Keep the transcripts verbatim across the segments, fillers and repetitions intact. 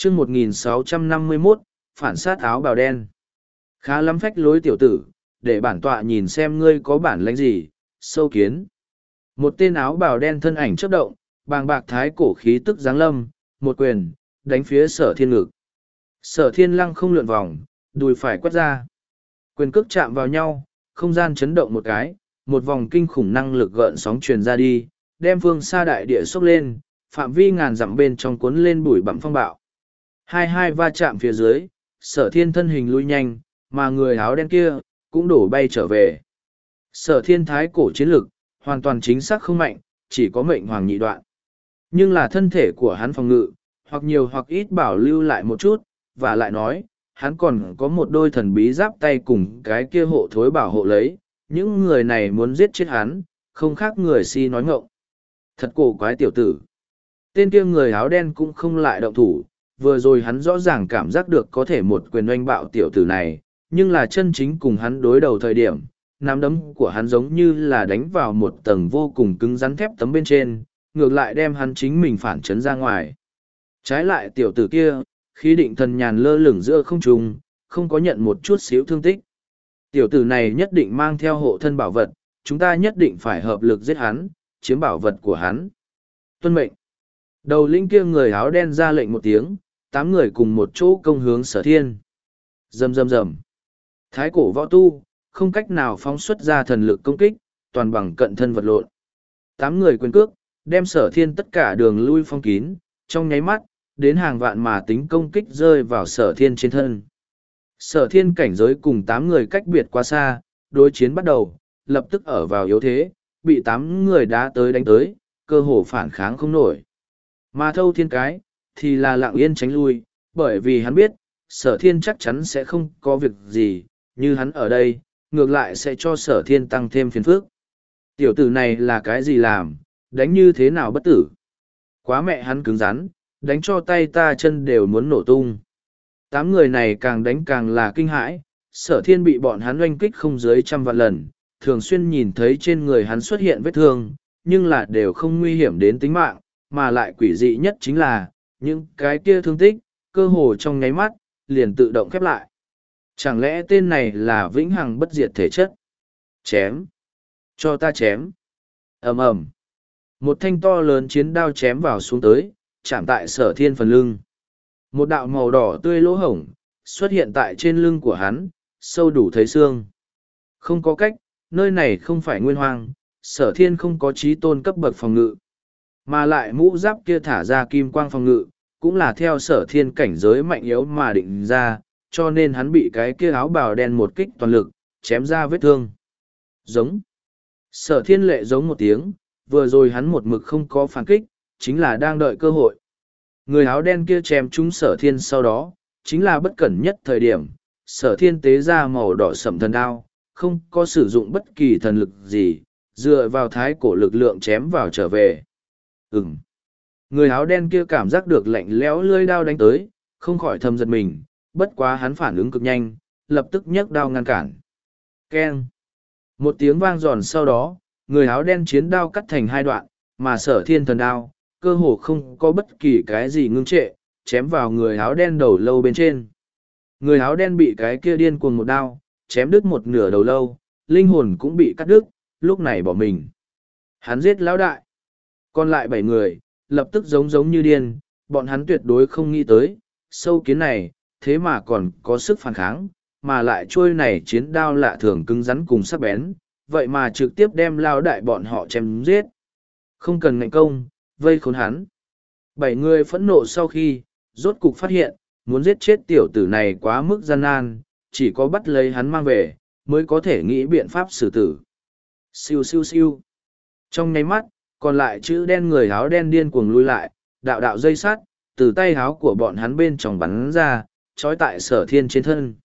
chương một nghìn sáu trăm năm mươi mốt, phản sát áo bào đen. Khá lắm phách lối tiểu tử, để bản tọa nhìn xem ngươi có bản lĩnh gì, sâu kiến. Một tên áo bào đen thân ảnh chớp động, bàng bạc thái cổ khí tức giáng lâm, một quyền, đánh phía sở thiên ngực. Sở thiên lăng không lượn vòng, đùi phải quét ra. Quyền cước chạm vào nhau, không gian chấn động một cái, một vòng kinh khủng năng lực gợn sóng truyền ra đi, đem phương xa đại địa sốc lên, phạm vi ngàn dặm bên trong cuốn lên bụi bặm phong bạo. Hai hai va chạm phía dưới, sở thiên thân hình lui nhanh, mà người áo đen kia, cũng đổ bay trở về. Sở thiên thái cổ chiến lực, hoàn toàn chính xác không mạnh, chỉ có mệnh hoàng nhị đoạn. Nhưng là thân thể của hắn phòng ngự, hoặc nhiều hoặc ít bảo lưu lại một chút, và lại nói, hắn còn có một đôi thần bí giáp tay cùng cái kia hộ thối bảo hộ lấy, những người này muốn giết chết hắn, không khác người si nói ngọng. Thật cổ quái tiểu tử. Tên kia người áo đen cũng không lại động thủ, vừa rồi hắn rõ ràng cảm giác được có thể một quyền oanh bạo tiểu tử này, nhưng là chân chính cùng hắn đối đầu thời điểm, nắm đấm của hắn giống như là đánh vào một tầng vô cùng cứng rắn thép tấm bên trên, ngược lại đem hắn chính mình phản chấn ra ngoài. Trái lại tiểu tử kia, khí định thần nhàn lơ lửng giữa không trung, không có nhận một chút xíu thương tích. Tiểu tử này nhất định mang theo hộ thân bảo vật, chúng ta nhất định phải hợp lực giết hắn, chiếm bảo vật của hắn. Tuân mệnh. Đầu lĩnh kia người áo đen ra lệnh một tiếng, tám người cùng một chỗ công hướng sở thiên. Rầm rầm rầm. Thái cổ võ tu, không cách nào phóng xuất ra thần lực công kích, toàn bằng cận thân vật lộn. Tám người quyền cước, đem sở thiên tất cả đường lui phong kín, trong nháy mắt, đến hàng vạn mà tính công kích rơi vào sở thiên trên thân. Sở thiên cảnh giới cùng tám người cách biệt quá xa, đối chiến bắt đầu, lập tức ở vào yếu thế, bị tám người đá tới đánh tới, cơ hồ phản kháng không nổi. Mà thâu thiên cái, thì là lặng yên tránh lui, bởi vì hắn biết, sở thiên chắc chắn sẽ không có việc gì, như hắn ở đây, ngược lại sẽ cho sở thiên tăng thêm phiền phức. Tiểu tử này là cái gì làm, đánh như thế nào bất tử. Quá mẹ hắn cứng rắn, đánh cho tay ta chân đều muốn nổ tung. Tám người này càng đánh càng là kinh hãi, sở thiên bị bọn hắn oanh kích không dưới trăm vạn lần, thường xuyên nhìn thấy trên người hắn xuất hiện vết thương, nhưng là đều không nguy hiểm đến tính mạng, mà lại quỷ dị nhất chính là, những cái kia thương tích, cơ hồ trong nháy mắt, liền tự động khép lại. Chẳng lẽ tên này là vĩnh hằng bất diệt thể chất? Chém! Cho ta chém! Ầm ầm! Một thanh to lớn chiến đao chém vào xuống tới, chạm tại sở thiên phần lưng. Một đạo màu đỏ tươi lỗ hổng, xuất hiện tại trên lưng của hắn, sâu đủ thấy xương. Không có cách, nơi này không phải nguyên hoang, sở thiên không có trí tôn cấp bậc phòng ngự. Mà lại mũ giáp kia thả ra kim quang phòng ngự, cũng là theo sở thiên cảnh giới mạnh yếu mà định ra, cho nên hắn bị cái kia áo bào đen một kích toàn lực, chém ra vết thương. Giống. Sở thiên lệ giống một tiếng, vừa rồi hắn một mực không có phản kích, chính là đang đợi cơ hội. Người áo đen kia chém trúng sở thiên sau đó, chính là bất cẩn nhất thời điểm, sở thiên tế ra màu đỏ sẫm thần đao, không có sử dụng bất kỳ thần lực gì, dựa vào thái cổ lực lượng chém vào trở về. Ừm. Người áo đen kia cảm giác được lạnh lẽo lưỡi đao đánh tới, không khỏi thầm giật mình, bất quá hắn phản ứng cực nhanh, lập tức nhấc đao ngăn cản. Keng. Một tiếng vang giòn sau đó, người áo đen chiến đao cắt thành hai đoạn, mà sở thiên thần đao, cơ hồ không có bất kỳ cái gì ngưng trệ, chém vào người áo đen đầu lâu bên trên. Người áo đen bị cái kia điên cuồng một đao, chém đứt một nửa đầu lâu, linh hồn cũng bị cắt đứt, lúc này bỏ mình. Hắn giết lão đại. Còn lại bảy người, lập tức giống giống như điên, bọn hắn tuyệt đối không nghĩ tới, sâu kiến này, thế mà còn có sức phản kháng, mà lại trôi này chiến đao lạ thường cứng rắn cùng sắc bén, vậy mà trực tiếp đem lao đại bọn họ chém giết. Không cần ngạnh công, vây khốn hắn. Bảy người phẫn nộ sau khi, rốt cục phát hiện, muốn giết chết tiểu tử này quá mức gian nan, chỉ có bắt lấy hắn mang về, mới có thể nghĩ biện pháp xử tử. Siêu siêu siêu. Trong nháy mắt, còn lại chữ đen người áo đen điên cuồng lui lại, đạo đạo dây sắt, từ tay áo của bọn hắn bên trong bắn ra, trói tại sở thiên trên thân.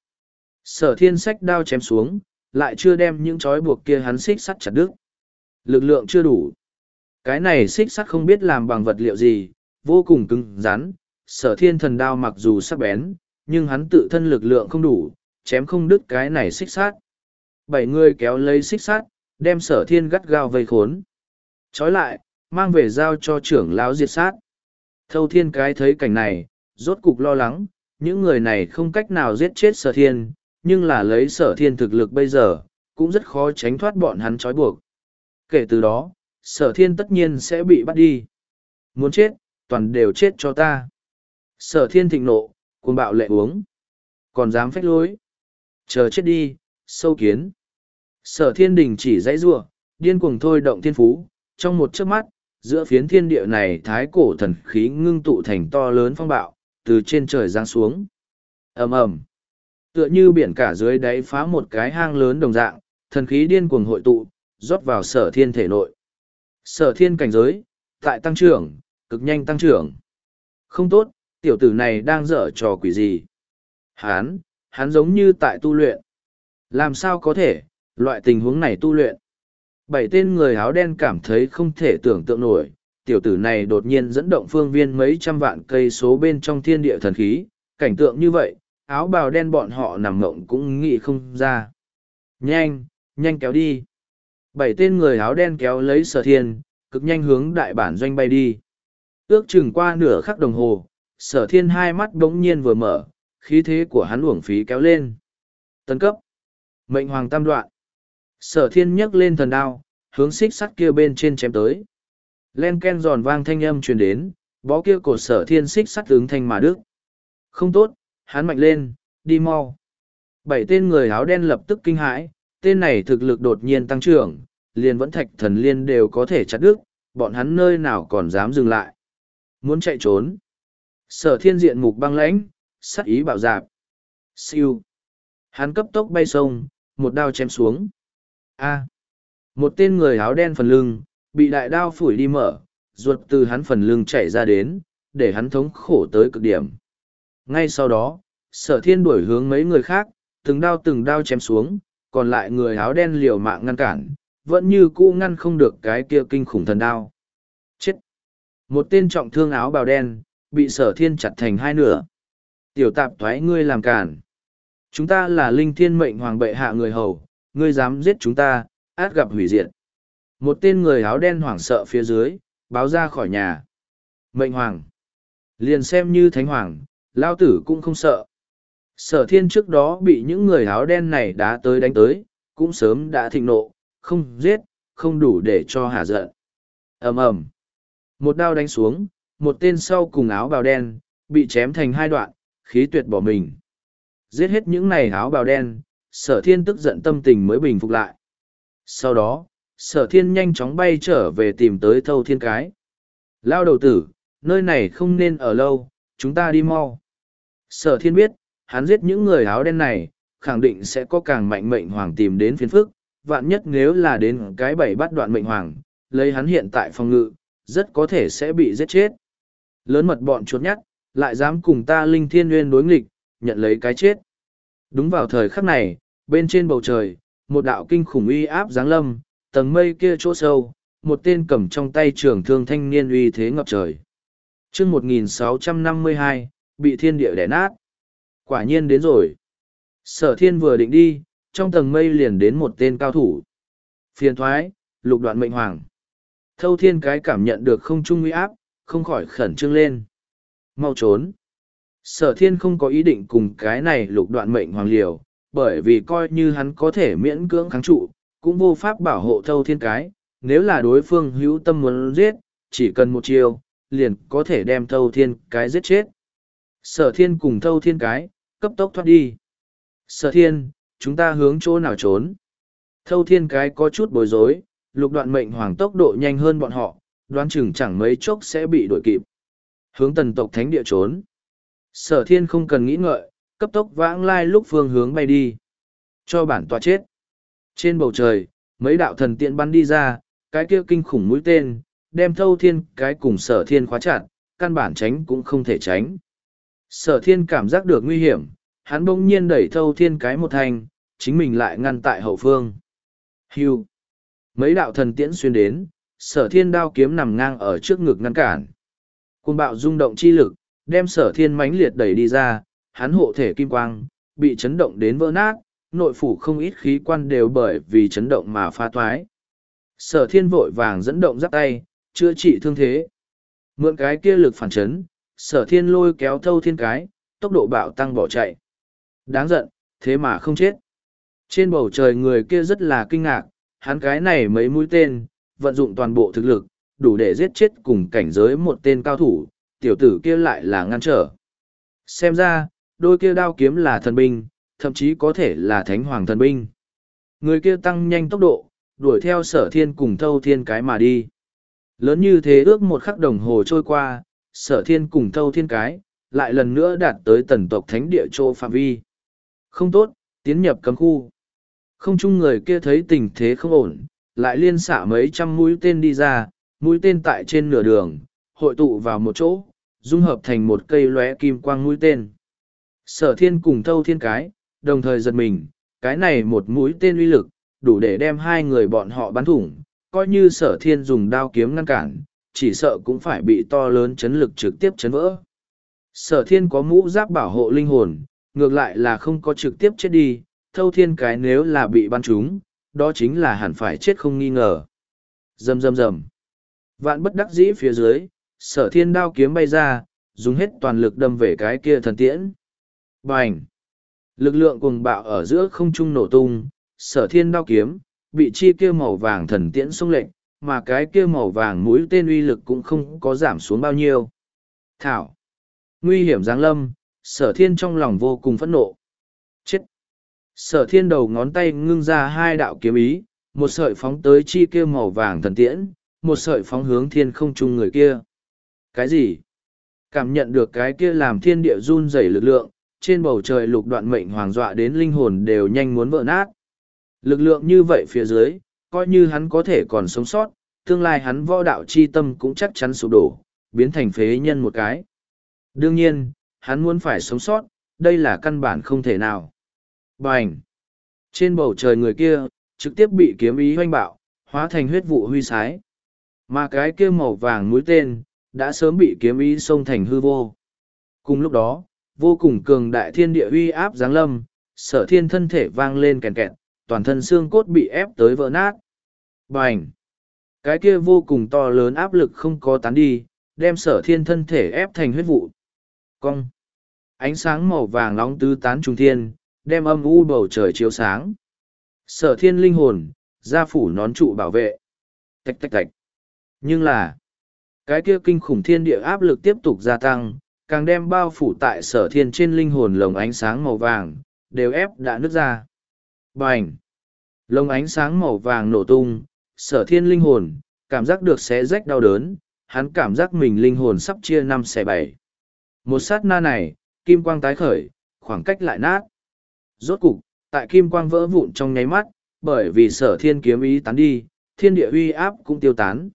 Sở thiên xách đao chém xuống, lại chưa đem những trói buộc kia hắn xích sắt chặt đứt. Lực lượng chưa đủ. Cái này xích sắt không biết làm bằng vật liệu gì, vô cùng cứng rắn. Sở thiên thần đao mặc dù sắc bén, nhưng hắn tự thân lực lượng không đủ, chém không đứt cái này xích sắt. Bảy người kéo lấy xích sắt, đem sở thiên gắt gao vây khốn. Trói lại, mang về giao cho trưởng lão diệt sát. Thâu thiên cái thấy cảnh này, Rốt cục lo lắng, những người này không cách nào giết chết sở thiên, nhưng là lấy sở thiên thực lực bây giờ, cũng rất khó tránh thoát bọn hắn trói buộc. Kể từ đó, sở thiên tất nhiên sẽ bị bắt đi. Muốn chết, toàn đều chết cho ta. Sở thiên thịnh nộ, cuồng bạo lệ uống. Còn dám phách lối. Chờ chết đi, sâu kiến. Sở thiên đình chỉ dãy rua, điên cuồng thôi động thiên phú. Trong một chớp mắt, giữa phiến thiên địa này thái cổ thần khí ngưng tụ thành to lớn phong bạo, từ trên trời giáng xuống. Ầm ầm. Tựa như biển cả dưới đáy phá một cái hang lớn đồng dạng, thần khí điên cuồng hội tụ, rót vào sở thiên thể nội. Sở thiên cảnh giới, tại tăng trưởng, cực nhanh tăng trưởng. Không tốt, tiểu tử này đang dở trò quỷ gì? Hán, hắn giống như tại tu luyện. Làm sao có thể, loại tình huống này tu luyện? Bảy tên người áo đen cảm thấy không thể tưởng tượng nổi, tiểu tử này đột nhiên dẫn động phương viên mấy trăm vạn cây số bên trong thiên địa thần khí, cảnh tượng như vậy, áo bào đen bọn họ nằm ngộng cũng nghĩ không ra. Nhanh, nhanh kéo đi. Bảy tên người áo đen kéo lấy sở thiên, cực nhanh hướng đại bản doanh bay đi. Ước chừng qua nửa khắc đồng hồ, sở thiên hai mắt bỗng nhiên vừa mở, khí thế của hắn uổng phí kéo lên. Tấn cấp. Mệnh hoàng tam đoạn. Sở thiên nhấc lên thần đao, hướng xích sắt kia bên trên chém tới. Len ken giòn vang thanh âm truyền đến, bó kia cột sở thiên xích sắt ứng thanh mà đức. Không tốt, hắn mạnh lên, đi mau. Bảy tên người áo đen lập tức kinh hãi, tên này thực lực đột nhiên tăng trưởng, liền vẫn thạch thần liên đều có thể chặt đứt, bọn hắn nơi nào còn dám dừng lại. Muốn chạy trốn. Sở thiên diện mục băng lãnh, sắc ý bạo dạp. Siêu. Hắn cấp tốc bay sông, một đao chém xuống. A. Một tên người áo đen phần lưng, bị đại đao phủi đi mở, ruột từ hắn phần lưng chảy ra đến, để hắn thống khổ tới cực điểm. Ngay sau đó, sở thiên đuổi hướng mấy người khác, từng đao từng đao chém xuống, còn lại người áo đen liều mạng ngăn cản, vẫn như cũ ngăn không được cái kia kinh khủng thần đao. Chết! Một tên trọng thương áo bào đen, bị sở thiên chặt thành hai nửa. Tiểu tạp thoái ngươi làm cản. Chúng ta là linh thiên mệnh hoàng bệ hạ người hầu, ngươi dám giết chúng ta, át gặp hủy diệt. Một tên người áo đen hoảng sợ phía dưới, báo ra khỏi nhà. Mệnh hoàng. Liền xem như thánh hoàng, lao tử cũng không sợ. Sở thiên trước đó bị những người áo đen này đá tới đánh tới, cũng sớm đã thịnh nộ, không giết, không đủ để cho hà giận. ầm ầm, một đao đánh xuống, một tên sau cùng áo bào đen, bị chém thành hai đoạn, khí tuyệt bỏ mình. Giết hết những này áo bào đen, sở thiên tức giận tâm tình mới bình phục lại. Sau đó, sở thiên nhanh chóng bay trở về tìm tới thâu thiên cái. Lao đầu tử, nơi này không nên ở lâu, chúng ta đi mau. Sở thiên biết, hắn giết những người áo đen này, khẳng định sẽ có càng mạnh mệnh hoàng tìm đến phiền phức, vạn nhất nếu là đến cái bảy bắt đoạn mệnh hoàng, lấy hắn hiện tại phòng ngự, rất có thể sẽ bị giết chết. Lớn mật bọn chuột nhắt, lại dám cùng ta linh thiên nguyên đối nghịch, nhận lấy cái chết. Đúng vào thời khắc này, bên trên bầu trời, một đạo kinh khủng uy áp giáng lâm, tầng mây kia chỗ sâu, một tên cầm trong tay trường thương thanh niên uy thế ngập trời. chương một nghìn sáu trăm năm mươi hai, bị thiên địa đẻ nát. Quả nhiên đến rồi. Sở thiên vừa định đi, trong tầng mây liền đến một tên cao thủ. Phiền thoái, lục đoạn mệnh hoàng. Thâu thiên cái cảm nhận được không trung uy áp, không khỏi khẩn trương lên. Mau trốn. Sở thiên không có ý định cùng cái này lục đoạn mệnh hoàng liều, bởi vì coi như hắn có thể miễn cưỡng kháng trụ, cũng vô pháp bảo hộ thâu thiên cái. Nếu là đối phương hữu tâm muốn giết, chỉ cần một chiều, liền có thể đem thâu thiên cái giết chết. Sở thiên cùng thâu thiên cái, cấp tốc thoát đi. Sở thiên, chúng ta hướng chỗ nào trốn? Thâu thiên cái có chút bối rối, lục đoạn mệnh hoàng tốc độ nhanh hơn bọn họ, đoán chừng chẳng mấy chốc sẽ bị đuổi kịp. Hướng tần tộc thánh địa trốn. Sở thiên không cần nghĩ ngợi, cấp tốc vãng lai lúc phương hướng bay đi. Cho bản tọa chết. Trên bầu trời, mấy đạo thần tiện bắn đi ra, cái kia kinh khủng mũi tên, đem thâu thiên cái cùng sở thiên khóa chặt, căn bản tránh cũng không thể tránh. Sở thiên cảm giác được nguy hiểm, hắn bỗng nhiên đẩy thâu thiên cái một thành, chính mình lại ngăn tại hậu phương. Hưu. Mấy đạo thần tiễn xuyên đến, sở thiên đao kiếm nằm ngang ở trước ngực ngăn cản. Cuồng bạo rung động chi lực, đem sở thiên mãnh liệt đẩy đi ra, hắn hộ thể kim quang, bị chấn động đến vỡ nát, nội phủ không ít khí quan đều bởi vì chấn động mà phá thoái. Sở thiên vội vàng dẫn động giáp tay, chữa trị thương thế. Mượn cái kia lực phản chấn, Sở thiên lôi kéo thâu thiên cái, tốc độ bạo tăng bỏ chạy. Đáng giận, thế mà không chết. Trên bầu trời người kia rất là kinh ngạc, hắn cái này mấy mũi tên, vận dụng toàn bộ thực lực, đủ để giết chết cùng cảnh giới một tên cao thủ, tiểu tử kia lại là ngăn trở. Xem ra, đôi kia đao kiếm là thần binh, thậm chí có thể là thánh hoàng thần binh. Người kia tăng nhanh tốc độ, đuổi theo sở thiên cùng thâu thiên cái mà đi. Lớn như thế ước một khắc đồng hồ trôi qua, sở thiên cùng thâu thiên cái, lại lần nữa đạt tới tần tộc thánh địa chỗ phạm vi. Không tốt, tiến nhập cấm khu. Không chung người kia thấy tình thế không ổn, lại liên xạ mấy trăm mũi tên đi ra, mũi tên tại trên nửa đường, hội tụ vào một chỗ, dung hợp thành một cây lóe kim quang mũi tên. Sở thiên cùng thâu thiên cái, đồng thời giật mình, cái này một mũi tên uy lực, đủ để đem hai người bọn họ bắn thủng, coi như sở thiên dùng đao kiếm ngăn cản, chỉ sợ cũng phải bị to lớn chấn lực trực tiếp chấn vỡ. Sở thiên có mũ giáp bảo hộ linh hồn, ngược lại là không có trực tiếp chết đi, thâu thiên cái nếu là bị bắn trúng, đó chính là hẳn phải chết không nghi ngờ. Rầm rầm rầm. Vạn bất đắc dĩ phía dưới, sở thiên đao kiếm bay ra, dùng hết toàn lực đâm về cái kia thần tiễn. Bành! Lực lượng cuồng bạo ở giữa không trung nổ tung, sở thiên đao kiếm, bị chi kia màu vàng thần tiễn xông lệnh, mà cái kia màu vàng mũi tên uy lực cũng không có giảm xuống bao nhiêu. Thảo! Nguy hiểm giáng lâm, sở thiên trong lòng vô cùng phẫn nộ. Chết! Sở thiên đầu ngón tay ngưng ra hai đạo kiếm ý, một sợi phóng tới chi kia màu vàng thần tiễn, một sợi phóng hướng thiên không trung người kia. Cái gì? Cảm nhận được cái kia làm thiên địa run rẩy lực lượng, trên bầu trời lục đoạn mệnh hoàng dọa đến linh hồn đều nhanh muốn vỡ nát. Lực lượng như vậy phía dưới, coi như hắn có thể còn sống sót, tương lai hắn võ đạo chi tâm cũng chắc chắn sụp đổ, biến thành phế nhân một cái. Đương nhiên, hắn muốn phải sống sót, đây là căn bản không thể nào. Bành! Trên bầu trời người kia, trực tiếp bị kiếm ý hoanh bạo, hóa thành huyết vụ huy sái. Mà cái kia màu vàng mũi tên, đã sớm bị kiếm ý xông thành hư vô. Cùng lúc đó, vô cùng cường đại thiên địa uy áp giáng lâm, sở thiên thân thể vang lên kèn kẹt, toàn thân xương cốt bị ép tới vỡ nát. Bành! Cái kia vô cùng to lớn áp lực không có tán đi, đem sở thiên thân thể ép thành huyết vụ. Cong! Ánh sáng màu vàng nóng tứ tán trung thiên, đem âm u bầu trời chiếu sáng. Sở thiên linh hồn, gia phủ nón trụ bảo vệ. Tạch tạch tạch. Nhưng là, cái kia kinh khủng thiên địa áp lực tiếp tục gia tăng, càng đem bao phủ tại sở thiên trên linh hồn lồng ánh sáng màu vàng, đều ép đã nứt ra. Bành! Lồng ánh sáng màu vàng nổ tung, sở thiên linh hồn, cảm giác được xé rách đau đớn, hắn cảm giác mình linh hồn sắp chia năm xẻ bảy. Một sát na này, kim quang tái khởi, khoảng cách lại nát. Rốt cục, tại kim quang vỡ vụn trong nháy mắt, bởi vì sở thiên kiếm ý tán đi, thiên địa uy áp cũng tiêu tán.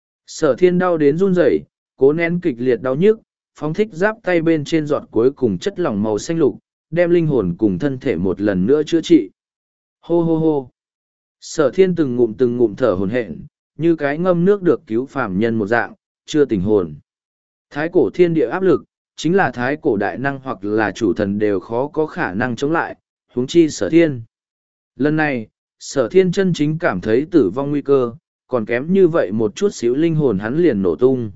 Sở thiên đau đến run rẩy, cố nén kịch liệt đau nhức, phóng thích giáp tay bên trên giọt cuối cùng chất lỏng màu xanh lục, đem linh hồn cùng thân thể một lần nữa chữa trị. Hô hô hô! Sở thiên từng ngụm từng ngụm thở hổn hển, như cái ngâm nước được cứu phàm nhân một dạng, chưa tỉnh hồn. Thái cổ thiên địa áp lực, chính là thái cổ đại năng hoặc là chủ thần đều khó có khả năng chống lại, huống chi sở thiên. Lần này, sở thiên chân chính cảm thấy tử vong nguy cơ, còn kém như vậy một chút xíu linh hồn hắn liền nổ tung.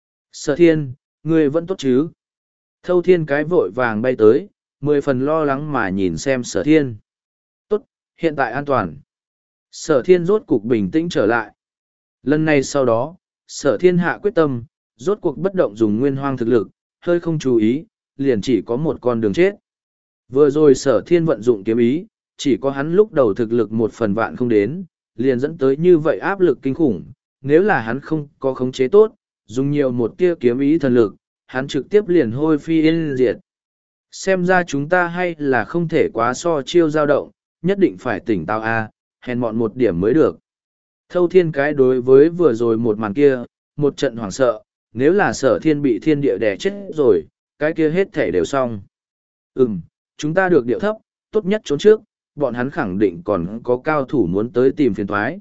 Sở thiên, ngươi vẫn tốt chứ? Thâu thiên cái vội vàng bay tới, mười phần lo lắng mà nhìn xem sở thiên. Tốt, hiện tại an toàn. Sở thiên rốt cục bình tĩnh trở lại. Lần này sau đó, sở thiên hạ quyết tâm, rốt cuộc bất động dùng nguyên hoang thực lực, hơi không chú ý, liền chỉ có một con đường chết. Vừa rồi sở thiên vận dụng kiếm ý, chỉ có hắn lúc đầu thực lực một phần vạn không đến, liền dẫn tới như vậy áp lực kinh khủng. Nếu là hắn không có khống chế tốt, dùng nhiều một tia kiếm ý thần lực, hắn trực tiếp liền hôi phi yên diệt. Xem ra chúng ta hay là không thể quá so chiêu dao động, nhất định phải tỉnh táo a, hèn mọn một điểm mới được. Thâu thiên cái đối với vừa rồi một màn kia, một trận hoảng sợ, nếu là sở thiên bị thiên địa đè chết rồi, cái kia hết thể đều xong. Ừm, chúng ta được điệu thấp, tốt nhất trốn trước, bọn hắn khẳng định còn có cao thủ muốn tới tìm phiền thoái.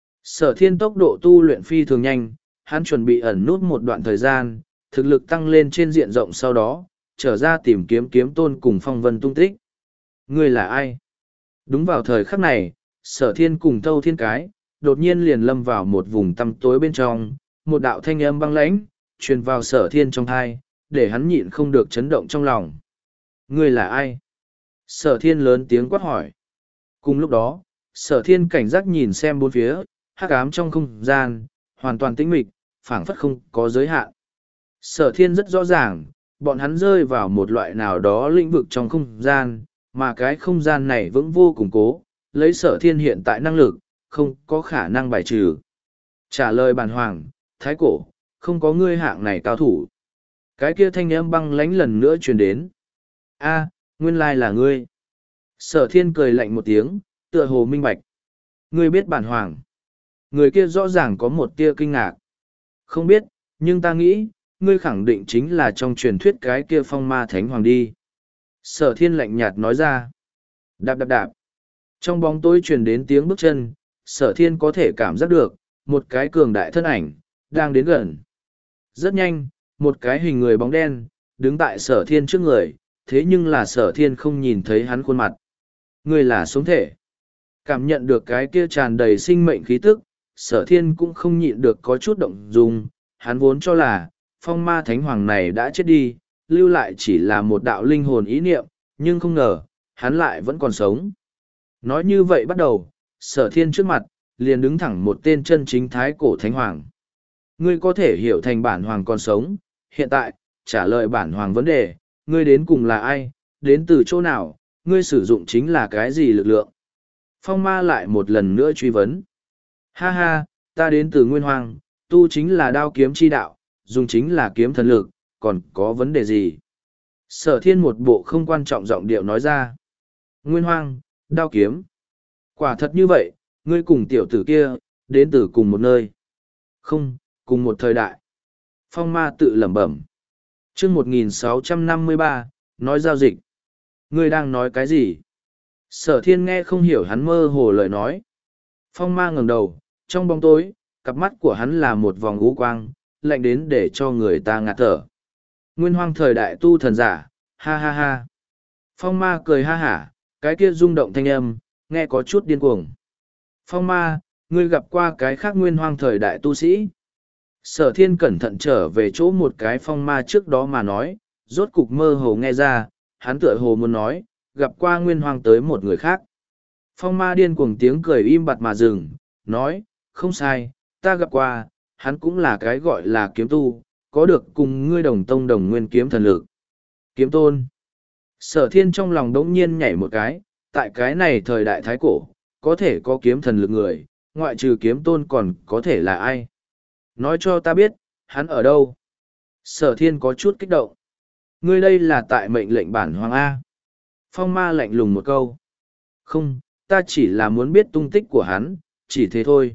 Sở thiên tốc độ tu luyện phi thường nhanh, hắn chuẩn bị ẩn nút một đoạn thời gian, thực lực tăng lên trên diện rộng sau đó, trở ra tìm kiếm kiếm tôn cùng phong vân tung tích. Ngươi là ai? Đúng vào thời khắc này, sở thiên cùng thâu thiên cái, đột nhiên liền lâm vào một vùng tăm tối bên trong, một đạo thanh âm băng lãnh, truyền vào sở thiên trong thai, để hắn nhịn không được chấn động trong lòng. Ngươi là ai? Sở thiên lớn tiếng quát hỏi. Cùng lúc đó, sở thiên cảnh giác nhìn xem bốn phía, hắc ám trong không gian, hoàn toàn tĩnh mịch, phảng phất không có giới hạn. Sở thiên rất rõ ràng, bọn hắn rơi vào một loại nào đó lĩnh vực trong không gian, mà cái không gian này vững vô cùng cố, lấy sở thiên hiện tại năng lực, không có khả năng bài trừ. Trả lời bản hoàng, thái cổ, không có ngươi hạng này cao thủ. Cái kia thanh âm băng lánh lần nữa truyền đến. A, nguyên lai là ngươi. Sở thiên cười lạnh một tiếng, tựa hồ minh bạch. Ngươi biết bản hoàng. Người kia rõ ràng có một tia kinh ngạc. Không biết, nhưng ta nghĩ, ngươi khẳng định chính là trong truyền thuyết cái kia phong ma thánh hoàng đi. Sở thiên lạnh nhạt nói ra. Đạp đạp đạp. Trong bóng tối truyền đến tiếng bước chân, sở thiên có thể cảm giác được, một cái cường đại thân ảnh, đang đến gần. Rất nhanh, một cái hình người bóng đen, đứng tại sở thiên trước người, thế nhưng là sở thiên không nhìn thấy hắn khuôn mặt. Người là sống thể. Cảm nhận được cái kia tràn đầy sinh mệnh khí tức, sở thiên cũng không nhịn được có chút động dung, hắn vốn cho là, phong ma thánh hoàng này đã chết đi, lưu lại chỉ là một đạo linh hồn ý niệm, nhưng không ngờ, hắn lại vẫn còn sống. Nói như vậy bắt đầu, sở thiên trước mặt, liền đứng thẳng một tên chân chính thái cổ thánh hoàng. Ngươi có thể hiểu thành bản hoàng còn sống, hiện tại, trả lời bản hoàng vấn đề, ngươi đến cùng là ai, đến từ chỗ nào, ngươi sử dụng chính là cái gì lực lượng. Phong ma lại một lần nữa truy vấn. Ha ha, ta đến từ nguyên hoàng, tu chính là đao kiếm chi đạo, dùng chính là kiếm thần lực, còn có vấn đề gì? Sở thiên một bộ không quan trọng giọng điệu nói ra. Nguyên hoàng, đao kiếm. Quả thật như vậy, ngươi cùng tiểu tử kia, đến từ cùng một nơi. Không, cùng một thời đại. Phong ma tự lẩm bẩm. chương một nghìn sáu trăm năm mươi ba, nói giao dịch. Ngươi đang nói cái gì? Sở thiên nghe không hiểu hắn mơ hồ lời nói. Phong ma ngẩng đầu, trong bóng tối, cặp mắt của hắn là một vòng u quang, lạnh đến để cho người ta ngạt thở. Nguyên hoang thời đại tu thần giả, ha ha ha. Phong ma cười ha hả, cái kia rung động thanh âm, nghe có chút điên cuồng. Phong ma, ngươi gặp qua cái khác nguyên hoang thời đại tu sĩ. Sở thiên cẩn thận trở về chỗ một cái phong ma trước đó mà nói, rốt cục mơ hồ nghe ra, hắn tựa hồ muốn nói, gặp qua nguyên hoang tới một người khác. Phong ma điên cuồng tiếng cười im bặt mà dừng, nói, không sai, ta gặp qua, hắn cũng là cái gọi là kiếm tu, có được cùng ngươi đồng tông đồng nguyên kiếm thần lực. Kiếm tôn. Sở thiên trong lòng đống nhiên nhảy một cái, tại cái này thời đại thái cổ, có thể có kiếm thần lực người, ngoại trừ kiếm tôn còn có thể là ai? Nói cho ta biết, hắn ở đâu? Sở thiên có chút kích động. Ngươi đây là tại mệnh lệnh bản hoàng A. Phong ma lạnh lùng một câu. Không, ta chỉ là muốn biết tung tích của hắn, chỉ thế thôi.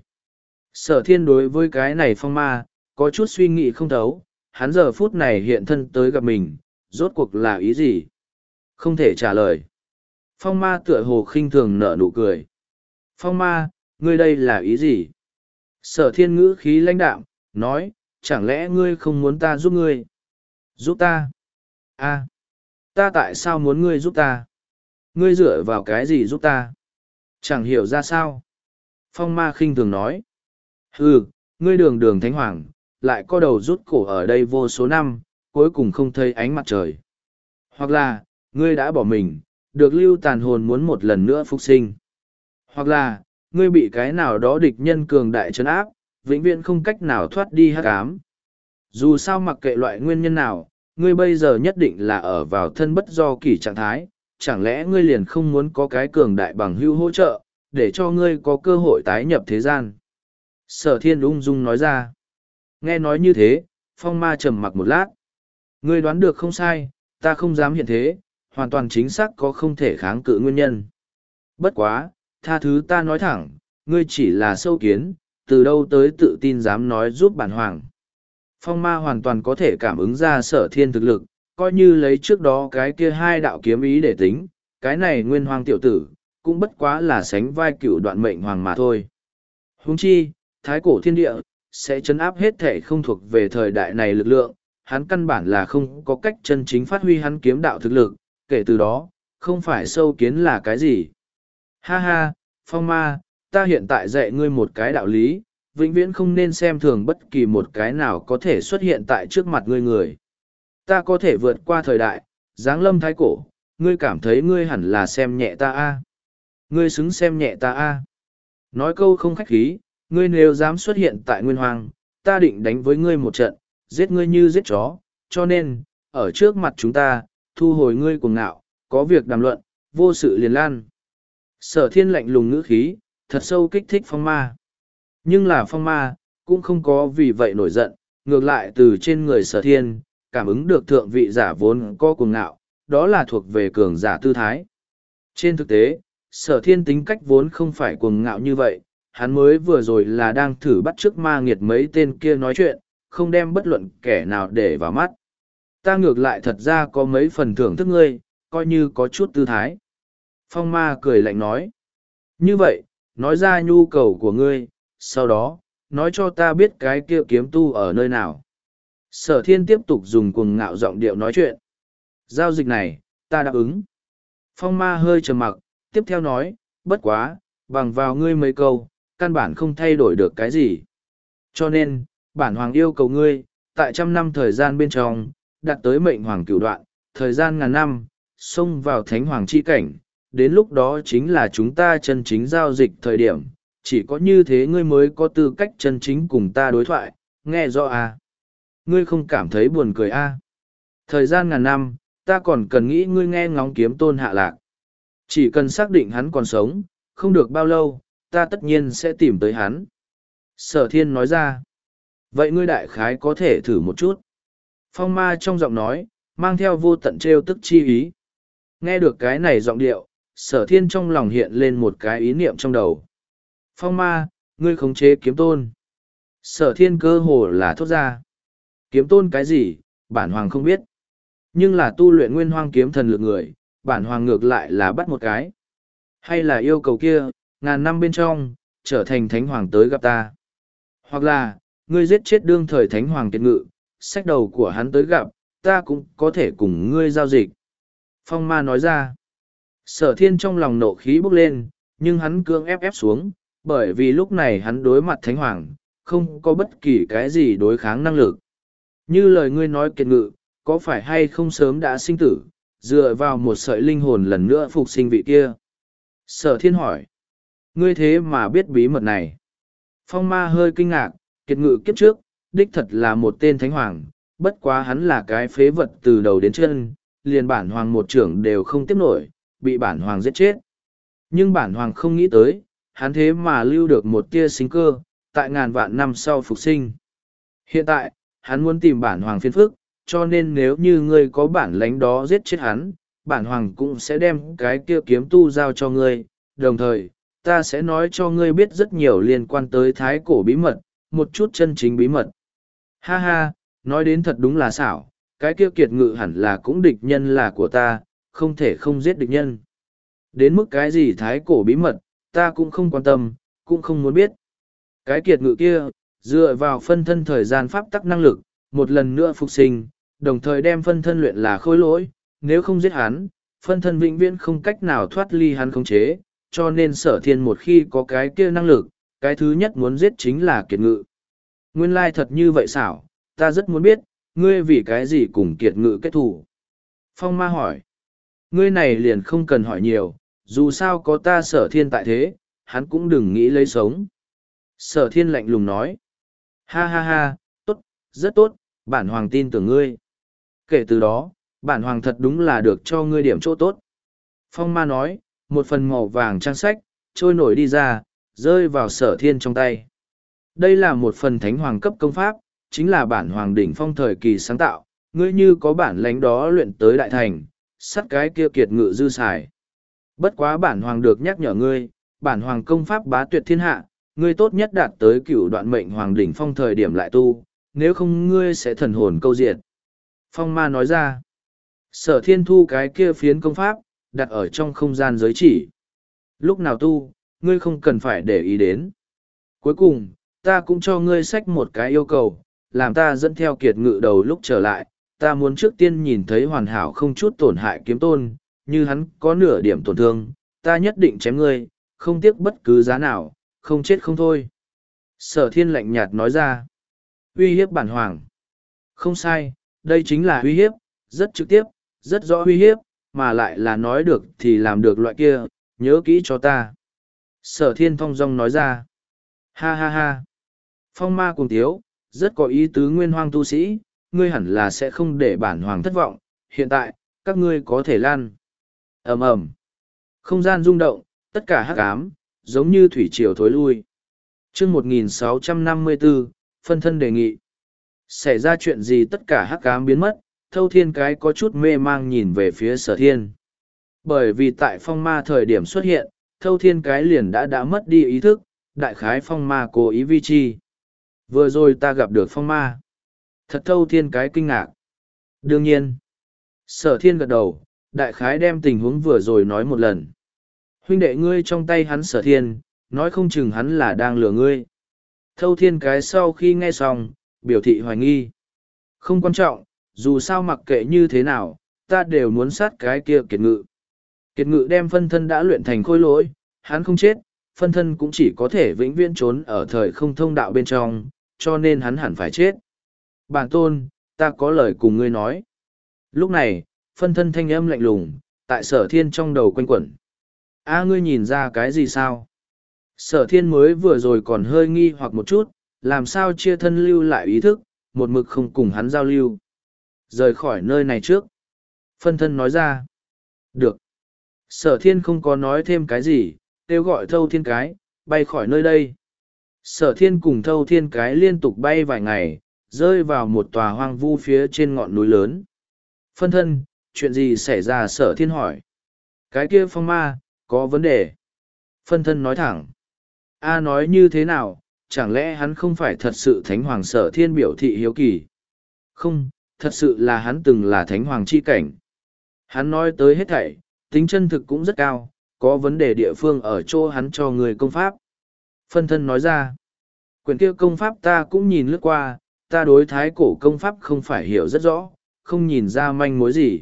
Sở thiên đối với cái này phong ma, có chút suy nghĩ không thấu, hắn giờ phút này hiện thân tới gặp mình, rốt cuộc là ý gì? Không thể trả lời. Phong ma tựa hồ khinh thường nở nụ cười. Phong ma, ngươi đây là ý gì? Sở thiên ngữ khí lãnh đạm, nói, chẳng lẽ ngươi không muốn ta giúp ngươi? Giúp ta? A, ta tại sao muốn ngươi giúp ta? Ngươi dựa vào cái gì giúp ta? Chẳng hiểu ra sao. Phong ma khinh thường nói. Ừ, ngươi đường đường thánh hoàng, lại có đầu rút cổ ở đây vô số năm, cuối cùng không thấy ánh mặt trời. Hoặc là, ngươi đã bỏ mình, được lưu tàn hồn muốn một lần nữa phục sinh. Hoặc là, ngươi bị cái nào đó địch nhân cường đại trấn áp, vĩnh viễn không cách nào thoát đi hắc ám. Dù sao mặc kệ loại nguyên nhân nào, ngươi bây giờ nhất định là ở vào thân bất do kỳ trạng thái, chẳng lẽ ngươi liền không muốn có cái cường đại bằng hữu hỗ trợ, để cho ngươi có cơ hội tái nhập thế gian. Sở thiên ung dung nói ra. Nghe nói như thế, phong ma trầm mặc một lát. Ngươi đoán được không sai, ta không dám hiện thế, hoàn toàn chính xác có không thể kháng cự nguyên nhân. Bất quá, tha thứ ta nói thẳng, ngươi chỉ là sâu kiến, từ đâu tới tự tin dám nói giúp bản hoàng. Phong ma hoàn toàn có thể cảm ứng ra sở thiên thực lực, coi như lấy trước đó cái kia hai đạo kiếm ý để tính, cái này nguyên hoàng tiểu tử, cũng bất quá là sánh vai cựu đoạn mệnh hoàng mà thôi. Huống chi, thái cổ thiên địa, sẽ chấn áp hết thể không thuộc về thời đại này lực lượng, hắn căn bản là không có cách chân chính phát huy hắn kiếm đạo thực lực, kể từ đó, không phải sâu kiến là cái gì. Ha ha, phong ma, ta hiện tại dạy ngươi một cái đạo lý, vĩnh viễn không nên xem thường bất kỳ một cái nào có thể xuất hiện tại trước mặt ngươi người. Ta có thể vượt qua thời đại, giáng lâm thái cổ, ngươi cảm thấy ngươi hẳn là xem nhẹ ta a Ngươi xứng xem nhẹ ta a Nói câu không khách khí, ngươi nếu dám xuất hiện tại nguyên hoàng, ta định đánh với ngươi một trận, giết ngươi như giết chó, cho nên, ở trước mặt chúng ta, thu hồi ngươi cuồng ngạo, có việc đàm luận, vô sự liền lan. Sở thiên lạnh lùng ngữ khí, thật sâu kích thích phong ma. Nhưng là phong ma, cũng không có vì vậy nổi giận, ngược lại từ trên người sở thiên, cảm ứng được thượng vị giả vốn có cuồng ngạo, đó là thuộc về cường giả tư thái. Trên thực tế, sở thiên tính cách vốn không phải cuồng ngạo như vậy, hắn mới vừa rồi là đang thử bắt chước ma nghiệt mấy tên kia nói chuyện, không đem bất luận kẻ nào để vào mắt. Ta ngược lại thật ra có mấy phần thưởng thức ngươi, coi như có chút tư thái. Phong ma cười lạnh nói. Như vậy, nói ra nhu cầu của ngươi, sau đó, nói cho ta biết cái kia kiếm tu ở nơi nào. Sở thiên tiếp tục dùng cuồng ngạo giọng điệu nói chuyện. Giao dịch này, ta đáp ứng. Phong ma hơi trầm mặc, tiếp theo nói, bất quá, bằng vào ngươi mấy câu, căn bản không thay đổi được cái gì. Cho nên, bản hoàng yêu cầu ngươi, tại trăm năm thời gian bên trong, đạt tới mệnh hoàng cửu đoạn, thời gian ngàn năm, xông vào thánh hoàng chi cảnh, đến lúc đó chính là chúng ta chân chính giao dịch thời điểm, chỉ có như thế ngươi mới có tư cách chân chính cùng ta đối thoại, nghe rõ à? Ngươi không cảm thấy buồn cười à? Thời gian ngàn năm, ta còn cần nghĩ ngươi nghe ngóng kiếm tôn hạ lạc. Chỉ cần xác định hắn còn sống, không được bao lâu, ta tất nhiên sẽ tìm tới hắn. Sở thiên nói ra. Vậy ngươi đại khái có thể thử một chút. Phong ma trong giọng nói, mang theo vô tận trêu tức chi ý. Nghe được cái này giọng điệu, sở thiên trong lòng hiện lên một cái ý niệm trong đầu. Phong ma, ngươi khống chế kiếm tôn. Sở thiên cơ hồ là thốt ra. Kiếm tôn cái gì, bản hoàng không biết. Nhưng là tu luyện nguyên hoang kiếm thần lực người, bản hoàng ngược lại là bắt một cái. Hay là yêu cầu kia, ngàn năm bên trong, trở thành thánh hoàng tới gặp ta. Hoặc là, ngươi giết chết đương thời thánh hoàng kiệt ngự, sách đầu của hắn tới gặp, ta cũng có thể cùng ngươi giao dịch. Phong ma nói ra. Sở thiên trong lòng nộ khí bốc lên, nhưng hắn cương ép ép xuống, bởi vì lúc này hắn đối mặt thánh hoàng, không có bất kỳ cái gì đối kháng năng lực. Như lời ngươi nói kiệt ngự, có phải hay không sớm đã sinh tử, dựa vào một sợi linh hồn lần nữa phục sinh vị kia? Sở thiên hỏi. Ngươi thế mà biết bí mật này. Phong ma hơi kinh ngạc, kiệt ngự kiếp trước, đích thật là một tên thánh hoàng, bất quá hắn là cái phế vật từ đầu đến chân, liền bản hoàng một trưởng đều không tiếp nổi, bị bản hoàng giết chết. Nhưng bản hoàng không nghĩ tới, hắn thế mà lưu được một tia sinh cơ, tại ngàn vạn năm sau phục sinh. Hiện tại, hắn muốn tìm bản hoàng phiền phức, cho nên nếu như ngươi có bản lánh đó giết chết hắn, bản hoàng cũng sẽ đem cái kia kiếm tu giao cho ngươi, đồng thời, ta sẽ nói cho ngươi biết rất nhiều liên quan tới thái cổ bí mật, một chút chân chính bí mật. Ha ha, nói đến thật đúng là xảo, cái kia kiệt ngự hẳn là cũng địch nhân là của ta, không thể không giết địch nhân. Đến mức cái gì thái cổ bí mật, ta cũng không quan tâm, cũng không muốn biết. Cái kiệt ngự kia, dựa vào phân thân thời gian pháp tắc năng lực, một lần nữa phục sinh, đồng thời đem phân thân luyện là khôi lỗi, nếu không giết hắn, phân thân vĩnh viễn không cách nào thoát ly hắn khống chế, cho nên sở thiên một khi có cái kia năng lực, cái thứ nhất muốn giết chính là kiệt ngự. Nguyên lai thật như vậy xảo, ta rất muốn biết, ngươi vì cái gì cùng kiệt ngự kết thủ. Phong ma hỏi, ngươi này liền không cần hỏi nhiều, dù sao có ta sở thiên tại thế, hắn cũng đừng nghĩ lấy sống. Sở thiên lạnh lùng nói, ha ha ha, tốt, rất tốt, bản hoàng tin tưởng ngươi. Kể từ đó, bản hoàng thật đúng là được cho ngươi điểm chỗ tốt. Phong ma nói, một phần màu vàng trang sách, trôi nổi đi ra, rơi vào sở thiên trong tay. Đây là một phần thánh hoàng cấp công pháp, chính là bản hoàng đỉnh phong thời kỳ sáng tạo, ngươi như có bản lãnh đó luyện tới đại thành, sắt cái kia kiệt ngự dư xài. Bất quá bản hoàng được nhắc nhở ngươi, bản hoàng công pháp bá tuyệt thiên hạ, ngươi tốt nhất đạt tới cửu đoạn mệnh hoàng đỉnh phong thời điểm lại tu, nếu không ngươi sẽ thần hồn câu diệt. Phong ma nói ra, sở thiên thu cái kia phiến công pháp, đặt ở trong không gian giới chỉ. Lúc nào tu, ngươi không cần phải để ý đến. Cuối cùng, ta cũng cho ngươi sách một cái yêu cầu, làm ta dẫn theo kiệt ngự đầu lúc trở lại, ta muốn trước tiên nhìn thấy hoàn hảo không chút tổn hại kiếm tôn, như hắn có nửa điểm tổn thương, ta nhất định chém ngươi, không tiếc bất cứ giá nào, không chết không thôi. Sở thiên lạnh nhạt nói ra, uy hiếp bản hoàng. Không sai, đây chính là uy hiếp, rất trực tiếp, rất rõ uy hiếp, mà lại là nói được thì làm được loại kia, nhớ kỹ cho ta. Sở thiên thong dong nói ra. Ha ha ha. Phong ma cùng tiếu, rất có ý tứ nguyên hoang tu sĩ, ngươi hẳn là sẽ không để bản hoàng thất vọng, hiện tại, các ngươi có thể lan. Ầm ầm. Không gian rung động, tất cả hắc ám, giống như thủy triều thối lui. Chương một nghìn sáu trăm năm mươi bốn, phân thân đề nghị. Xảy ra chuyện gì tất cả hắc ám biến mất, Thâu Thiên cái có chút mê mang nhìn về phía Sở Thiên. Bởi vì tại phong ma thời điểm xuất hiện, Thâu Thiên cái liền đã đã mất đi ý thức, đại khái phong ma cố ý vi chi. Vừa rồi ta gặp được phong ma. Thật Thâu Thiên cái kinh ngạc. Đương nhiên. Sở Thiên gật đầu, đại khái đem tình huống vừa rồi nói một lần. Huynh đệ ngươi trong tay hắn Sở Thiên, nói không chừng hắn là đang lừa ngươi. Thâu Thiên cái sau khi nghe xong, biểu thị hoài nghi. Không quan trọng, dù sao mặc kệ như thế nào, ta đều muốn sát cái kia kiệt ngự. Kiệt ngự đem phân thân đã luyện thành khôi lỗi, hắn không chết, phân thân cũng chỉ có thể vĩnh viễn trốn ở thời không thông đạo bên trong, cho nên hắn hẳn phải chết. Bản tôn, ta có lời cùng ngươi nói. Lúc này, phân thân thanh âm lạnh lùng, tại Sở Thiên trong đầu quanh quẩn. A ngươi nhìn ra cái gì sao? Sở Thiên mới vừa rồi còn hơi nghi hoặc một chút, làm sao chia thân lưu lại ý thức, một mực không cùng hắn giao lưu. Rời khỏi nơi này trước. Phân thân nói ra. Được. Sở Thiên không có nói thêm cái gì, kêu gọi Thâu Thiên cái, bay khỏi nơi đây. Sở Thiên cùng Thâu Thiên cái liên tục bay vài ngày, rơi vào một tòa hoang vu phía trên ngọn núi lớn. Phân thân, chuyện gì xảy ra? Sở Thiên hỏi. Cái kia phong ma, có vấn đề. Phân thân nói thẳng. A nói như thế nào, chẳng lẽ hắn không phải thật sự Thánh Hoàng? Sở Thiên biểu thị hiếu kỳ. Không, thật sự là hắn từng là Thánh Hoàng chi cảnh. Hắn nói tới hết thảy, tính chân thực cũng rất cao, có vấn đề địa phương ở chỗ hắn cho người công pháp. Phân thân nói ra. Quyển kia công pháp ta cũng nhìn lướt qua, ta đối thái cổ công pháp không phải hiểu rất rõ, không nhìn ra manh mối gì.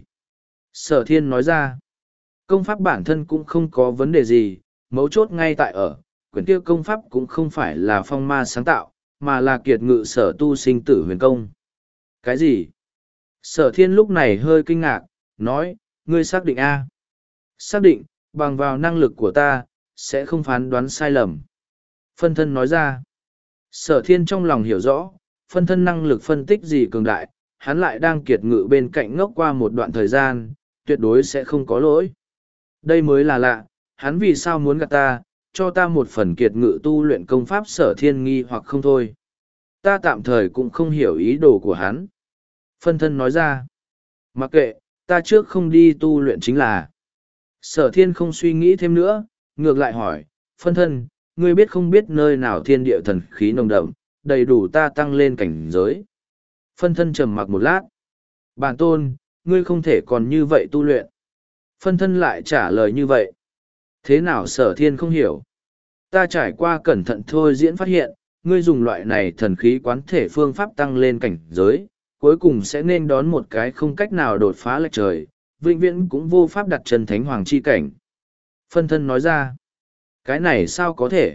Sở Thiên nói ra. Công pháp bản thân cũng không có vấn đề gì, mấu chốt ngay tại ở, quyển kia công pháp cũng không phải là phong ma sáng tạo, mà là kiệt ngự sở tu sinh tử huyền công. Cái gì? Sở Thiên lúc này hơi kinh ngạc, nói, ngươi xác định A. Xác định, bằng vào năng lực của ta, sẽ không phán đoán sai lầm. Phân thân nói ra. Sở Thiên trong lòng hiểu rõ, phân thân năng lực phân tích gì cường đại, hắn lại đang kiệt ngự bên cạnh ngốc qua một đoạn thời gian, tuyệt đối sẽ không có lỗi. Đây mới là lạ, hắn vì sao muốn gạt ta, cho ta một phần kiệt ngự tu luyện công pháp. Sở Thiên nghi hoặc không thôi. Ta tạm thời cũng không hiểu ý đồ của hắn. Phân thân nói ra. Mặc kệ, ta trước không đi tu luyện chính là. Sở Thiên không suy nghĩ thêm nữa, ngược lại hỏi, phân thân, ngươi biết không biết nơi nào thiên địa thần khí nồng đậm, đầy đủ ta tăng lên cảnh giới. Phân thân trầm mặc một lát. Bản tôn, ngươi không thể còn như vậy tu luyện. Phân thân lại trả lời như vậy. Thế nào? Sở Thiên không hiểu. Ta trải qua cẩn thận thôi diễn phát hiện, ngươi dùng loại này thần khí quán thể phương pháp tăng lên cảnh giới, cuối cùng sẽ nên đón một cái không cách nào đột phá lệch trời, vĩnh viễn cũng vô pháp đặt chân Thánh Hoàng chi cảnh. Phân thân nói ra. Cái này sao có thể?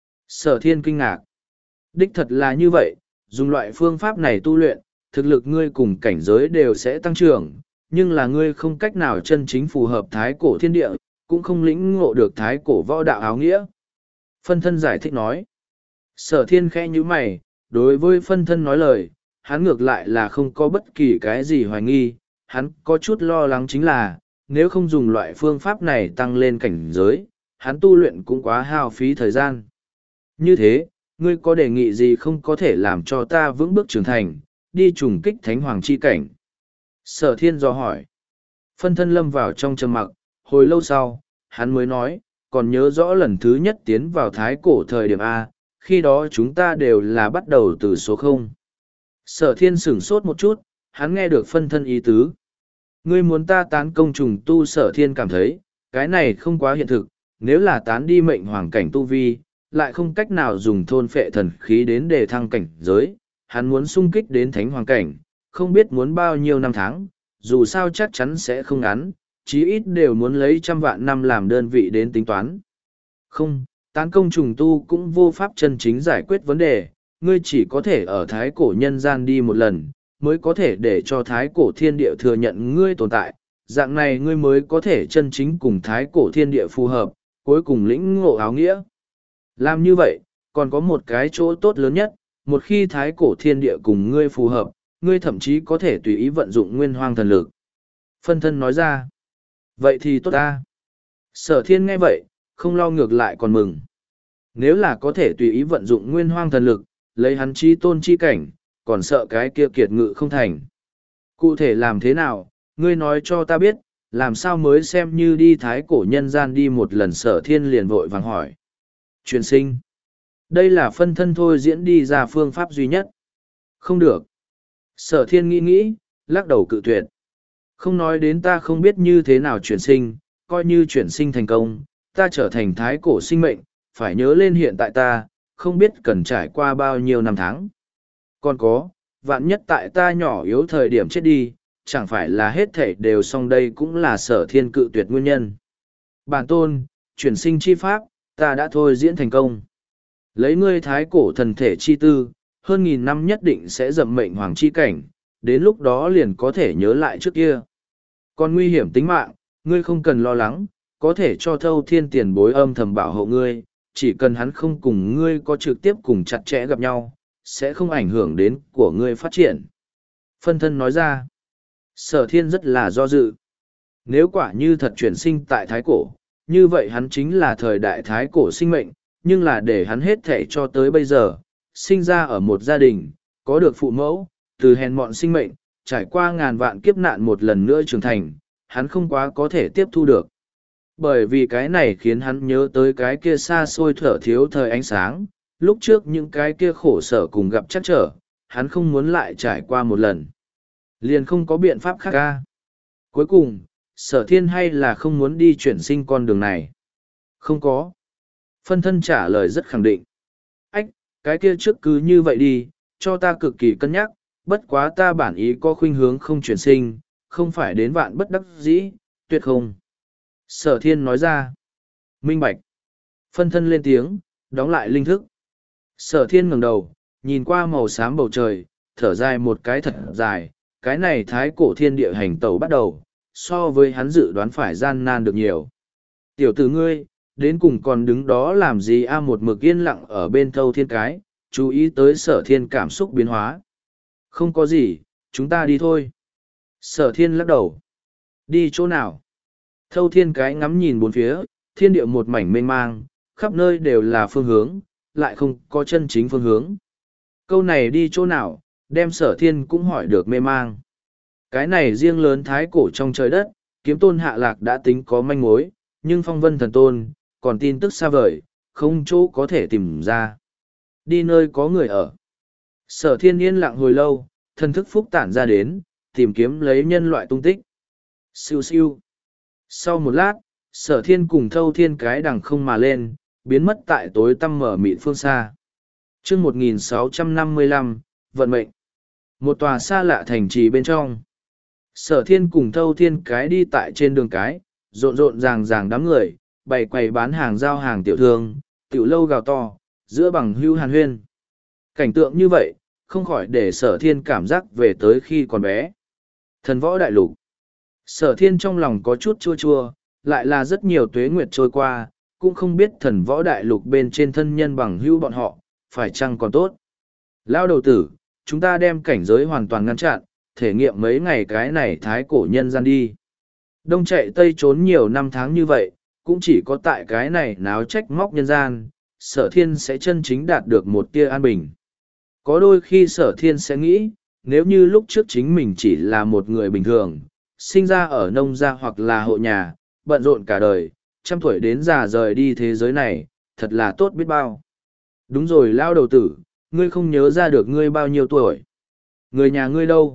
Sở Thiên kinh ngạc. Đích thật là như vậy, dùng loại phương pháp này tu luyện, thực lực ngươi cùng cảnh giới đều sẽ tăng trưởng, nhưng là ngươi không cách nào chân chính phù hợp thái cổ thiên địa, cũng không lĩnh ngộ được thái cổ võ đạo áo nghĩa. Phân thân giải thích nói. Sở Thiên khẽ như mày, đối với phân thân nói lời, hắn ngược lại là không có bất kỳ cái gì hoài nghi, hắn có chút lo lắng chính là, nếu không dùng loại phương pháp này tăng lên cảnh giới, hắn tu luyện cũng quá hao phí thời gian. Như thế, ngươi có đề nghị gì không có thể làm cho ta vững bước trưởng thành, đi trùng kích Thánh Hoàng chi cảnh? Sở Thiên dò hỏi. Phân thân lâm vào trong trầm mặc, hồi lâu sau, hắn mới nói, còn nhớ rõ lần thứ nhất tiến vào thái cổ thời điểm A, khi đó chúng ta đều là bắt đầu từ số không. Sở Thiên sửng sốt một chút, hắn nghe được phân thân ý tứ. Ngươi muốn ta tán công trùng tu? Sở Thiên cảm thấy, cái này không quá hiện thực, nếu là tán đi mệnh hoàng cảnh tu vi, lại không cách nào dùng thôn phệ thần khí đến để thăng cảnh giới, hắn muốn sung kích đến Thánh Hoàng cảnh, không biết muốn bao nhiêu năm tháng, dù sao chắc chắn sẽ không ngắn, chí ít đều muốn lấy trăm vạn năm làm đơn vị đến tính toán. Không, tán công trùng tu cũng vô pháp chân chính giải quyết vấn đề, ngươi chỉ có thể ở thái cổ nhân gian đi một lần, mới có thể để cho thái cổ thiên địa thừa nhận ngươi tồn tại, dạng này ngươi mới có thể chân chính cùng thái cổ thiên địa phù hợp, cuối cùng lĩnh ngộ áo nghĩa. Làm như vậy, còn có một cái chỗ tốt lớn nhất, một khi thái cổ thiên địa cùng ngươi phù hợp, ngươi thậm chí có thể tùy ý vận dụng nguyên hoang thần lực. Phân thân nói ra, vậy thì tốt ta. Sở thiên nghe vậy, không lo ngược lại còn mừng. Nếu là có thể tùy ý vận dụng nguyên hoang thần lực, lấy hắn chi tôn chi cảnh, còn sợ cái kia kiệt ngự không thành. Cụ thể làm thế nào, ngươi nói cho ta biết, làm sao mới xem như đi thái cổ nhân gian đi một lần. Sở thiên liền vội vàng hỏi. Truyền sinh. Đây là phân thân thôi diễn đi ra phương pháp duy nhất. Không được. Sở thiên nghĩ nghĩ, lắc đầu cự tuyệt. Không nói đến ta không biết như thế nào chuyển sinh, coi như chuyển sinh thành công, ta trở thành thái cổ sinh mệnh, phải nhớ lên hiện tại ta, không biết cần trải qua bao nhiêu năm tháng. Còn có, vạn nhất tại ta nhỏ yếu thời điểm chết đi, chẳng phải là hết thảy đều xong, đây cũng là sở thiên cự tuyệt nguyên nhân. Bản tôn, chuyển sinh chi pháp, ta đã thôi diễn thành công. Lấy ngươi thái cổ thần thể chi tư, hơn nghìn năm nhất định sẽ dậm mệnh hoàng chi cảnh, đến lúc đó liền có thể nhớ lại trước kia. Còn nguy hiểm tính mạng, ngươi không cần lo lắng, có thể cho thâu thiên tiền bối âm thầm bảo hộ ngươi, chỉ cần hắn không cùng ngươi có trực tiếp cùng chặt chẽ gặp nhau, sẽ không ảnh hưởng đến của ngươi phát triển. Phân thân nói ra, sở thiên rất là do dự. Nếu quả như thật chuyển sinh tại thái cổ, như vậy hắn chính là thời đại thái cổ sinh mệnh, nhưng là để hắn hết thể cho tới bây giờ, sinh ra ở một gia đình, có được phụ mẫu, từ hèn mọn sinh mệnh, trải qua ngàn vạn kiếp nạn một lần nữa trưởng thành, hắn không quá có thể tiếp thu được. Bởi vì cái này khiến hắn nhớ tới cái kia xa xôi thở thiếu thời ánh sáng, lúc trước những cái kia khổ sở cùng gặp chắc trở, hắn không muốn lại trải qua một lần. Liền không có biện pháp khác ca. Cuối cùng, sở thiên hay là không muốn đi chuyển sinh con đường này? Không có. Phân thân trả lời rất khẳng định. Ách, cái kia trước cứ như vậy đi, cho ta cực kỳ cân nhắc, bất quá ta bản ý có khuynh hướng không chuyển sinh, không phải đến vạn bất đắc dĩ, tuyệt không. Sở thiên nói ra. Minh bạch. Phân thân lên tiếng, đóng lại linh thức. Sở thiên ngẩng đầu, nhìn qua màu xám bầu trời, thở dài một cái thật dài, cái này thái cổ thiên địa hành tẩu bắt đầu, so với hắn dự đoán phải gian nan được nhiều. Tiểu tử ngươi, đến cùng còn đứng đó làm gì a? Một mực yên lặng ở bên thâu thiên cái, chú ý tới sở thiên cảm xúc biến hóa. Không có gì, chúng ta đi thôi. Sở thiên lắc đầu. Đi chỗ nào? Thâu thiên cái ngắm nhìn bốn phía, thiên địa một mảnh mênh mang, khắp nơi đều là phương hướng, lại không có chân chính phương hướng. Câu này đi chỗ nào, đem sở thiên cũng hỏi được mê mang. Cái này riêng lớn thái cổ trong trời đất, kiếm tôn hạ lạc đã tính có manh mối, nhưng phong vân thần tôn, còn tin tức xa vời, không chỗ có thể tìm ra. Đi nơi có người ở. Sở thiên yên lặng hồi lâu, thần thức phúc tản ra đến, tìm kiếm lấy nhân loại tung tích. Siêu siêu. Sau một lát, sở thiên cùng thâu thiên cái đằng không mà lên, biến mất tại tối tăm mở mịt phương xa. chương một nghìn sáu trăm năm mươi lăm, vận mệnh. Một tòa xa lạ thành trì bên trong. Sở thiên cùng thâu thiên cái đi tại trên đường cái, rộn rộn ràng ràng đám người, bày quầy bán hàng giao hàng tiểu thương, tiểu lâu gào to, giữa bằng hưu hàn huyên. Cảnh tượng như vậy, không khỏi để sở thiên cảm giác về tới khi còn bé. Thần võ đại lục. Sở thiên trong lòng có chút chua chua, lại là rất nhiều tuế nguyệt trôi qua, cũng không biết thần võ đại lục bên trên thân nhân bằng hữu bọn họ, phải chăng còn tốt. Lao đầu tử, chúng ta đem cảnh giới hoàn toàn ngăn chặn, thể nghiệm mấy ngày cái này thái cổ nhân gian đi. Đông chạy tây trốn nhiều năm tháng như vậy, cũng chỉ có tại cái này náo trách móc nhân gian, sở thiên sẽ chân chính đạt được một tia an bình. Có đôi khi sở thiên sẽ nghĩ, nếu như lúc trước chính mình chỉ là một người bình thường, sinh ra ở nông gia hoặc là hộ nhà, bận rộn cả đời, trăm tuổi đến già rời đi thế giới này, thật là tốt biết bao. Đúng rồi lao đầu tử, ngươi không nhớ ra được ngươi bao nhiêu tuổi. Người nhà ngươi đâu?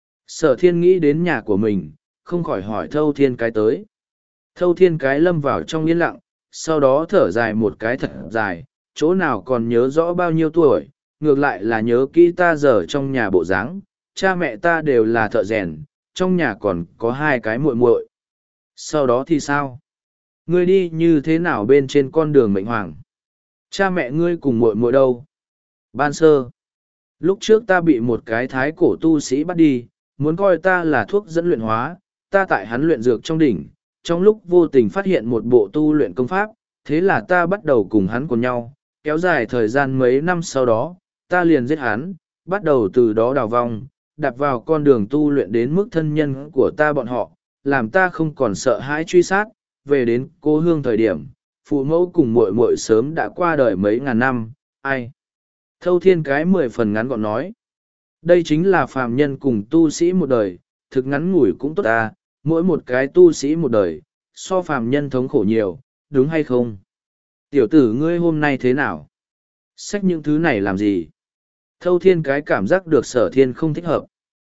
Sở thiên nghĩ đến nhà của mình, không khỏi hỏi thâu thiên cái tới. Thâu thiên cái lâm vào trong yên lặng, sau đó thở dài một cái thật dài, chỗ nào còn nhớ rõ bao nhiêu tuổi, ngược lại là nhớ kỹ ta giờ trong nhà bộ dáng, cha mẹ ta đều là thợ rèn, trong nhà còn có hai cái muội muội. Sau đó thì sao? Ngươi đi như thế nào bên trên con đường mệnh hoàng? Cha mẹ ngươi cùng muội muội đâu? Ban sơ. Lúc trước ta bị một cái thái cổ tu sĩ bắt đi, muốn coi ta là thuốc dẫn luyện hóa, ta tại hắn luyện dược trong đỉnh, trong lúc vô tình phát hiện một bộ tu luyện công pháp, thế là ta bắt đầu cùng hắn cùng nhau, kéo dài thời gian mấy năm sau đó, ta liền giết hắn, bắt đầu từ đó đào vong, đạp vào con đường tu luyện đến mức thân nhân của ta bọn họ, làm ta không còn sợ hãi truy sát, về đến cô hương thời điểm, phụ mẫu cùng muội muội sớm đã qua đời mấy ngàn năm, ai. Thâu Thiên cái mười phần ngắn gọn nói. Đây chính là phàm nhân cùng tu sĩ một đời, thực ngắn ngủi cũng tốt ta, mỗi một cái tu sĩ một đời, so phàm nhân thống khổ nhiều, đúng hay không? Tiểu tử ngươi hôm nay thế nào? Xách những thứ này làm gì? Thâu Thiên cái cảm giác được Sở Thiên không thích hợp.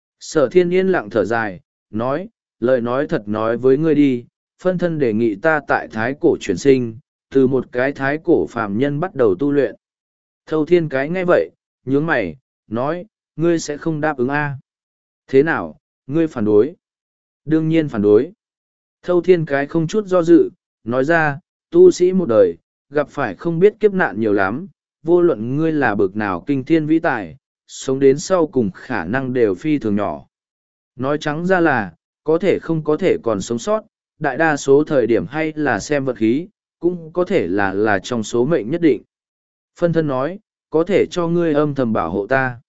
Sở Thiên yên lặng thở dài, nói, lời nói thật nói với ngươi đi, phân thân đề nghị ta tại thái cổ chuyển sinh, từ một cái thái cổ phàm nhân bắt đầu tu luyện. Thâu Thiên cái nghe vậy, nhướng mày, nói, ngươi sẽ không đáp ứng a? Thế nào, ngươi phản đối? Đương nhiên phản đối. Thâu Thiên cái không chút do dự, nói ra, tu sĩ một đời, gặp phải không biết kiếp nạn nhiều lắm, vô luận ngươi là bực nào kinh thiên vĩ tài, sống đến sau cùng khả năng đều phi thường nhỏ. Nói trắng ra là, có thể không có thể còn sống sót, đại đa số thời điểm hay là xem vật khí, cũng có thể là là trong số mệnh nhất định. Phân thân nói, có thể cho ngươi âm thầm bảo hộ ta.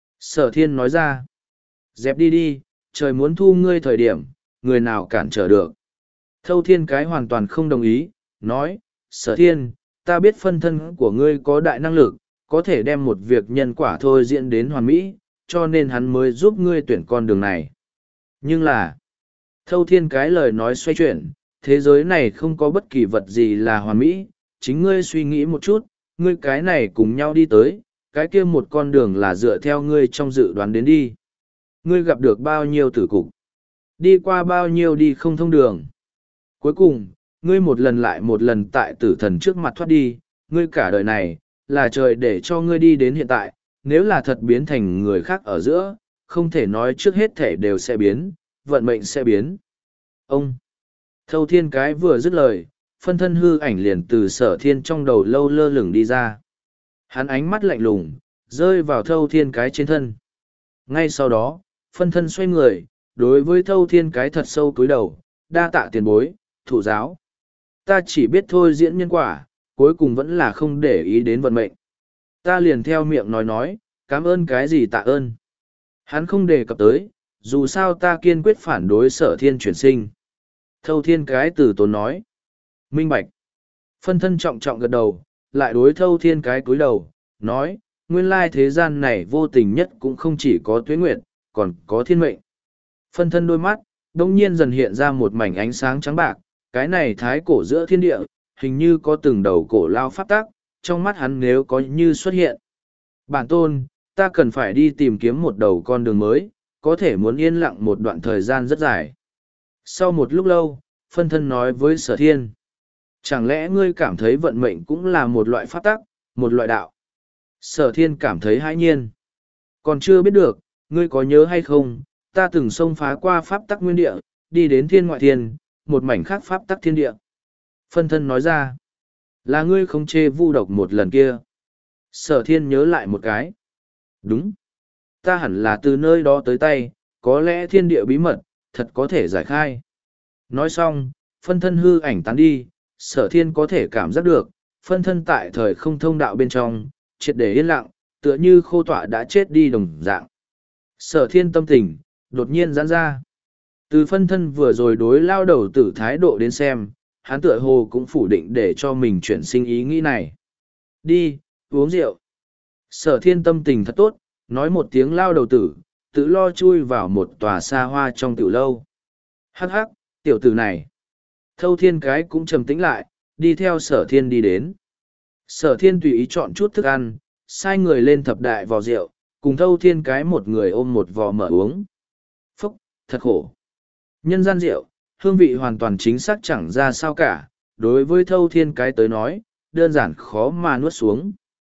Sở Thiên nói ra, dẹp đi đi, trời muốn thu ngươi thời điểm, người nào cản trở được. Thâu Thiên cái hoàn toàn không đồng ý, nói, Sở Thiên, ta biết phân thân của ngươi có đại năng lực, có thể đem một việc nhân quả thôi diễn đến hoàn mỹ, cho nên hắn mới giúp ngươi tuyển con đường này. Nhưng là, Thâu Thiên cái lời nói xoay chuyển, thế giới này không có bất kỳ vật gì là hoàn mỹ, chính ngươi suy nghĩ một chút, ngươi cái này cùng nhau đi tới, cái kia một con đường là dựa theo ngươi trong dự đoán đến đi. Ngươi gặp được bao nhiêu tử cục, đi qua bao nhiêu đi không thông đường. Cuối cùng, ngươi một lần lại một lần tại tử thần trước mặt thoát đi, ngươi cả đời này, là trời để cho ngươi đi đến hiện tại, nếu là thật biến thành người khác ở giữa, không thể nói trước hết thể đều sẽ biến, vận mệnh sẽ biến. Ông, Thâu Thiên cái vừa dứt lời, phân thân hư ảnh liền từ Sở Thiên trong đầu lâu lơ lửng đi ra. Hắn ánh mắt lạnh lùng, rơi vào Thâu Thiên cái trên thân. Ngay sau đó, phân thân xoay người, đối với Thâu Thiên cái thật sâu cúi đầu, đa tạ tiền bối, thụ giáo. Ta chỉ biết thôi diễn nhân quả, cuối cùng vẫn là không để ý đến vận mệnh. Ta liền theo miệng nói nói, cảm ơn cái gì tạ ơn. Hắn không đề cập tới, dù sao ta kiên quyết phản đối Sở Thiên chuyển sinh. Thâu Thiên cái từ tốn nói. Minh bạch. Phân thân trọng trọng gật đầu, lại đối Thâu Thiên cái cúi đầu, nói, nguyên lai thế gian này vô tình nhất cũng không chỉ có tuế nguyệt, còn có thiên mệnh. Phân thân đôi mắt, đông nhiên dần hiện ra một mảnh ánh sáng trắng bạc, cái này thái cổ giữa thiên địa, hình như có từng đầu cổ lao pháp tác, trong mắt hắn nếu có như xuất hiện. Bản tôn, ta cần phải đi tìm kiếm một đầu con đường mới, có thể muốn yên lặng một đoạn thời gian rất dài. Sau một lúc lâu, phân thân nói với Sở Thiên, chẳng lẽ ngươi cảm thấy vận mệnh cũng là một loại pháp tắc, một loại đạo? Sở Thiên cảm thấy hãi nhiên. Còn chưa biết được, ngươi có nhớ hay không, ta từng xông phá qua pháp tắc nguyên địa, đi đến thiên ngoại thiên, một mảnh khác pháp tắc thiên địa. Phân thân nói ra, là ngươi không chê vu độc một lần kia. Sở Thiên nhớ lại một cái. Đúng. Ta hẳn là từ nơi đó tới tay, có lẽ thiên địa bí mật, thật có thể giải khai. Nói xong, phân thân hư ảnh tán đi, Sở Thiên có thể cảm giác được, phân thân tại thời không thông đạo bên trong, triệt để yên lặng, tựa như khô tọa đã chết đi đồng dạng. Sở Thiên tâm tình, đột nhiên giãn ra. Từ phân thân vừa rồi đối lao đầu tử thái độ đến xem, hắn tựa hồ cũng phủ định để cho mình chuyển sinh ý nghĩ này. Đi, uống rượu. Sở Thiên tâm tình thật tốt, nói một tiếng lao đầu tử, tự lo chui vào một tòa xa hoa trong tiểu lâu. Hắc hắc, tiểu tử này. Thâu Thiên cái cũng trầm tĩnh lại, đi theo Sở Thiên đi đến. Sở Thiên tùy ý chọn chút thức ăn, sai người lên thập đại vò rượu, cùng Thâu Thiên cái một người ôm một vò mở uống. Phúc, thật khổ. Nhân gian rượu, hương vị hoàn toàn chính xác chẳng ra sao cả, đối với Thâu Thiên cái tới nói, đơn giản khó mà nuốt xuống.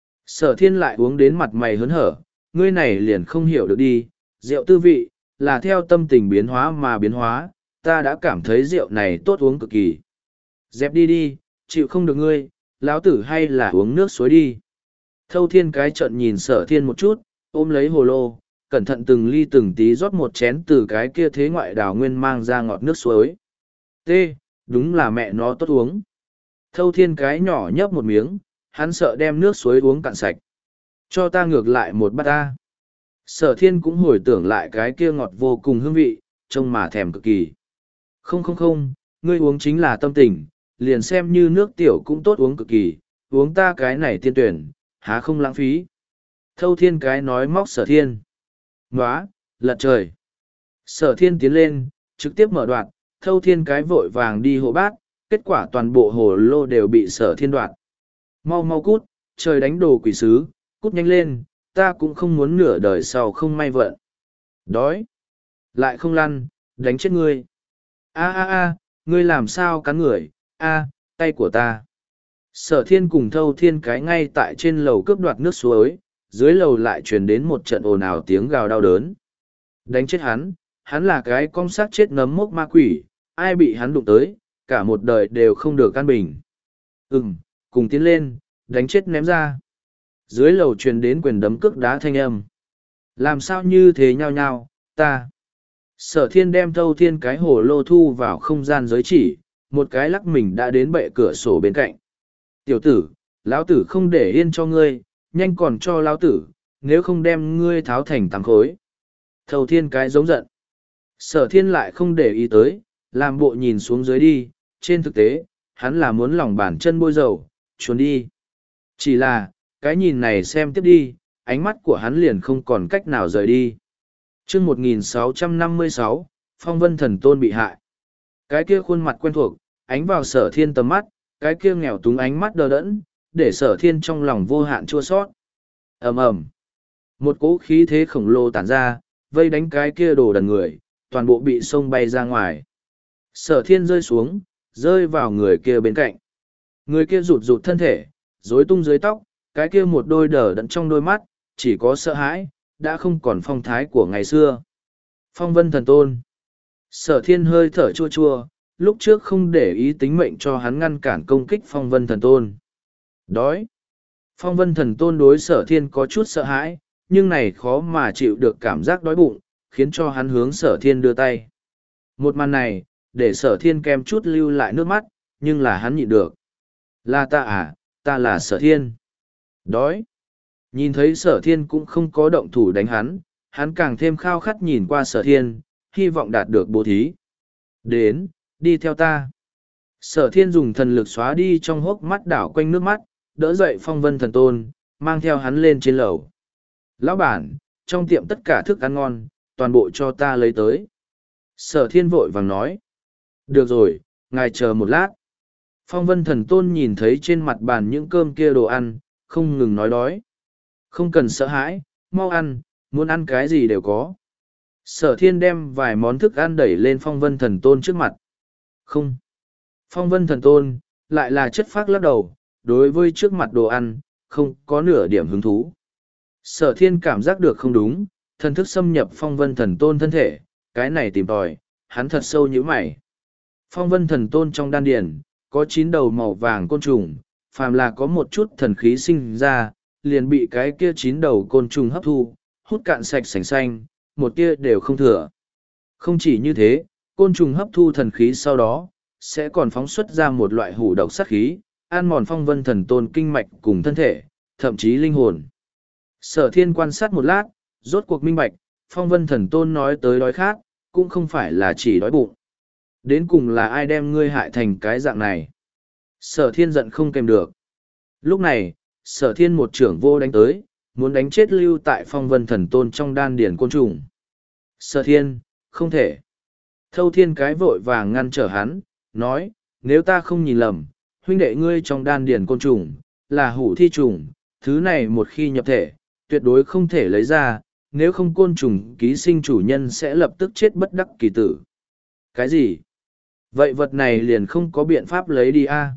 Sở Thiên lại uống đến mặt mày hớn hở, ngươi này liền không hiểu được đi, rượu tư vị, là theo tâm tình biến hóa mà biến hóa, ta đã cảm thấy rượu này tốt uống cực kỳ. Dẹp đi đi, chịu không được ngươi, lão tử hay là uống nước suối đi. Thâu Thiên cái trận nhìn Sở Thiên một chút, ôm lấy hồ lô, cẩn thận từng ly từng tí rót một chén từ cái kia thế ngoại đào nguyên mang ra ngọt nước suối. T, đúng là mẹ nó tốt uống. Thâu thiên cái nhỏ nhấp một miếng, hắn sợ đem nước suối uống cạn sạch. Cho ta ngược lại một bát ta. Sở thiên cũng hồi tưởng lại cái kia ngọt vô cùng hương vị, trông mà thèm cực kỳ. Không không không, ngươi uống chính là tâm tình, liền xem như nước tiểu cũng tốt uống cực kỳ, uống ta cái này tiên tuyển, há không lãng phí. Thâu thiên cái nói móc sở thiên. Nóa, lật trời. Sở thiên tiến lên, trực tiếp mở đoạt, thâu thiên cái vội vàng đi hộ bát, kết quả toàn bộ hồ lô đều bị sở thiên đoạt. Mau mau cút, trời đánh đồ quỷ sứ, cút nhanh lên, ta cũng không muốn nửa đời sau không may vận. Đói. Lại không lăn, đánh chết ngươi. A a a, ngươi làm sao cắn người, a, tay của ta. Sở thiên cùng thâu thiên cái ngay tại trên lầu cướp đoạt nước suối, dưới lầu lại truyền đến một trận ồn ào tiếng gào đau đớn. Đánh chết hắn, hắn là cái con xác chết nấm mốc ma quỷ, ai bị hắn đụng tới, cả một đời đều không được căn bình. Ừm, cùng tiến lên, đánh chết ném ra. Dưới lầu truyền đến quyền đấm cước đá thanh âm. Làm sao như thế nhao nhao, ta. Sở thiên đem thâu thiên cái hồ lô thu vào không gian giới chỉ, một cái lắc mình đã đến bệ cửa sổ bên cạnh. Tiểu tử, lão tử không để yên cho ngươi, nhanh còn cho lão tử, nếu không đem ngươi tháo thành tám khối. Thâu thiên cái giống giận. Sở thiên lại không để ý tới, làm bộ nhìn xuống dưới đi, trên thực tế, hắn là muốn lòng bàn chân bôi dầu, trốn đi. Chỉ là, cái nhìn này xem tiếp đi, ánh mắt của hắn liền không còn cách nào rời đi. Chương một nghìn sáu trăm năm mươi sáu, Phong Vân Thần Tôn bị hại. Cái kia khuôn mặt quen thuộc, ánh vào sở thiên tầm mắt, cái kia nghèo túng ánh mắt đờ đẫn, để sở thiên trong lòng vô hạn chua sót. ầm ầm, một cỗ khí thế khổng lồ tản ra, vây đánh cái kia đồ đần người, toàn bộ bị sông bay ra ngoài. Sở thiên rơi xuống, rơi vào người kia bên cạnh. Người kia rụt rụt thân thể, rối tung dưới tóc, cái kia một đôi đờ đẫn trong đôi mắt, chỉ có sợ hãi, đã không còn phong thái của ngày xưa. Phong Vân Thần Tôn. Sở thiên hơi thở chua chua, lúc trước không để ý tính mệnh cho hắn ngăn cản công kích Phong Vân Thần Tôn. Đói. Phong Vân Thần Tôn đối sở thiên có chút sợ hãi, nhưng này khó mà chịu được cảm giác đói bụng, khiến cho hắn hướng sở thiên đưa tay. Một màn này, để sở thiên kem chút lưu lại nước mắt, nhưng là hắn nhịn được. Là ta à, ta là sở thiên. Đói. Nhìn thấy sở thiên cũng không có động thủ đánh hắn, hắn càng thêm khao khát nhìn qua sở thiên, hy vọng đạt được bố thí. Đến, đi theo ta. Sở thiên dùng thần lực xóa đi trong hốc mắt đảo quanh nước mắt, đỡ dậy Phong Vân Thần Tôn, mang theo hắn lên trên lầu. Lão bản, trong tiệm tất cả thức ăn ngon, toàn bộ cho ta lấy tới. Sở thiên vội vàng nói. Được rồi, ngài chờ một lát. Phong Vân Thần Tôn nhìn thấy trên mặt bàn những cơm kia đồ ăn, không ngừng nói đói. Không cần sợ hãi, mau ăn, muốn ăn cái gì đều có. Sở thiên đem vài món thức ăn đẩy lên Phong Vân Thần Tôn trước mặt. Không. Phong Vân Thần Tôn, lại là chất phác lắc đầu, đối với trước mặt đồ ăn, không có nửa điểm hứng thú. Sở thiên cảm giác được không đúng, thần thức xâm nhập Phong Vân Thần Tôn thân thể, cái này tìm tòi, hắn thật sâu như mày. Phong Vân Thần Tôn trong đan điển, có chín đầu màu vàng côn trùng, phàm là có một chút thần khí sinh ra, liền bị cái kia chín đầu côn trùng hấp thu, hút cạn sạch sành xanh, một tia đều không thừa. Không chỉ như thế, côn trùng hấp thu thần khí sau đó, sẽ còn phóng xuất ra một loại hủ độc sát khí, ăn mòn Phong Vân Thần Tôn kinh mạch cùng thân thể, thậm chí linh hồn. Sở thiên quan sát một lát, rốt cuộc minh bạch, Phong Vân Thần Tôn nói tới đói khát, cũng không phải là chỉ đói bụng. Đến cùng là ai đem ngươi hại thành cái dạng này? Sở thiên giận không kèm được. Lúc này, sở thiên một trưởng vô đánh tới, muốn đánh chết lưu tại Phong Vân Thần Tôn trong đan điển côn trùng. Sở thiên, không thể. Thâu thiên cái vội vàng ngăn trở hắn, nói, nếu ta không nhìn lầm, huynh đệ ngươi trong đan điển côn trùng, là hủ thi trùng, thứ này một khi nhập thể, tuyệt đối không thể lấy ra, nếu không côn trùng ký sinh chủ nhân sẽ lập tức chết bất đắc kỳ tử. Cái gì? Vậy vật này liền không có biện pháp lấy đi a à?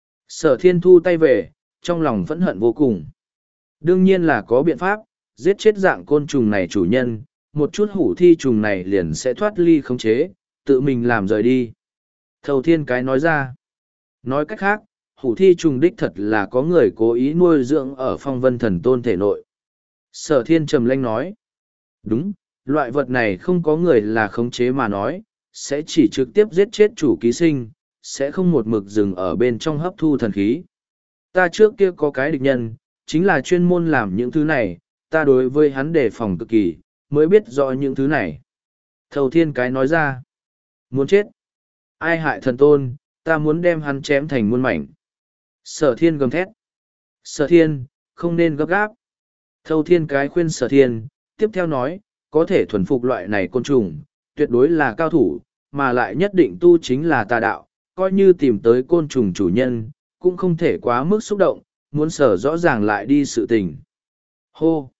Sở thiên thu tay về, trong lòng phẫn hận vô cùng. Đương nhiên là có biện pháp, giết chết dạng côn trùng này chủ nhân, một chút hủ thi trùng này liền sẽ thoát ly khống chế, tự mình làm rời đi. Thâu thiên cái nói ra. Nói cách khác, hủ thi trùng đích thật là có người cố ý nuôi dưỡng ở Phong Vân Thần Tôn thể nội. Sở thiên trầm lanh nói. Đúng, loại vật này không có người là khống chế mà nói, sẽ chỉ trực tiếp giết chết chủ ký sinh, sẽ không một mực dừng ở bên trong hấp thu thần khí. Ta trước kia có cái địch nhân, chính là chuyên môn làm những thứ này, ta đối với hắn đề phòng cực kỳ, mới biết rõ những thứ này. Thầu thiên cái nói ra. Muốn chết. Ai hại thần tôn, ta muốn đem hắn chém thành muôn mảnh. Sở thiên gầm thét. Sở thiên, không nên gấp gáp. Thâu thiên cái khuyên sở thiên, tiếp theo nói, có thể thuần phục loại này côn trùng, tuyệt đối là cao thủ, mà lại nhất định tu chính là tà đạo, coi như tìm tới côn trùng chủ nhân, cũng không thể quá mức xúc động, muốn sở rõ ràng lại đi sự tình. Hô!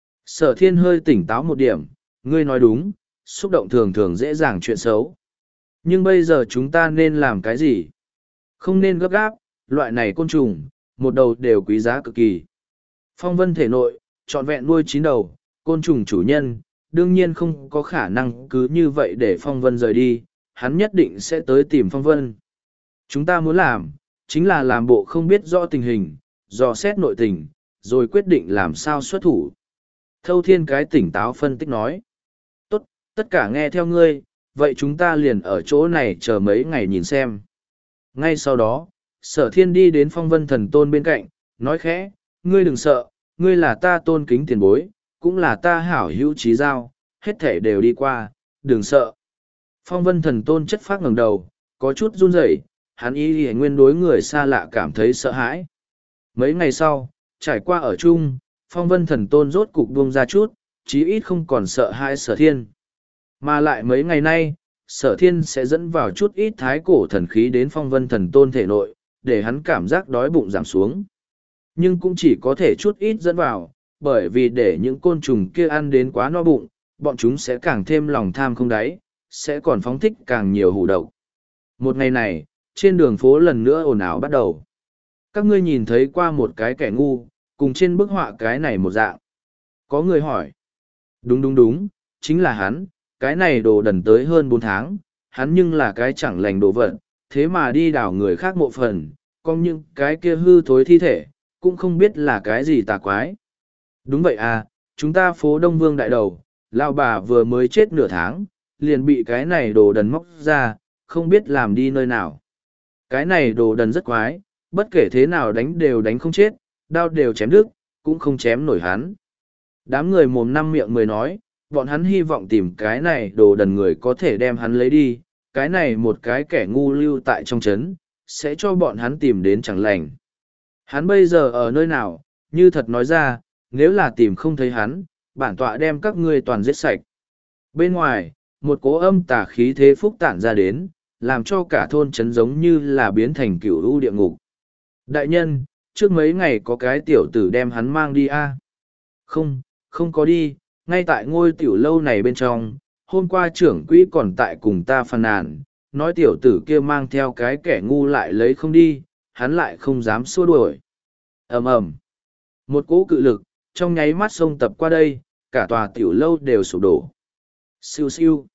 Sở thiên hơi tỉnh táo một điểm, ngươi nói đúng, xúc động thường thường dễ dàng chuyện xấu. Nhưng bây giờ chúng ta nên làm cái gì? Không nên gấp gáp, loại này côn trùng, một đầu đều quý giá cực kỳ. Phong vân thể nội, trọn vẹn nuôi chín đầu, côn trùng chủ nhân, đương nhiên không có khả năng cứ như vậy để phong vân rời đi, hắn nhất định sẽ tới tìm phong vân. Chúng ta muốn làm, chính là làm bộ không biết rõ tình hình, dò xét nội tình, rồi quyết định làm sao xuất thủ. Thâu thiên cái tỉnh táo phân tích nói. Tốt, tất cả nghe theo ngươi, vậy chúng ta liền ở chỗ này chờ mấy ngày nhìn xem. Ngay sau đó, sở thiên đi đến phong vân thần tôn bên cạnh, nói khẽ, ngươi đừng sợ, ngươi là ta tôn kính tiền bối, cũng là ta hảo hữu trí giao, hết thể đều đi qua, đừng sợ. Phong vân thần tôn chất phác ngẩng đầu, có chút run rẩy, hắn ý y nguyên đối người xa lạ cảm thấy sợ hãi. Mấy ngày sau, trải qua ở chung, phong vân thần tôn rốt cục buông ra chút, chí ít không còn sợ hãi sở thiên. Mà lại mấy ngày nay, sở thiên sẽ dẫn vào chút ít thái cổ thần khí đến phong vân thần tôn thể nội, để hắn cảm giác đói bụng giảm xuống. Nhưng cũng chỉ có thể chút ít dẫn vào, bởi vì để những côn trùng kia ăn đến quá no bụng, bọn chúng sẽ càng thêm lòng tham không đáy, sẽ còn phóng thích càng nhiều hủ độc. Một ngày này, trên đường phố lần nữa ồn ào bắt đầu. Các ngươi nhìn thấy qua một cái kẻ ngu, cùng trên bức họa cái này một dạng. Có người hỏi. Đúng đúng đúng, chính là hắn, cái này đồ đần tới hơn bốn tháng, hắn nhưng là cái chẳng lành đồ vật, thế mà đi đào người khác mộ phần, còn những cái kia hư thối thi thể, cũng không biết là cái gì tà quái. Đúng vậy à, chúng ta phố Đông Vương đại đầu, lão bà vừa mới chết nửa tháng, liền bị cái này đồ đần móc ra, không biết làm đi nơi nào. Cái này đồ đần rất quái, bất kể thế nào đánh đều đánh không chết, đao đều chém đứt, cũng không chém nổi hắn. Đám người mồm năm miệng mười nói, bọn hắn hy vọng tìm cái này đồ đần người có thể đem hắn lấy đi, cái này một cái kẻ ngu lưu tại trong trấn, sẽ cho bọn hắn tìm đến chẳng lành. Hắn bây giờ ở nơi nào, như thật nói ra, nếu là tìm không thấy hắn, bản tọa đem các ngươi toàn giết sạch. Bên ngoài, một cỗ âm tà khí thế phúc tản ra đến, làm cho cả thôn trấn giống như là biến thành cửu u địa ngục. Đại nhân, trước mấy ngày có cái tiểu tử đem hắn mang đi a? Không, không có đi, ngay tại ngôi tiểu lâu này bên trong, hôm qua trưởng quỹ còn tại cùng ta phàn nàn, nói tiểu tử kia mang theo cái kẻ ngu lại lấy không đi, hắn lại không dám xua đuổi. Ầm ầm, một cỗ cự lực, trong nháy mắt xông tập qua đây, cả tòa tiểu lâu đều sụp đổ. Siêu siêu.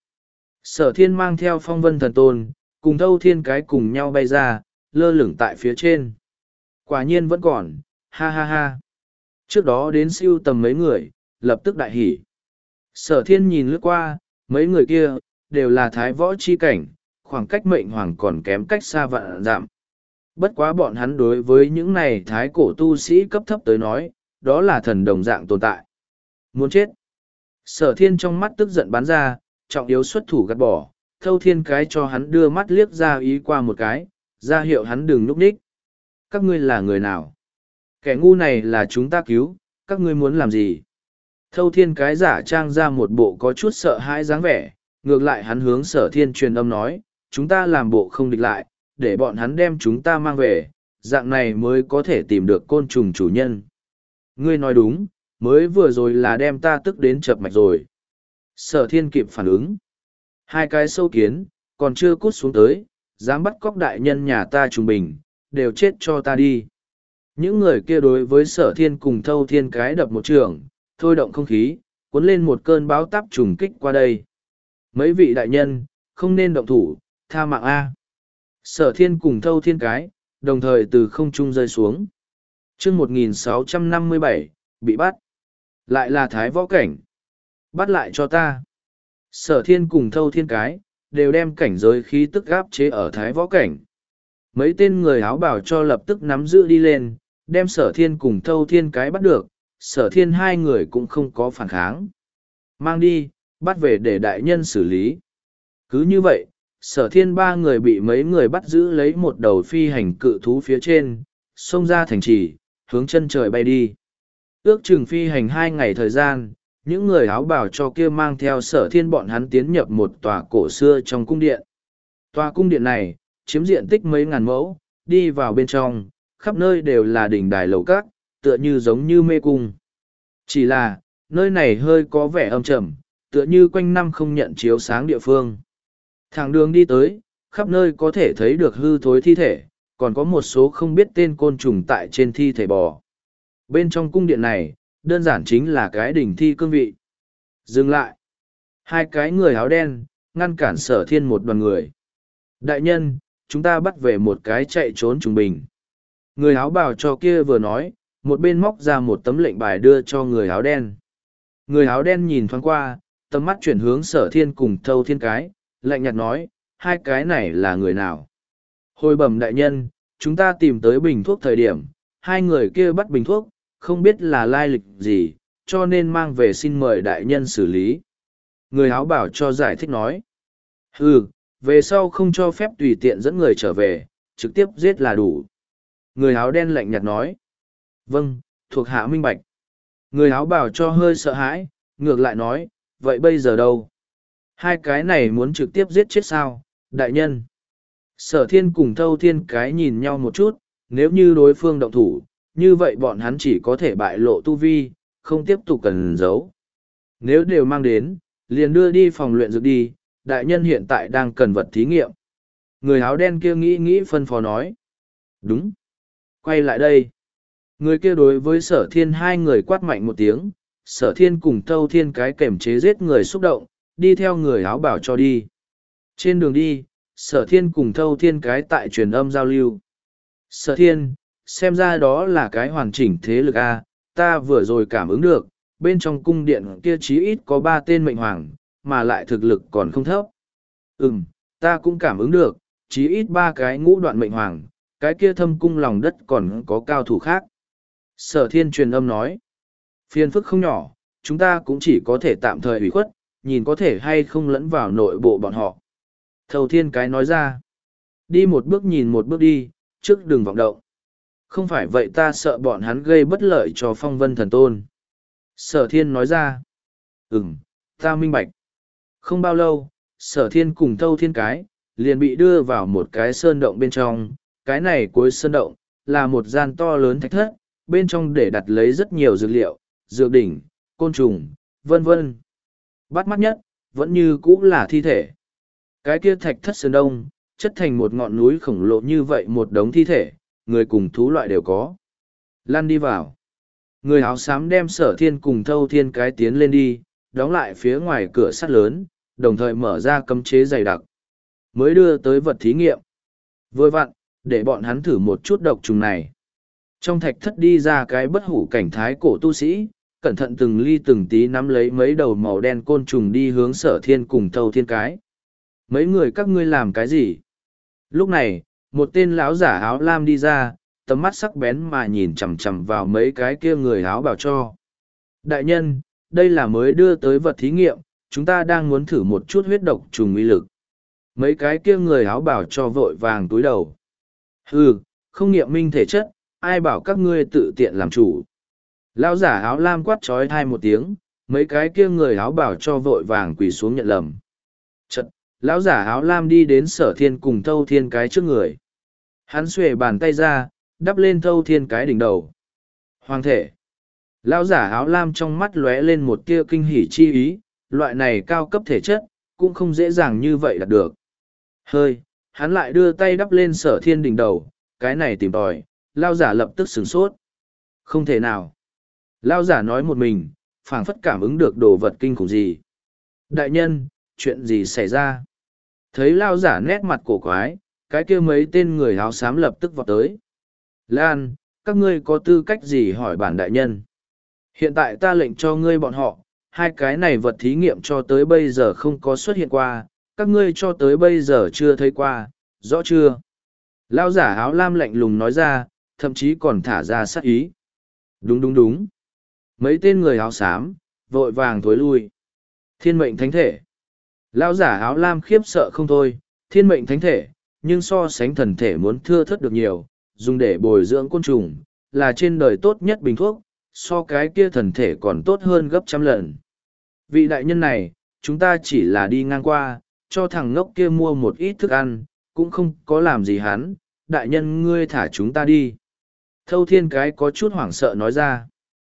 Sở thiên mang theo phong vân thần tôn, cùng thâu thiên cái cùng nhau bay ra, lơ lửng tại phía trên. Quả nhiên vẫn còn, ha ha ha. Trước đó đến siêu tầm mấy người, lập tức đại hỉ. Sở thiên nhìn lướt qua, mấy người kia, đều là thái võ chi cảnh, khoảng cách mệnh hoàng còn kém cách xa vạn dặm. Bất quá bọn hắn đối với những này thái cổ tu sĩ cấp thấp tới nói, đó là thần đồng dạng tồn tại. Muốn chết. Sở thiên trong mắt tức giận bắn ra, trọng yếu xuất thủ gạt bỏ, thâu thiên cái cho hắn đưa mắt liếc ra ý qua một cái, ra hiệu hắn đừng núp ních. Các ngươi là người nào? Kẻ ngu này là chúng ta cứu, các ngươi muốn làm gì? Thâu thiên cái giả trang ra một bộ có chút sợ hãi dáng vẻ, ngược lại hắn hướng sở thiên truyền âm nói, chúng ta làm bộ không địch lại, để bọn hắn đem chúng ta mang về, dạng này mới có thể tìm được côn trùng chủ nhân. Ngươi nói đúng, mới vừa rồi là đem ta tức đến chập mạch rồi. Sở thiên kịp phản ứng. Hai cái sâu kiến, còn chưa cút xuống tới, dám bắt cóc đại nhân nhà ta trùng bình, đều chết cho ta đi. Những người kia đối với sở thiên cùng thâu thiên cái đập một trường, thôi động không khí, cuốn lên một cơn bão táp trùng kích qua đây. Mấy vị đại nhân, không nên động thủ, tha mạng A. Sở thiên cùng thâu thiên cái, đồng thời từ không trung rơi xuống. chương một nghìn sáu trăm năm mươi bảy, bị bắt. Lại là thái võ cảnh. Bắt lại cho ta. Sở thiên cùng thâu thiên cái, đều đem cảnh giới khí tức gáp chế ở thái võ cảnh. Mấy tên người áo bảo cho lập tức nắm giữ đi lên, đem sở thiên cùng thâu thiên cái bắt được, sở thiên hai người cũng không có phản kháng. Mang đi, bắt về để đại nhân xử lý. Cứ như vậy, sở thiên ba người bị mấy người bắt giữ lấy một đầu phi hành cự thú phía trên, xông ra thành trì, hướng chân trời bay đi. Ước chừng phi hành hai ngày thời gian, những người áo bào cho kia mang theo sở thiên bọn hắn tiến nhập một tòa cổ xưa trong cung điện. Tòa cung điện này, chiếm diện tích mấy ngàn mẫu, đi vào bên trong, khắp nơi đều là đỉnh đài lầu các, tựa như giống như mê cung. Chỉ là, nơi này hơi có vẻ âm trầm, tựa như quanh năm không nhận chiếu sáng địa phương. Thẳng đường đi tới, khắp nơi có thể thấy được hư thối thi thể, còn có một số không biết tên côn trùng tại trên thi thể bò. Bên trong cung điện này, đơn giản chính là cái đỉnh thi cương vị. Dừng lại. Hai cái người áo đen, ngăn cản sở thiên một đoàn người. Đại nhân, chúng ta bắt về một cái chạy trốn trùng bình. Người áo bào cho kia vừa nói, một bên móc ra một tấm lệnh bài đưa cho người áo đen. Người áo đen nhìn thoáng qua, tầm mắt chuyển hướng sở thiên cùng thâu thiên cái, lạnh nhạt nói, hai cái này là người nào? Hồi bẩm đại nhân, chúng ta tìm tới bình thuốc thời điểm, hai người kia bắt bình thuốc, không biết là lai lịch gì, cho nên mang về xin mời đại nhân xử lý. Người áo bảo cho giải thích nói. Ừ, về sau không cho phép tùy tiện dẫn người trở về, trực tiếp giết là đủ. Người áo đen lạnh nhạt nói. Vâng, thuộc hạ minh bạch. Người áo bảo cho hơi sợ hãi, ngược lại nói, vậy bây giờ đâu? Hai cái này muốn trực tiếp giết chết sao, đại nhân? Sở thiên cùng thâu thiên cái nhìn nhau một chút, nếu như đối phương động thủ, như vậy bọn hắn chỉ có thể bại lộ tu vi, không tiếp tục cần giấu. Nếu đều mang đến, liền đưa đi phòng luyện dược đi, đại nhân hiện tại đang cần vật thí nghiệm. Người áo đen kia nghĩ nghĩ phân phó nói. Đúng. Quay lại đây. Người kia đối với sở thiên hai người quát mạnh một tiếng, sở thiên cùng thâu thiên cái kềm chế giết người xúc động, đi theo người áo bảo cho đi. Trên đường đi, sở thiên cùng thâu thiên cái tại truyền âm giao lưu. Sở thiên, xem ra đó là cái hoàn chỉnh thế lực A, ta vừa rồi cảm ứng được, bên trong cung điện kia chí ít có ba tên mệnh hoàng, mà lại thực lực còn không thấp. Ừm, ta cũng cảm ứng được, chí ít ba cái ngũ đoạn mệnh hoàng, cái kia thâm cung lòng đất còn có cao thủ khác. Sở thiên truyền âm nói, phiền phức không nhỏ, chúng ta cũng chỉ có thể tạm thời ủy khuất, nhìn có thể hay không lẫn vào nội bộ bọn họ. Thâu thiên cái nói ra, đi một bước nhìn một bước đi, trước đừng vọng động. Không phải vậy ta sợ bọn hắn gây bất lợi cho phong vân thần tôn. Sở thiên nói ra, ừm, ta minh bạch. Không bao lâu, sở thiên cùng thâu thiên cái, liền bị đưa vào một cái sơn động bên trong. Cái này cuối sơn động, là một gian to lớn thạch thất, bên trong để đặt lấy rất nhiều dược liệu, dược đỉnh, côn trùng, vân vân. Bắt mắt nhất, vẫn như cũ là thi thể. Cái kia thạch thất sơn đông, chất thành một ngọn núi khổng lồ như vậy một đống thi thể, người cùng thú loại đều có. Lăn đi vào. Người áo xám đem sở thiên cùng thâu thiên cái tiến lên đi, đóng lại phía ngoài cửa sắt lớn, đồng thời mở ra cấm chế dày đặc. Mới đưa tới vật thí nghiệm. Vừa vặn, để bọn hắn thử một chút độc trùng này. Trong thạch thất đi ra cái bất hủ cảnh thái cổ tu sĩ, cẩn thận từng ly từng tí nắm lấy mấy đầu màu đen côn trùng đi hướng sở thiên cùng thâu thiên cái. Mấy người các ngươi làm cái gì? Lúc này, một tên lão giả áo lam đi ra, tầm mắt sắc bén mà nhìn chằm chằm vào mấy cái kia người áo bào cho. Đại nhân, đây là mới đưa tới vật thí nghiệm, chúng ta đang muốn thử một chút huyết độc trùng uy lực. Mấy cái kia người áo bào cho vội vàng túi đầu. Hừ, không nghiệm minh thể chất, ai bảo các ngươi tự tiện làm chủ. Lão giả áo lam quát trói thai một tiếng, mấy cái kia người áo bào cho vội vàng quỳ xuống nhận lầm. Chật, lão giả áo lam đi đến sở thiên cùng thâu thiên cái trước người. Hắn xuề bàn tay ra, đắp lên thâu thiên cái đỉnh đầu. Hoàng thể. Lão giả áo lam trong mắt lóe lên một tia kinh hỉ chi ý, loại này cao cấp thể chất, cũng không dễ dàng như vậy đạt được. Hơi, hắn lại đưa tay đắp lên sở thiên đỉnh đầu, cái này tìm tòi, lão giả lập tức sửng sốt. Không thể nào. Lão giả nói một mình, phảng phất cảm ứng được đồ vật kinh khủng gì. Đại nhân, chuyện gì xảy ra? Thấy lão giả nét mặt cổ quái, cái kia mấy tên người áo xám lập tức vọt tới. Lan, các ngươi có tư cách gì hỏi bản đại nhân? Hiện tại ta lệnh cho ngươi bọn họ, hai cái này vật thí nghiệm cho tới bây giờ không có xuất hiện qua, các ngươi cho tới bây giờ chưa thấy qua, rõ chưa? Lao giả áo lam lạnh lùng nói ra, thậm chí còn thả ra sát ý. Đúng đúng đúng. Mấy tên người áo xám, vội vàng thối lui. Thiên mệnh thánh thể. Lao giả áo lam khiếp sợ không thôi, thiên mệnh thánh thể, nhưng so sánh thần thể muốn thưa thớt được nhiều, dùng để bồi dưỡng côn trùng, là trên đời tốt nhất bình thuốc, so cái kia thần thể còn tốt hơn gấp trăm lần. Vị đại nhân này, chúng ta chỉ là đi ngang qua, cho thằng ngốc kia mua một ít thức ăn, cũng không có làm gì hắn, đại nhân ngươi thả chúng ta đi. Thâu thiên cái có chút hoảng sợ nói ra.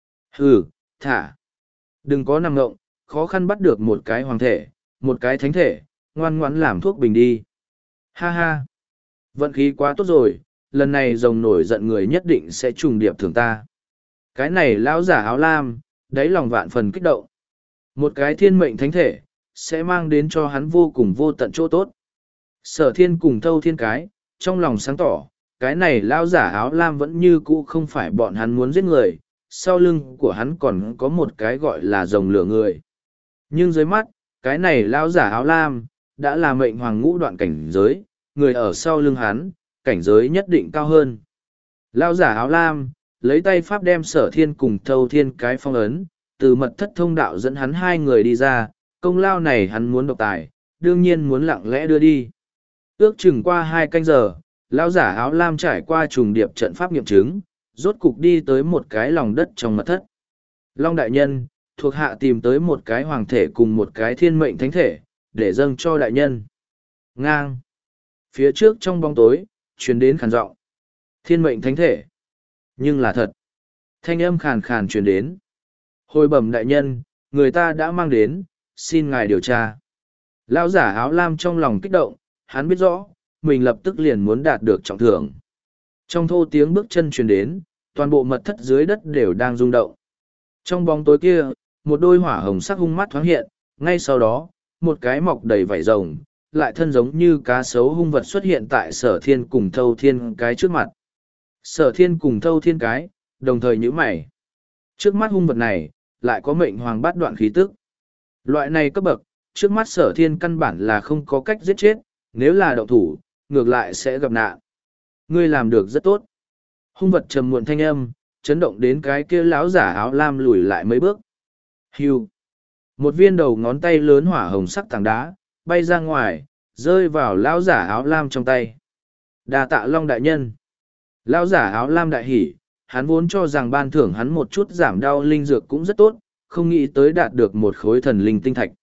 Hừ, thả. Đừng có nằm ngộng, khó khăn bắt được một cái hoàng thể, một cái thánh thể, ngoan ngoãn làm thuốc bình đi. Ha ha. Vận khí quá tốt rồi, lần này rồng nổi giận người nhất định sẽ trùng điệp thưởng ta. Cái này lão giả áo lam, đáy lòng vạn phần kích động. Một cái thiên mệnh thánh thể, sẽ mang đến cho hắn vô cùng vô tận chỗ tốt. Sở thiên cùng thâu thiên cái, trong lòng sáng tỏ, cái này lão giả áo lam vẫn như cũ không phải bọn hắn muốn giết người, sau lưng của hắn còn có một cái gọi là rồng lửa người. Nhưng dưới mắt, cái này lão giả áo lam, đã là mệnh hoàng ngũ đoạn cảnh giới, người ở sau lưng hắn, cảnh giới nhất định cao hơn. Lão giả áo lam, lấy tay pháp đem sở thiên cùng thâu thiên cái phong ấn, từ mật thất thông đạo dẫn hắn hai người đi ra, công lao này hắn muốn độc tài, đương nhiên muốn lặng lẽ đưa đi. Ước chừng qua hai canh giờ, lão giả áo lam trải qua trùng điệp trận pháp nghiệm chứng, rốt cục đi tới một cái lòng đất trong mật thất. Long đại nhân, thuộc hạ tìm tới một cái hoàng thể cùng một cái thiên mệnh thánh thể, để dâng cho đại nhân. Ngang. Phía trước trong bóng tối, truyền đến khàn giọng. Thiên mệnh thánh thể. Nhưng là thật. Thanh âm khàn khàn truyền đến. Hồi bẩm đại nhân, người ta đã mang đến, xin ngài điều tra. Lão giả áo lam trong lòng kích động, hắn biết rõ, mình lập tức liền muốn đạt được trọng thưởng. Trong thô tiếng bước chân truyền đến, toàn bộ mật thất dưới đất đều đang rung động. Trong bóng tối kia, một đôi hỏa hồng sắc hung mắt thoáng hiện, ngay sau đó, một cái mọc đầy vảy rồng, lại thân giống như cá sấu hung vật xuất hiện tại sở thiên cùng thâu thiên cái trước mặt. Sở thiên cùng thâu thiên cái, đồng thời nhíu mày. Trước mắt hung vật này, lại có mệnh hoàng bát đoạn khí tức. Loại này cấp bậc, trước mắt sở thiên căn bản là không có cách giết chết, nếu là động thủ, ngược lại sẽ gặp nạn. Ngươi làm được rất tốt. Hung vật trầm muộn thanh âm, chấn động đến cái kia lão giả áo lam lùi lại mấy bước. Hưu. Một viên đầu ngón tay lớn hỏa hồng sắc tảng đá, bay ra ngoài, rơi vào lão giả áo lam trong tay. Đa tạ Long đại nhân. Lão giả áo lam đại hỉ, hắn vốn cho rằng ban thưởng hắn một chút giảm đau linh dược cũng rất tốt, không nghĩ tới đạt được một khối thần linh tinh thạch.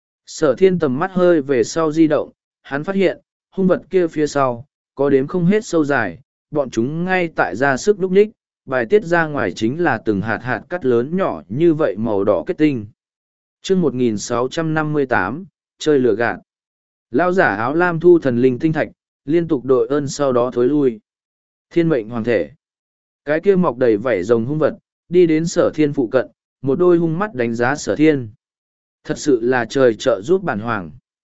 Sở thiên tầm mắt hơi về sau di động, hắn phát hiện, hung vật kia phía sau, có đếm không hết sâu dài, bọn chúng ngay tại ra sức lúc ních, bài tiết ra ngoài chính là từng hạt hạt cắt lớn nhỏ như vậy màu đỏ kết tinh. chương một nghìn sáu trăm năm mươi tám, chơi lửa gạt. Lão giả áo lam thu thần linh tinh thạch, liên tục đội ơn sau đó thối lui. Thiên mệnh hoàng thể. Cái kia mọc đầy vảy rồng hung vật, đi đến sở thiên phụ cận, một đôi hung mắt đánh giá sở thiên. Thật sự là trời trợ giúp bản hoàng.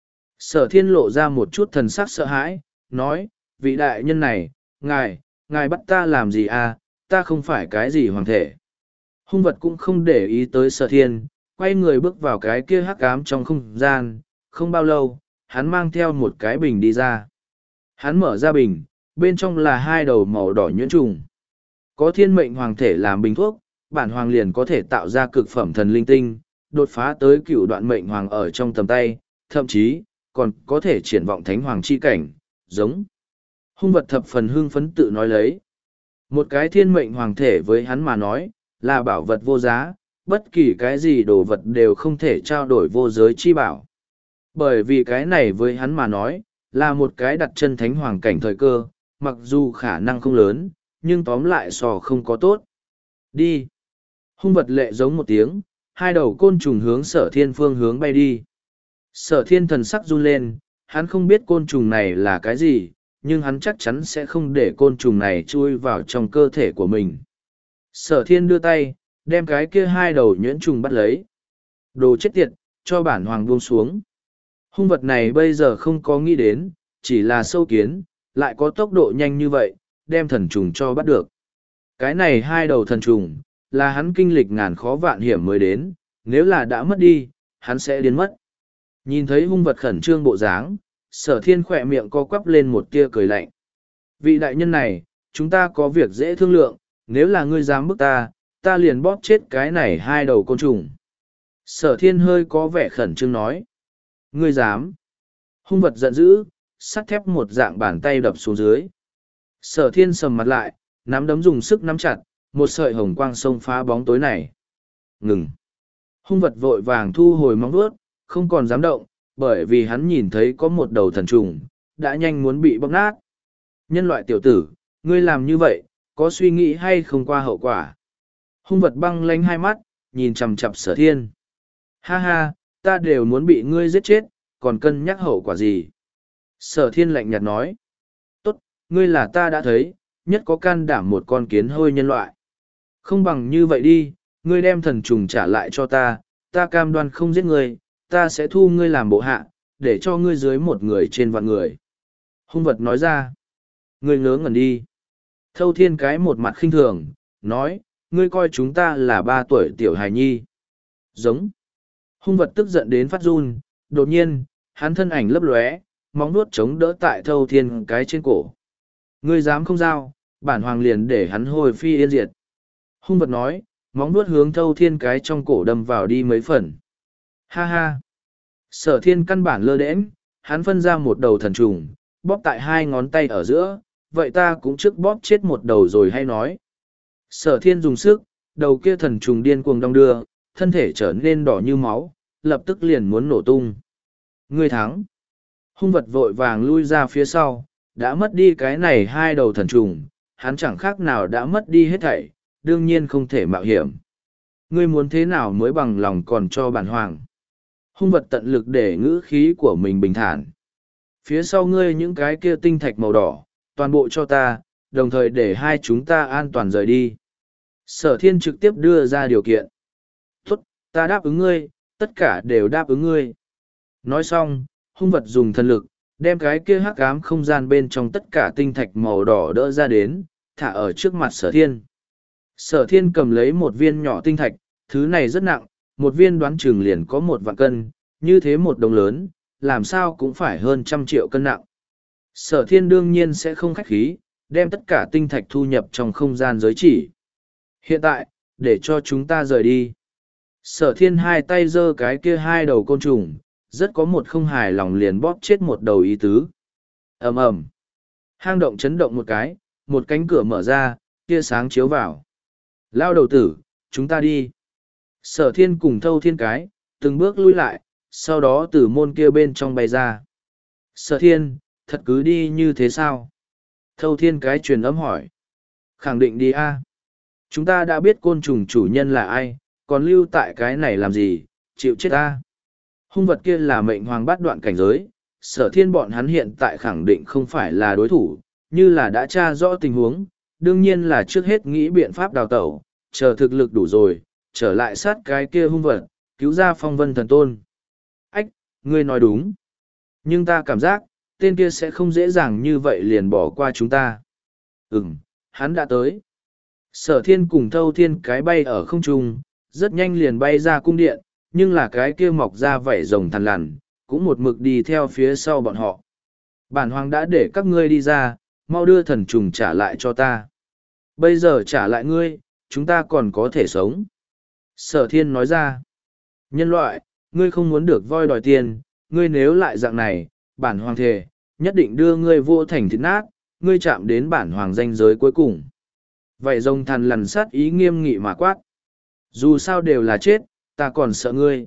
Sở thiên lộ ra một chút thần sắc sợ hãi, nói, vị đại nhân này, ngài, ngài bắt ta làm gì à, ta không phải cái gì hoàng thể. Hung vật cũng không để ý tới sở thiên, quay người bước vào cái kia hắc ám trong không gian, không bao lâu, hắn mang theo một cái bình đi ra. Hắn mở ra bình, bên trong là hai đầu màu đỏ nhuyễn trùng. Có thiên mệnh hoàng thể làm bình thuốc, bản hoàng liền có thể tạo ra cực phẩm thần linh tinh, đột phá tới cựu đoạn mệnh hoàng ở trong tầm tay, thậm chí, còn có thể triển vọng thánh hoàng chi cảnh, giống. Hung vật thập phần hưng phấn tự nói lấy. Một cái thiên mệnh hoàng thể với hắn mà nói, là bảo vật vô giá, bất kỳ cái gì đồ vật đều không thể trao đổi vô giới chi bảo. Bởi vì cái này với hắn mà nói, là một cái đặt chân thánh hoàng cảnh thời cơ, mặc dù khả năng không lớn, nhưng tóm lại sò không có tốt. Đi. Hung vật lệ giống một tiếng, hai đầu côn trùng hướng sở thiên phương hướng bay đi. Sở thiên thần sắc run lên, hắn không biết côn trùng này là cái gì, nhưng hắn chắc chắn sẽ không để côn trùng này chui vào trong cơ thể của mình. Sở thiên đưa tay, đem cái kia hai đầu nhuyễn trùng bắt lấy. Đồ chết tiệt, cho bản hoàng buông xuống. Hung vật này bây giờ không có nghĩ đến, chỉ là sâu kiến, lại có tốc độ nhanh như vậy, đem thần trùng cho bắt được. Cái này hai đầu thần trùng, là hắn kinh lịch ngàn khó vạn hiểm mới đến, nếu là đã mất đi, hắn sẽ điên mất. Nhìn thấy hung vật khẩn trương bộ dáng, sở thiên khỏe miệng co quắp lên một tia cười lạnh. Vị đại nhân này, chúng ta có việc dễ thương lượng, nếu là ngươi dám bức ta, ta liền bóp chết cái này hai đầu côn trùng. Sở thiên hơi có vẻ khẩn trương nói. Ngươi dám. Hung vật giận dữ, sắt thép một dạng bàn tay đập xuống dưới. Sở thiên sầm mặt lại, nắm đấm dùng sức nắm chặt, một sợi hồng quang xông phá bóng tối này. Ngừng. Hung vật vội vàng thu hồi móng vuốt, không còn dám động, bởi vì hắn nhìn thấy có một đầu thần trùng, đã nhanh muốn bị bóc nát. Nhân loại tiểu tử, ngươi làm như vậy, có suy nghĩ hay không qua hậu quả? Hung vật băng lánh hai mắt, nhìn chằm chằm sở thiên. Ha ha, ta đều muốn bị ngươi giết chết, còn cân nhắc hậu quả gì? Sở thiên lạnh nhạt nói. Tốt, ngươi là ta đã thấy, nhất có can đảm một con kiến hôi nhân loại. Không bằng như vậy đi, ngươi đem thần trùng trả lại cho ta, ta cam đoan không giết ngươi, ta sẽ thu ngươi làm bộ hạ, để cho ngươi dưới một người trên vạn người. Hung vật nói ra. Ngươi ngớ ngẩn đi. Thâu thiên cái một mặt khinh thường, nói, ngươi coi chúng ta là ba tuổi tiểu hài nhi. Giống. Hung vật tức giận đến phát run, đột nhiên, hắn thân ảnh lấp lóe, móng nuốt chống đỡ tại thâu thiên cái trên cổ. Ngươi dám không giao, bản hoàng liền để hắn hồi phi yên diệt. Hung vật nói, móng nuốt hướng thâu thiên cái trong cổ đâm vào đi mấy phần. Ha ha. Sở thiên căn bản lơ đễnh, hắn phân ra một đầu thần trùng, bóp tại hai ngón tay ở giữa, vậy ta cũng trước bóp chết một đầu rồi hay nói. Sở thiên dùng sức, đầu kia thần trùng điên cuồng đong đưa, thân thể trở nên đỏ như máu, lập tức liền muốn nổ tung. Ngươi thắng. Hung vật vội vàng lui ra phía sau, đã mất đi cái này hai đầu thần trùng, hắn chẳng khác nào đã mất đi hết thảy, đương nhiên không thể mạo hiểm. Ngươi muốn thế nào mới bằng lòng còn cho bản hoàng? Hung vật tận lực để ngữ khí của mình bình thản. Phía sau ngươi những cái kia tinh thạch màu đỏ, toàn bộ cho ta, đồng thời để hai chúng ta an toàn rời đi. Sở thiên trực tiếp đưa ra điều kiện. Tốt, ta đáp ứng ngươi, tất cả đều đáp ứng ngươi. Nói xong, hung vật dùng thần lực, đem cái kia hắc ám không gian bên trong tất cả tinh thạch màu đỏ đỡ ra đến, thả ở trước mặt sở thiên. Sở thiên cầm lấy một viên nhỏ tinh thạch, thứ này rất nặng, một viên đoán chừng liền có một vạn cân, như thế một đồng lớn, làm sao cũng phải hơn trăm triệu cân nặng. Sở thiên đương nhiên sẽ không khách khí, đem tất cả tinh thạch thu nhập trong không gian giới chỉ. Hiện tại, để cho chúng ta rời đi. Sở thiên hai tay giơ cái kia hai đầu côn trùng, rất có một không hài lòng liền bóp chết một đầu ý tứ. ầm ầm, hang động chấn động một cái, một cánh cửa mở ra, tia sáng chiếu vào. Lao đầu tử, chúng ta đi. Sở thiên cùng thâu thiên cái, từng bước lui lại, sau đó từ môn kia bên trong bay ra. Sở thiên, thật cứ đi như thế sao? Thâu thiên cái truyền âm hỏi. Khẳng định đi a. Chúng ta đã biết côn trùng chủ nhân là ai, còn lưu tại cái này làm gì, chịu chết a. Hung vật kia là mệnh hoàng bát đoạn cảnh giới, sở thiên bọn hắn hiện tại khẳng định không phải là đối thủ, như là đã tra rõ tình huống, đương nhiên là trước hết nghĩ biện pháp đào tẩu, chờ thực lực đủ rồi, trở lại sát cái kia hung vật, cứu ra phong vân thần tôn. Ách, ngươi nói đúng. Nhưng ta cảm giác, tên kia sẽ không dễ dàng như vậy liền bỏ qua chúng ta. Ừm, hắn đã tới. Sở thiên cùng thâu thiên cái bay ở không trung, rất nhanh liền bay ra cung điện, nhưng là cái kia mọc ra vảy rồng thằn lằn, cũng một mực đi theo phía sau bọn họ. Bản hoàng đã để các ngươi đi ra, mau đưa thần trùng trả lại cho ta. Bây giờ trả lại ngươi, chúng ta còn có thể sống. Sở thiên nói ra. Nhân loại, ngươi không muốn được voi đòi tiền, ngươi nếu lại dạng này, bản hoàng thề, nhất định đưa ngươi vô thành thịt nát, ngươi chạm đến bản hoàng danh giới cuối cùng. Vậy rồng thằn lằn sát ý nghiêm nghị mà quát. Dù sao đều là chết, ta còn sợ ngươi.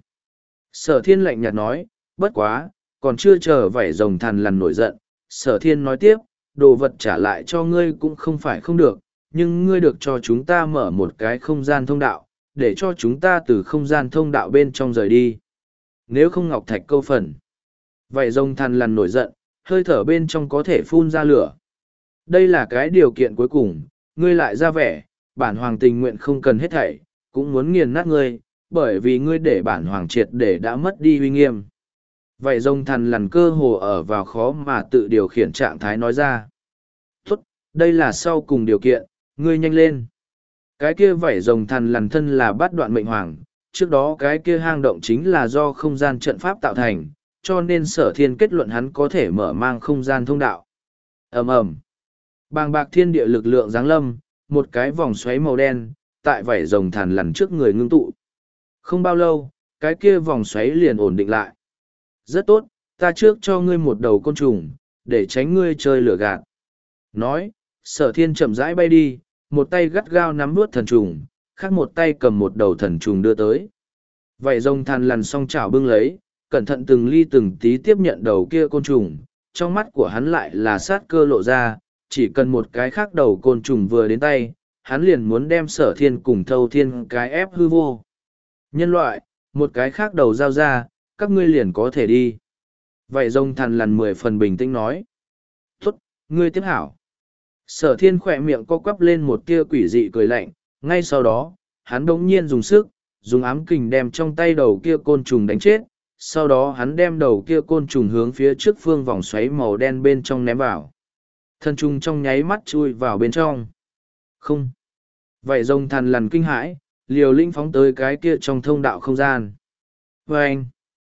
Sở thiên lạnh nhạt nói, bất quá, còn chưa chờ vảy rồng thằn lằn nổi giận. Sở thiên nói tiếp, đồ vật trả lại cho ngươi cũng không phải không được, nhưng ngươi được cho chúng ta mở một cái không gian thông đạo, để cho chúng ta từ không gian thông đạo bên trong rời đi. Nếu không ngọc thạch câu phần. Vảy rồng thằn lằn nổi giận, hơi thở bên trong có thể phun ra lửa. Đây là cái điều kiện cuối cùng, ngươi lại ra vẻ, bản hoàng tình nguyện không cần hết thảy, cũng muốn nghiền nát ngươi, bởi vì ngươi để bản hoàng triệt để đã mất đi uy nghiêm. Vậy rồng thằn lằn cơ hồ ở vào khó mà tự điều khiển trạng thái nói ra. Tốt, đây là sau cùng điều kiện, ngươi nhanh lên. Cái kia vảy rồng thằn lằn thân là bát đoạn mệnh hoàng, trước đó cái kia hang động chính là do không gian trận pháp tạo thành, cho nên sở thiên kết luận hắn có thể mở mang không gian thông đạo. ầm ầm Bàng bạc thiên địa lực lượng giáng lâm, một cái vòng xoáy màu đen, tại vảy rồng thằn lằn trước người ngưng tụ. Không bao lâu, cái kia vòng xoáy liền ổn định lại. Rất tốt, ta trước cho ngươi một đầu côn trùng, để tránh ngươi chơi lửa gạt. Nói, sở thiên chậm rãi bay đi, một tay gắt gao nắm nuốt thần trùng, khác một tay cầm một đầu thần trùng đưa tới. Vảy rồng thằn lằn song chảo bưng lấy, cẩn thận từng ly từng tí tiếp nhận đầu kia côn trùng, trong mắt của hắn lại là sát cơ lộ ra, chỉ cần một cái khác đầu côn trùng vừa đến tay, hắn liền muốn đem sở thiên cùng thâu thiên cái ép hư vô. Nhân loại, một cái khác đầu giao ra, các ngươi liền có thể đi. Vậy rồng thằn lằn mười phần bình tĩnh nói. Tốt, ngươi tiếp hảo. Sở thiên khỏe miệng co quắp lên một tia quỷ dị cười lạnh, ngay sau đó, hắn đống nhiên dùng sức, dùng ám kình đem trong tay đầu kia côn trùng đánh chết, sau đó hắn đem đầu kia côn trùng hướng phía trước phương vòng xoáy màu đen bên trong ném vào. Thân trùng trong nháy mắt chui vào bên trong. Không. Vậy rồng thằn lằn kinh hãi, liều linh phóng tới cái kia trong thông đạo không gian. Và anh.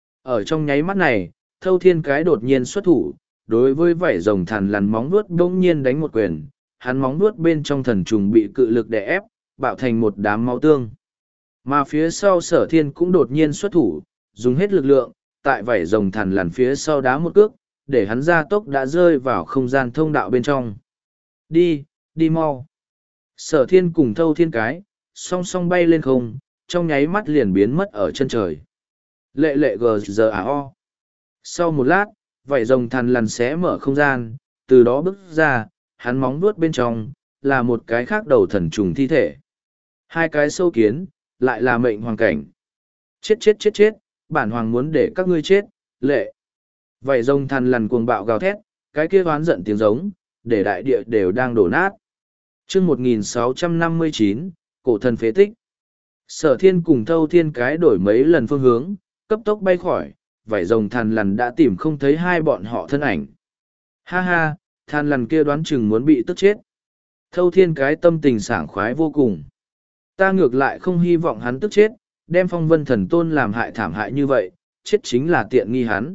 Ở trong nháy mắt này, thâu thiên cái đột nhiên xuất thủ, đối với vảy rồng thằn lằn móng vuốt bỗng nhiên đánh một quyền, hắn móng vuốt bên trong thần trùng bị cự lực đè ép, bạo thành một đám máu tương. Mà phía sau sở thiên cũng đột nhiên xuất thủ, dùng hết lực lượng, tại vảy rồng thằn lằn phía sau đá một cước, để hắn ra tốc đã rơi vào không gian thông đạo bên trong. Đi, đi mau. Sở thiên cùng thâu thiên cái, song song bay lên không, trong nháy mắt liền biến mất ở chân trời. Lệ lệ gờ giờ à o. Sau một lát, vảy rồng thằn lằn xé mở không gian, từ đó bước ra, hắn móng vuốt bên trong, là một cái khác đầu thần trùng thi thể. Hai cái sâu kiến, lại là mệnh hoàng cảnh. Chết chết chết chết, bản hoàng muốn để các ngươi chết, lệ. Vảy rồng thằn lằn cuồng bạo gào thét, cái kia oán giận tiếng giống, để đại địa đều đang đổ nát. Chương một nghìn sáu trăm năm mươi chín, cổ thần phế tích. Sở thiên cùng thâu thiên cái đổi mấy lần phương hướng, cấp tốc bay khỏi, vảy rồng thằn lằn đã tìm không thấy hai bọn họ thân ảnh. Ha ha, thằn lằn kia đoán chừng muốn bị tức chết. Thâu thiên cái tâm tình sảng khoái vô cùng. Ta ngược lại không hy vọng hắn tức chết, đem phong vân thần tôn làm hại thảm hại như vậy, chết chính là tiện nghi hắn.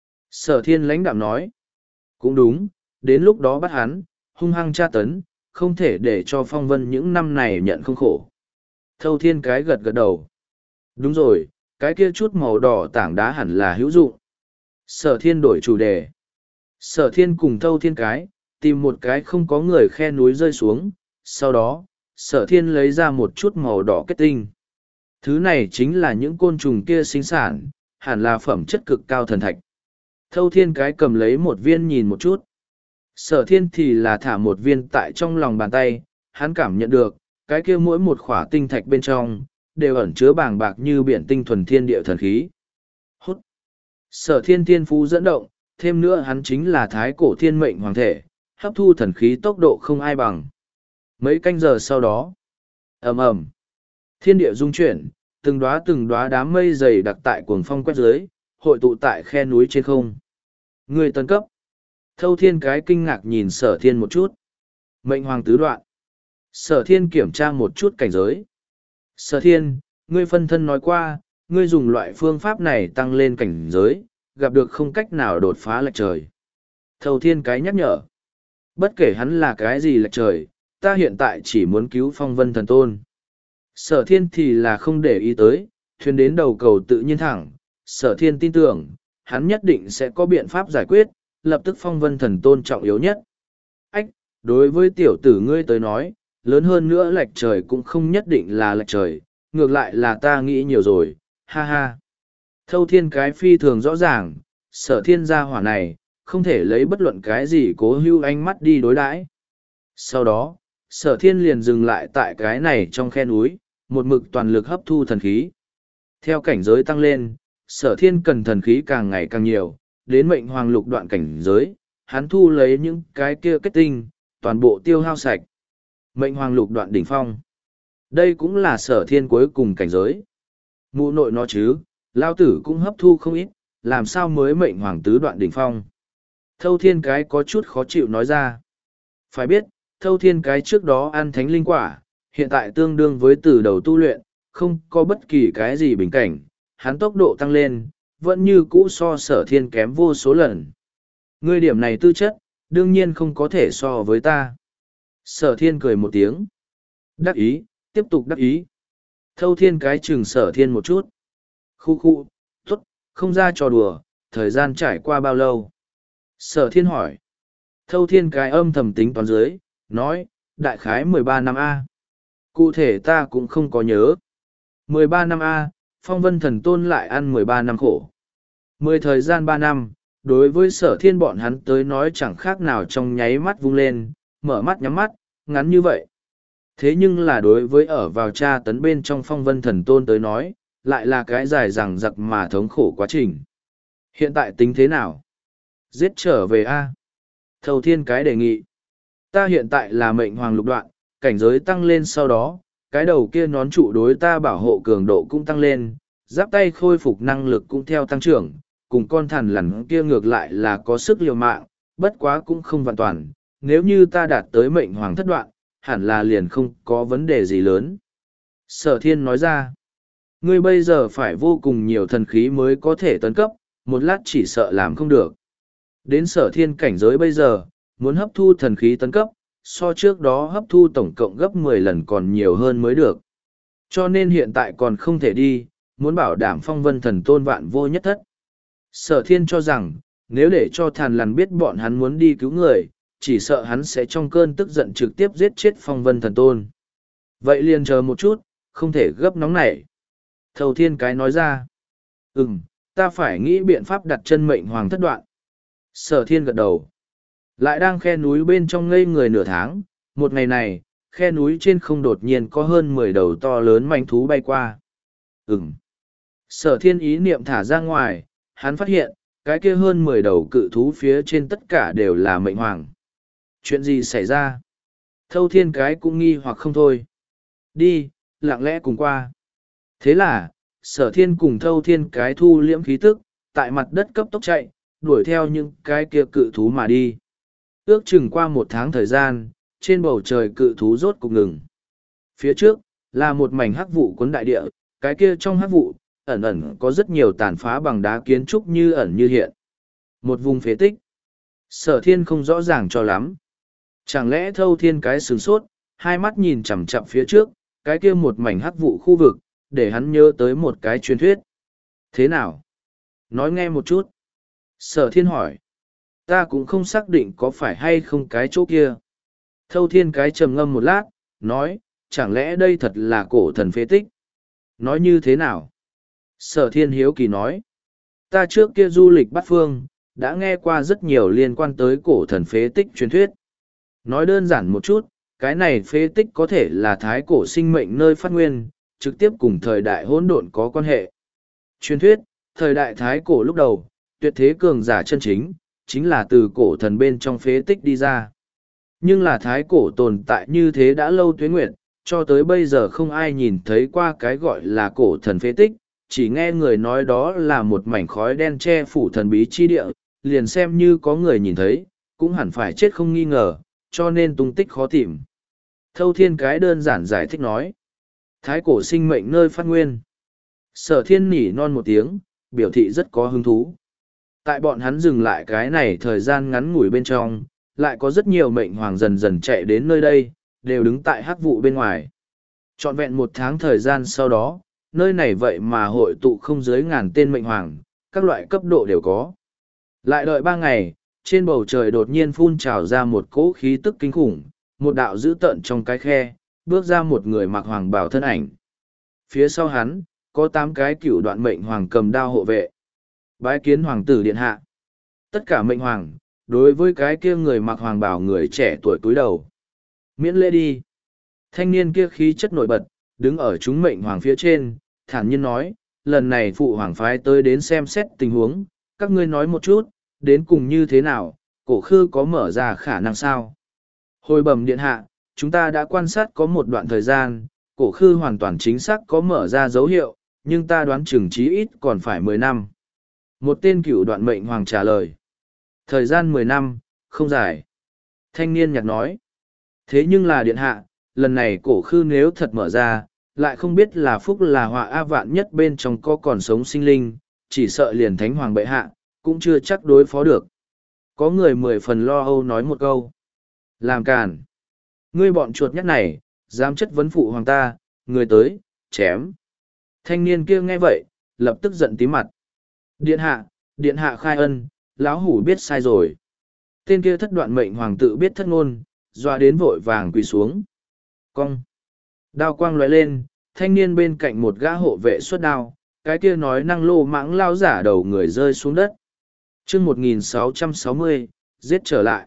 Sở thiên lãnh đạm nói. Cũng đúng, đến lúc đó bắt hắn, hung hăng tra tấn, không thể để cho phong vân những năm này nhận không khổ. Thâu thiên cái gật gật đầu. Đúng rồi, cái kia chút màu đỏ tảng đá hẳn là hữu dụng. Sở thiên đổi chủ đề. Sở thiên cùng thâu thiên cái, tìm một cái không có người khe núi rơi xuống, sau đó, sở thiên lấy ra một chút màu đỏ kết tinh. Thứ này chính là những côn trùng kia sinh sản, hẳn là phẩm chất cực cao thần thạch. Thâu thiên cái cầm lấy một viên nhìn một chút. Sở thiên thì là thả một viên tại trong lòng bàn tay, hắn cảm nhận được, cái kia mỗi một khỏa tinh thạch bên trong, đều ẩn chứa bàng bạc như biển tinh thuần thiên địa thần khí. Hút! Sở thiên thiên phú dẫn động, thêm nữa hắn chính là thái cổ thiên mệnh hoàng thể, hấp thu thần khí tốc độ không ai bằng. Mấy canh giờ sau đó, ầm ầm, thiên địa rung chuyển, từng đóa từng đóa đám mây dày đặc tại cuồng phong quét dưới, hội tụ tại khe núi trên không. Người tân cấp. Thâu thiên cái kinh ngạc nhìn sở thiên một chút. Mệnh hoàng tứ đoạn. Sở thiên kiểm tra một chút cảnh giới. Sở thiên, ngươi phân thân nói qua, ngươi dùng loại phương pháp này tăng lên cảnh giới, gặp được không cách nào đột phá lệch trời. Thâu thiên cái nhắc nhở. Bất kể hắn là cái gì lệch trời, ta hiện tại chỉ muốn cứu phong vân thần tôn. Sở thiên thì là không để ý tới, thuyền đến đầu cầu tự nhiên thẳng. Sở thiên tin tưởng, hắn nhất định sẽ có biện pháp giải quyết, lập tức phong vân thần tôn trọng yếu nhất. Ách, đối với tiểu tử ngươi tới nói, lớn hơn nữa lệch trời cũng không nhất định là lệch trời, ngược lại là ta nghĩ nhiều rồi, ha ha. Thâu thiên cái phi thường rõ ràng, sở thiên gia hỏa này, không thể lấy bất luận cái gì cố hưu ánh mắt đi đối đãi. Sau đó, sở thiên liền dừng lại tại cái này trong khe núi, một mực toàn lực hấp thu thần khí. Theo cảnh giới tăng lên, sở thiên cần thần khí càng ngày càng nhiều, đến mệnh hoàng lục đoạn cảnh giới, hắn thu lấy những cái kia kết tinh, toàn bộ tiêu hao sạch. Mệnh hoàng lục đoạn đỉnh phong. Đây cũng là sở thiên cuối cùng cảnh giới. Mụ nội nó chứ, lao tử cũng hấp thu không ít, làm sao mới mệnh hoàng tứ đoạn đỉnh phong. Thâu thiên cái có chút khó chịu nói ra. Phải biết, thâu thiên cái trước đó ăn thánh linh quả, hiện tại tương đương với từ đầu tu luyện, không có bất kỳ cái gì bình cảnh, hắn tốc độ tăng lên, vẫn như cũ so sở thiên kém vô số lần. Ngươi điểm này tư chất, đương nhiên không có thể so với ta. Sở thiên cười một tiếng. Đắc ý, tiếp tục đắc ý. Thâu thiên cái chừng sở thiên một chút. Khu khu, tốt, không ra trò đùa, thời gian trải qua bao lâu? Sở thiên hỏi. Thâu thiên cái âm thầm tính toán dưới, nói, đại khái mười ba năm A. Cụ thể ta cũng không có nhớ. mười ba năm A, phong vân thần tôn lại ăn mười ba năm khổ. Mười thời gian ba năm, đối với sở thiên bọn hắn tới nói chẳng khác nào trong nháy mắt vung lên, mở mắt nhắm mắt, ngắn như vậy. Thế nhưng là đối với ở vào tra tấn bên trong phong vân thần tôn tới nói, lại là cái dài dằng dặc mà thống khổ quá trình. Hiện tại tính thế nào? Giết trở về A. Thâu thiên cái đề nghị. Ta hiện tại là mệnh hoàng lục đoạn, cảnh giới tăng lên sau đó, cái đầu kia nón trụ đối ta bảo hộ cường độ cũng tăng lên, giáp tay khôi phục năng lực cũng theo tăng trưởng, cùng con thằn lằn kia ngược lại là có sức liều mạng, bất quá cũng không hoàn toàn, nếu như ta đạt tới mệnh hoàng thất đoạn, hẳn là liền không có vấn đề gì lớn. Sở thiên nói ra, ngươi bây giờ phải vô cùng nhiều thần khí mới có thể tấn cấp, một lát chỉ sợ làm không được. Đến sở thiên cảnh giới bây giờ, muốn hấp thu thần khí tấn cấp, so trước đó hấp thu tổng cộng gấp mười lần còn nhiều hơn mới được. Cho nên hiện tại còn không thể đi, muốn bảo đảm phong vân thần tôn vạn vô nhất thất. Sở thiên cho rằng, nếu để cho thàn lằn biết bọn hắn muốn đi cứu người, chỉ sợ hắn sẽ trong cơn tức giận trực tiếp giết chết phong vân thần tôn. Vậy liền chờ một chút, không thể gấp nóng nảy. Thâu thiên cái nói ra, ừm, ta phải nghĩ biện pháp đặt chân mệnh hoàng thất đoạn. Sở thiên gật đầu. Lại đang khe núi bên trong ngây người nửa tháng, một ngày này, khe núi trên không đột nhiên có hơn mười đầu to lớn manh thú bay qua. Ừm. Sở thiên ý niệm thả ra ngoài, hắn phát hiện, cái kia hơn mười đầu cự thú phía trên tất cả đều là mệnh hoàng. Chuyện gì xảy ra? Thâu thiên cái cũng nghi hoặc không thôi. Đi, lặng lẽ cùng qua. Thế là, sở thiên cùng thâu thiên cái thu liễm khí tức, tại mặt đất cấp tốc chạy, đuổi theo những cái kia cự thú mà đi. Ước chừng qua một tháng thời gian, trên bầu trời cự thú rốt cục ngừng. Phía trước, là một mảnh hắc vụ cuốn đại địa, cái kia trong hắc vụ, ẩn ẩn có rất nhiều tàn phá bằng đá kiến trúc như ẩn như hiện. Một vùng phế tích. Sở thiên không rõ ràng cho lắm. Chẳng lẽ thâu thiên cái sửng sốt, hai mắt nhìn chằm chằm phía trước, cái kia một mảnh hắc vụ khu vực, để hắn nhớ tới một cái truyền thuyết. Thế nào? Nói nghe một chút. Sở thiên hỏi. Ta cũng không xác định có phải hay không cái chỗ kia. Thâu thiên cái trầm ngâm một lát, nói, chẳng lẽ đây thật là cổ thần phế tích? Nói như thế nào? Sở thiên hiếu kỳ nói, ta trước kia du lịch bát phương, đã nghe qua rất nhiều liên quan tới cổ thần phế tích truyền thuyết. Nói đơn giản một chút, cái này phế tích có thể là thái cổ sinh mệnh nơi phát nguyên, trực tiếp cùng thời đại hỗn độn có quan hệ. Truyền thuyết, thời đại thái cổ lúc đầu, tuyệt thế cường giả chân chính, chính là từ cổ thần bên trong phế tích đi ra. Nhưng là thái cổ tồn tại như thế đã lâu tuế nguyệt, cho tới bây giờ không ai nhìn thấy qua cái gọi là cổ thần phế tích, chỉ nghe người nói đó là một mảnh khói đen che phủ thần bí chi địa, liền xem như có người nhìn thấy, cũng hẳn phải chết không nghi ngờ, cho nên tung tích khó tìm. Thâu thiên cái đơn giản giải thích nói, thái cổ sinh mệnh nơi phát nguyên. Sở thiên nỉ non một tiếng, biểu thị rất có hứng thú. Tại bọn hắn dừng lại cái này thời gian ngắn ngủi bên trong, lại có rất nhiều mệnh hoàng dần dần chạy đến nơi đây, đều đứng tại hắc vụ bên ngoài. Trọn vẹn một tháng thời gian sau đó, nơi này vậy mà hội tụ không dưới ngàn tên mệnh hoàng, các loại cấp độ đều có. Lại đợi ba ngày, trên bầu trời đột nhiên phun trào ra một cỗ khí tức kinh khủng, một đạo dữ tợn trong cái khe, bước ra một người mặc hoàng bào thân ảnh. Phía sau hắn, có tám cái cửu đoạn mệnh hoàng cầm đao hộ vệ. Bái kiến hoàng tử điện hạ. Tất cả mệnh hoàng, đối với cái kia người mặc hoàng bào người trẻ tuổi cúi đầu. Miễn lễ đi. Thanh niên kia khí chất nổi bật, đứng ở chúng mệnh hoàng phía trên, thản nhiên nói, lần này phụ hoàng phái tới đến xem xét tình huống, các ngươi nói một chút, đến cùng như thế nào, cổ khư có mở ra khả năng sao? Hồi bẩm điện hạ, chúng ta đã quan sát có một đoạn thời gian, cổ khư hoàn toàn chính xác có mở ra dấu hiệu, nhưng ta đoán chừng chí ít còn phải mười năm. Một tên cửu đoạn mệnh hoàng trả lời. Thời gian mười năm, không dài. Thanh niên nhạc nói. Thế nhưng là điện hạ, lần này cổ khư nếu thật mở ra, lại không biết là phúc là họa a vạn nhất bên trong có còn sống sinh linh, chỉ sợ liền thánh hoàng bệ hạ, cũng chưa chắc đối phó được. Có người mười phần lo âu nói một câu. Làm càn. Ngươi bọn chuột nhắt này, dám chất vấn phụ hoàng ta, người tới, chém. Thanh niên kia nghe vậy, lập tức giận tí mặt. Điện hạ, điện hạ khai ân, lão hủ biết sai rồi. Tên kia thất đoạn mệnh hoàng tự biết thất ngôn, doa đến vội vàng quỳ xuống. Cong. Đao quang lóe lên, thanh niên bên cạnh một gã hộ vệ xuất đao, cái kia nói năng lô mãng lao giả đầu người rơi xuống đất. chương một nghìn sáu trăm sáu mươi, giết trở lại.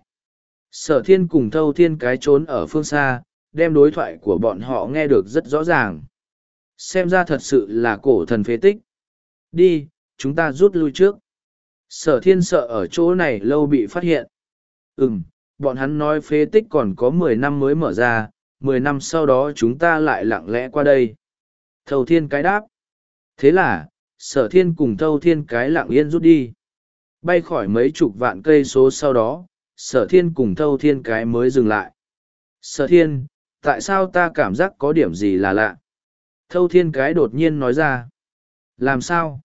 Sở thiên cùng thâu thiên cái trốn ở phương xa, đem đối thoại của bọn họ nghe được rất rõ ràng. Xem ra thật sự là cổ thần phế tích. Đi, chúng ta rút lui trước. Sở thiên sợ ở chỗ này lâu bị phát hiện. Ừm, bọn hắn nói phế tích còn có mười năm mới mở ra, mười năm sau đó chúng ta lại lặng lẽ qua đây. Thâu thiên cái đáp. Thế là, sở thiên cùng thâu thiên cái lặng yên rút đi. Bay khỏi mấy chục vạn cây số sau đó, sở thiên cùng thâu thiên cái mới dừng lại. Sở thiên, tại sao ta cảm giác có điểm gì là lạ? Thâu thiên cái đột nhiên nói ra. Làm sao?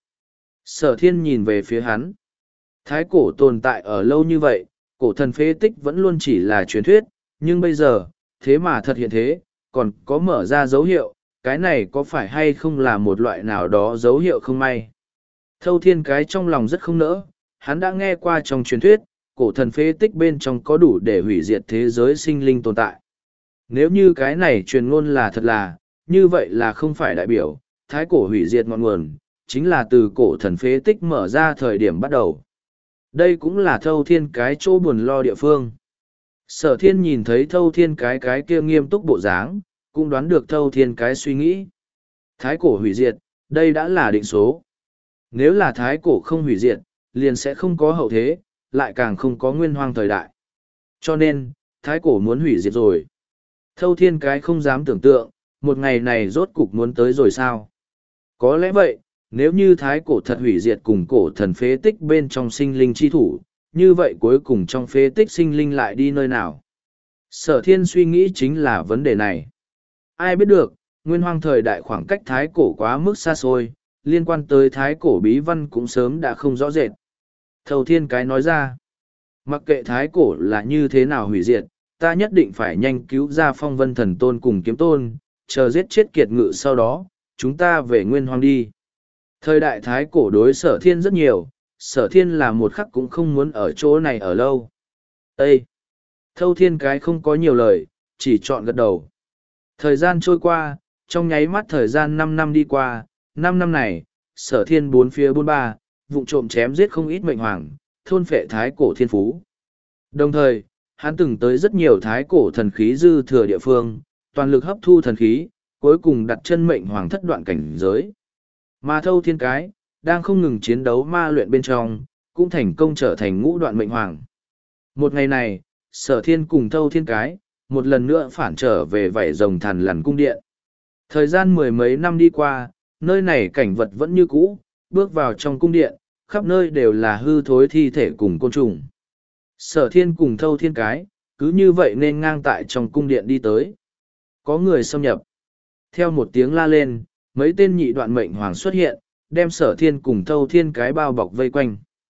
Sở thiên nhìn về phía hắn. Thái cổ tồn tại ở lâu như vậy, cổ thần phế tích vẫn luôn chỉ là truyền thuyết, nhưng bây giờ, thế mà thật hiện thế, còn có mở ra dấu hiệu, cái này có phải hay không là một loại nào đó dấu hiệu không may. Thâu thiên cái trong lòng rất không nỡ, hắn đã nghe qua trong truyền thuyết, cổ thần phế tích bên trong có đủ để hủy diệt thế giới sinh linh tồn tại. Nếu như cái này truyền ngôn là thật là, như vậy là không phải đại biểu, thái cổ hủy diệt ngọn nguồn, chính là từ cổ thần phế tích mở ra thời điểm bắt đầu. Đây cũng là thâu thiên cái chỗ buồn lo địa phương. Sở thiên nhìn thấy thâu thiên cái cái kia nghiêm túc bộ dáng, cũng đoán được thâu thiên cái suy nghĩ. Thái cổ hủy diệt, đây đã là định số. Nếu là thái cổ không hủy diệt, liền sẽ không có hậu thế, lại càng không có nguyên hoang thời đại. Cho nên, thái cổ muốn hủy diệt rồi. Thâu thiên cái không dám tưởng tượng, một ngày này rốt cục muốn tới rồi sao? Có lẽ vậy, nếu như thái cổ thật hủy diệt cùng cổ thần phế tích bên trong sinh linh chi thủ, như vậy cuối cùng trong phế tích sinh linh lại đi nơi nào? Sở thiên suy nghĩ chính là vấn đề này. Ai biết được, nguyên hoang thời đại khoảng cách thái cổ quá mức xa xôi, liên quan tới thái cổ bí văn cũng sớm đã không rõ rệt. Thâu thiên cái nói ra, mặc kệ thái cổ là như thế nào hủy diệt, ta nhất định phải nhanh cứu ra phong vân thần tôn cùng kiếm tôn, chờ giết chết kiệt ngự sau đó, chúng ta về nguyên hoang đi. Thời đại thái cổ đối sở thiên rất nhiều, sở thiên là một khắc cũng không muốn ở chỗ này ở lâu. Ê! Thâu thiên cái không có nhiều lời, chỉ chọn gật đầu. Thời gian trôi qua, trong nháy mắt thời gian năm năm đi qua, năm năm này, sở thiên bốn phía bốn ba, vụng trộm chém giết không ít mệnh hoàng, thôn phệ thái cổ thiên phú. Đồng thời, hắn từng tới rất nhiều thái cổ thần khí dư thừa địa phương, toàn lực hấp thu thần khí, cuối cùng đặt chân mệnh hoàng thất đoạn cảnh giới. Mà thâu thiên cái, đang không ngừng chiến đấu ma luyện bên trong, cũng thành công trở thành ngũ đoạn mệnh hoàng. Một ngày này, sở thiên cùng thâu thiên cái, một lần nữa phản trở về vảy rồng thằn lằn cung điện. Thời gian mười mấy năm đi qua, nơi này cảnh vật vẫn như cũ, bước vào trong cung điện, khắp nơi đều là hư thối thi thể cùng côn trùng. Sở thiên cùng thâu thiên cái, cứ như vậy nên ngang tại trong cung điện đi tới. Có người xâm nhập. Theo một tiếng la lên, mấy tên nhị đoạn mệnh hoàng xuất hiện, đem sở thiên cùng thâu thiên cái bao bọc vây quanh.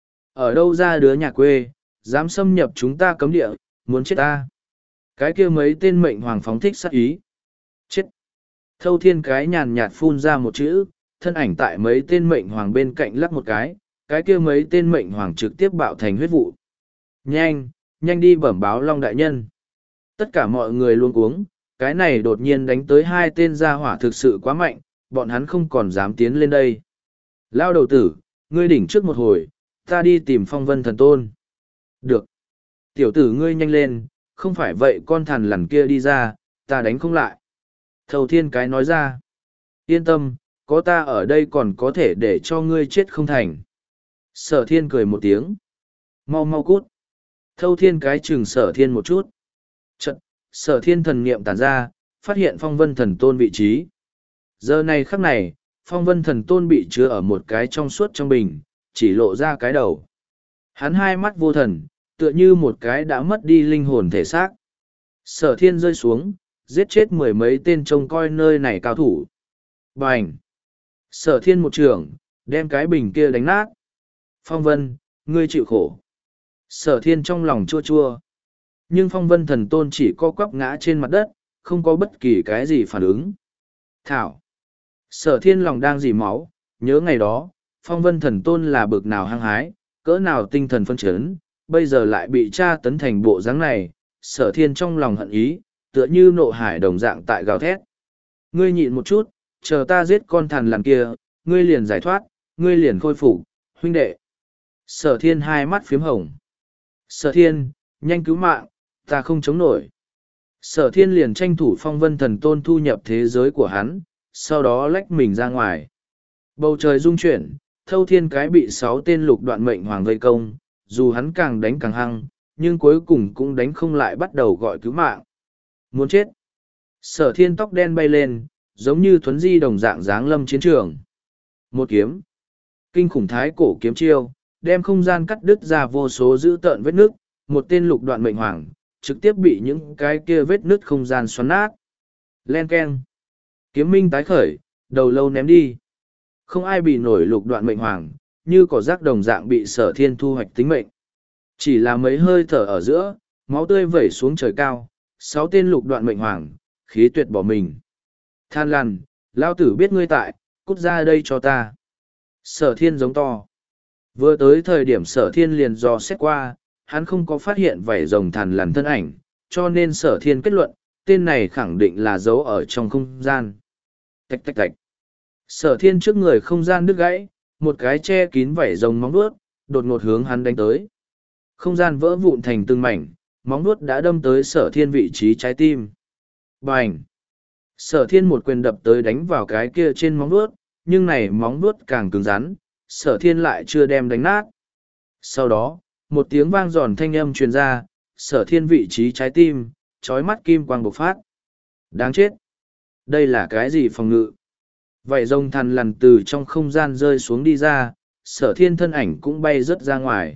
Ở đâu ra đứa nhà quê, dám xâm nhập chúng ta cấm địa, muốn chết ta. Cái kia mấy tên mệnh hoàng phóng thích sát ý. Chết. Thâu thiên cái nhàn nhạt phun ra một chữ, thân ảnh tại mấy tên mệnh hoàng bên cạnh lắc một cái, cái kia mấy tên mệnh hoàng trực tiếp bạo thành huyết vụ. Nhanh, nhanh đi bẩm báo Long đại nhân. Tất cả mọi người luôn cuống, cái này đột nhiên đánh tới hai tên gia hỏa thực sự quá mạnh, bọn hắn không còn dám tiến lên đây. Lao đầu tử, ngươi đỉnh trước một hồi, ta đi tìm phong vân thần tôn. Được. Tiểu tử ngươi nhanh lên, không phải vậy con thằn lằn kia đi ra, ta đánh không lại. Thâu thiên cái nói ra. Yên tâm, có ta ở đây còn có thể để cho ngươi chết không thành. Sở thiên cười một tiếng. Mau mau cút. Thâu thiên cái chừng sở thiên một chút. Chật, sở thiên thần niệm tản ra, phát hiện phong vân thần tôn vị trí. Giờ này khắc này, phong vân thần tôn bị chứa ở một cái trong suốt trong bình, chỉ lộ ra cái đầu. Hắn hai mắt vô thần, tựa như một cái đã mất đi linh hồn thể xác. Sở thiên rơi xuống, giết chết mười mấy tên trông coi nơi này cao thủ. Bành! Sở thiên một trường, đem cái bình kia đánh nát. Phong vân, ngươi chịu khổ. Sở thiên trong lòng chua chua. Nhưng phong vân thần tôn chỉ co quắp ngã trên mặt đất, không có bất kỳ cái gì phản ứng. Thảo! Sở thiên lòng đang dì máu, nhớ ngày đó, phong vân thần tôn là bực nào hăng hái, cỡ nào tinh thần phân chấn, bây giờ lại bị tra tấn thành bộ dáng này, sở thiên trong lòng hận ý, tựa như nộ hải đồng dạng tại gào thét. Ngươi nhịn một chút, chờ ta giết con thằn lằn kia, ngươi liền giải thoát, ngươi liền khôi phục, huynh đệ. Sở thiên hai mắt phiếm hồng. Sở thiên, nhanh cứu mạng, ta không chống nổi. Sở thiên liền tranh thủ phong vân thần tôn thu nhập thế giới của hắn, sau đó lách mình ra ngoài. Bầu trời rung chuyển, thâu thiên cái bị sáu tên lục đoạn mệnh hoàng vây công, dù hắn càng đánh càng hăng, nhưng cuối cùng cũng đánh không lại bắt đầu gọi cứu mạng. Muốn chết. Sở thiên tóc đen bay lên, giống như thuấn di đồng dạng dáng lâm chiến trường. Một kiếm. Kinh khủng thái cổ kiếm chiêu, đem không gian cắt đứt ra vô số dữ tợn vết nước, một tên lục đoạn mệnh hoàng, trực tiếp bị những cái kia vết nứt không gian xoắn nát. Len keng. Kiếm minh tái khởi, đầu lâu ném đi. Không ai bị nổi lục đoạn mệnh hoàng, như cỏ rác đồng dạng bị sở thiên thu hoạch tính mệnh. Chỉ là mấy hơi thở ở giữa, máu tươi vẩy xuống trời cao, sáu tên lục đoạn mệnh hoàng, khí tuyệt bỏ mình. Than lằn, lao tử biết ngươi tại, cút ra đây cho ta. Sở thiên giống to. Vừa tới thời điểm sở thiên liền dò xét qua, hắn không có phát hiện vảy rồng thằn lằn thân ảnh, cho nên sở thiên kết luận, tên này khẳng định là giấu ở trong không gian. Tạch tạch tạch. Sở thiên trước người không gian đứt gãy, một cái che kín vảy rồng móng vuốt, đột ngột hướng hắn đánh tới. Không gian vỡ vụn thành từng mảnh, móng vuốt đã đâm tới sở thiên vị trí trái tim. Bành! Sở thiên một quyền đập tới đánh vào cái kia trên móng vuốt, nhưng này móng vuốt càng cứng rắn, sở thiên lại chưa đem đánh nát. Sau đó, một tiếng vang giòn thanh âm truyền ra, sở thiên vị trí trái tim, trói mắt kim quang bộc phát. Đáng chết! Đây là cái gì phòng ngự? Vậy rồng thằn lằn từ trong không gian rơi xuống đi ra, sở thiên thân ảnh cũng bay rớt ra ngoài.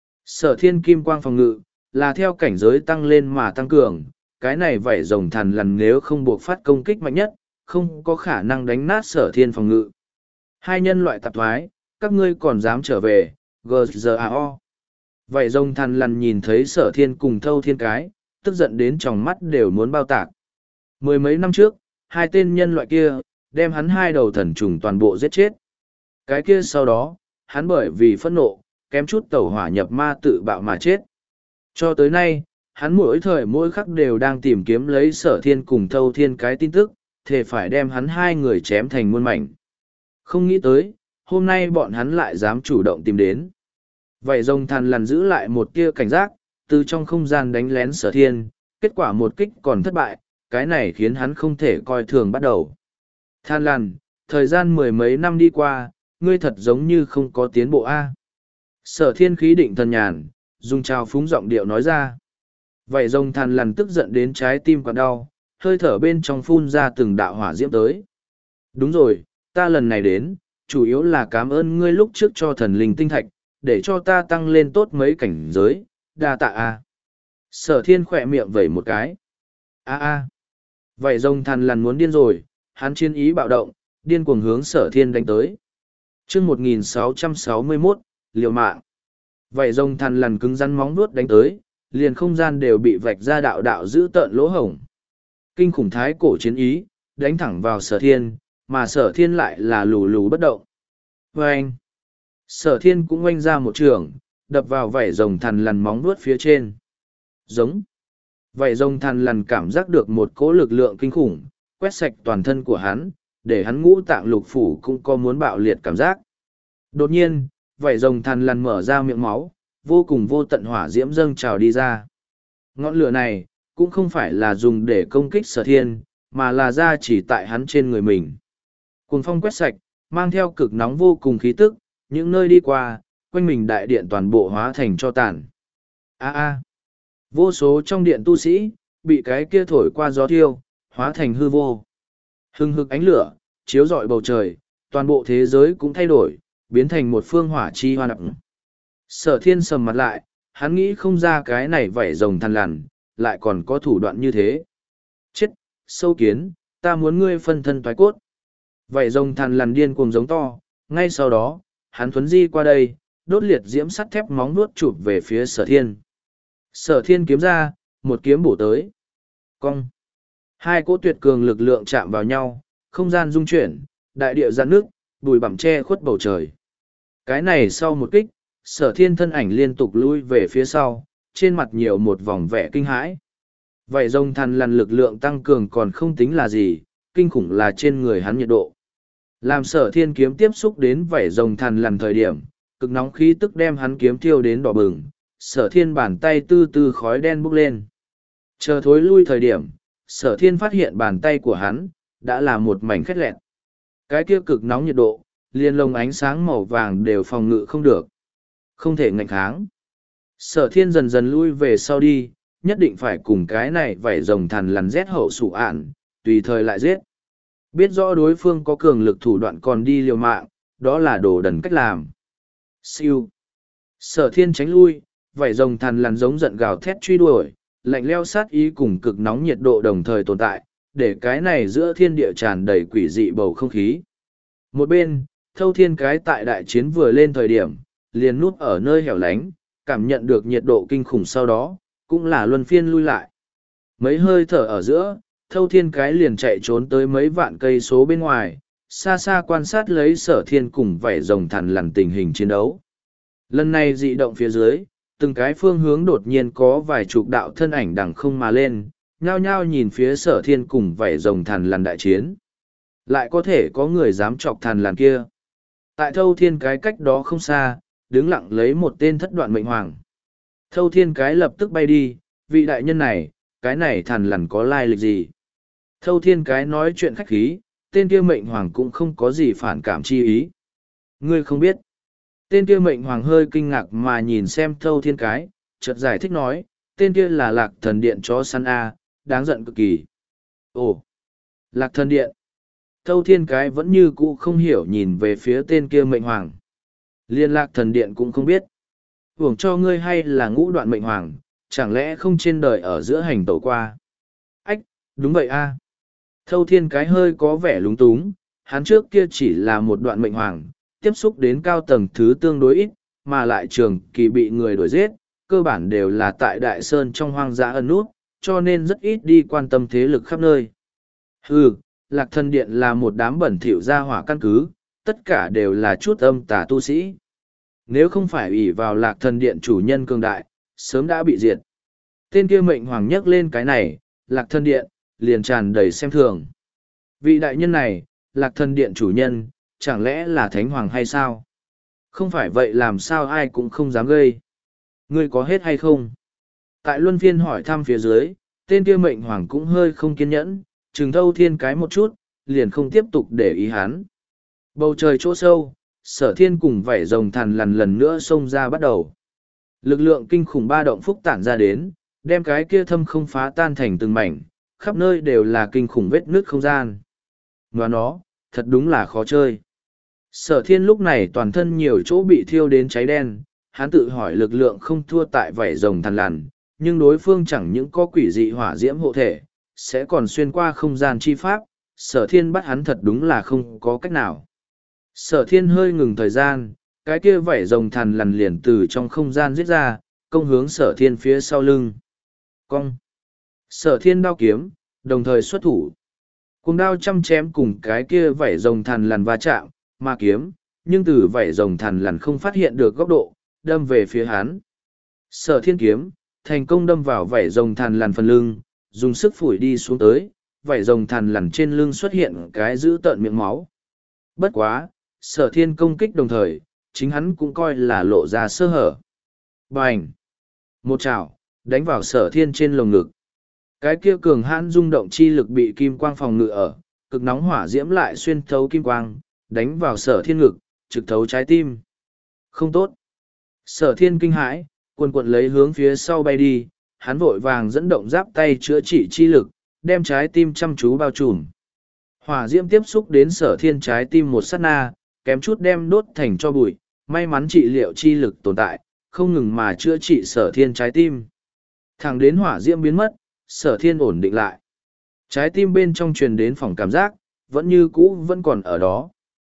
Sở thiên kim quang phòng ngự, là theo cảnh giới tăng lên mà tăng cường, cái này vảy rồng thằn lằn nếu không buộc phát công kích mạnh nhất, không có khả năng đánh nát sở thiên phòng ngự. Hai nhân loại tạp thoái, các ngươi còn dám trở về, gờ giờ a o. Vảy rồng thằn lằn nhìn thấy sở thiên cùng thâu thiên cái, tức giận đến tròng mắt đều muốn bao tạc. Mười mấy năm trước, hai tên nhân loại kia, đem hắn hai đầu thần trùng toàn bộ giết chết. Cái kia sau đó, hắn bởi vì phẫn nộ, kém chút tẩu hỏa nhập ma tự bạo mà chết. Cho tới nay, hắn mỗi thời mỗi khắc đều đang tìm kiếm lấy sở thiên cùng thâu thiên cái tin tức, thề phải đem hắn hai người chém thành muôn mảnh. Không nghĩ tới, hôm nay bọn hắn lại dám chủ động tìm đến. Vậy rồng thằn lằn giữ lại một tia cảnh giác, từ trong không gian đánh lén sở thiên, kết quả một kích còn thất bại, cái này khiến hắn không thể coi thường bắt đầu. Than lằn, thời gian mười mấy năm đi qua, ngươi thật giống như không có tiến bộ A. Sở thiên khí định thần nhàn, dùng trào phúng giọng điệu nói ra. Vậy rồng than lằn tức giận đến trái tim còn đau, hơi thở bên trong phun ra từng đạo hỏa diễm tới. Đúng rồi, ta lần này đến, chủ yếu là cảm ơn ngươi lúc trước cho thần linh tinh thạch, để cho ta tăng lên tốt mấy cảnh giới, đa tạ A. Sở thiên khỏe miệng vẩy một cái. A a. Vậy rồng than lằn muốn điên rồi, hắn chiến ý bạo động, điên cuồng hướng sở thiên đánh tới. chương một nghìn sáu trăm sáu mươi mốt, liều mạng. Vậy rồng thằn lằn cứng rắn móng vuốt đánh tới, liền không gian đều bị vạch ra đạo đạo giữ tợn lỗ hổng. Kinh khủng thái cổ chiến ý, đánh thẳng vào sở thiên, mà sở thiên lại là lù lù bất động. Và anh, sở thiên cũng oanh ra một trường, đập vào vảy rồng thằn lằn móng vuốt phía trên. Giống. Vảy rồng thằn lằn cảm giác được một cỗ lực lượng kinh khủng, quét sạch toàn thân của hắn, để hắn ngũ tạng lục phủ cũng có muốn bạo liệt cảm giác. Đột nhiên, vảy rồng thằn lằn mở ra miệng máu, vô cùng vô tận hỏa diễm dâng trào đi ra. Ngọn lửa này, cũng không phải là dùng để công kích sở thiên, mà là ra chỉ tại hắn trên người mình. Cuồng phong quét sạch, mang theo cực nóng vô cùng khí tức, những nơi đi qua, quanh mình đại điện toàn bộ hóa thành cho tàn. A a, vô số trong điện tu sĩ, bị cái kia thổi qua gió thiêu, hóa thành hư vô. Hừng hực ánh lửa, chiếu rọi bầu trời, toàn bộ thế giới cũng thay đổi, biến thành một phương hỏa chi hoa nặng. Sở thiên sầm mặt lại, hắn nghĩ không ra cái này vảy rồng thằn lằn, lại còn có thủ đoạn như thế. Chết, sâu kiến, ta muốn ngươi phân thân toái cốt. Vậy rồng thằn lằn điên cuồng giống to, ngay sau đó, hắn thuấn di qua đây, đốt liệt diễm sắt thép móng nuốt chụp về phía sở thiên. Sở thiên kiếm ra, một kiếm bổ tới. Cong. Hai cỗ tuyệt cường lực lượng chạm vào nhau, không gian rung chuyển, đại địa giãn nước, bụi bặm che khuất bầu trời. Cái này sau một kích, sở thiên thân ảnh liên tục lui về phía sau, trên mặt nhiều một vòng vẻ kinh hãi. Vậy rồng thằn lằn lực lượng tăng cường còn không tính là gì, kinh khủng là trên người hắn nhiệt độ. Làm sở thiên kiếm tiếp xúc đến vảy rồng thằn lằn thời điểm, cực nóng khí tức đem hắn kiếm thiêu đến đỏ bừng, sở thiên bàn tay tư tư khói đen bốc lên. Chờ thối lui thời điểm, sở thiên phát hiện bàn tay của hắn, đã là một mảnh khét lẹn. Cái kia cực nóng nhiệt độ, liên lồng ánh sáng màu vàng đều phòng ngự không được. Không thể ngạnh kháng. Sở thiên dần dần lui về sau đi, nhất định phải cùng cái này vảy rồng thằn lằn rét hậu sủ ản, tùy thời lại giết. Biết rõ đối phương có cường lực thủ đoạn còn đi liều mạng, đó là đồ đần cách làm. Siêu. Sở thiên tránh lui, vảy rồng thằn lằn giống giận gào thét truy đuổi, lạnh leo sát ý cùng cực nóng nhiệt độ đồng thời tồn tại, để cái này giữa thiên địa tràn đầy quỷ dị bầu không khí. Một bên, thâu thiên cái tại đại chiến vừa lên thời điểm, liền núp ở nơi hẻo lánh, cảm nhận được nhiệt độ kinh khủng sau đó, cũng là luân phiên lui lại. Mấy hơi thở ở giữa, thâu thiên cái liền chạy trốn tới mấy vạn cây số bên ngoài, xa xa quan sát lấy sở thiên cùng vảy rồng thằn lằn tình hình chiến đấu. Lần này dị động phía dưới, từng cái phương hướng đột nhiên có vài chục đạo thân ảnh đằng không mà lên, nhao nhao nhìn phía sở thiên cùng vảy rồng thằn lằn đại chiến. Lại có thể có người dám chọc thằn lằn kia. Tại thâu thiên cái cách đó không xa, đứng lặng lấy một tên thất đoạn mệnh hoàng. Thâu thiên cái lập tức bay đi, vị đại nhân này, cái này thằn lằn có lai lịch gì? Thâu thiên cái nói chuyện khách khí, tên kia mệnh hoàng cũng không có gì phản cảm chi ý. Ngươi không biết. Tên kia mệnh hoàng hơi kinh ngạc mà nhìn xem thâu thiên cái, chợt giải thích nói, tên kia là lạc thần điện chó săn A, đáng giận cực kỳ. Ồ, lạc thần điện. Thâu thiên cái vẫn như cũ không hiểu nhìn về phía tên kia mệnh hoàng. Liên lạc thần điện cũng không biết. Hưởng cho ngươi hay là ngũ đoạn mệnh hoàng, chẳng lẽ không trên đời ở giữa hành tẩu qua. Ách, đúng vậy a. Thâu thiên cái hơi có vẻ lúng túng, hắn trước kia chỉ là một đoạn mệnh hoàng, tiếp xúc đến cao tầng thứ tương đối ít, mà lại trường kỳ bị người đuổi giết, cơ bản đều là tại Đại Sơn trong hoang dã ẩn nút, cho nên rất ít đi quan tâm thế lực khắp nơi. Hừ, lạc thần điện là một đám bẩn thỉu gia hỏa căn cứ, tất cả đều là chút âm tà tu sĩ. Nếu không phải ủy vào lạc thần điện chủ nhân cường đại, sớm đã bị diệt. Tên kia mệnh hoàng nhắc lên cái này, lạc thần điện, liền tràn đầy xem thường. Vị đại nhân này, lạc thần điện chủ nhân, chẳng lẽ là thánh hoàng hay sao? Không phải vậy làm sao ai cũng không dám gây. Ngươi có hết hay không? Tại luân phiên hỏi thăm phía dưới, tên kia mệnh hoàng cũng hơi không kiên nhẫn, chừng thâu thiên cái một chút, liền không tiếp tục để ý hắn. Bầu trời chỗ sâu, sở thiên cùng vảy rồng thằn lằn lần nữa xông ra bắt đầu. Lực lượng kinh khủng ba động phúc tản ra đến, đem cái kia thâm không phá tan thành từng mảnh, khắp nơi đều là kinh khủng vết nước không gian. Và nó, thật đúng là khó chơi. Sở thiên lúc này toàn thân nhiều chỗ bị thiêu đến cháy đen, hắn tự hỏi lực lượng không thua tại vảy rồng thằn lằn, nhưng đối phương chẳng những có quỷ dị hỏa diễm hộ thể, sẽ còn xuyên qua không gian chi pháp, sở thiên bắt hắn thật đúng là không có cách nào. Sở thiên hơi ngừng thời gian, cái kia vảy rồng thằn lằn liền từ trong không gian giết ra, công hướng sở thiên phía sau lưng. Cong. Sở thiên đao kiếm, đồng thời xuất thủ. Cùng đao chăm chém cùng cái kia vảy rồng thằn lằn va chạm, mà kiếm, nhưng từ vảy rồng thằn lằn không phát hiện được góc độ, đâm về phía hắn. Sở thiên kiếm, thành công đâm vào vảy rồng thằn lằn phần lưng, dùng sức phủi đi xuống tới, vảy rồng thằn lằn trên lưng xuất hiện cái dữ tợn miệng máu. Bất quá, sở thiên công kích đồng thời, chính hắn cũng coi là lộ ra sơ hở. Bành! Một chảo, đánh vào sở thiên trên lồng ngực. Cái kia cường hãn rung động chi lực bị kim quang phòng ngự ở, cực nóng hỏa diễm lại xuyên thấu kim quang, đánh vào sở thiên ngực, trực thấu trái tim. Không tốt! Sở thiên kinh hãi, quần quận lấy hướng phía sau bay đi, hắn vội vàng dẫn động giáp tay chữa trị chi lực, đem trái tim chăm chú bao trùm. Hỏa diễm tiếp xúc đến sở thiên trái tim một sát na, kém chút đem đốt thành cho bụi, may mắn trị liệu chi lực tồn tại, không ngừng mà chữa trị sở thiên trái tim. Thẳng đến hỏa diễm biến mất, sở thiên ổn định lại. Trái tim bên trong truyền đến phòng cảm giác, vẫn như cũ vẫn còn ở đó.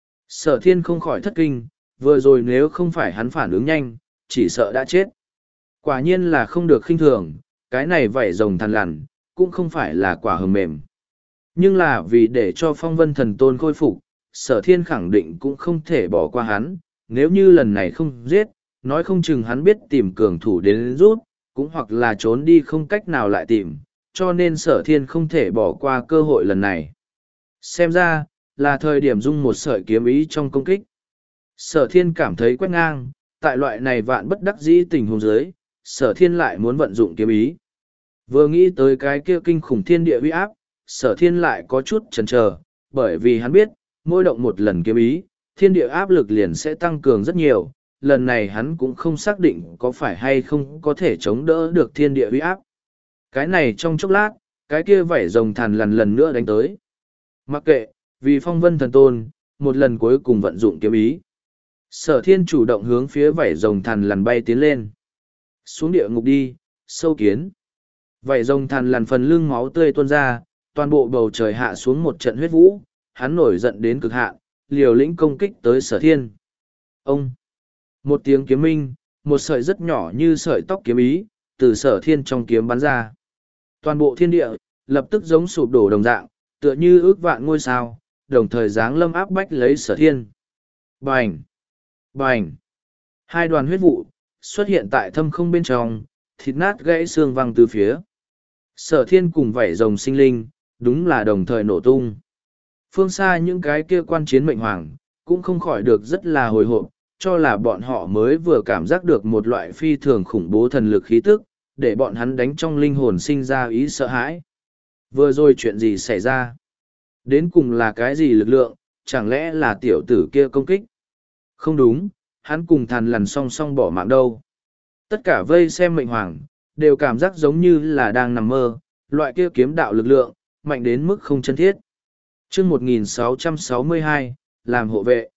Sở thiên không khỏi thất kinh, vừa rồi nếu không phải hắn phản ứng nhanh, chỉ sợ đã chết. Quả nhiên là không được khinh thường, cái này vảy rồng thằn lằn, cũng không phải là quả hờm mềm. Nhưng là vì để cho phong vân thần tôn khôi phục, sở thiên khẳng định cũng không thể bỏ qua hắn, nếu như lần này không giết, nói không chừng hắn biết tìm cường thủ đến rút, cũng hoặc là trốn đi không cách nào lại tìm, cho nên sở thiên không thể bỏ qua cơ hội lần này. Xem ra, là thời điểm dung một sợi kiếm ý trong công kích. Sở thiên cảm thấy quét ngang, tại loại này vạn bất đắc dĩ tình huống dưới, sở thiên lại muốn vận dụng kiếm ý. Vừa nghĩ tới cái kia kinh khủng thiên địa uy áp, sở thiên lại có chút chần chờ, bởi vì hắn biết, mỗi động một lần kiếm ý, thiên địa áp lực liền sẽ tăng cường rất nhiều, lần này hắn cũng không xác định có phải hay không có thể chống đỡ được thiên địa uy áp. Cái này trong chốc lát, cái kia vảy rồng thằn lần lần nữa đánh tới. Mặc kệ, vì phong vân thần tôn, một lần cuối cùng vận dụng kiếm ý. Sở thiên chủ động hướng phía vảy rồng thằn lằn bay tiến lên. Xuống địa ngục đi, sâu kiến. Vảy rồng thằn lằn phần lưng máu tươi tuôn ra, toàn bộ bầu trời hạ xuống một trận huyết vũ, hắn nổi giận đến cực hạn, liều lĩnh công kích tới sở thiên. Ông! Một tiếng kiếm minh, một sợi rất nhỏ như sợi tóc kiếm ý, từ sở thiên trong kiếm bắn ra. Toàn bộ thiên địa, lập tức giống sụp đổ đồng dạng, tựa như ước vạn ngôi sao, đồng thời giáng lâm áp bách lấy sở thiên. Bành! Bành! Hai đoàn huyết vụ, xuất hiện tại thâm không bên trong, thịt nát gãy xương văng từ phía. Sở thiên cùng vảy rồng sinh linh, đúng là đồng thời nổ tung. Phương xa những cái kia quan chiến mệnh hoàng, cũng không khỏi được rất là hồi hộp, cho là bọn họ mới vừa cảm giác được một loại phi thường khủng bố thần lực khí tức, để bọn hắn đánh trong linh hồn sinh ra ý sợ hãi. Vừa rồi chuyện gì xảy ra? Đến cùng là cái gì lực lượng, chẳng lẽ là tiểu tử kia công kích? Không đúng, hắn cùng thằn lằn song song bỏ mạng đâu. Tất cả vây xem mệnh hoàng, đều cảm giác giống như là đang nằm mơ, loại kia kiếm đạo lực lượng, mạnh đến mức không chân thiết. chương một nghìn sáu trăm sáu mươi hai, làm hộ vệ.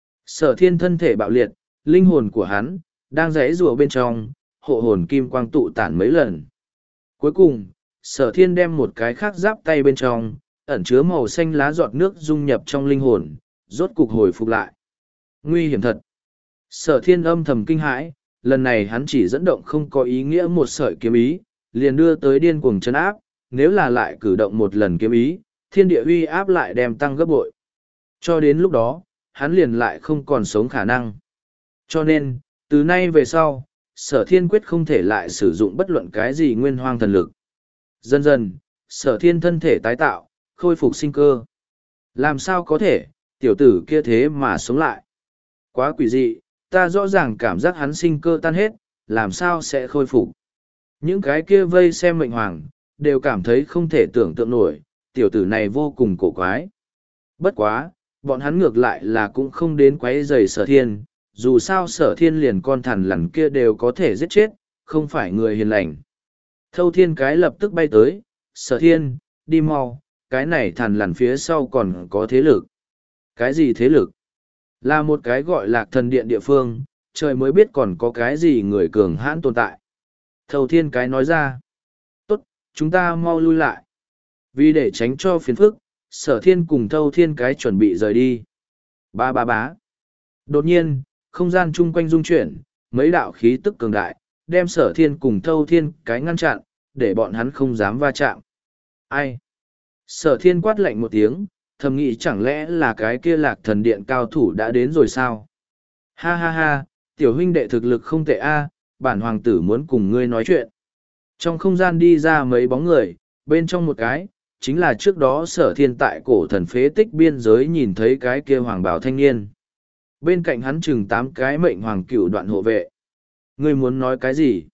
Sở thiên thân thể bạo liệt, linh hồn của hắn, đang rẽ rùa bên trong, hộ hồn kim quang tụ tản mấy lần. Cuối cùng, sở thiên đem một cái khác giáp tay bên trong, ẩn chứa màu xanh lá giọt nước dung nhập trong linh hồn, rốt cục hồi phục lại. Nguy hiểm thật. Sở thiên âm thầm kinh hãi, lần này hắn chỉ dẫn động không có ý nghĩa một sợi kiếm ý, liền đưa tới điên cuồng chân áp, nếu là lại cử động một lần kiếm ý, thiên địa uy áp lại đem tăng gấp bội. Cho đến lúc đó, hắn liền lại không còn sống khả năng. Cho nên, từ nay về sau, sở thiên quyết không thể lại sử dụng bất luận cái gì nguyên hoang thần lực. Dần dần, sở thiên thân thể tái tạo, khôi phục sinh cơ. Làm sao có thể, tiểu tử kia thế mà sống lại. Quá quỷ dị, ta rõ ràng cảm giác hắn sinh cơ tan hết, làm sao sẽ khôi phục. Những cái kia vây xem mệnh hoàng, đều cảm thấy không thể tưởng tượng nổi, tiểu tử này vô cùng cổ quái. Bất quá, bọn hắn ngược lại là cũng không đến quấy rầy sở thiên, dù sao sở thiên liền con thằn lằn kia đều có thể giết chết, không phải người hiền lành. Thâu thiên cái lập tức bay tới, sở thiên, đi mau, cái này thằn lằn phía sau còn có thế lực. Cái gì thế lực? Là một cái gọi lạc thần điện địa phương, trời mới biết còn có cái gì người cường hãn tồn tại. Thâu thiên cái nói ra. Tốt, chúng ta mau lui lại. Vì để tránh cho phiền phức, sở thiên cùng thâu thiên cái chuẩn bị rời đi. Ba ba bá. Đột nhiên, không gian chung quanh rung chuyển, mấy đạo khí tức cường đại, đem sở thiên cùng thâu thiên cái ngăn chặn, để bọn hắn không dám va chạm. Ai? Sở thiên quát lạnh một tiếng, thầm nghĩ chẳng lẽ là cái kia lạc thần điện cao thủ đã đến rồi sao? Ha ha ha, tiểu huynh đệ thực lực không tệ a, bản hoàng tử muốn cùng ngươi nói chuyện. Trong không gian đi ra mấy bóng người, bên trong một cái, chính là trước đó sở thiên tại cổ thần phế tích biên giới nhìn thấy cái kia hoàng bảo thanh niên. Bên cạnh hắn chừng tám cái mệnh hoàng cửu đoạn hộ vệ. Ngươi muốn nói cái gì?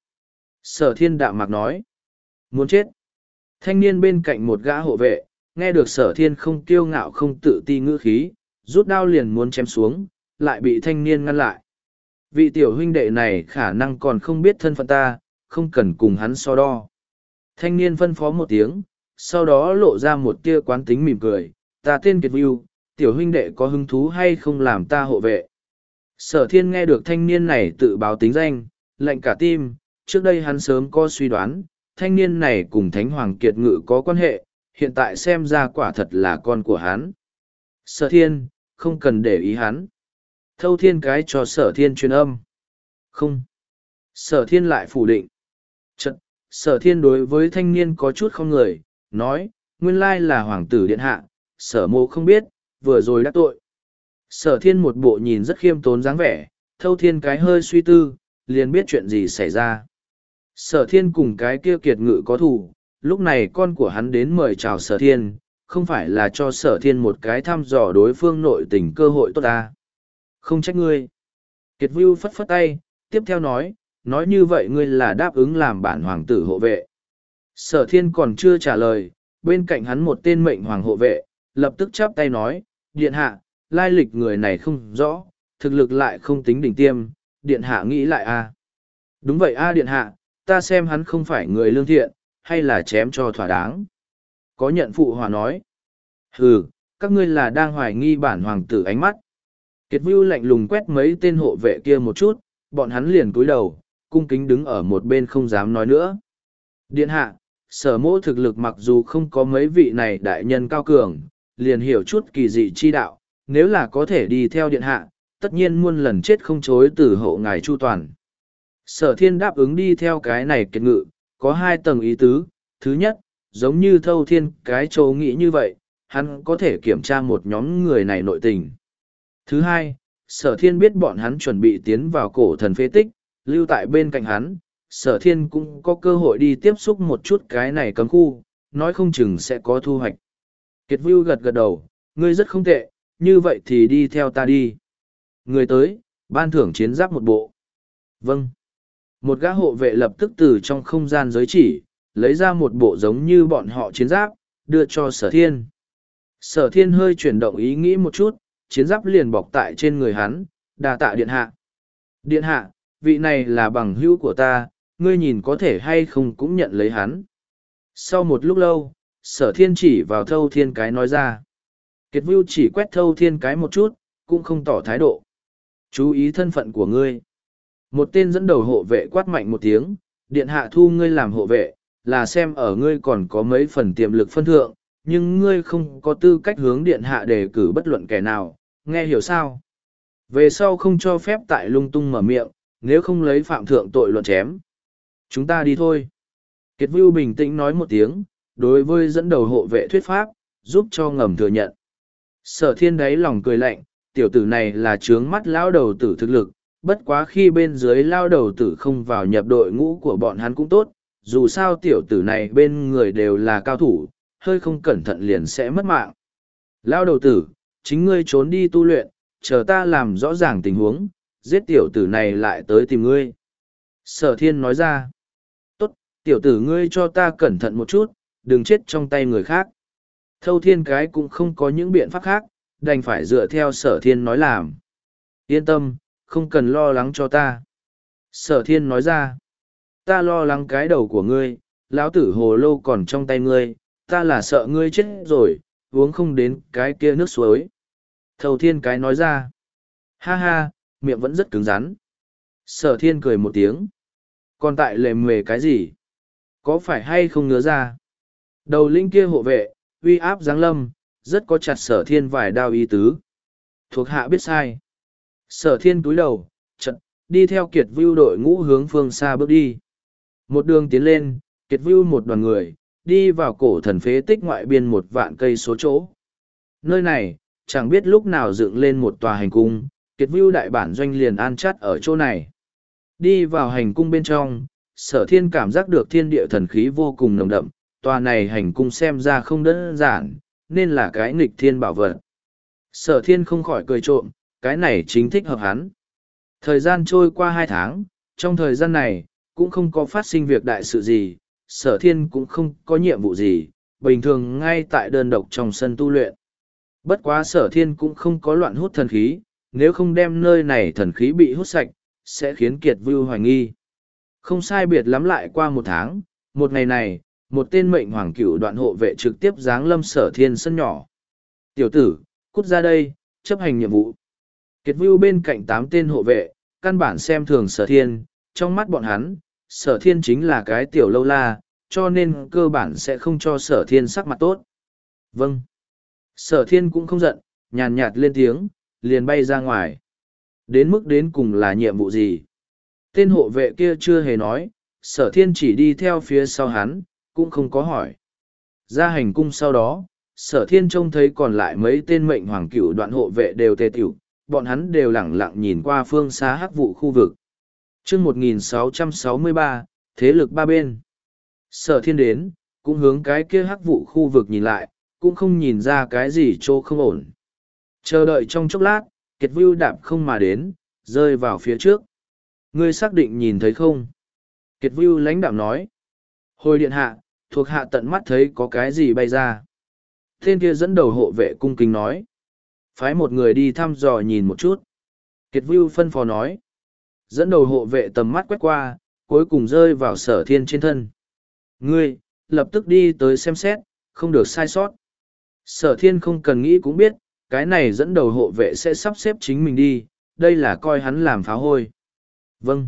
Sở thiên đạm mạc nói. Muốn chết. Thanh niên bên cạnh một gã hộ vệ, nghe được sở thiên không kiêu ngạo không tự ti ngữ khí, rút đao liền muốn chém xuống, lại bị thanh niên ngăn lại. Vị tiểu huynh đệ này khả năng còn không biết thân phận ta, không cần cùng hắn so đo. Thanh niên phân phó một tiếng, sau đó lộ ra một tia quán tính mỉm cười, ta tên Kiệt Vưu, tiểu huynh đệ có hứng thú hay không làm ta hộ vệ. Sở thiên nghe được thanh niên này tự báo tính danh, lạnh cả tim, trước đây hắn sớm có suy đoán, thanh niên này cùng Thánh Hoàng Kiệt Ngự có quan hệ, hiện tại xem ra quả thật là con của hắn. Sở thiên, không cần để ý hắn. Thâu thiên cái cho sở thiên truyền âm. Không. Sở thiên lại phủ định. Chật, sở thiên đối với thanh niên có chút không người, nói, nguyên lai là hoàng tử điện hạ, sở mộ không biết, vừa rồi đã tội. Sở thiên một bộ nhìn rất khiêm tốn dáng vẻ, thâu thiên cái hơi suy tư, liền biết chuyện gì xảy ra. Sở thiên cùng cái kia kiệt ngự có thù, lúc này con của hắn đến mời chào sở thiên, không phải là cho sở thiên một cái thăm dò đối phương nội tình cơ hội tốt ta. Không trách ngươi. Kiệt Vưu phất phất tay, tiếp theo nói, nói như vậy ngươi là đáp ứng làm bản hoàng tử hộ vệ. Sở thiên còn chưa trả lời, bên cạnh hắn một tên mệnh hoàng hộ vệ, lập tức chắp tay nói, điện hạ, lai lịch người này không rõ, thực lực lại không tính đỉnh tiêm, điện hạ nghĩ lại a à? Đúng vậy a à, điện hạ, ta xem hắn không phải người lương thiện, hay là chém cho thỏa đáng. Có nhận phụ hòa nói, hừ, các ngươi là đang hoài nghi bản hoàng tử ánh mắt. Kiệt Vưu lạnh lùng quét mấy tên hộ vệ kia một chút, bọn hắn liền cúi đầu, cung kính đứng ở một bên không dám nói nữa. Điện hạ, sở mỗ thực lực mặc dù không có mấy vị này đại nhân cao cường, liền hiểu chút kỳ dị chi đạo, nếu là có thể đi theo điện hạ, tất nhiên muôn lần chết không chối từ hộ ngài chu toàn. Sở thiên đáp ứng đi theo cái này kiệt ngự, có hai tầng ý tứ. Thứ nhất, giống như thâu thiên cái chỗ nghĩ như vậy, hắn có thể kiểm tra một nhóm người này nội tình. Thứ hai, sở thiên biết bọn hắn chuẩn bị tiến vào cổ thần phế tích, lưu tại bên cạnh hắn, sở thiên cũng có cơ hội đi tiếp xúc một chút cái này cấm khu, nói không chừng sẽ có thu hoạch. Kiệt Vưu gật gật đầu, ngươi rất không tệ, như vậy thì đi theo ta đi. Người tới, ban thưởng chiến giáp một bộ. Vâng. Một gã hộ vệ lập tức từ trong không gian giới chỉ, lấy ra một bộ giống như bọn họ chiến giáp, đưa cho sở thiên. Sở thiên hơi chuyển động ý nghĩ một chút, chiến giáp liền bọc tại trên người hắn, đà tạ điện hạ. Điện hạ, vị này là bằng hữu của ta, ngươi nhìn có thể hay không cũng nhận lấy hắn. Sau một lúc lâu, sở thiên chỉ vào thâu thiên cái nói ra. Kiệt Vưu chỉ quét thâu thiên cái một chút, cũng không tỏ thái độ. Chú ý thân phận của ngươi. Một tên dẫn đầu hộ vệ quát mạnh một tiếng, điện hạ thu ngươi làm hộ vệ, là xem ở ngươi còn có mấy phần tiềm lực phân thượng, nhưng ngươi không có tư cách hướng điện hạ đề cử bất luận kẻ nào, nghe hiểu sao? Về sau không cho phép tại lung tung mở miệng, nếu không lấy phạm thượng tội luận chém. Chúng ta đi thôi. Kiệt Vưu bình tĩnh nói một tiếng, đối với dẫn đầu hộ vệ thuyết pháp, giúp cho ngầm thừa nhận. Sở thiên đáy lòng cười lạnh, tiểu tử này là trướng mắt lão đầu tử thực lực, bất quá khi bên dưới lao đầu tử không vào nhập đội ngũ của bọn hắn cũng tốt, dù sao tiểu tử này bên người đều là cao thủ, hơi không cẩn thận liền sẽ mất mạng. Lao đầu tử, chính ngươi trốn đi tu luyện, chờ ta làm rõ ràng tình huống, giết tiểu tử này lại tới tìm ngươi. Sở thiên nói ra, tốt, tiểu tử ngươi cho ta cẩn thận một chút, đừng chết trong tay người khác. Thâu thiên cái cũng không có những biện pháp khác, đành phải dựa theo sở thiên nói làm. Yên tâm, không cần lo lắng cho ta. Sở thiên nói ra, ta lo lắng cái đầu của ngươi, lão tử hồ lô còn trong tay ngươi, ta là sợ ngươi chết rồi, uống không đến cái kia nước suối. Thâu thiên cái nói ra, ha ha, miệng vẫn rất cứng rắn. Sở thiên cười một tiếng, còn tại lề mề cái gì? Có phải hay không ngứa ra? Đầu linh kia hộ vệ, uy áp giáng lâm, rất có chặt sở thiên vài đao ý tứ. Thuộc hạ biết sai. Sở thiên túi đầu, chật, đi theo Kiệt Vưu đội ngũ hướng phương xa bước đi. Một đường tiến lên, Kiệt Vưu một đoàn người, đi vào cổ thần phế tích ngoại biên một vạn cây số chỗ. Nơi này, chẳng biết lúc nào dựng lên một tòa hành cung, Kiệt Vưu đại bản doanh liền an chắt ở chỗ này. Đi vào hành cung bên trong, sở thiên cảm giác được thiên địa thần khí vô cùng nồng đậm, tòa này hành cung xem ra không đơn giản, nên là cái nghịch thiên bảo vật. Sở thiên không khỏi cười trộm, cái này chính thích hợp hắn. Thời gian trôi qua hai tháng, trong thời gian này, cũng không có phát sinh việc đại sự gì, sở thiên cũng không có nhiệm vụ gì, bình thường ngay tại đơn độc trong sân tu luyện. Bất quá sở thiên cũng không có loạn hút thần khí, nếu không đem nơi này thần khí bị hút sạch, sẽ khiến Kiệt Vưu hoài nghi. Không sai biệt lắm lại qua một tháng, một ngày này, một tên mệnh hoàng cửu đoạn hộ vệ trực tiếp giáng lâm sở thiên sân nhỏ. Tiểu tử, cút ra đây, chấp hành nhiệm vụ. Kiệt Vưu bên cạnh tám tên hộ vệ, căn bản xem thường sở thiên, trong mắt bọn hắn, sở thiên chính là cái tiểu lâu la, cho nên cơ bản sẽ không cho sở thiên sắc mặt tốt. Vâng. Sở thiên cũng không giận, nhàn nhạt lên tiếng, liền bay ra ngoài. Đến mức đến cùng là nhiệm vụ gì? Tên hộ vệ kia chưa hề nói, sở thiên chỉ đi theo phía sau hắn, cũng không có hỏi. Ra hành cung sau đó, sở thiên trông thấy còn lại mấy tên mệnh hoàng cửu đoạn hộ vệ đều tề tiểu, bọn hắn đều lẳng lặng nhìn qua phương xa hắc vụ khu vực. chương một nghìn sáu trăm sáu mươi ba, thế lực ba bên. Sở thiên đến, cũng hướng cái kia hắc vụ khu vực nhìn lại, cũng không nhìn ra cái gì chỗ không ổn. Chờ đợi trong chốc lát, Kiệt Vưu đạp không mà đến, rơi vào phía trước. Ngươi xác định nhìn thấy không? Kiệt Vưu lãnh đạm nói. Hồi điện hạ, thuộc hạ tận mắt thấy có cái gì bay ra. Tên kia dẫn đầu hộ vệ cung kính nói. Phái một người đi thăm dò nhìn một chút. Kiệt Vưu phân phó nói. Dẫn đầu hộ vệ tầm mắt quét qua, cuối cùng rơi vào sở thiên trên thân. Ngươi, lập tức đi tới xem xét, không được sai sót. Sở thiên không cần nghĩ cũng biết, cái này dẫn đầu hộ vệ sẽ sắp xếp chính mình đi, đây là coi hắn làm phá hôi. Vâng.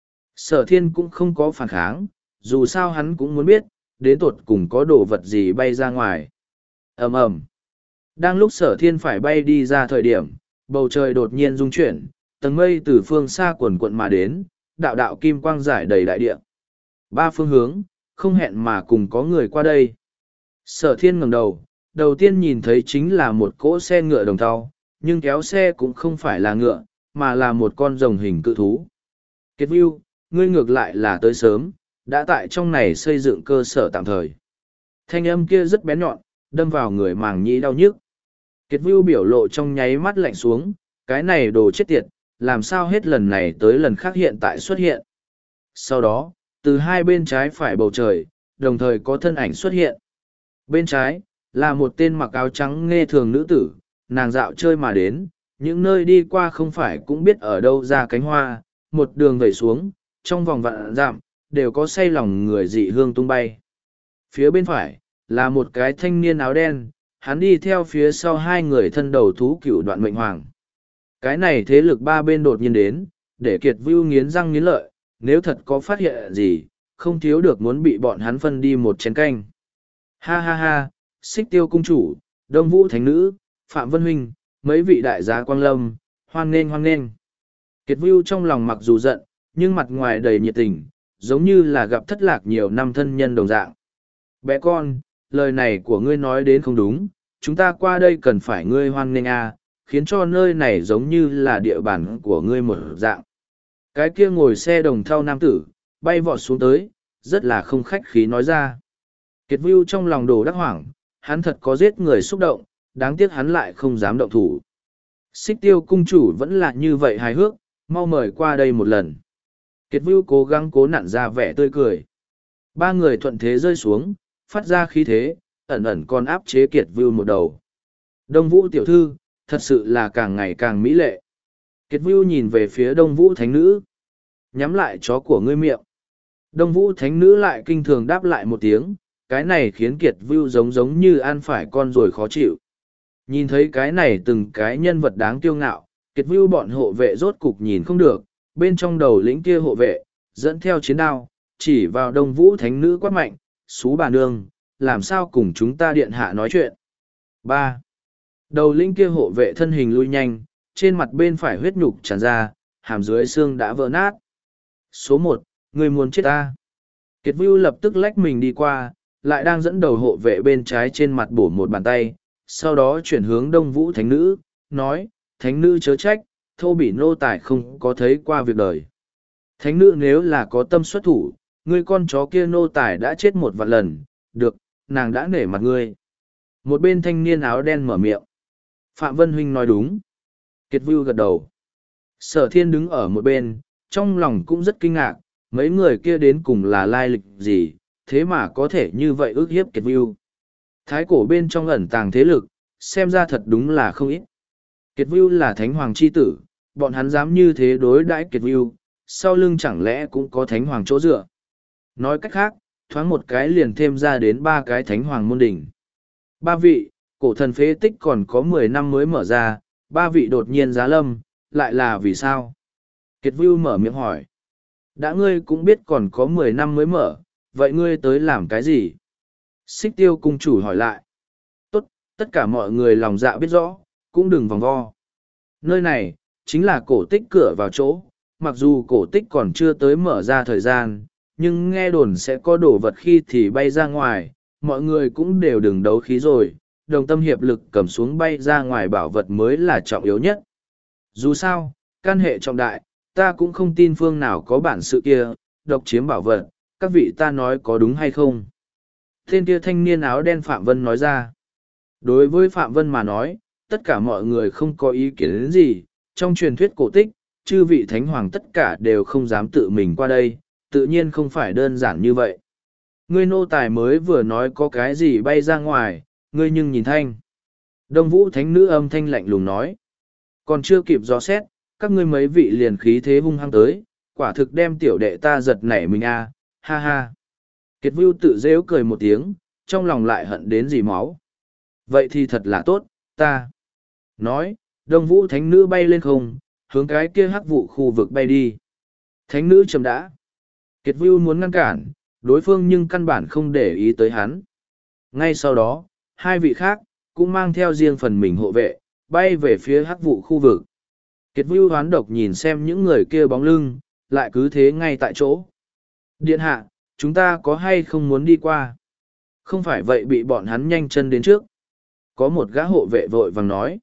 Sở thiên cũng không có phản kháng, dù sao hắn cũng muốn biết, đến tột cùng có đồ vật gì bay ra ngoài. Ầm ầm. Đang lúc sở thiên phải bay đi ra thời điểm, bầu trời đột nhiên rung chuyển, tầng mây từ phương xa quần quận mà đến, đạo đạo kim quang giải đầy đại địa. Ba phương hướng, không hẹn mà cùng có người qua đây. Sở thiên ngẩng đầu, đầu tiên nhìn thấy chính là một cỗ xe ngựa đồng thau, nhưng kéo xe cũng không phải là ngựa, mà là một con rồng hình cự thú. Kiệt Vưu, ngươi ngược lại là tới sớm, đã tại trong này xây dựng cơ sở tạm thời. Thanh âm kia rất bén nhọn, đâm vào người màng nhĩ đau nhức. Kiệt Vưu biểu lộ trong nháy mắt lạnh xuống, cái này đồ chết tiệt, làm sao hết lần này tới lần khác hiện tại xuất hiện. Sau đó, từ hai bên trái phải bầu trời, đồng thời có thân ảnh xuất hiện. Bên trái, là một tên mặc áo trắng nghe thường nữ tử, nàng dạo chơi mà đến, những nơi đi qua không phải cũng biết ở đâu ra cánh hoa, một đường vẩy xuống, trong vòng vạn dặm, đều có say lòng người dị hương tung bay. Phía bên phải, là một cái thanh niên áo đen, hắn đi theo phía sau hai người thân đầu thú cửu đoạn mệnh hoàng. Cái này thế lực ba bên đột nhiên đến, để Kiệt Vưu nghiến răng nghiến lợi, nếu thật có phát hiện gì, không thiếu được muốn bị bọn hắn phân đi một chén canh. Ha ha ha, Xích Tiêu cung chủ, Đông Vũ thánh nữ, Phạm Vân Huynh, mấy vị đại gia quang lâm, hoan nghênh hoan nghênh. Kiệt Vưu trong lòng mặc dù giận, nhưng mặt ngoài đầy nhiệt tình, giống như là gặp thất lạc nhiều năm thân nhân đồng dạng. Bé con, lời này của ngươi nói đến không đúng, chúng ta qua đây cần phải ngươi hoan nghênh à, khiến cho nơi này giống như là địa bàn của ngươi một dạng. Cái kia ngồi xe đồng thau nam tử, bay vọt xuống tới, rất là không khách khí nói ra. Kiệt Vưu trong lòng đồ đắc hoảng, hắn thật có giết người xúc động, đáng tiếc hắn lại không dám động thủ. Xích Tiêu cung chủ vẫn là như vậy hài hước, mau mời qua đây một lần. Kiệt Vưu cố gắng cố nặn ra vẻ tươi cười. Ba người thuận thế rơi xuống, phát ra khí thế, ẩn ẩn còn áp chế Kiệt Vưu một đầu. Đông Vũ tiểu thư, thật sự là càng ngày càng mỹ lệ. Kiệt Vưu nhìn về phía Đông Vũ thánh nữ. Nhắm lại chó của ngươi miệng. Đông Vũ thánh nữ lại kinh thường đáp lại một tiếng, cái này khiến Kiệt Vưu giống giống như ăn phải con rồi khó chịu. Nhìn thấy cái này từng cái nhân vật đáng kiêu ngạo, Kiệt Vưu bọn hộ vệ rốt cục nhìn không được, bên trong đầu lĩnh kia hộ vệ, dẫn theo chiến đao, chỉ vào Đông Vũ thánh nữ quát mạnh, xú bà nương, làm sao cùng chúng ta điện hạ nói chuyện. Ba. Đầu lĩnh kia hộ vệ thân hình lui nhanh, trên mặt bên phải huyết nhục tràn ra, hàm dưới xương đã vỡ nát. Số một, người muốn chết ta. Kiệt Vưu lập tức lách mình đi qua, lại đang dẫn đầu hộ vệ bên trái trên mặt bổ một bàn tay, sau đó chuyển hướng Đông Vũ thánh nữ, nói, thánh nữ chớ trách, thô bỉ nô tài không có thấy qua việc đời. Thánh nữ nếu là có tâm xuất thủ, ngươi con chó kia nô tài đã chết một vạn lần, được, nàng đã nể mặt ngươi. Một bên thanh niên áo đen mở miệng. Phạm Vân Huynh nói đúng. Kiệt Vưu gật đầu. Sở Thiên đứng ở một bên, trong lòng cũng rất kinh ngạc, mấy người kia đến cùng là lai lịch gì, thế mà có thể như vậy ước hiếp Kiệt Vưu. Thái cổ bên trong ẩn tàng thế lực, xem ra thật đúng là không ít. Kiệt Vưu là thánh hoàng chi tử, bọn hắn dám như thế đối đãi Kiệt Vưu, sau lưng chẳng lẽ cũng có thánh hoàng chỗ dựa. Nói cách khác, thoáng một cái liền thêm ra đến ba cái thánh hoàng môn đỉnh. Ba vị, cổ thần phế tích còn có mười năm mới mở ra, ba vị đột nhiên giá lâm, lại là vì sao? Kiệt Vưu mở miệng hỏi. Đã ngươi cũng biết còn có mười năm mới mở, vậy ngươi tới làm cái gì? Xích Tiêu cung chủ hỏi lại. Tốt, Tất cả mọi người lòng dạ biết rõ, cũng đừng vòng vo. Nơi này, chính là cổ tích cửa vào chỗ, mặc dù cổ tích còn chưa tới mở ra thời gian, nhưng nghe đồn sẽ có đồ vật khi thì bay ra ngoài, mọi người cũng đều đừng đấu khí rồi, đồng tâm hiệp lực cầm xuống bay ra ngoài bảo vật mới là trọng yếu nhất. Dù sao, can hệ trọng đại, ta cũng không tin phương nào có bản sự kia, độc chiếm bảo vật, các vị ta nói có đúng hay không. Tên kia thanh niên áo đen Phạm Vân nói ra. Đối với Phạm Vân mà nói, tất cả mọi người không có ý kiến đến gì, trong truyền thuyết cổ tích, chư vị thánh hoàng tất cả đều không dám tự mình qua đây, tự nhiên không phải đơn giản như vậy. Ngươi nô tài mới vừa nói có cái gì bay ra ngoài, ngươi nhưng nhìn thanh. Đông Vũ thánh nữ âm thanh lạnh lùng nói. Còn chưa kịp dò xét, các ngươi mấy vị liền khí thế hung hăng tới, quả thực đem tiểu đệ ta giật nảy mình a, ha ha. Kiệt Vưu tự rêu cười một tiếng, trong lòng lại hận đến dì máu. Vậy thì thật là tốt, ta. Nói, Đông Vũ thánh nữ bay lên không, hướng cái kia hắc vụ khu vực bay đi. Thánh nữ chậm đã. Kiệt Vưu muốn ngăn cản, đối phương nhưng căn bản không để ý tới hắn. Ngay sau đó, hai vị khác, cũng mang theo riêng phần mình hộ vệ, bay về phía hắc vụ khu vực. Kiệt Vưu hoán độc nhìn xem những người kia bóng lưng, lại cứ thế ngay tại chỗ. Điện hạ, chúng ta có hay không muốn đi qua? Không phải vậy bị bọn hắn nhanh chân đến trước. Có một gã hộ vệ vội vàng nói.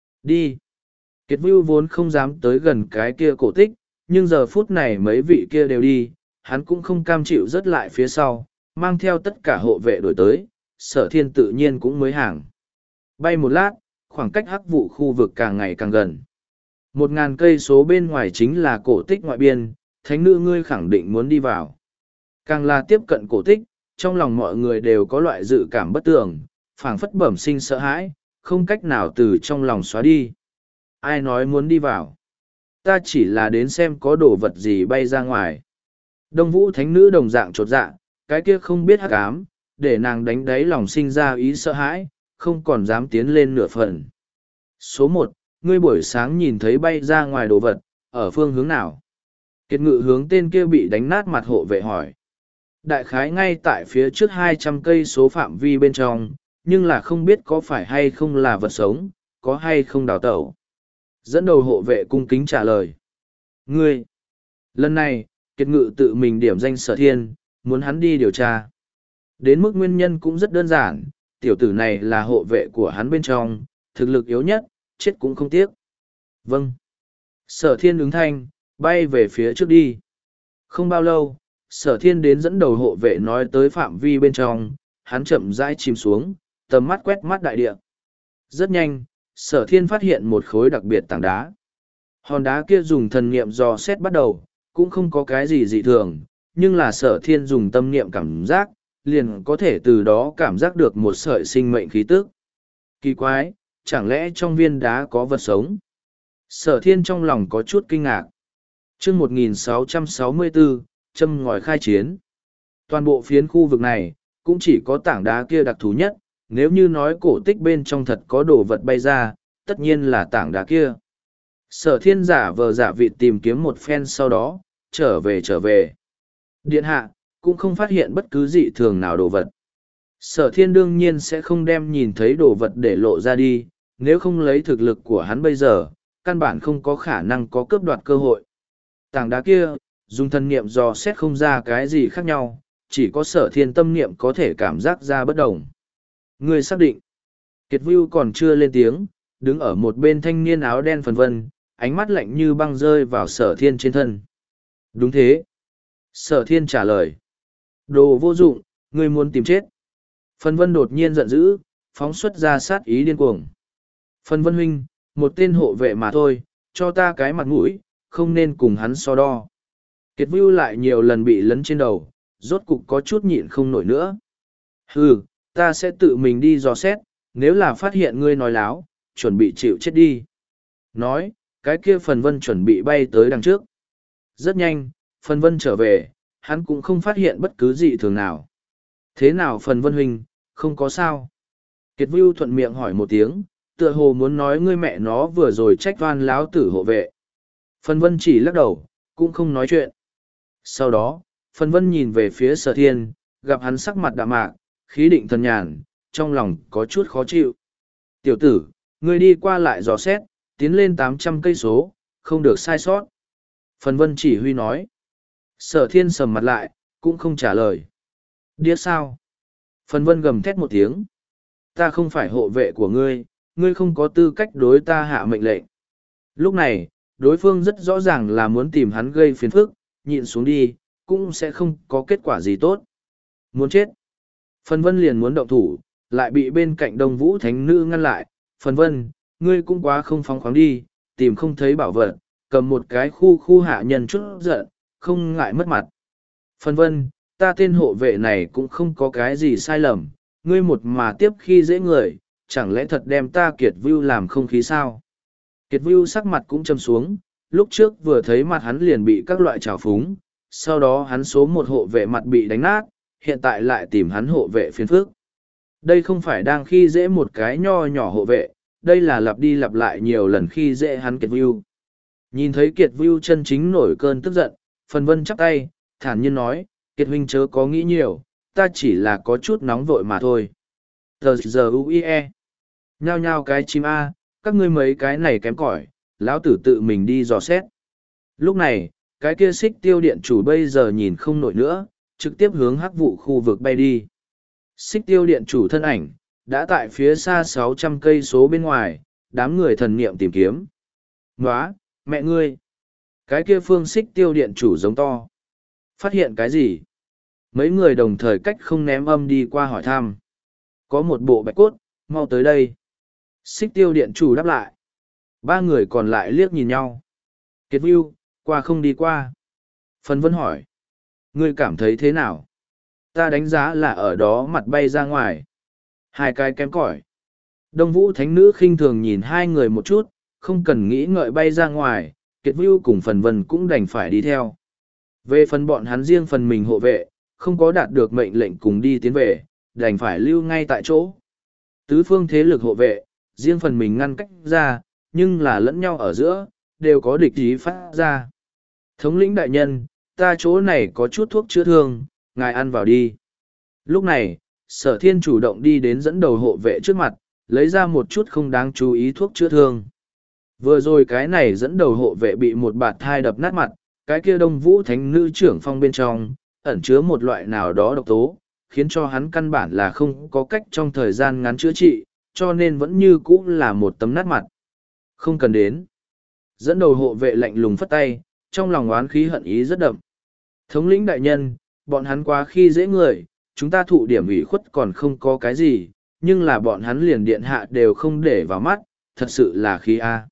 Đi. Kiệt Vưu vốn không dám tới gần cái kia cổ tích, nhưng giờ phút này mấy vị kia đều đi, hắn cũng không cam chịu rớt lại phía sau, mang theo tất cả hộ vệ đổi tới, Sở Thiên tự nhiên cũng mới hàng. Bay một lát, khoảng cách hắc vụ khu vực càng ngày càng gần. Một ngàn cây số bên ngoài chính là cổ tích ngoại biên, thánh nữ ngươi khẳng định muốn đi vào. Càng là tiếp cận cổ tích, trong lòng mọi người đều có loại dự cảm bất tường, phảng phất bẩm sinh sợ hãi, không cách nào từ trong lòng xóa đi. Ai nói muốn đi vào? Ta chỉ là đến xem có đồ vật gì bay ra ngoài. Đông Vũ thánh nữ đồng dạng chột dạ, cái kia không biết hắc ám, để nàng đánh đáy lòng sinh ra ý sợ hãi, không còn dám tiến lên nửa phần. Số một, ngươi buổi sáng nhìn thấy bay ra ngoài đồ vật, ở phương hướng nào? Kiệt Ngự hướng tên kia bị đánh nát mặt hộ vệ hỏi. Đại khái ngay tại phía trước hai trăm cây số phạm vi bên trong, nhưng là không biết có phải hay không là vật sống, có hay không đào tẩu. Dẫn đầu hộ vệ cung kính trả lời. Ngươi! Lần này, Kiệt Ngự tự mình điểm danh Sở Thiên, muốn hắn đi điều tra. Đến mức nguyên nhân cũng rất đơn giản, tiểu tử này là hộ vệ của hắn bên trong, thực lực yếu nhất, chết cũng không tiếc. Vâng. Sở Thiên ứng thanh, bay về phía trước đi. Không bao lâu, Sở Thiên đến dẫn đầu hộ vệ nói tới phạm vi bên trong, hắn chậm rãi chìm xuống, tầm mắt quét mắt đại địa. Rất nhanh, Sở Thiên phát hiện một khối đặc biệt tảng đá. Hòn đá kia dùng thần niệm dò xét bắt đầu, cũng không có cái gì dị thường, nhưng là Sở Thiên dùng tâm niệm cảm giác, liền có thể từ đó cảm giác được một sợi sinh mệnh khí tức. Kỳ quái, chẳng lẽ trong viên đá có vật sống? Sở Thiên trong lòng có chút kinh ngạc. Chương một nghìn sáu trăm sáu mươi bốn, châm ngòi khai chiến. Toàn bộ phiến khu vực này, cũng chỉ có tảng đá kia đặc thù nhất, nếu như nói cổ tích bên trong thật có đồ vật bay ra, tất nhiên là tảng đá kia. Sở Thiên giả vờ giả vịt tìm kiếm một phen sau đó, trở về trở về. Điện hạ, cũng không phát hiện bất cứ dị thường nào đồ vật. Sở Thiên đương nhiên sẽ không đem nhìn thấy đồ vật để lộ ra đi, nếu không lấy thực lực của hắn bây giờ, căn bản không có khả năng có cướp đoạt cơ hội. Tảng đá kia, dùng thân niệm dò xét không ra cái gì khác nhau, chỉ có Sở Thiên tâm niệm có thể cảm giác ra bất đồng. Người xác định. Kiệt Vưu còn chưa lên tiếng, đứng ở một bên thanh niên áo đen Phần Vân, ánh mắt lạnh như băng rơi vào Sở Thiên trên thân. Đúng thế. Sở Thiên trả lời. Đồ vô dụng, ngươi muốn tìm chết. Phần Vân đột nhiên giận dữ, phóng xuất ra sát ý điên cuồng. Phần Vân huynh, một tên hộ vệ mà thôi, cho ta cái mặt mũi, không nên cùng hắn so đo. Kiệt Vưu lại nhiều lần bị lấn trên đầu, rốt cục có chút nhịn không nổi nữa. Hừ, ta sẽ tự mình đi dò xét, nếu là phát hiện ngươi nói láo, chuẩn bị chịu chết đi. Nói, cái kia Phần Vân chuẩn bị bay tới đằng trước. Rất nhanh, Phần Vân trở về, hắn cũng không phát hiện bất cứ gì thường nào. Thế nào Phần Vân huynh, không có sao. Kiệt Vưu thuận miệng hỏi một tiếng, tựa hồ muốn nói ngươi mẹ nó vừa rồi trách oan láo tử hộ vệ. Phần Vân chỉ lắc đầu, cũng không nói chuyện. Sau đó, Phần Vân nhìn về phía Sở Thiên, gặp hắn sắc mặt đạm mạc, khí định thần nhàn, trong lòng có chút khó chịu. Tiểu tử, ngươi đi qua lại dò xét, tiến lên tám trăm cây số, không được sai sót. Phần vân chỉ huy nói. Sở thiên sầm mặt lại, cũng không trả lời. Điếc sao? Phần vân gầm thét một tiếng. Ta không phải hộ vệ của ngươi, ngươi không có tư cách đối ta hạ mệnh lệnh. Lúc này, đối phương rất rõ ràng là muốn tìm hắn gây phiền phức, nhịn xuống đi, cũng sẽ không có kết quả gì tốt. Muốn chết. Phần vân liền muốn động thủ, lại bị bên cạnh Đông Vũ Thánh Nữ ngăn lại. Phần vân, ngươi cũng quá không phóng khoáng đi, tìm không thấy bảo vật, cầm một cái khu khu hạ nhân chút giận, không ngại mất mặt. Phần vân, ta tên hộ vệ này cũng không có cái gì sai lầm, ngươi một mà tiếp khi dễ người, chẳng lẽ thật đem ta Kiệt Vưu làm không khí sao? Kiệt Vưu sắc mặt cũng châm xuống, lúc trước vừa thấy mặt hắn liền bị các loại trào phúng, sau đó hắn số một hộ vệ mặt bị đánh nát, hiện tại lại tìm hắn hộ vệ phiền phức. Đây không phải đang khi dễ một cái nho nhỏ hộ vệ, đây là lặp đi lặp lại nhiều lần khi dễ hắn Kiệt Vưu. Nhìn thấy Kiệt Vưu chân chính nổi cơn tức giận, Phần Vân chắp tay, thản nhiên nói, Kiệt huynh chớ có nghĩ nhiều, ta chỉ là có chút nóng vội mà thôi. Tờ giờ u i e. Nhao nhao cái chim A, các ngươi mấy cái này kém cỏi, lão tử tự mình đi dò xét. Lúc này, cái kia xích tiêu điện chủ bây giờ nhìn không nổi nữa, trực tiếp hướng hắc vụ khu vực bay đi. Xích tiêu điện chủ thân ảnh, đã tại phía xa sáu trăm cây số bên ngoài, đám người thần niệm tìm kiếm. Nóa, mẹ ngươi! Cái kia phương xích tiêu điện chủ giống to. Phát hiện cái gì? Mấy người đồng thời cách không ném âm đi qua hỏi thăm. Có một bộ bạch cốt, mau tới đây. Xích tiêu điện chủ đáp lại. Ba người còn lại liếc nhìn nhau. Kiệt Vưu, qua không đi qua. Phần Vân hỏi. Ngươi cảm thấy thế nào? Ta đánh giá là ở đó mặt bay ra ngoài. Hai cái kém cỏi. Đông Vũ Thánh Nữ khinh thường nhìn hai người một chút, không cần nghĩ ngợi bay ra ngoài, Kiệt Vưu cùng Phần Vân cũng đành phải đi theo. Về phần bọn hắn riêng phần mình hộ vệ, không có đạt được mệnh lệnh cùng đi tiến về, đành phải lưu ngay tại chỗ. Tứ phương thế lực hộ vệ, riêng phần mình ngăn cách ra, nhưng là lẫn nhau ở giữa, đều có địch ý phát ra. Thống lĩnh đại nhân, ta chỗ này có chút thuốc chữa thương, ngài ăn vào đi. Lúc này, Sở Thiên chủ động đi đến dẫn đầu hộ vệ trước mặt, lấy ra một chút không đáng chú ý thuốc chữa thương. Vừa rồi cái này dẫn đầu hộ vệ bị một bạt thai đập nát mặt, cái kia Đông Vũ Thánh Nữ trưởng phong bên trong, ẩn chứa một loại nào đó độc tố, khiến cho hắn căn bản là không có cách trong thời gian ngắn chữa trị, cho nên vẫn như cũ là một tấm nát mặt. Không cần đến. Dẫn đầu hộ vệ lạnh lùng phất tay, trong lòng oán khí hận ý rất đậm. Thống lĩnh đại nhân, bọn hắn quá khi dễ người, chúng ta thụ điểm ủy khuất còn không có cái gì, nhưng là bọn hắn liền điện hạ đều không để vào mắt, thật sự là khí a.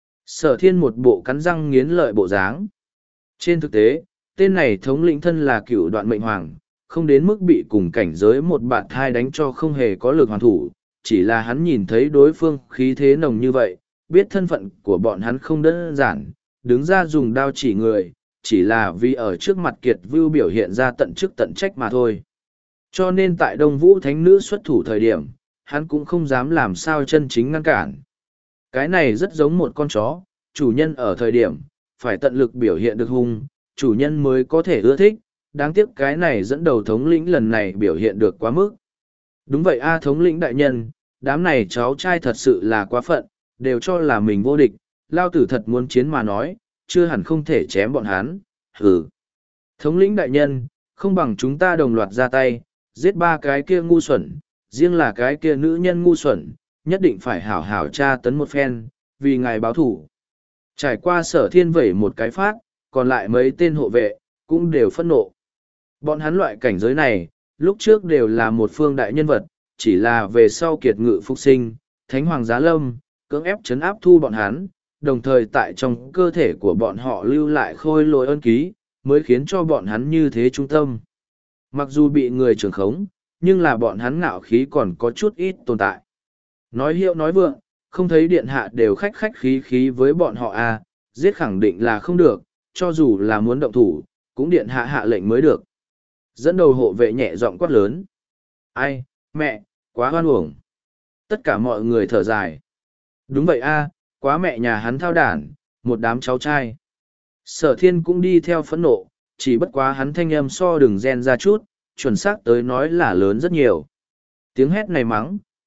Sở Thiên một bộ cắn răng nghiến lợi bộ dáng. Trên thực tế, tên này thống lĩnh thân là cựu đoạn mệnh hoàng, không đến mức bị cùng cảnh giới một bạn thai đánh cho không hề có lực hoàn thủ, chỉ là hắn nhìn thấy đối phương khí thế nồng như vậy, biết thân phận của bọn hắn không đơn giản, đứng ra dùng đao chỉ người, chỉ là vì ở trước mặt Kiệt Vưu biểu hiện ra tận chức tận trách mà thôi. Cho nên tại Đông Vũ Thánh Nữ xuất thủ thời điểm, hắn cũng không dám làm sao chân chính ngăn cản. Cái này rất giống một con chó, chủ nhân ở thời điểm, phải tận lực biểu hiện được hung, chủ nhân mới có thể ưa thích, đáng tiếc cái này dẫn đầu thống lĩnh lần này biểu hiện được quá mức. Đúng vậy a thống lĩnh đại nhân, đám này cháu trai thật sự là quá phận, đều cho là mình vô địch, lao tử thật muốn chiến mà nói, chưa hẳn không thể chém bọn hắn, hừ. Thống lĩnh đại nhân, không bằng chúng ta đồng loạt ra tay, giết ba cái kia ngu xuẩn, riêng là cái kia nữ nhân ngu xuẩn, nhất định phải hảo hảo tra tấn một phen, vì ngài báo thủ. Trải qua Sở Thiên vẩy một cái phát, còn lại mấy tên hộ vệ, cũng đều phẫn nộ. Bọn hắn loại cảnh giới này, lúc trước đều là một phương đại nhân vật, chỉ là về sau kiệt ngự phục sinh, Thánh Hoàng Giá Lâm, cưỡng ép chấn áp thu bọn hắn, đồng thời tại trong cơ thể của bọn họ lưu lại khôi lỗi ân ký, mới khiến cho bọn hắn như thế trung tâm. Mặc dù bị người trưởng khống, nhưng là bọn hắn ngạo khí còn có chút ít tồn tại. Nói hiệu nói vượng, không thấy điện hạ đều khách khách khí khí với bọn họ à, giết khẳng định là không được, cho dù là muốn động thủ, cũng điện hạ hạ lệnh mới được. Dẫn đầu hộ vệ nhẹ giọng quát lớn. Ai, mẹ, quá hoan uổng. Tất cả mọi người thở dài. Đúng vậy a, quá mẹ nhà hắn thao đản, một đám cháu trai. Sở Thiên cũng đi theo phẫn nộ, chỉ bất quá hắn thanh âm so đừng gen ra chút, chuẩn xác tới nói là lớn rất nhiều. Tiếng hét này mắng,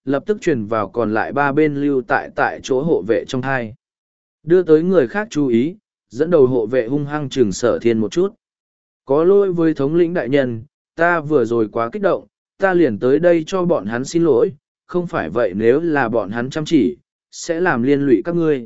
lập tức truyền vào còn lại ba bên lưu tại tại chỗ hộ vệ trong hai. Đưa tới người khác chú ý, dẫn đầu hộ vệ hung hăng chừng Sở Thiên một chút. Có lỗi với thống lĩnh đại nhân, ta vừa rồi quá kích động, ta liền tới đây cho bọn hắn xin lỗi, không phải vậy nếu là bọn hắn chăm chỉ, sẽ làm liên lụy các ngươi.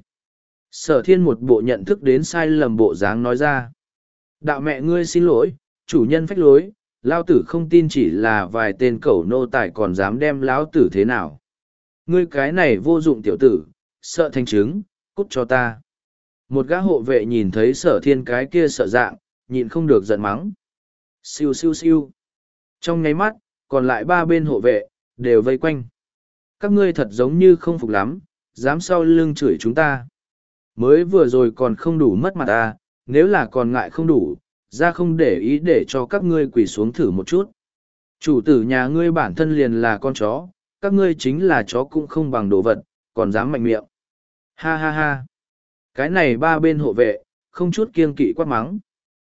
Sở Thiên một bộ nhận thức đến sai lầm bộ dáng nói ra. Đạo mẹ ngươi xin lỗi, chủ nhân phách lối, lao tử không tin chỉ là vài tên cẩu nô tài còn dám đem lão tử thế nào. Ngươi cái này vô dụng tiểu tử, sợ thành trứng, cút cho ta. Một gã hộ vệ nhìn thấy Sở Thiên cái kia sợ dạng, nhịn không được giận mắng. Siêu siêu siêu. Trong nháy mắt, còn lại ba bên hộ vệ, đều vây quanh. Các ngươi thật giống như không phục lắm, dám sau lưng chửi chúng ta. Mới vừa rồi còn không đủ mất mặt ta, nếu là còn ngại không đủ, ra không để ý để cho các ngươi quỳ xuống thử một chút. Chủ tử nhà ngươi bản thân liền là con chó, các ngươi chính là chó cũng không bằng đồ vật, còn dám mạnh miệng. Ha ha ha. Cái này ba bên hộ vệ, không chút kiêng kỵ quát mắng.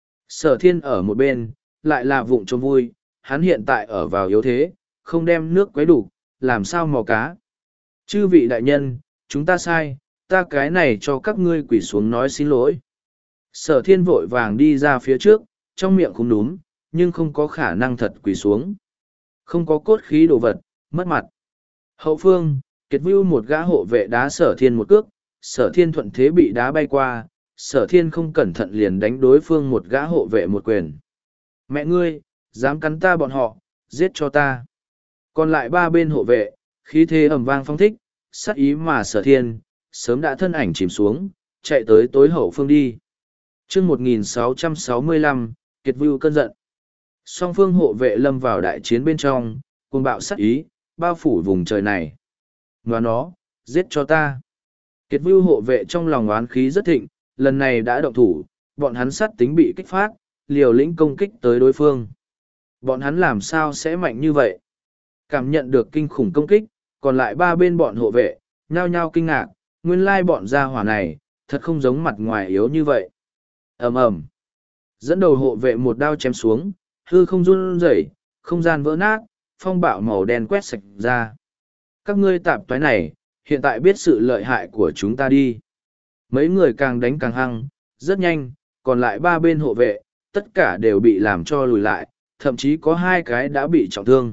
Sở Thiên ở một bên, lại là vụng trông vui, hắn hiện tại ở vào yếu thế, không đem nước quấy đủ, làm sao mò cá. Chư vị đại nhân, chúng ta sai, ta cái này cho các ngươi quỳ xuống nói xin lỗi. Sở Thiên vội vàng đi ra phía trước, trong miệng cũng núm, nhưng không có khả năng thật quỳ xuống. Không có cốt khí đồ vật, mất mặt. Hậu phương, Kiệt Vưu một gã hộ vệ đá Sở Thiên một cước, Sở Thiên thuận thế bị đá bay qua, Sở Thiên không cẩn thận liền đánh đối phương một gã hộ vệ một quyền. Mẹ ngươi, dám cắn ta bọn họ, giết cho ta. Còn lại ba bên hộ vệ, khí thế ầm vang phong thích, sát ý mà Sở Thiên, sớm đã thân ảnh chìm xuống, chạy tới tối hậu phương đi. Trước một nghìn sáu trăm sáu mươi lăm, Kiệt Vưu cơn giận. Song phương hộ vệ lâm vào đại chiến bên trong, cuồng bạo sát ý, bao phủ vùng trời này. Và nó, giết cho ta. Kiệt Vưu hộ vệ trong lòng oán khí rất thịnh, lần này đã động thủ, bọn hắn sát tính bị kích phát, liều lĩnh công kích tới đối phương. Bọn hắn làm sao sẽ mạnh như vậy? Cảm nhận được kinh khủng công kích, còn lại ba bên bọn hộ vệ, nhao nhao kinh ngạc, nguyên lai bọn gia hỏa này, thật không giống mặt ngoài yếu như vậy. Ầm ầm. Dẫn đầu hộ vệ một đao chém xuống, hư không run rẩy, không gian vỡ nát, phong bạo màu đen quét sạch ra. Các ngươi tạp toái này, hiện tại biết sự lợi hại của chúng ta đi. Mấy người càng đánh càng hăng, rất nhanh, còn lại ba bên hộ vệ, tất cả đều bị làm cho lùi lại, thậm chí có hai cái đã bị trọng thương.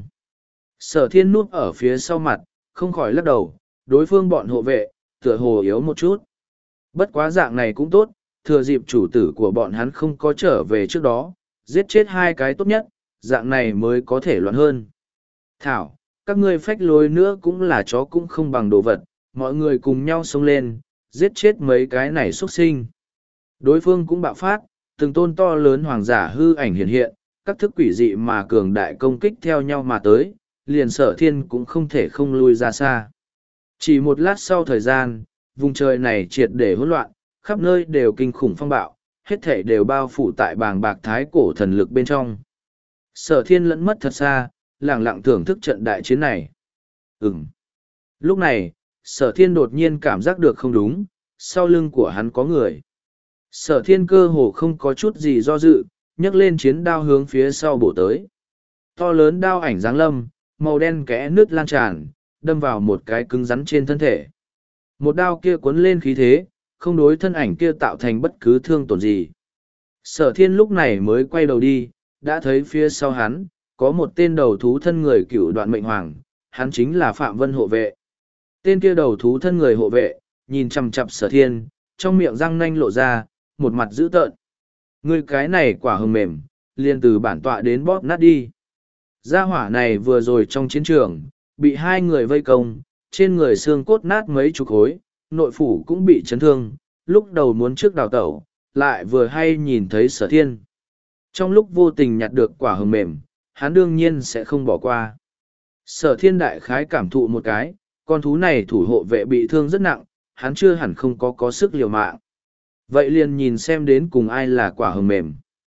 Sở Thiên núp ở phía sau mặt, không khỏi lắc đầu, đối phương bọn hộ vệ, tựa hồ yếu một chút. Bất quá dạng này cũng tốt, thừa dịp chủ tử của bọn hắn không có trở về trước đó, giết chết hai cái tốt nhất, dạng này mới có thể loạn hơn. Thảo, các ngươi phách lối nữa cũng là chó cũng không bằng đồ vật, mọi người cùng nhau xông lên, giết chết mấy cái này xuất sinh. Đối phương cũng bạo phát, từng tôn to lớn hoàng giả hư ảnh hiện hiện, các thức quỷ dị mà cường đại công kích theo nhau mà tới, liền Sở Thiên cũng không thể không lui ra xa. Chỉ một lát sau thời gian, vùng trời này triệt để hỗn loạn, khắp nơi đều kinh khủng phong bạo, hết thể đều bao phủ tại bàng bạc thái cổ thần lực bên trong. Sở Thiên lẫn mất thật xa, lặng lặng thưởng thức trận đại chiến này. Ừm. Lúc này, Sở Thiên đột nhiên cảm giác được không đúng, sau lưng của hắn có người. Sở Thiên cơ hồ không có chút gì do dự, nhấc lên chiến đao hướng phía sau bổ tới. To lớn đao ảnh giáng lâm, màu đen kẽ nước lan tràn, đâm vào một cái cứng rắn trên thân thể. Một đao kia cuốn lên khí thế, không đối thân ảnh kia tạo thành bất cứ thương tổn gì. Sở Thiên lúc này mới quay đầu đi, đã thấy phía sau hắn, có một tên đầu thú thân người cựu đoạn mệnh hoàng, hắn chính là Phạm Vân hộ vệ. Tên kia đầu thú thân người hộ vệ, nhìn chằm chằm Sở Thiên, trong miệng răng nanh lộ ra, một mặt dữ tợn. Ngươi cái này quả hừng mềm, liền từ bản tọa đến bóp nát đi. Gia hỏa này vừa rồi trong chiến trường, bị hai người vây công, trên người xương cốt nát mấy chục khối, nội phủ cũng bị chấn thương, lúc đầu muốn trước đào tẩu, lại vừa hay nhìn thấy Sở Thiên. Trong lúc vô tình nhặt được quả hừng mềm, hắn đương nhiên sẽ không bỏ qua. Sở Thiên đại khái cảm thụ một cái, con thú này thủ hộ vệ bị thương rất nặng, hắn chưa hẳn không có có sức liều mạng. Vậy liền nhìn xem đến cùng ai là quả hừng mềm.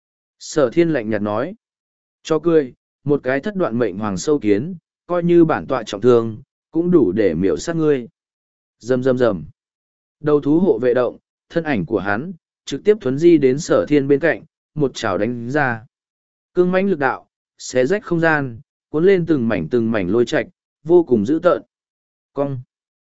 Sở Thiên lạnh nhạt nói. Cho cười, một cái thất đoạn mệnh hoàng sâu kiến, coi như bản tọa trọng thương, cũng đủ để miểu sát ngươi. Rầm rầm rầm. Đầu thú hộ vệ động, thân ảnh của hắn, trực tiếp thuấn di đến Sở Thiên bên cạnh, một chảo đánh ra. Cương mãnh lực đạo, xé rách không gian, cuốn lên từng mảnh từng mảnh lôi chạch, vô cùng dữ tợn. Cong.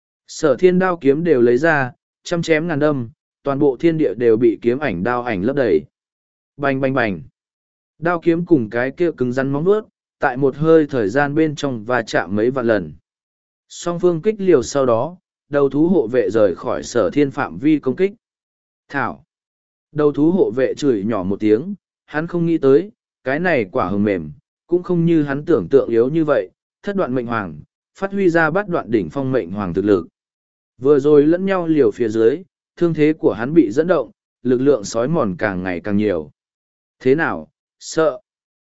Sở thiên đao kiếm đều lấy ra, trăm chém ngàn đâm, toàn bộ thiên địa đều bị kiếm ảnh đao ảnh lấp đầy. Bành bành bành. Đao kiếm cùng cái kia cứng rắn móng vuốt, tại một hơi thời gian bên trong và chạm mấy vạn lần. Song phương kích liều sau đó, đầu thú hộ vệ rời khỏi sở thiên phạm vi công kích. Thảo. Đầu thú hộ vệ chửi nhỏ một tiếng, hắn không nghĩ tới, cái này quả hồng mềm, cũng không như hắn tưởng tượng yếu như vậy, thất đoạn mệnh hoàng, phát huy ra bắt đoạn đỉnh phong mệnh hoàng thực lực. Vừa rồi lẫn nhau liều phía dưới, thương thế của hắn bị dẫn động, lực lượng sói mòn càng ngày càng nhiều. Thế nào, sợ?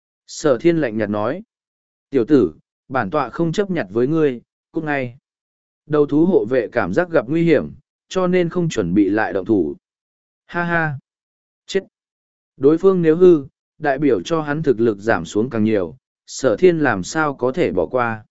Sở thiên lạnh nhạt nói. Tiểu tử, bản tọa không chấp nhặt với ngươi, cút ngay. Đầu thú hộ vệ cảm giác gặp nguy hiểm, cho nên không chuẩn bị lại động thủ. Ha ha. Chết. Đối phương nếu hư, đại biểu cho hắn thực lực giảm xuống càng nhiều, sở thiên làm sao có thể bỏ qua.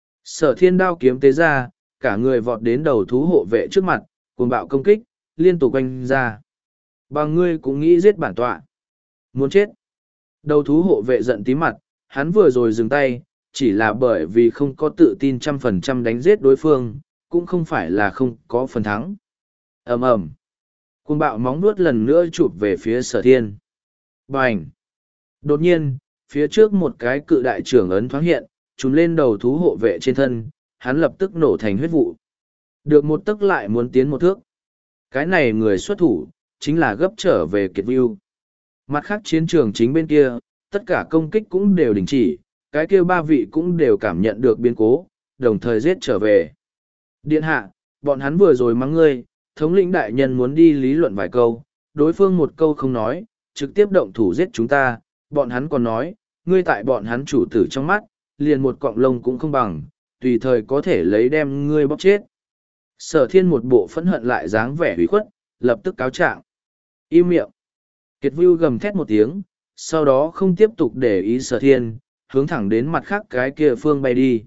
Sở thiên đao kiếm tế ra, cả người vọt đến đầu thú hộ vệ trước mặt, cuồng bạo công kích, liên tục quanh ra. Bằng ngươi cũng nghĩ giết bản tọa. Muốn chết. Đầu thú hộ vệ giận tí mặt, hắn vừa rồi dừng tay, chỉ là bởi vì không có tự tin trăm phần trăm đánh giết đối phương, cũng không phải là không có phần thắng. ầm ầm, cuồng bạo móng nuốt lần nữa chụp về phía sở thiên. Bành. Đột nhiên, phía trước một cái cự đại trưởng ấn thoáng hiện, trùm lên đầu thú hộ vệ trên thân, hắn lập tức nổ thành huyết vụ. Được một tấc lại muốn tiến một thước. Cái này người xuất thủ, chính là gấp trở về Kiệt View. Mặt khác chiến trường chính bên kia, tất cả công kích cũng đều đình chỉ, cái kia ba vị cũng đều cảm nhận được biến cố, đồng thời giết trở về. Điện hạ, bọn hắn vừa rồi mắng ngươi, thống lĩnh đại nhân muốn đi lý luận vài câu, đối phương một câu không nói, trực tiếp động thủ giết chúng ta, bọn hắn còn nói, ngươi tại bọn hắn chủ tử trong mắt, liền một cọng lông cũng không bằng, tùy thời có thể lấy đem ngươi bóc chết. Sở thiên một bộ phẫn hận lại dáng vẻ hủy khuất, lập tức cáo trạng. Im miệng. Kiệt Vưu gầm thét một tiếng, sau đó không tiếp tục để ý sở thiên, hướng thẳng đến mặt khác cái kia phương bay đi.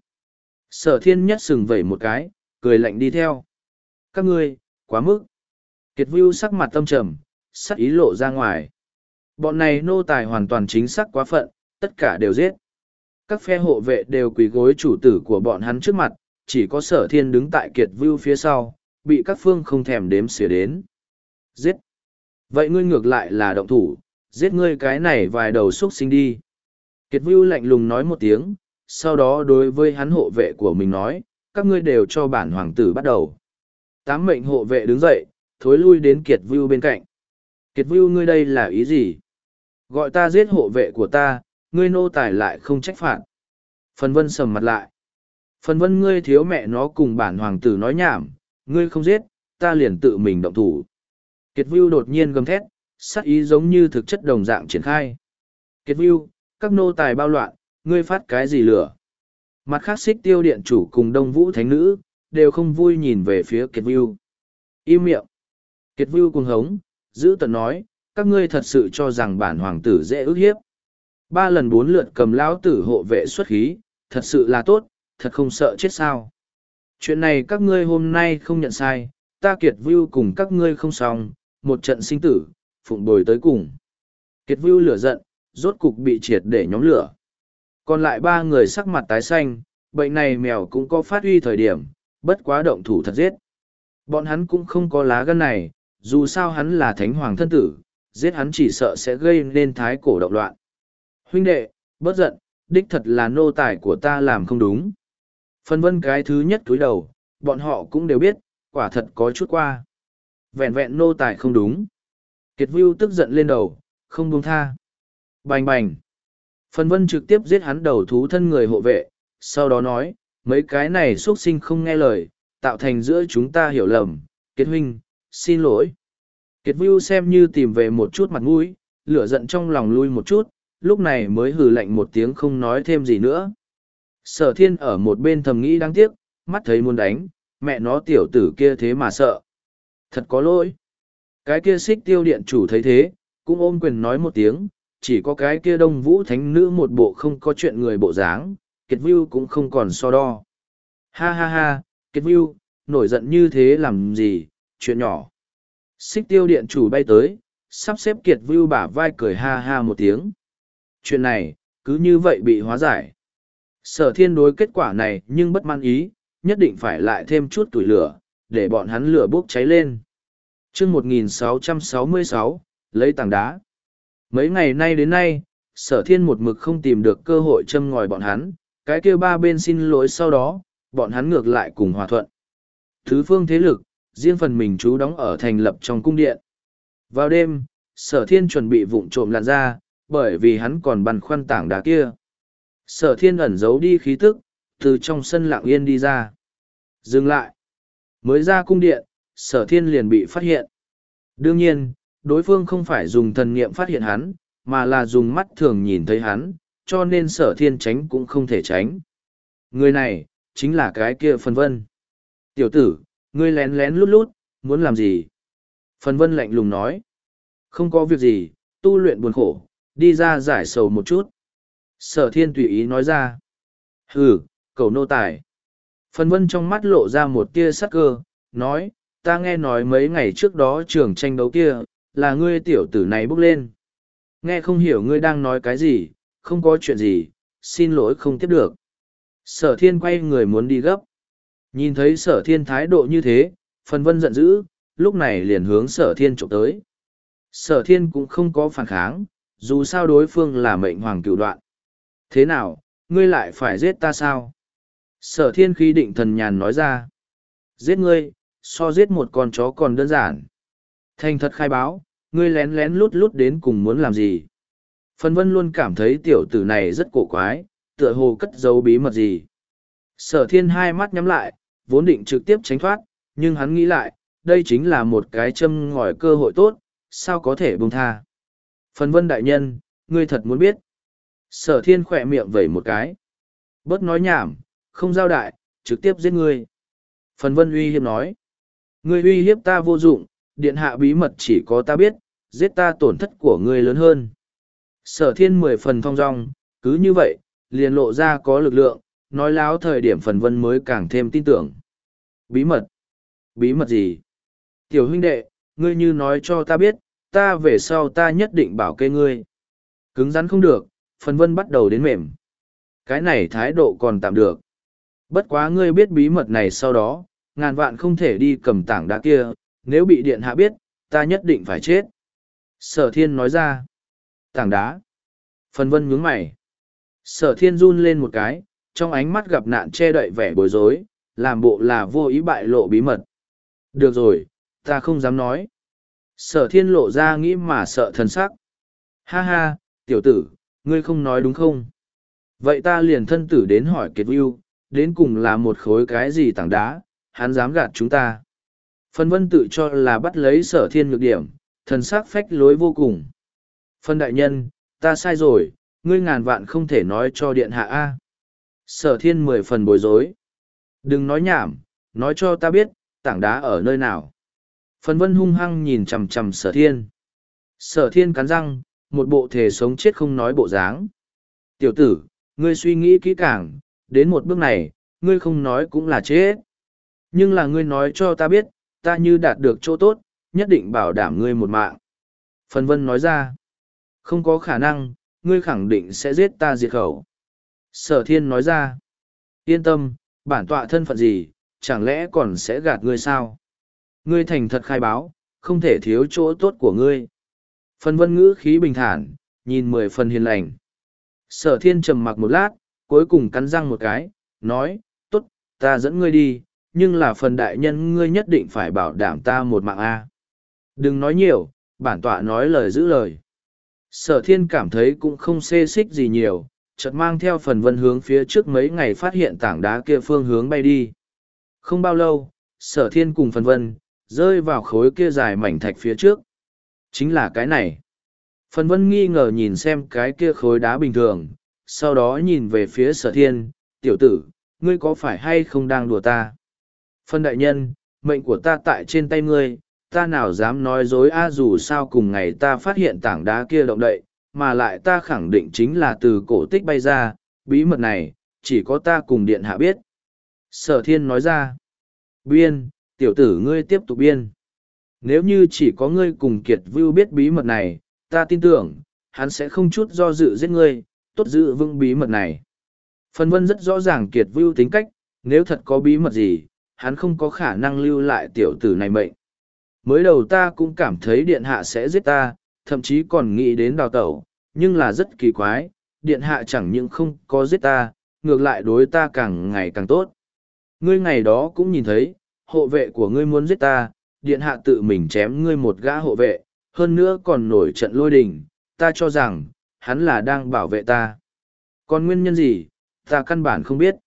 Sở thiên nhất sừng vẩy một cái, cười lạnh đi theo. Các ngươi, quá mức. Kiệt Vưu sắc mặt tâm trầm, sắc ý lộ ra ngoài. Bọn này nô tài hoàn toàn chính xác quá phận, tất cả đều giết. Các phe hộ vệ đều quỳ gối chủ tử của bọn hắn trước mặt, chỉ có sở thiên đứng tại Kiệt Vưu phía sau, bị các phương không thèm đếm xỉa đến. Giết! Vậy ngươi ngược lại là động thủ, giết ngươi cái này vài đầu xuất sinh đi. Kiệt Vưu lạnh lùng nói một tiếng, sau đó đối với hắn hộ vệ của mình nói, các ngươi đều cho bản hoàng tử bắt đầu. Tám mệnh hộ vệ đứng dậy, thối lui đến Kiệt Vưu bên cạnh. Kiệt Vưu ngươi đây là ý gì? Gọi ta giết hộ vệ của ta, ngươi nô tài lại không trách phạt. Phần Vân sầm mặt lại. Phần Vân ngươi thiếu mẹ nó cùng bản hoàng tử nói nhảm, ngươi không giết, ta liền tự mình động thủ. Kiệt Vưu đột nhiên gầm thét, sát ý giống như thực chất đồng dạng triển khai. Kiệt Vưu, các nô tài bao loạn, ngươi phát cái gì lửa? Mặt khác Xích Tiêu điện chủ cùng Đông Vũ thánh nữ, đều không vui nhìn về phía Kiệt Vưu. Im miệng. Kiệt Vưu cuồng hống, giữ tận nói, các ngươi thật sự cho rằng bản hoàng tử dễ ức hiếp. Ba lần bốn lượt cầm lão tử hộ vệ xuất khí, thật sự là tốt, thật không sợ chết sao. Chuyện này các ngươi hôm nay không nhận sai, ta Kiệt Vưu cùng các ngươi không xong, một trận sinh tử, phụng bồi tới cùng. Kiệt Vưu lửa giận, rốt cục bị triệt để nhóm lửa. Còn lại ba người sắc mặt tái xanh, bệnh này mèo cũng có phát huy thời điểm, bất quá động thủ thật giết. Bọn hắn cũng không có lá gân này, dù sao hắn là thánh hoàng thân tử, giết hắn chỉ sợ sẽ gây nên thái cổ động loạn. Huynh đệ, bớt giận, đích thật là nô tài của ta làm không đúng. Phân Vân cái thứ nhất túi đầu, bọn họ cũng đều biết, quả thật có chút qua. Vẹn vẹn nô tài không đúng. Kiệt Vưu tức giận lên đầu, không buông tha. Bành bành. Phân Vân trực tiếp giết hắn đầu thú thân người hộ vệ, sau đó nói, mấy cái này xuất sinh không nghe lời, tạo thành giữa chúng ta hiểu lầm. Kiệt huynh, xin lỗi. Kiệt Vưu xem như tìm về một chút mặt mũi, lửa giận trong lòng lui một chút, lúc này mới hừ lạnh một tiếng không nói thêm gì nữa. Sở thiên ở một bên thầm nghĩ đáng tiếc, mắt thấy muốn đánh, mẹ nó tiểu tử kia thế mà sợ. Thật có lỗi. Cái kia Xích Tiêu điện chủ thấy thế, cũng ôm quyền nói một tiếng, chỉ có cái kia Đông Vũ thánh nữ một bộ không có chuyện người bộ dáng, Kiệt Vưu cũng không còn so đo. Ha ha ha, Kiệt Vưu, nổi giận như thế làm gì, chuyện nhỏ. Xích Tiêu điện chủ bay tới, sắp xếp Kiệt Vưu bả vai cười ha ha một tiếng. Chuyện này, cứ như vậy bị hóa giải. Sở thiên đối kết quả này nhưng bất mãn ý, nhất định phải lại thêm chút tuổi lửa, để bọn hắn lửa bốc cháy lên. chương một nghìn sáu trăm sáu mươi sáu, lấy tảng đá. Mấy ngày nay đến nay, sở thiên một mực không tìm được cơ hội châm ngòi bọn hắn, cái kêu ba bên xin lỗi sau đó, bọn hắn ngược lại cùng hòa thuận. Thứ phương thế lực, riêng phần mình trú đóng ở thành lập trong cung điện. Vào đêm, sở thiên chuẩn bị vụng trộm lặn ra, bởi vì hắn còn băn khoăn tảng đá kia. Sở thiên ẩn giấu đi khí tức, từ trong sân lặng yên đi ra. Dừng lại. Mới ra cung điện, sở thiên liền bị phát hiện. Đương nhiên, đối phương không phải dùng thần niệm phát hiện hắn, mà là dùng mắt thường nhìn thấy hắn, cho nên sở thiên tránh cũng không thể tránh. Người này, chính là cái kia Phần Vân. Tiểu tử, ngươi lén lén lút lút, muốn làm gì? Phần Vân lạnh lùng nói. Không có việc gì, tu luyện buồn khổ, đi ra giải sầu một chút. Sở thiên tùy ý nói ra. Hừ, cầu nô tài. Phần Vân trong mắt lộ ra một tia sắc cơ, nói, ta nghe nói mấy ngày trước đó trường tranh đấu kia, là ngươi tiểu tử này bốc lên. Nghe không hiểu ngươi đang nói cái gì, không có chuyện gì, xin lỗi không tiếp được. Sở thiên quay người muốn đi gấp. Nhìn thấy sở thiên thái độ như thế, Phần Vân giận dữ, lúc này liền hướng sở thiên trộm tới. Sở thiên cũng không có phản kháng, dù sao đối phương là mệnh hoàng cửu đoạn. Thế nào, ngươi lại phải giết ta sao? Sở thiên khí định thần nhàn nói ra. Giết ngươi, so giết một con chó còn đơn giản. Thành thật khai báo, ngươi lén lén lút lút đến cùng muốn làm gì? Phần Vân luôn cảm thấy tiểu tử này rất cổ quái, tựa hồ cất giấu bí mật gì. Sở thiên hai mắt nhắm lại, vốn định trực tiếp tránh thoát, nhưng hắn nghĩ lại, đây chính là một cái châm ngòi cơ hội tốt, sao có thể buông tha. Phần Vân đại nhân, ngươi thật muốn biết. Sở thiên khỏe miệng vẩy một cái. Bớt nói nhảm, không giao đại, trực tiếp giết ngươi. Phần Vân uy hiếp nói. Ngươi uy hiếp ta vô dụng, điện hạ bí mật chỉ có ta biết, giết ta tổn thất của ngươi lớn hơn. Sở thiên mười phần thong dong, cứ như vậy, liền lộ ra có lực lượng, nói láo thời điểm Phần Vân mới càng thêm tin tưởng. Bí mật? Bí mật gì? Tiểu huynh đệ, ngươi như nói cho ta biết, ta về sau ta nhất định bảo kê ngươi. Cứng rắn không được, Phần Vân bắt đầu đến mềm. Cái này thái độ còn tạm được. Bất quá ngươi biết bí mật này sau đó, ngàn vạn không thể đi cầm tảng đá kia, nếu bị điện hạ biết, ta nhất định phải chết. Sở thiên nói ra. Tảng đá. Phần Vân nhướng mày. Sở thiên run lên một cái, trong ánh mắt gặp nạn che đậy vẻ bối rối, làm bộ là vô ý bại lộ bí mật. Được rồi, ta không dám nói. Sở thiên lộ ra nghĩ mà sợ thần sắc. Ha ha, tiểu tử, ngươi không nói đúng không? Vậy ta liền thân tử đến hỏi Kiệt Vưu, đến cùng là một khối cái gì tảng đá, hắn dám gạt chúng ta. Phần Vân tự cho là bắt lấy sở thiên nhược điểm, thần sắc phách lối vô cùng. Phân đại nhân, ta sai rồi, ngươi ngàn vạn không thể nói cho điện hạ A. Sở thiên mười phần bối rối. Đừng nói nhảm, nói cho ta biết, tảng đá ở nơi nào. Phần Vân hung hăng nhìn chằm chằm sở thiên. Sở thiên cắn răng, một bộ thể sống chết không nói bộ dáng. Tiểu tử, ngươi suy nghĩ kỹ càng, đến một bước này, ngươi không nói cũng là chết. Nhưng là ngươi nói cho ta biết, ta như đạt được chỗ tốt, nhất định bảo đảm ngươi một mạng. Phần Vân nói ra, không có khả năng, ngươi khẳng định sẽ giết ta diệt khẩu. Sở thiên nói ra, yên tâm, bản tọa thân phận gì, chẳng lẽ còn sẽ gạt ngươi sao? Ngươi thành thật khai báo, không thể thiếu chỗ tốt của ngươi. Phần Vân ngữ khí bình thản, nhìn mười phần hiền lành. Sở thiên trầm mặc một lát, cuối cùng cắn răng một cái, nói, tốt, ta dẫn ngươi đi, nhưng là phần đại nhân ngươi nhất định phải bảo đảm ta một mạng A. Đừng nói nhiều, bản tọa nói lời giữ lời. Sở thiên cảm thấy cũng không xê xích gì nhiều, chợt mang theo Phần Vân hướng phía trước mấy ngày phát hiện tảng đá kia phương hướng bay đi. Không bao lâu, sở thiên cùng Phần Vân, rơi vào khối kia dài mảnh thạch phía trước. Chính là cái này. Phần Vân nghi ngờ nhìn xem cái kia khối đá bình thường, sau đó nhìn về phía sở thiên, tiểu tử, ngươi có phải hay không đang đùa ta? Phân đại nhân, mệnh của ta tại trên tay ngươi, ta nào dám nói dối a dù sao cùng ngày ta phát hiện tảng đá kia động đậy, mà lại ta khẳng định chính là từ cổ tích bay ra, bí mật này, chỉ có ta cùng điện hạ biết. Sở thiên nói ra, biên, tiểu tử ngươi tiếp tục biên. Nếu như chỉ có ngươi cùng Kiệt Vưu biết bí mật này, ta tin tưởng, hắn sẽ không chút do dự giết ngươi, tốt giữ vững bí mật này. Phần Vân rất rõ ràng Kiệt Vưu tính cách, Nếu thật có bí mật gì, hắn không có khả năng lưu lại tiểu tử này mệnh. Mới đầu ta cũng cảm thấy điện hạ sẽ giết ta, thậm chí còn nghĩ đến đào tẩu, nhưng là rất kỳ quái, điện hạ chẳng những không có giết ta, ngược lại đối ta càng ngày càng tốt. Ngươi ngày đó cũng nhìn thấy, hộ vệ của ngươi muốn giết ta, điện hạ tự mình chém ngươi một gã hộ vệ, hơn nữa còn nổi trận lôi đình, ta cho rằng, hắn là đang bảo vệ ta. Còn nguyên nhân gì, ta căn bản không biết.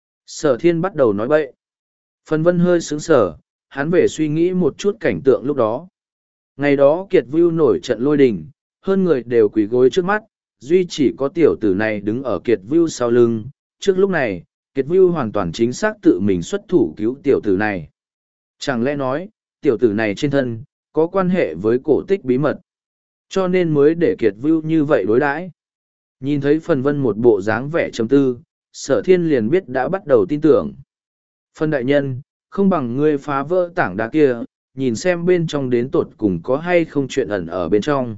Sở thiên bắt đầu nói bậy. Phần vân hơi sướng sở, hắn về suy nghĩ một chút cảnh tượng lúc đó. Ngày đó Kiệt Vưu nổi trận lôi đình, hơn người đều quỳ gối trước mắt, duy chỉ có tiểu tử này đứng ở Kiệt Vưu sau lưng. Trước lúc này, Kiệt Vưu hoàn toàn chính xác tự mình xuất thủ cứu tiểu tử này. Chẳng lẽ nói, tiểu tử này trên thân, có quan hệ với cổ tích bí mật. Cho nên mới để Kiệt Vưu như vậy đối đãi. Nhìn thấy phần vân một bộ dáng vẻ trầm tư, sở thiên liền biết đã bắt đầu tin tưởng. Phân đại nhân, không bằng ngươi phá vỡ tảng đá kia, nhìn xem bên trong đến tột cùng có hay không chuyện ẩn ở bên trong.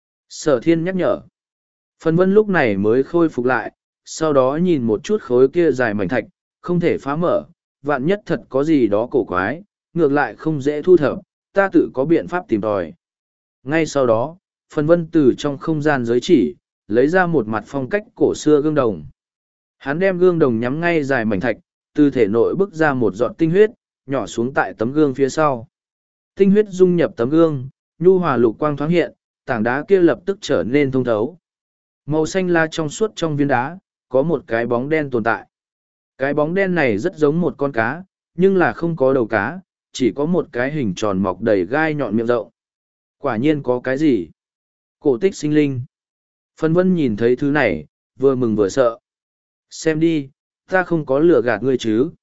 Sở thiên nhắc nhở. Phân vân lúc này mới khôi phục lại, sau đó nhìn một chút khối kia dài mảnh thạch, không thể phá mở, vạn nhất thật có gì đó cổ quái, ngược lại không dễ thu thập, ta tự có biện pháp tìm tòi. Ngay sau đó, phân vân từ trong không gian giới chỉ, lấy ra một mặt phong cách cổ xưa gương đồng. Hắn đem gương đồng nhắm ngay dài mảnh thạch, từ thể nội bức ra một giọt tinh huyết, nhỏ xuống tại tấm gương phía sau. Tinh huyết dung nhập tấm gương, nhu hòa lục quang thoáng hiện, tảng đá kia lập tức trở nên thông thấu. Màu xanh la trong suốt trong viên đá, có một cái bóng đen tồn tại. Cái bóng đen này rất giống một con cá, nhưng là không có đầu cá, chỉ có một cái hình tròn mọc đầy gai nhọn miệng rộng. Quả nhiên có cái gì? Cổ tích sinh linh. Phân vân nhìn thấy thứ này, vừa mừng vừa sợ. Xem đi, ta không có lừa gạt ngươi chứ.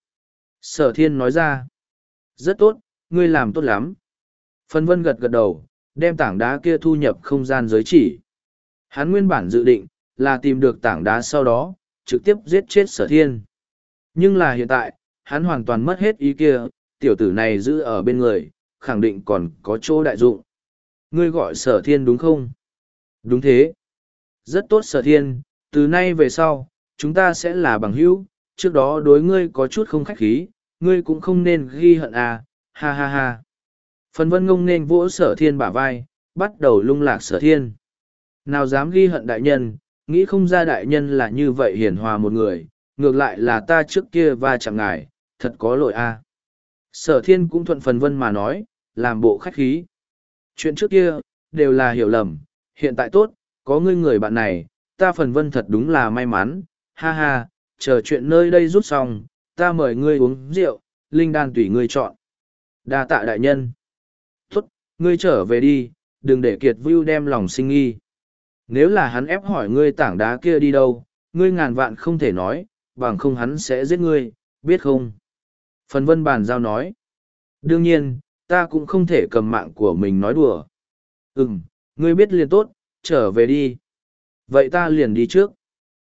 Sở thiên nói ra. Rất tốt, ngươi làm tốt lắm. Phân vân gật gật đầu, đem tảng đá kia thu nhập không gian giới chỉ. Hắn nguyên bản dự định, là tìm được tảng đá sau đó, trực tiếp giết chết sở thiên. Nhưng là hiện tại, hắn hoàn toàn mất hết ý kia, tiểu tử này giữ ở bên người, khẳng định còn có chỗ đại dụng. Ngươi gọi sở thiên đúng không? Đúng thế. Rất tốt sở thiên, từ nay về sau, chúng ta sẽ là bằng hữu, trước đó đối ngươi có chút không khách khí, ngươi cũng không nên ghi hận à, ha ha ha. Phần vân ngông nên vỗ sở thiên bả vai, bắt đầu lung lạc sở thiên. Nào dám ghi hận đại nhân, nghĩ không ra đại nhân là như vậy hiền hòa một người, ngược lại là ta trước kia va chạm ngài, thật có lỗi a. À. Sở thiên cũng thuận phần vân mà nói, làm bộ khách khí. Chuyện trước kia, đều là hiểu lầm, hiện tại tốt, có ngươi người bạn này, ta phần vân thật đúng là may mắn, ha ha, chờ chuyện nơi đây rút xong, ta mời ngươi uống rượu, linh đan tùy ngươi chọn. Đa tạ đại nhân. Tốt, ngươi trở về đi, đừng để Kiệt Vưu đem lòng sinh nghi. Nếu là hắn ép hỏi ngươi tảng đá kia đi đâu, ngươi ngàn vạn không thể nói, bằng không hắn sẽ giết ngươi, biết không? Phần vân bàn giao nói. Đương nhiên, ta cũng không thể cầm mạng của mình nói đùa. Ừm, ngươi biết liền tốt, trở về đi. Vậy ta liền đi trước.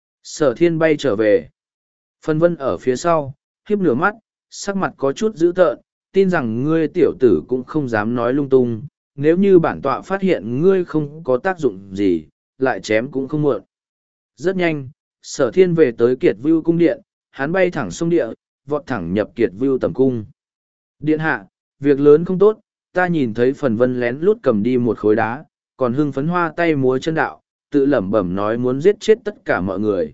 Sở thiên bay trở về. Phần vân ở phía sau, khiếp nửa mắt, sắc mặt có chút dữ tợn, tin rằng ngươi tiểu tử cũng không dám nói lung tung. Nếu như bản tọa phát hiện ngươi không có tác dụng gì, lại chém cũng không muộn. Rất nhanh, sở thiên về tới Kiệt Vưu cung điện, hắn bay thẳng sông địa, vọt thẳng nhập Kiệt Vưu tầm cung. Điện hạ, việc lớn không tốt, ta nhìn thấy phần vân lén lút cầm đi một khối đá, còn hưng phấn hoa tay múa chân đạo, tự lẩm bẩm nói muốn giết chết tất cả mọi người.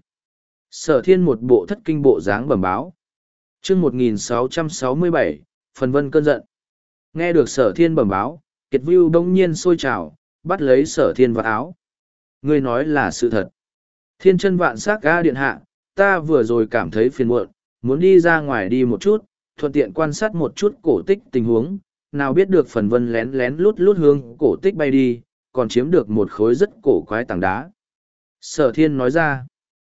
Sở thiên một bộ thất kinh bộ dáng bẩm báo. chương một nghìn sáu trăm sáu mươi bảy, phần vân cơn giận. Nghe được sở thiên bẩm báo, Kiệt Vưu đông nhiên sôi trào, bắt lấy sở thiên vào áo. Ngươi nói là sự thật. Thiên chân vạn sắc ga điện hạ, ta vừa rồi cảm thấy phiền muộn, muốn đi ra ngoài đi một chút, thuận tiện quan sát một chút cổ tích tình huống, nào biết được phần vân lén lén lút lút hướng cổ tích bay đi, còn chiếm được một khối rất cổ quái tảng đá. Sở thiên nói ra,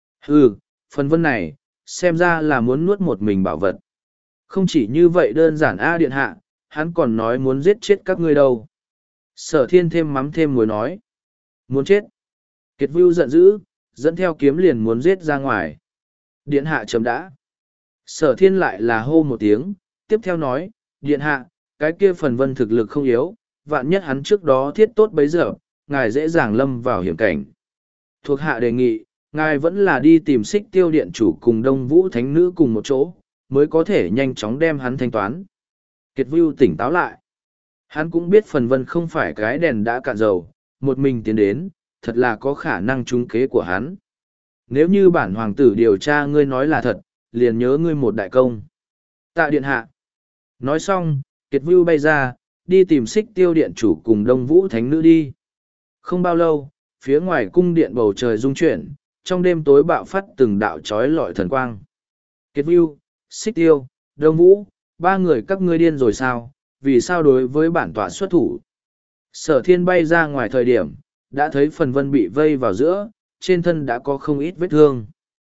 ừ, phần vân này, xem ra là muốn nuốt một mình bảo vật. Không chỉ như vậy đơn giản a điện hạ, hắn còn nói muốn giết chết các ngươi đâu. Sở thiên thêm mắm thêm muối nói, muốn chết. Kiệt Vưu giận dữ, dẫn theo kiếm liền muốn giết ra ngoài. Điện hạ chấm đã. Sở thiên lại là hô một tiếng, tiếp theo nói, điện hạ, cái kia phần vân thực lực không yếu, vạn nhất hắn trước đó thiết tốt bấy giờ, ngài dễ dàng lâm vào hiểm cảnh. Thuộc hạ đề nghị, ngài vẫn là đi tìm xích tiêu điện chủ cùng đông vũ thánh nữ cùng một chỗ, mới có thể nhanh chóng đem hắn thanh toán. Kiệt Vưu tỉnh táo lại. Hắn cũng biết Phần Vân không phải cái đèn đã cạn dầu, một mình tiến đến, thật là có khả năng trúng kế của hắn. Nếu như bản hoàng tử điều tra ngươi nói là thật, liền nhớ ngươi một đại công. Tạ điện hạ. Nói xong, Kiệt Vưu bay ra, đi tìm Xích Tiêu điện chủ cùng Đông Vũ thánh nữ đi. Không bao lâu, phía ngoài cung điện bầu trời rung chuyển, trong đêm tối bạo phát từng đạo trói lọi thần quang. Kiệt Vưu, Xích Tiêu, Đông Vũ, ba người các ngươi điên rồi sao, vì sao đối với bản tọa xuất thủ? Sở Thiên bay ra ngoài thời điểm, đã thấy Phần Vân bị vây vào giữa, trên thân đã có không ít vết thương.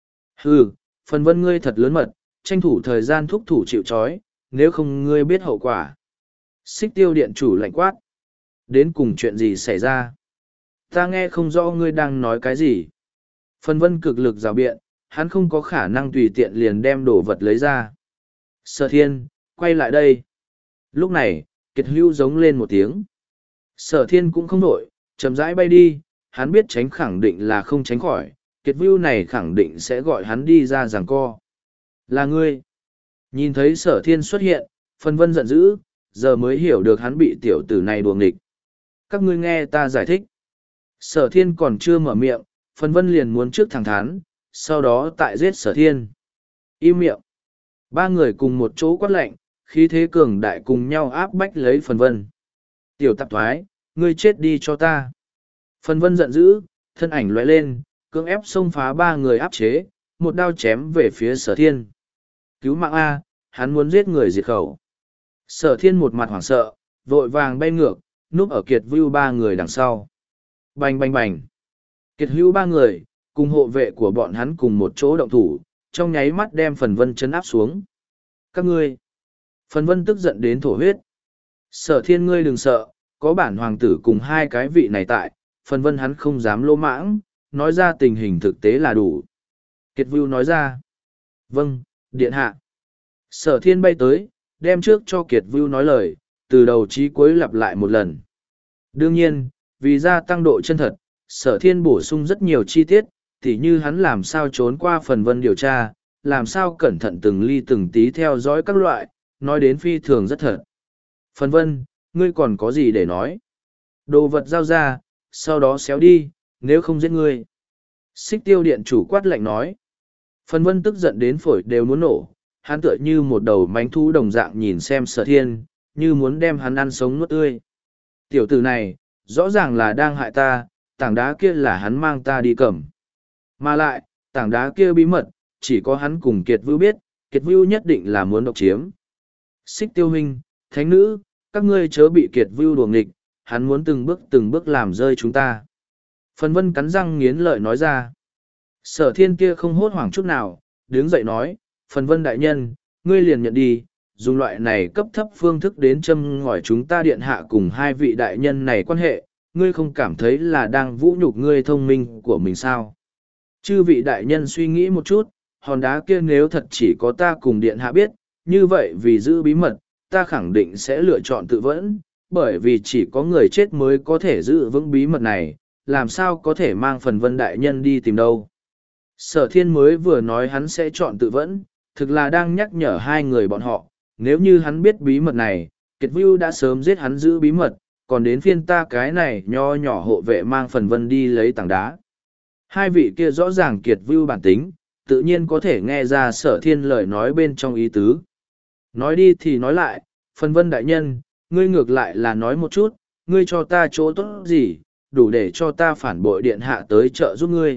Hừ, Phần Vân ngươi thật lớn mật, tranh thủ thời gian thúc thủ chịu trói, nếu không ngươi biết hậu quả. Xích Tiêu điện chủ lạnh quát. Đến cùng chuyện gì xảy ra? Ta nghe không rõ ngươi đang nói cái gì. Phần Vân cực lực rào biện, hắn không có khả năng tùy tiện liền đem đồ vật lấy ra. Sở Thiên, quay lại đây. Lúc này, Kiệt Hưu giống lên một tiếng. Sở Thiên cũng không nổi, chậm rãi bay đi, hắn biết tránh khẳng định là không tránh khỏi, Kiệt Vưu này khẳng định sẽ gọi hắn đi ra giằng co. Là ngươi. Nhìn thấy Sở Thiên xuất hiện, Phần Vân giận dữ, giờ mới hiểu được hắn bị tiểu tử này đùa nghịch. Các ngươi nghe ta giải thích. Sở Thiên còn chưa mở miệng, Phần Vân liền muốn trước thẳng thắn, sau đó tại giết Sở Thiên. Im miệng. Ba người cùng một chỗ quát lạnh, khí thế cường đại cùng nhau áp bách lấy Phần Vân. Tiểu tạp thoái, ngươi chết đi cho ta. Phần Vân giận dữ, thân ảnh lóe lên, cưỡng ép xông phá ba người áp chế, một đao chém về phía Sở Thiên. Cứu mạng A, hắn muốn giết người diệt khẩu. Sở Thiên một mặt hoảng sợ, vội vàng bay ngược, núp ở Kiệt Vưu ba người đằng sau. Bành bành bành. Kiệt Hưu ba người, cùng hộ vệ của bọn hắn cùng một chỗ động thủ, trong nháy mắt đem Phần Vân chấn áp xuống. Các ngươi. Phần Vân tức giận đến thổ huyết. Sở Thiên ngươi đừng sợ, có bản hoàng tử cùng hai cái vị này tại, Phần Vân hắn không dám lỗ mãng, nói ra tình hình thực tế là đủ. Kiệt Vưu nói ra. Vâng, điện hạ. Sở Thiên bay tới, đem trước cho Kiệt Vưu nói lời, từ đầu chí cuối lặp lại một lần. Đương nhiên, vì gia tăng độ chân thật, Sở Thiên bổ sung rất nhiều chi tiết, tỉ như hắn làm sao trốn qua Phần Vân điều tra, làm sao cẩn thận từng ly từng tí theo dõi các loại, nói đến phi thường rất thật. Phần Vân, ngươi còn có gì để nói? Đồ vật giao ra, sau đó xéo đi, nếu không giết ngươi. Xích Tiêu điện chủ quát lạnh nói. Phần Vân tức giận đến phổi đều muốn nổ, hắn tựa như một đầu mánh thú đồng dạng nhìn xem Sở Thiên, như muốn đem hắn ăn sống nuốt tươi. Tiểu tử này, rõ ràng là đang hại ta, tảng đá kia là hắn mang ta đi cầm. Mà lại, tảng đá kia bí mật, chỉ có hắn cùng Kiệt Vưu biết, Kiệt Vưu nhất định là muốn độc chiếm. Xích Tiêu huynh, thánh nữ, các ngươi chớ bị Kiệt Vưu đuổi nghịch, hắn muốn từng bước từng bước làm rơi chúng ta. Phần Vân cắn răng nghiến lợi nói ra. Sở Thiên kia không hốt hoảng chút nào, đứng dậy nói, Phần Vân đại nhân, ngươi liền nhận đi, dùng loại này cấp thấp phương thức đến châm ngòi chúng ta điện hạ cùng hai vị đại nhân này quan hệ, ngươi không cảm thấy là đang vũ nhục ngươi thông minh của mình sao? Chư vị đại nhân suy nghĩ một chút, hòn đá kia nếu thật chỉ có ta cùng điện hạ biết, như vậy vì giữ bí mật, ta khẳng định sẽ lựa chọn tự vẫn, bởi vì chỉ có người chết mới có thể giữ vững bí mật này, làm sao có thể mang Phần Vân đại nhân đi tìm đâu. Sở Thiên mới vừa nói hắn sẽ chọn tự vẫn, thực là đang nhắc nhở hai người bọn họ, nếu như hắn biết bí mật này, Kiệt Vưu đã sớm giết hắn giữ bí mật, còn đến phiên ta cái này nho nhỏ hộ vệ mang Phần Vân đi lấy tảng đá. Hai vị kia rõ ràng Kiệt Vưu bản tính, tự nhiên có thể nghe ra Sở Thiên lời nói bên trong ý tứ. Nói đi thì nói lại, Phần Vân đại nhân, ngươi ngược lại là nói một chút, ngươi cho ta chỗ tốt gì, đủ để cho ta phản bội điện hạ tới trợ giúp ngươi.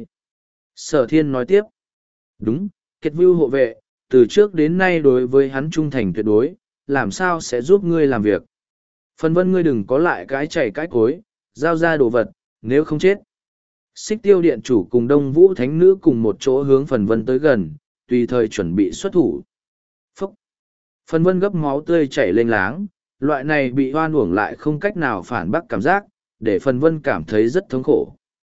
Sở Thiên nói tiếp. Đúng, Kiệt Vưu hộ vệ, từ trước đến nay đối với hắn trung thành tuyệt đối, làm sao sẽ giúp ngươi làm việc. Phần Vân ngươi đừng có lại cái chảy cái cối, giao ra đồ vật, nếu không chết. Xích Tiêu điện chủ cùng Đông Vũ thánh nữ cùng một chỗ hướng Phần Vân tới gần, tùy thời chuẩn bị xuất thủ. Phúc! Phần Vân gấp máu tươi chảy lênh láng, loại này bị hoan uổng lại không cách nào phản bác cảm giác, để Phần Vân cảm thấy rất thống khổ.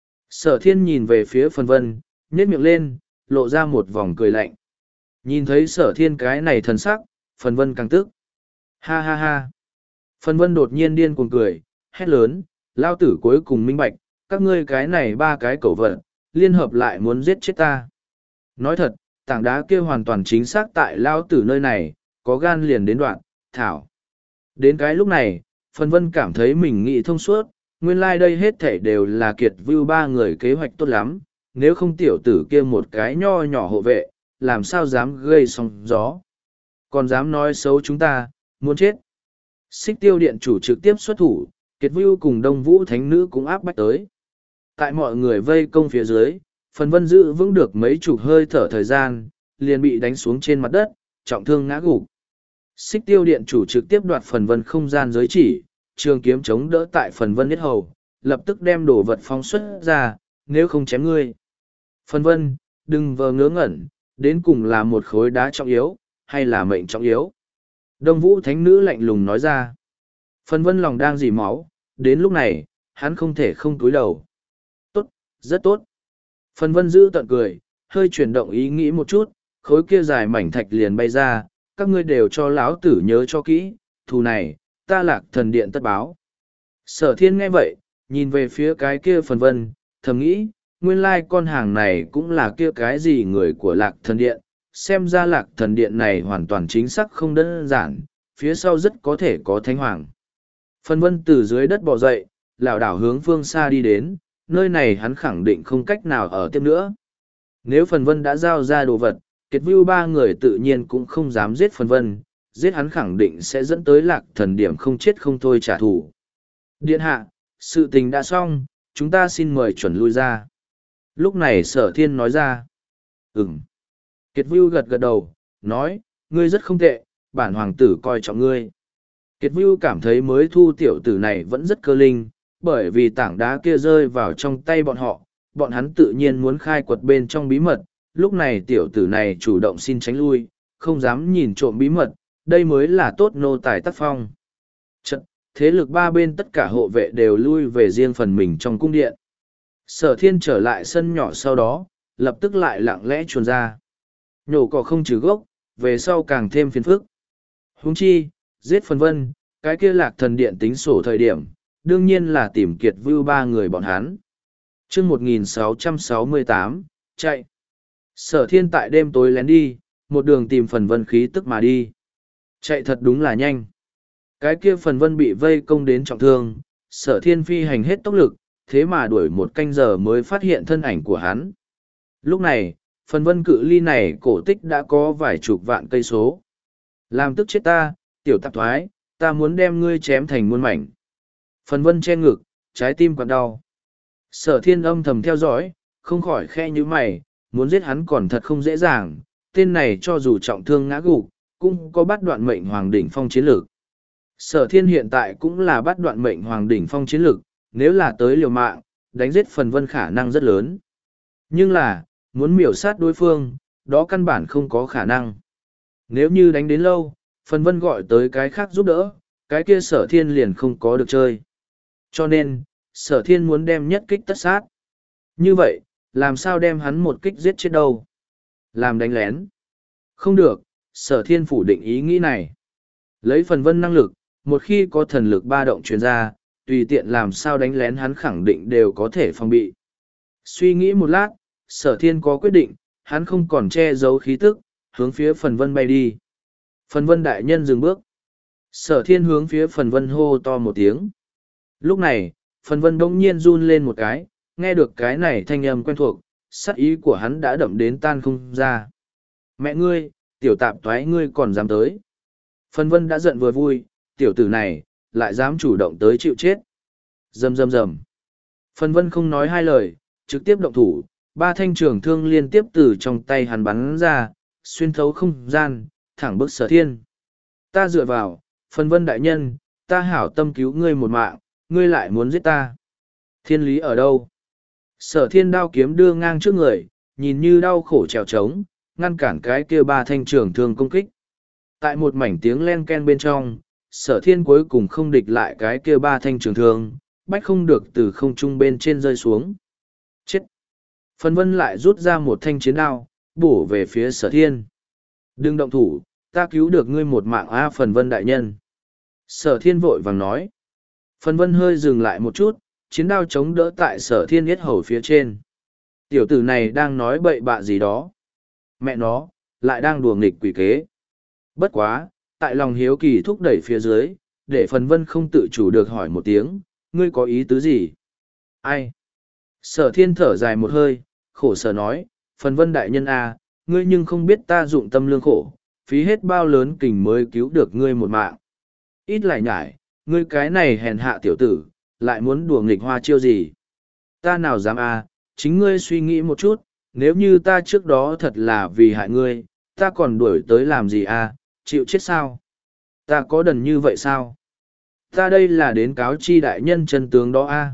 Sở Thiên nhìn về phía Phần Vân, nhếch miệng lên, lộ ra một vòng cười lạnh. Nhìn thấy Sở Thiên cái này thần sắc, Phần Vân càng tức. Ha ha ha! Phần Vân đột nhiên điên cuồng cười, hét lớn, lao tử cuối cùng minh bạch, các ngươi cái này ba cái cẩu vật, liên hợp lại muốn giết chết ta. Nói thật, tảng đá kia hoàn toàn chính xác tại lao tử nơi này, có gan liền đến đoạn, thảo. Đến cái lúc này, Phần Vân cảm thấy mình nghĩ thông suốt, nguyên lai like đây hết thảy đều là Kiệt Vưu ba người kế hoạch tốt lắm, nếu không tiểu tử kia một cái nho nhỏ hộ vệ, làm sao dám gây sóng gió. Còn dám nói xấu chúng ta, muốn chết. Xích Tiêu điện chủ trực tiếp xuất thủ, Kiệt Vưu cùng Đông Vũ Thánh Nữ cũng áp bách tới. Tại mọi người vây công phía dưới, Phần Vân giữ vững được mấy chục hơi thở thời gian, liền bị đánh xuống trên mặt đất, trọng thương ngã gục. Xích Tiêu điện chủ trực tiếp đoạt Phần Vân không gian giới chỉ, trường kiếm chống đỡ tại Phần Vân yết hầu, lập tức đem đồ vật phóng xuất ra, nếu không chém ngươi. Phần Vân, đừng vờ ngớ ngẩn, đến cùng là một khối đá trọng yếu, hay là mệnh trọng yếu. Đông Vũ Thánh Nữ lạnh lùng nói ra. Phần Vân lòng đang dỉ máu, đến lúc này, hắn không thể không túi đầu. Tốt, rất tốt. Phần Vân giữ tận cười, hơi chuyển động ý nghĩ một chút, khối kia dài mảnh thạch liền bay ra, các ngươi đều cho lão tử nhớ cho kỹ, thù này, ta Lạc Thần Điện tất báo. Sở Thiên nghe vậy, nhìn về phía cái kia Phần Vân, thầm nghĩ, nguyên lai con hàng này cũng là kia cái gì người của Lạc Thần Điện, xem ra Lạc Thần Điện này hoàn toàn chính xác không đơn giản, phía sau rất có thể có Thánh Hoàng. Phần Vân từ dưới đất bò dậy, lảo đảo hướng phương xa đi đến, nơi này hắn khẳng định không cách nào ở tiếp nữa. Nếu Phần Vân đã giao ra đồ vật, Kiệt Vưu ba người tự nhiên cũng không dám giết Phần Vân, giết hắn khẳng định sẽ dẫn tới Lạc Thần Điểm không chết không thôi trả thù. Điện hạ, sự tình đã xong, chúng ta xin mời chuẩn lui ra. Lúc này Sở Thiên nói ra. Ừm. Kiệt Vưu gật gật đầu, nói, ngươi rất không tệ, bản hoàng tử coi trọng ngươi. Kiệt Vưu cảm thấy mới thu tiểu tử này vẫn rất cơ linh, bởi vì tảng đá kia rơi vào trong tay bọn họ, bọn hắn tự nhiên muốn khai quật bên trong bí mật, lúc này tiểu tử này chủ động xin tránh lui, không dám nhìn trộm bí mật, đây mới là tốt nô tài tác phong. Chật, thế lực ba bên tất cả hộ vệ đều lui về riêng phần mình trong cung điện. Sở Thiên trở lại sân nhỏ sau đó, lập tức lại lặng lẽ chuồn ra. Nhổ cỏ không trừ gốc, về sau càng thêm phiền phức. Huống chi, giết Phần Vân, cái kia Lạc Thần Điện tính sổ thời điểm, đương nhiên là tìm Kiệt Vưu ba người bọn hắn. Chương một nghìn sáu trăm sáu mươi tám, chạy. Sở Thiên tại đêm tối lén đi, một đường tìm Phần Vân khí tức mà đi. Chạy thật đúng là nhanh. Cái kia Phần Vân bị vây công đến trọng thương, Sở Thiên phi hành hết tốc lực, thế mà đuổi một canh giờ mới phát hiện thân ảnh của hắn. Lúc này, Phần Vân cự ly này cổ tích đã có vài chục vạn cây số. Làm tức chết ta, tiểu tạp thoái, ta muốn đem ngươi chém thành muôn mảnh. Phần Vân che ngực, trái tim còn đau. Sở Thiên âm thầm theo dõi, không khỏi khe như mày, muốn giết hắn còn thật không dễ dàng, tên này cho dù trọng thương ngã gục, cũng có bắt đoạn mệnh hoàng đỉnh phong chiến lược. Sở Thiên hiện tại cũng là bắt đoạn mệnh hoàng đỉnh phong chiến lược, nếu là tới liều mạng, đánh giết Phần Vân khả năng rất lớn. Nhưng là, muốn miểu sát đối phương, đó căn bản không có khả năng. Nếu như đánh đến lâu, Phần Vân gọi tới cái khác giúp đỡ, cái kia Sở Thiên liền không có được chơi. Cho nên, Sở Thiên muốn đem nhất kích tất sát. Như vậy, làm sao đem hắn một kích giết chết đâu? Làm đánh lén. Không được, Sở Thiên phủ định ý nghĩ này. Lấy Phần Vân năng lực, một khi có thần lực ba động truyền ra, tùy tiện làm sao đánh lén hắn khẳng định đều có thể phòng bị. Suy nghĩ một lát, Sở Thiên có quyết định, hắn không còn che giấu khí tức, hướng phía Phần Vân bay đi. Phần Vân đại nhân dừng bước. Sở Thiên hướng phía Phần Vân hô to một tiếng. Lúc này, Phần Vân bỗng nhiên run lên một cái, nghe được cái này thanh âm quen thuộc, sát ý của hắn đã đậm đến tan không ra. Mẹ ngươi, tiểu tạp toái ngươi còn dám tới. Phần Vân đã giận vừa vui, tiểu tử này, lại dám chủ động tới chịu chết. Rầm rầm rầm. Phần Vân không nói hai lời, trực tiếp động thủ, ba thanh trường thương liên tiếp từ trong tay hắn bắn ra, xuyên thấu không gian, thẳng bức Sở Thiên. Ta dựa vào, Phần Vân đại nhân, ta hảo tâm cứu ngươi một mạng, ngươi lại muốn giết ta. Thiên lý ở đâu? Sở Thiên đao kiếm đưa ngang trước người, nhìn như đau khổ trèo trống, ngăn cản cái kia ba thanh trường thương công kích. Tại một mảnh tiếng len ken bên trong, Sở Thiên cuối cùng không địch lại cái kia ba thanh trường thương, bách không được từ không trung bên trên rơi xuống. Chết! Phần Vân lại rút ra một thanh chiến đao, bổ về phía Sở Thiên. Đừng động thủ, ta cứu được ngươi một mạng a Phần Vân đại nhân. Sở Thiên vội vàng nói. Phần Vân hơi dừng lại một chút, chiến đao chống đỡ tại Sở Thiên yết hầu phía trên. Tiểu tử này đang nói bậy bạ gì đó. Mẹ nó, lại đang đùa nghịch quỷ kế. Bất quá, tại lòng hiếu kỳ thúc đẩy phía dưới, để phần vân không tự chủ được hỏi một tiếng, ngươi có ý tứ gì? Ai? Sở thiên thở dài một hơi, khổ sở nói, phần vân đại nhân a, ngươi nhưng không biết ta dụng tâm lương khổ, phí hết bao lớn kình mới cứu được ngươi một mạng. Ít lại nhải, ngươi cái này hèn hạ tiểu tử, lại muốn đùa nghịch hoa chiêu gì? Ta nào dám a, chính ngươi suy nghĩ một chút, nếu như ta trước đó thật là vì hại ngươi, ta còn đuổi tới làm gì a, chịu chết sao? Ta có đần như vậy sao? Ta đây là đến cáo chi đại nhân chân tướng đó a.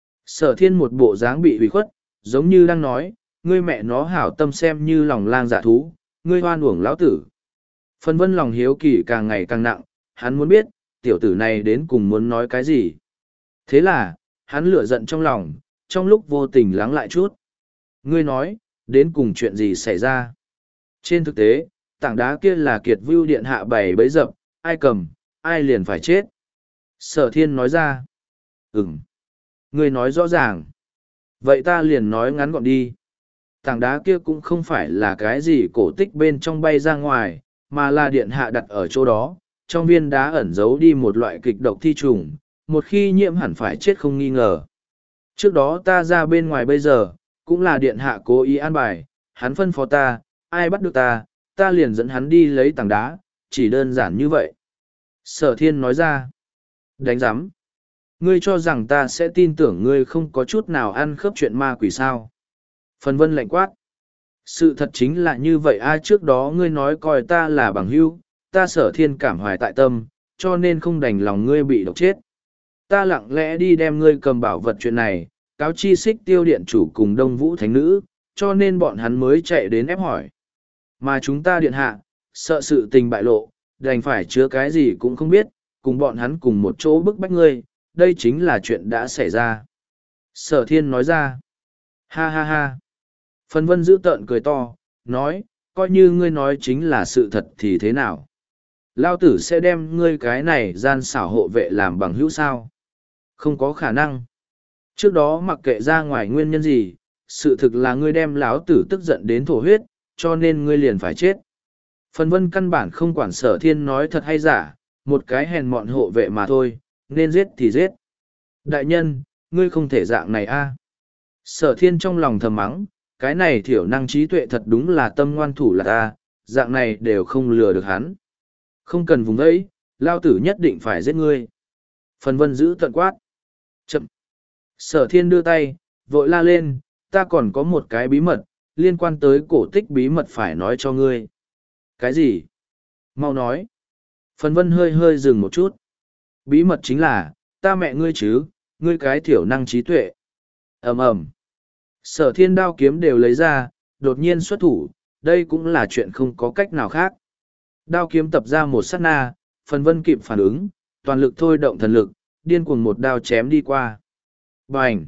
Sở thiên một bộ dáng bị hủy khuất, giống như đang nói, ngươi mẹ nó hảo tâm xem như lòng lang dạ thú, ngươi hoan uổng lão tử. Phần vân lòng hiếu kỳ càng ngày càng nặng, hắn muốn biết, tiểu tử này đến cùng muốn nói cái gì. Thế là, hắn lửa giận trong lòng, trong lúc vô tình lắng lại chút. Ngươi nói, đến cùng chuyện gì xảy ra? Trên thực tế, tảng đá kia là kiệt vưu điện hạ bày bấy dập, ai cầm, ai liền phải chết. Sở thiên nói ra. Ừm. Ngươi nói rõ ràng. Vậy ta liền nói ngắn gọn đi. Tảng đá kia cũng không phải là cái gì cổ tích bên trong bay ra ngoài, mà là điện hạ đặt ở chỗ đó. Trong viên đá ẩn giấu đi một loại kịch độc thi trùng, một khi nhiễm hẳn phải chết không nghi ngờ. Trước đó ta ra bên ngoài bây giờ, cũng là điện hạ cố ý an bài, hắn phân phó ta, ai bắt được ta, ta liền dẫn hắn đi lấy tảng đá, chỉ đơn giản như vậy. Sở thiên nói ra. Đánh giám. Ngươi cho rằng ta sẽ tin tưởng ngươi không có chút nào ăn khớp chuyện ma quỷ sao. Phần vân lạnh quát. Sự thật chính là như vậy ai trước đó ngươi nói coi ta là bằng hữu, ta sở thiên cảm hoài tại tâm, cho nên không đành lòng ngươi bị độc chết. Ta lặng lẽ đi đem ngươi cầm bảo vật chuyện này, cáo chi xích tiêu điện chủ cùng đông vũ thánh nữ, cho nên bọn hắn mới chạy đến ép hỏi. Mà chúng ta điện hạ, sợ sự tình bại lộ, đành phải chứa cái gì cũng không biết, cùng bọn hắn cùng một chỗ bức bách ngươi, đây chính là chuyện đã xảy ra. Sở thiên nói ra. Ha ha ha. Phần vân giữ tợn cười to, nói, coi như ngươi nói chính là sự thật thì thế nào? Lao tử sẽ đem ngươi cái này gian xảo hộ vệ làm bằng hữu sao? Không có khả năng. Trước đó mặc kệ ra ngoài nguyên nhân gì, sự thực là ngươi đem lão tử tức giận đến thổ huyết, cho nên ngươi liền phải chết. Phần vân căn bản không quản sở thiên nói thật hay giả, một cái hèn mọn hộ vệ mà thôi, nên giết thì giết. Đại nhân, ngươi không thể dạng này a. Sở thiên trong lòng thầm mắng, cái này thiểu năng trí tuệ thật đúng là tâm ngoan thủ là ta, dạng này đều không lừa được hắn. Không cần vùng ấy, lao tử nhất định phải giết ngươi. Phần vân giữ tận quát. Chậm. Sở thiên đưa tay, vội la lên, ta còn có một cái bí mật, liên quan tới cổ tích bí mật phải nói cho ngươi. Cái gì? Mau nói. Phần vân hơi hơi dừng một chút. Bí mật chính là, ta mẹ ngươi chứ, ngươi cái thiểu năng trí tuệ. Ầm ầm. Sở thiên đao kiếm đều lấy ra, đột nhiên xuất thủ, đây cũng là chuyện không có cách nào khác. Đao kiếm tập ra một sát na, phần vân kịp phản ứng, toàn lực thôi động thần lực, điên cuồng một đao chém đi qua. Bành!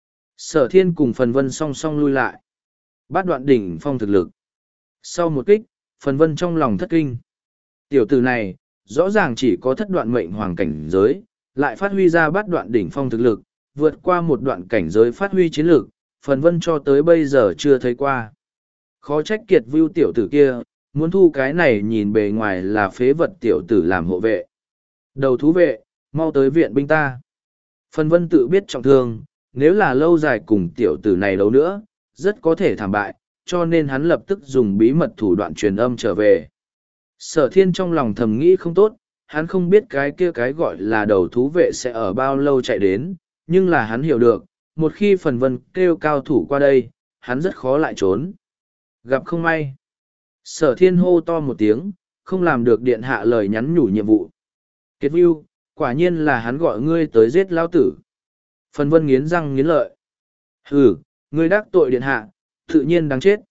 Sở thiên cùng phần vân song song lui lại. Bát đoạn đỉnh phong thực lực. Sau một kích, phần vân trong lòng thất kinh. Tiểu tử này, rõ ràng chỉ có thất đoạn mệnh hoàng cảnh giới, lại phát huy ra bát đoạn đỉnh phong thực lực, vượt qua một đoạn cảnh giới phát huy chiến lược, phần vân cho tới bây giờ chưa thấy qua. Khó trách kiệt view tiểu tử kia, muốn thu cái này nhìn bề ngoài là phế vật tiểu tử làm hộ vệ. Đầu thú vệ, mau tới viện binh ta. Phần vân tự biết trọng thương, nếu là lâu dài cùng tiểu tử này đấu nữa, rất có thể thảm bại, cho nên hắn lập tức dùng bí mật thủ đoạn truyền âm trở về. Sở thiên trong lòng thầm nghĩ không tốt, hắn không biết cái kia cái gọi là đầu thú vệ sẽ ở bao lâu chạy đến, nhưng là hắn hiểu được, một khi phần vân kêu cao thủ qua đây, hắn rất khó lại trốn. Gặp không may. Sở thiên hô to một tiếng, không làm được điện hạ lời nhắn nhủ nhiệm vụ. Kiệt view, quả nhiên là hắn gọi ngươi tới giết lao tử. Phần vân nghiến răng nghiến lợi. Hừ, ngươi đắc tội điện hạ, tự nhiên đáng chết.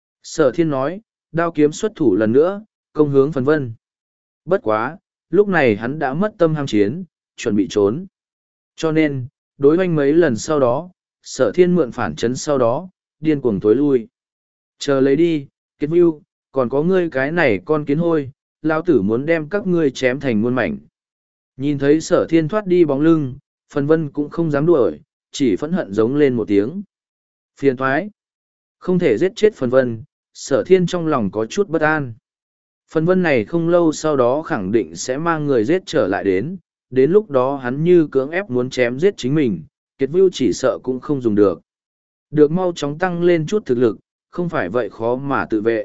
Sở thiên nói, đao kiếm xuất thủ lần nữa, công hướng phần vân. Bất quá, lúc này hắn đã mất tâm ham chiến, chuẩn bị trốn. Cho nên, đối oanh mấy lần sau đó, sở thiên mượn phản chấn sau đó, điên cuồng tối lui. Chờ lấy đi, Kiệt view, còn có ngươi cái này con kiến hôi, lao tử muốn đem các ngươi chém thành muôn mảnh. Nhìn thấy sở thiên thoát đi bóng lưng, phần vân cũng không dám đuổi, chỉ phẫn hận giống lên một tiếng. Phiền thoái. Không thể giết chết phần vân, Sở thiên trong lòng có chút bất an. Phần vân này không lâu sau đó khẳng định sẽ mang người giết trở lại đến, đến lúc đó hắn như cưỡng ép muốn chém giết chính mình, Kiệt Vưu chỉ sợ cũng không dùng được. Được mau chóng tăng lên chút thực lực, không phải vậy khó mà tự vệ.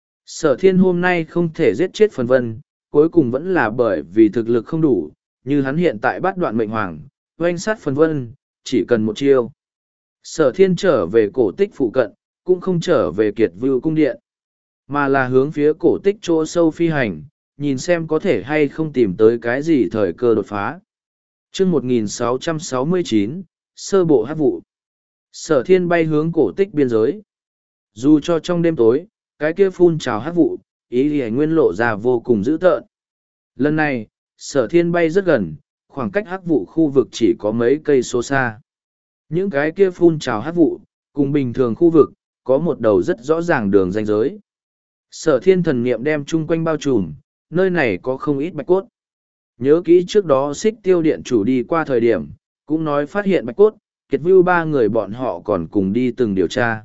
Sở thiên hôm nay không thể giết chết phần vân, cuối cùng vẫn là bởi vì thực lực không đủ, như hắn hiện tại bắt đoạn mệnh hoàng, oanh sát phần vân, chỉ cần một chiêu. Sở thiên trở về cổ tích phụ cận, cũng không trở về Kiệt Vưu cung điện, mà là hướng phía cổ tích chỗ sâu phi hành, nhìn xem có thể hay không tìm tới cái gì thời cơ đột phá. chương một nghìn sáu trăm sáu mươi chín, sơ bộ hát vụ. Sở thiên bay hướng cổ tích biên giới. Dù cho trong đêm tối, cái kia phun trào hát vụ, ý thì nguyên lộ ra vô cùng dữ tợn. Lần này, sở thiên bay rất gần, khoảng cách hát vụ khu vực chỉ có mấy cây số xa. Những cái kia phun trào hát vụ, cùng bình thường khu vực, có một đầu rất rõ ràng đường ranh giới. Sở thiên thần niệm đem chung quanh bao trùm, nơi này có không ít bạch cốt. Nhớ kỹ trước đó xích tiêu điện chủ đi qua thời điểm, cũng nói phát hiện bạch cốt, Kiệt Vưu ba người bọn họ còn cùng đi từng điều tra.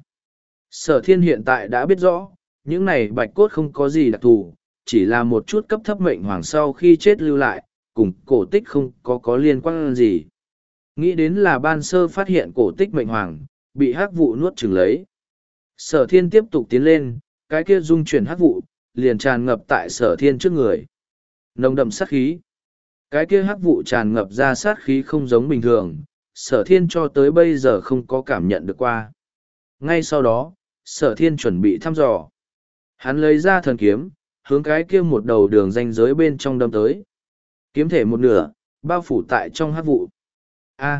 Sở thiên hiện tại đã biết rõ, những này bạch cốt không có gì đặc thù, chỉ là một chút cấp thấp mệnh hoàng sau khi chết lưu lại, cùng cổ tích không có có liên quan gì. Nghĩ đến là ban sơ phát hiện cổ tích mệnh hoàng, bị hắc vụ nuốt chửng lấy. Sở thiên tiếp tục tiến lên, cái kia dung chuyển hắc vụ, liền tràn ngập tại sở thiên trước người. Nồng đậm sát khí. Cái kia hắc vụ tràn ngập ra sát khí không giống bình thường, sở thiên cho tới bây giờ không có cảm nhận được qua. Ngay sau đó, sở thiên chuẩn bị thăm dò. Hắn lấy ra thần kiếm, hướng cái kia một đầu đường ranh giới bên trong đâm tới. Kiếm thể một nửa, bao phủ tại trong hắc vụ. A.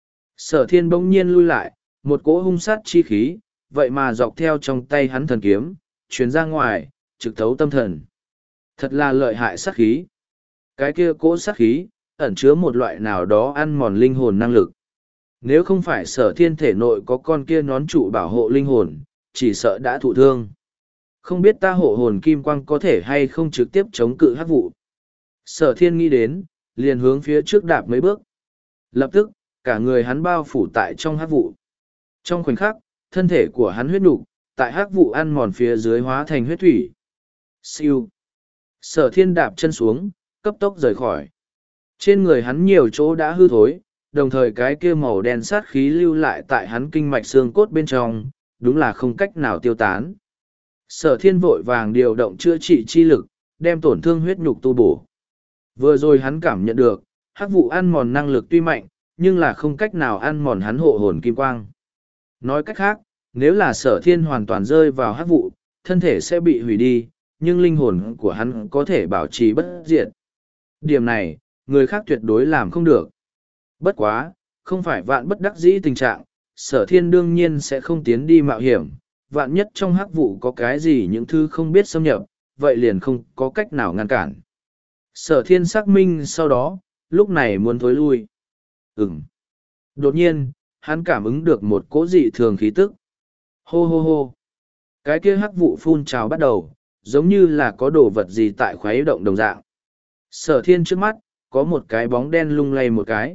Sở thiên bỗng nhiên lui lại, một cỗ hung sát chi khí, vậy mà dọc theo trong tay hắn thần kiếm, chuyến ra ngoài, trực thấu tâm thần. Thật là lợi hại sát khí. Cái kia cỗ sát khí, ẩn chứa một loại nào đó ăn mòn linh hồn năng lực. Nếu không phải sở thiên thể nội có con kia nón trụ bảo hộ linh hồn, chỉ sợ đã thụ thương. Không biết ta hộ hồn kim quang có thể hay không trực tiếp chống cự hắc vụ. Sở thiên nghĩ đến, liền hướng phía trước đạp mấy bước. Lập tức, cả người hắn bao phủ tại trong hắc vụ. Trong khoảnh khắc, thân thể của hắn huyết nục, tại hắc vụ ăn mòn phía dưới hóa thành huyết thủy. Siêu. Sở thiên đạp chân xuống, cấp tốc rời khỏi. Trên người hắn nhiều chỗ đã hư thối, đồng thời cái kia màu đen sát khí lưu lại tại hắn kinh mạch xương cốt bên trong, đúng là không cách nào tiêu tán. Sở thiên vội vàng điều động chữa trị chi lực, đem tổn thương huyết nhục tu bổ. Vừa rồi hắn cảm nhận được, hắc vụ ăn mòn năng lực tuy mạnh, nhưng là không cách nào ăn mòn hắn hộ hồn kim quang. Nói cách khác, nếu là sở thiên hoàn toàn rơi vào hắc vụ, thân thể sẽ bị hủy đi, nhưng linh hồn của hắn có thể bảo trì bất diệt. Điểm này, người khác tuyệt đối làm không được. Bất quá, không phải vạn bất đắc dĩ tình trạng, sở thiên đương nhiên sẽ không tiến đi mạo hiểm, vạn nhất trong hắc vụ có cái gì những thứ không biết xâm nhập, vậy liền không có cách nào ngăn cản. Sở thiên xác minh sau đó, lúc này muốn thối lui. Ừm. Đột nhiên, hắn cảm ứng được một cỗ dị thường khí tức. Hô hô hô. Cái kia hắc vụ phun trào bắt đầu, giống như là có đồ vật gì tại khuấy động đồng dạng. Sở thiên trước mắt, có một cái bóng đen lung lay một cái.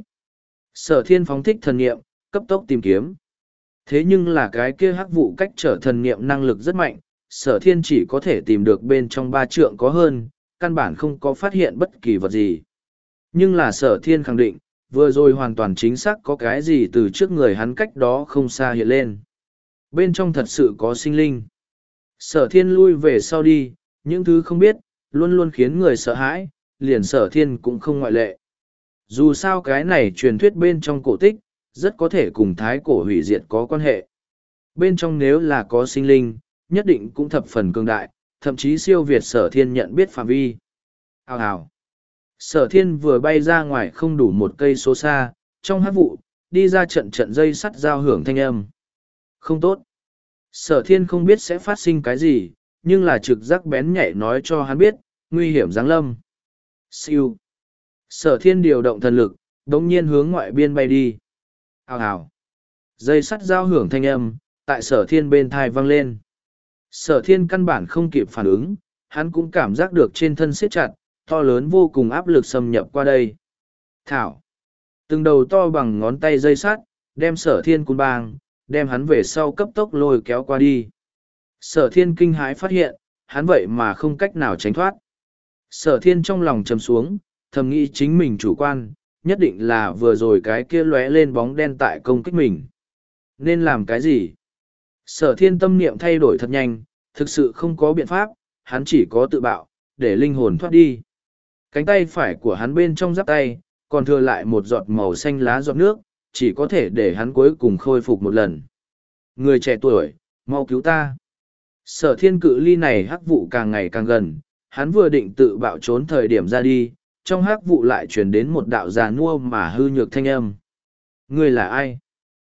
Sở thiên phóng thích thần nghiệm, cấp tốc tìm kiếm. Thế nhưng là cái kia hắc vụ cách trở thần nghiệm năng lực rất mạnh, sở thiên chỉ có thể tìm được bên trong ba trượng có hơn, căn bản không có phát hiện bất kỳ vật gì. Nhưng là sở thiên khẳng định, vừa rồi hoàn toàn chính xác có cái gì từ trước người hắn cách đó không xa hiện lên. Bên trong thật sự có sinh linh. Sở thiên lui về sau đi, những thứ không biết, luôn luôn khiến người sợ hãi, liền sở thiên cũng không ngoại lệ. Dù sao cái này truyền thuyết bên trong cổ tích, rất có thể cùng thái cổ hủy diệt có quan hệ. Bên trong nếu là có sinh linh, nhất định cũng thập phần cường đại, thậm chí siêu việt sở thiên nhận biết phạm vi. Hào hào. Sở thiên vừa bay ra ngoài không đủ một cây số xa, trong hát vụ, đi ra trận trận dây sắt giao hưởng thanh âm. Không tốt. Sở thiên không biết sẽ phát sinh cái gì, nhưng là trực giác bén nhạy nói cho hắn biết, nguy hiểm giáng lâm. Siêu. Sở thiên điều động thần lực, đống nhiên hướng ngoại biên bay đi. Hào hào. Dây sắt giao hưởng thanh âm, tại sở thiên bên thai vang lên. Sở thiên căn bản không kịp phản ứng, hắn cũng cảm giác được trên thân siết chặt, to lớn vô cùng áp lực xâm nhập qua đây. Thảo. Từng đầu to bằng ngón tay dây sắt, đem sở thiên cun bang, đem hắn về sau cấp tốc lôi kéo qua đi. Sở thiên kinh hãi phát hiện, hắn vậy mà không cách nào tránh thoát. Sở thiên trong lòng trầm xuống, thầm nghĩ chính mình chủ quan, nhất định là vừa rồi cái kia lóe lên bóng đen tại công kích mình. Nên làm cái gì? Sở thiên tâm niệm thay đổi thật nhanh, thực sự không có biện pháp, hắn chỉ có tự bạo, để linh hồn thoát đi. Cánh tay phải của hắn bên trong giáp tay, còn thừa lại một giọt màu xanh lá giọt nước, chỉ có thể để hắn cuối cùng khôi phục một lần. Người trẻ tuổi, mau cứu ta. Sở thiên cự ly này hắc vụ càng ngày càng gần, hắn vừa định tự bạo trốn thời điểm ra đi, trong hắc vụ lại truyền đến một đạo già nua mà hư nhược thanh âm. Ngươi là ai?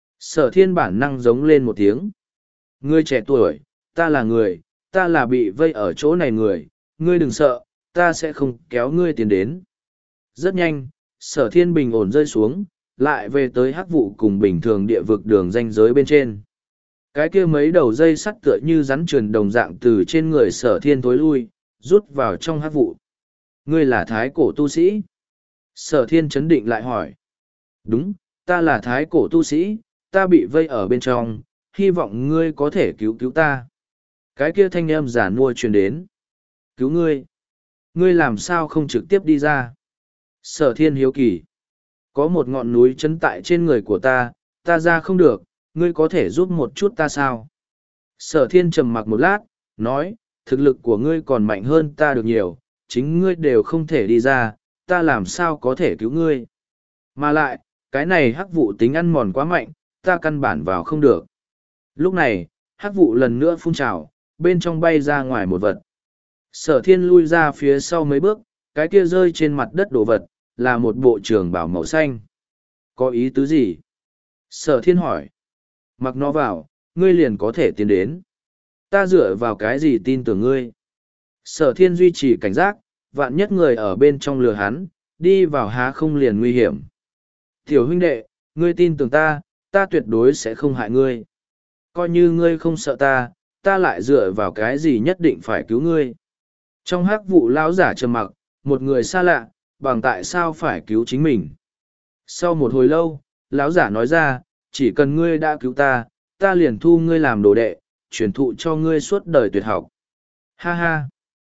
Sở thiên bản năng giống lên một tiếng. Ngươi trẻ tuổi, ta là người, ta là bị vây ở chỗ này người, ngươi đừng sợ, ta sẽ không kéo ngươi tiến đến. Rất nhanh, sở thiên bình ổn rơi xuống, lại về tới hắc vụ cùng bình thường địa vực đường ranh giới bên trên. Cái kia mấy đầu dây sắt tựa như rắn trườn đồng dạng từ trên người sở thiên tối lui, rút vào trong hắc vụ. Ngươi là thái cổ tu sĩ? Sở thiên chấn định lại hỏi. Đúng, ta là thái cổ tu sĩ, ta bị vây ở bên trong, hy vọng ngươi có thể cứu cứu ta. Cái kia thanh âm giả nua truyền đến. Cứu ngươi? Ngươi làm sao không trực tiếp đi ra? Sở thiên hiếu kỳ. Có một ngọn núi chấn tại trên người của ta, ta ra không được, ngươi có thể giúp một chút ta sao? Sở thiên trầm mặc một lát, nói, thực lực của ngươi còn mạnh hơn ta được nhiều, chính ngươi đều không thể đi ra, ta làm sao có thể cứu ngươi? Mà lại, cái này hắc vụ tính ăn mòn quá mạnh, ta căn bản vào không được. Lúc này, hắc vụ lần nữa phun trào, bên trong bay ra ngoài một vật. Sở thiên lui ra phía sau mấy bước, cái kia rơi trên mặt đất đồ vật, là một bộ trường bảo màu xanh. Có ý tứ gì? Sở thiên hỏi. Mặc nó vào, ngươi liền có thể tiến đến. Ta dựa vào cái gì tin tưởng ngươi? Sở thiên duy trì cảnh giác, vạn nhất người ở bên trong lừa hắn, đi vào há không liền nguy hiểm. Tiểu huynh đệ, ngươi tin tưởng ta, ta tuyệt đối sẽ không hại ngươi. Coi như ngươi không sợ ta, ta lại dựa vào cái gì nhất định phải cứu ngươi. Trong hắc vụ lão giả trầm mặc, một người xa lạ, bằng tại sao phải cứu chính mình. Sau một hồi lâu, lão giả nói ra, chỉ cần ngươi đã cứu ta, ta liền thu ngươi làm đồ đệ, truyền thụ cho ngươi suốt đời tuyệt học. Ha ha!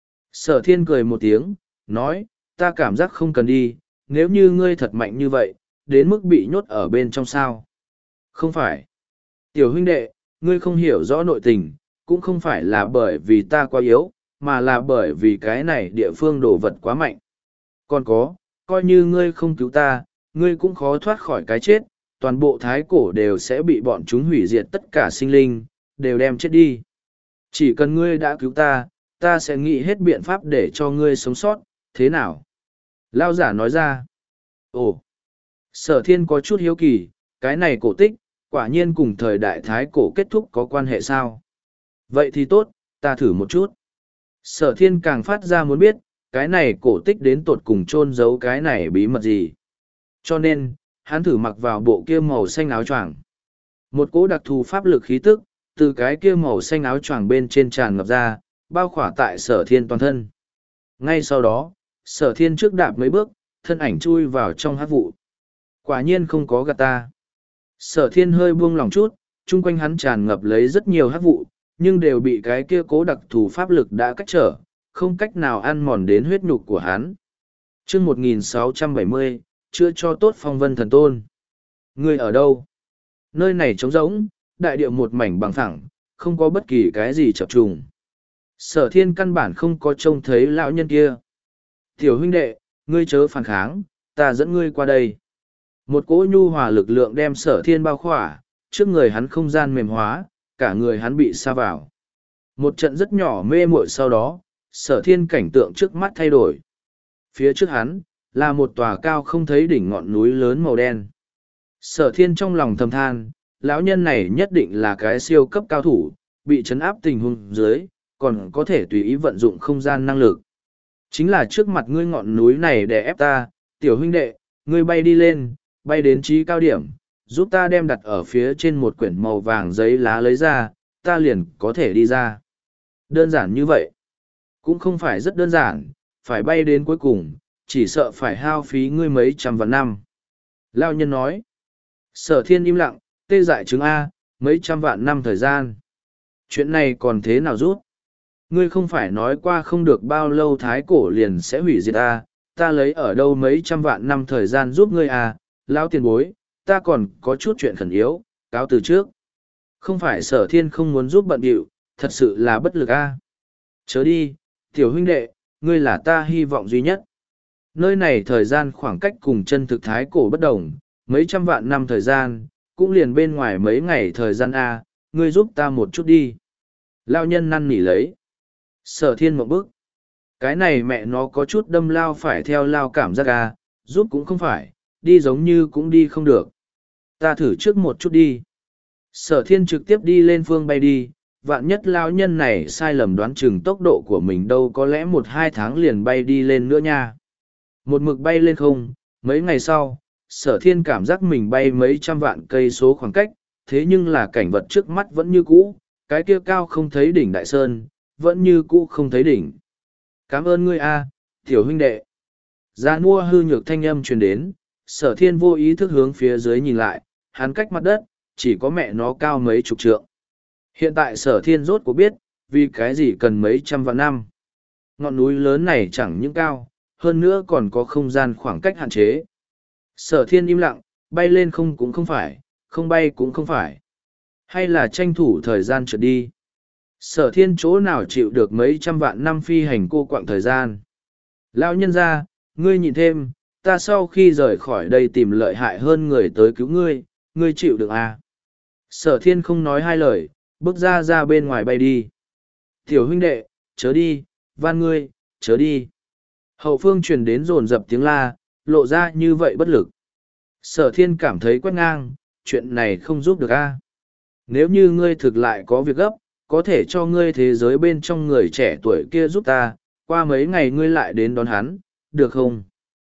Sở thiên cười một tiếng, nói, ta cảm giác không cần đi, nếu như ngươi thật mạnh như vậy, đến mức bị nhốt ở bên trong sao. Không phải. Tiểu huynh đệ, ngươi không hiểu rõ nội tình, cũng không phải là bởi vì ta quá yếu, mà là bởi vì cái này địa phương đồ vật quá mạnh. Còn có, coi như ngươi không cứu ta, ngươi cũng khó thoát khỏi cái chết, toàn bộ thái cổ đều sẽ bị bọn chúng hủy diệt tất cả sinh linh, đều đem chết đi. Chỉ cần ngươi đã cứu ta, ta sẽ nghĩ hết biện pháp để cho ngươi sống sót, thế nào? Lao giả nói ra. Ồ! Sở thiên có chút hiếu kỳ, cái này cổ tích, quả nhiên cùng thời đại thái cổ kết thúc có quan hệ sao? Vậy thì tốt, ta thử một chút. Sở thiên càng phát ra muốn biết, cái này cổ tích đến tột cùng chôn giấu cái này bí mật gì. Cho nên, hắn thử mặc vào bộ kia màu xanh áo choàng. Một cỗ đặc thù pháp lực khí tức, từ cái kia màu xanh áo choàng bên trên tràn ngập ra, bao khỏa tại sở thiên toàn thân. Ngay sau đó, sở thiên trước đạp mấy bước, thân ảnh chui vào trong hắc vụ. Quả nhiên không có gạt ta. Sở thiên hơi buông lòng chút, chung quanh hắn tràn ngập lấy rất nhiều hắc vụ, nhưng đều bị cái kia cố đặc thù pháp lực đã cách trở, không cách nào ăn mòn đến huyết nhục của hắn. chương một nghìn sáu trăm bảy mươi, chưa cho tốt phong vân thần tôn. Ngươi ở đâu? Nơi này trống rỗng, đại địa một mảnh bằng phẳng, không có bất kỳ cái gì chập trùng. Sở thiên căn bản không có trông thấy lão nhân kia. Tiểu huynh đệ, ngươi chớ phản kháng, ta dẫn ngươi qua đây. Một cỗ nhu hòa lực lượng đem sở thiên bao khỏa, trước người hắn không gian mềm hóa, cả người hắn bị sa vào. Một trận rất nhỏ mê muội sau đó, sở thiên cảnh tượng trước mắt thay đổi. Phía trước hắn, là một tòa cao không thấy đỉnh ngọn núi lớn màu đen. Sở thiên trong lòng thầm than, lão nhân này nhất định là cái siêu cấp cao thủ, bị trấn áp tình huống dưới, còn có thể tùy ý vận dụng không gian năng lực. Chính là trước mặt ngươi ngọn núi này để ép ta, tiểu huynh đệ, ngươi bay đi lên, bay đến trí cao điểm, giúp ta đem đặt ở phía trên một quyển màu vàng giấy lá lấy ra, ta liền có thể đi ra. Đơn giản như vậy. Cũng không phải rất đơn giản, phải bay đến cuối cùng, chỉ sợ phải hao phí ngươi mấy trăm vạn năm. Lao nhân nói. Sở thiên im lặng, tê dại chứng A, mấy trăm vạn năm thời gian. Chuyện này còn thế nào rút? Ngươi không phải nói qua không được bao lâu thái cổ liền sẽ hủy diệt ta, ta lấy ở đâu mấy trăm vạn năm thời gian giúp ngươi à, lão tiền bối, ta còn có chút chuyện khẩn yếu, cáo từ trước. Không phải sở thiên không muốn giúp bận điệu, thật sự là bất lực a. À. Chớ đi, tiểu huynh đệ, ngươi là ta hy vọng duy nhất. Nơi này thời gian khoảng cách cùng chân thực thái cổ bất đồng, mấy trăm vạn năm thời gian, cũng liền bên ngoài mấy ngày thời gian a, à, ngươi giúp ta một chút đi. Lao nhân năn nỉ lấy. Sở thiên một bức. Cái này mẹ nó có chút đâm lao phải theo lao cảm giác à, giúp cũng không phải, đi giống như cũng đi không được. Ta thử trước một chút đi. Sở thiên trực tiếp đi lên phương bay đi, vạn nhất lao nhân này sai lầm đoán chừng tốc độ của mình đâu có lẽ một hai tháng liền bay đi lên nữa nha. Một mực bay lên không, mấy ngày sau, sở thiên cảm giác mình bay mấy trăm vạn cây số khoảng cách, thế nhưng là cảnh vật trước mắt vẫn như cũ, cái kia cao không thấy đỉnh đại sơn, vẫn như cũ không thấy đỉnh. Cảm ơn ngươi a, tiểu huynh đệ. Gia mua hư nhược thanh âm truyền đến, sở thiên vô ý thức hướng phía dưới nhìn lại, hắn cách mặt đất, chỉ có mẹ nó cao mấy chục trượng. Hiện tại sở thiên rốt cuộc biết, vì cái gì cần mấy trăm vạn năm. Ngọn núi lớn này chẳng những cao, hơn nữa còn có không gian khoảng cách hạn chế. Sở thiên im lặng, bay lên không cũng không phải, không bay cũng không phải. Hay là tranh thủ thời gian trượt đi. Sở thiên chỗ nào chịu được mấy trăm vạn năm phi hành cô quạng thời gian. Lão nhân ra, ngươi nhìn thêm, ta sau khi rời khỏi đây tìm lợi hại hơn người tới cứu ngươi, ngươi chịu được à? Sở thiên không nói hai lời, bước ra ra bên ngoài bay đi. Tiểu huynh đệ, chớ đi, van ngươi, chớ đi. Hậu phương truyền đến rồn rập tiếng la, lộ ra như vậy bất lực. Sở thiên cảm thấy quét ngang, chuyện này không giúp được a. À? Nếu như ngươi thực lại có việc gấp, có thể cho ngươi thế giới bên trong người trẻ tuổi kia giúp ta, qua mấy ngày ngươi lại đến đón hắn, được không?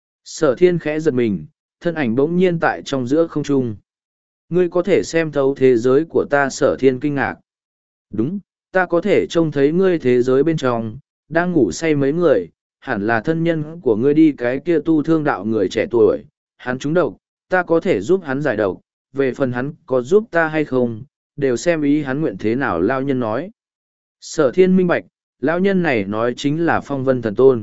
Sở thiên khẽ giật mình, thân ảnh bỗng nhiên tại trong giữa không trung. Ngươi có thể xem thấu thế giới của ta. Sở thiên kinh ngạc. Đúng, ta có thể trông thấy ngươi thế giới bên trong, đang ngủ say mấy người, hẳn là thân nhân của ngươi đi cái kia tu thương đạo người trẻ tuổi, hắn trúng độc, ta có thể giúp hắn giải độc, về phần hắn có giúp ta hay không, đều xem ý hắn nguyện thế nào. Lao nhân nói. Sở thiên minh bạch, lão nhân này nói chính là phong vân thần tôn.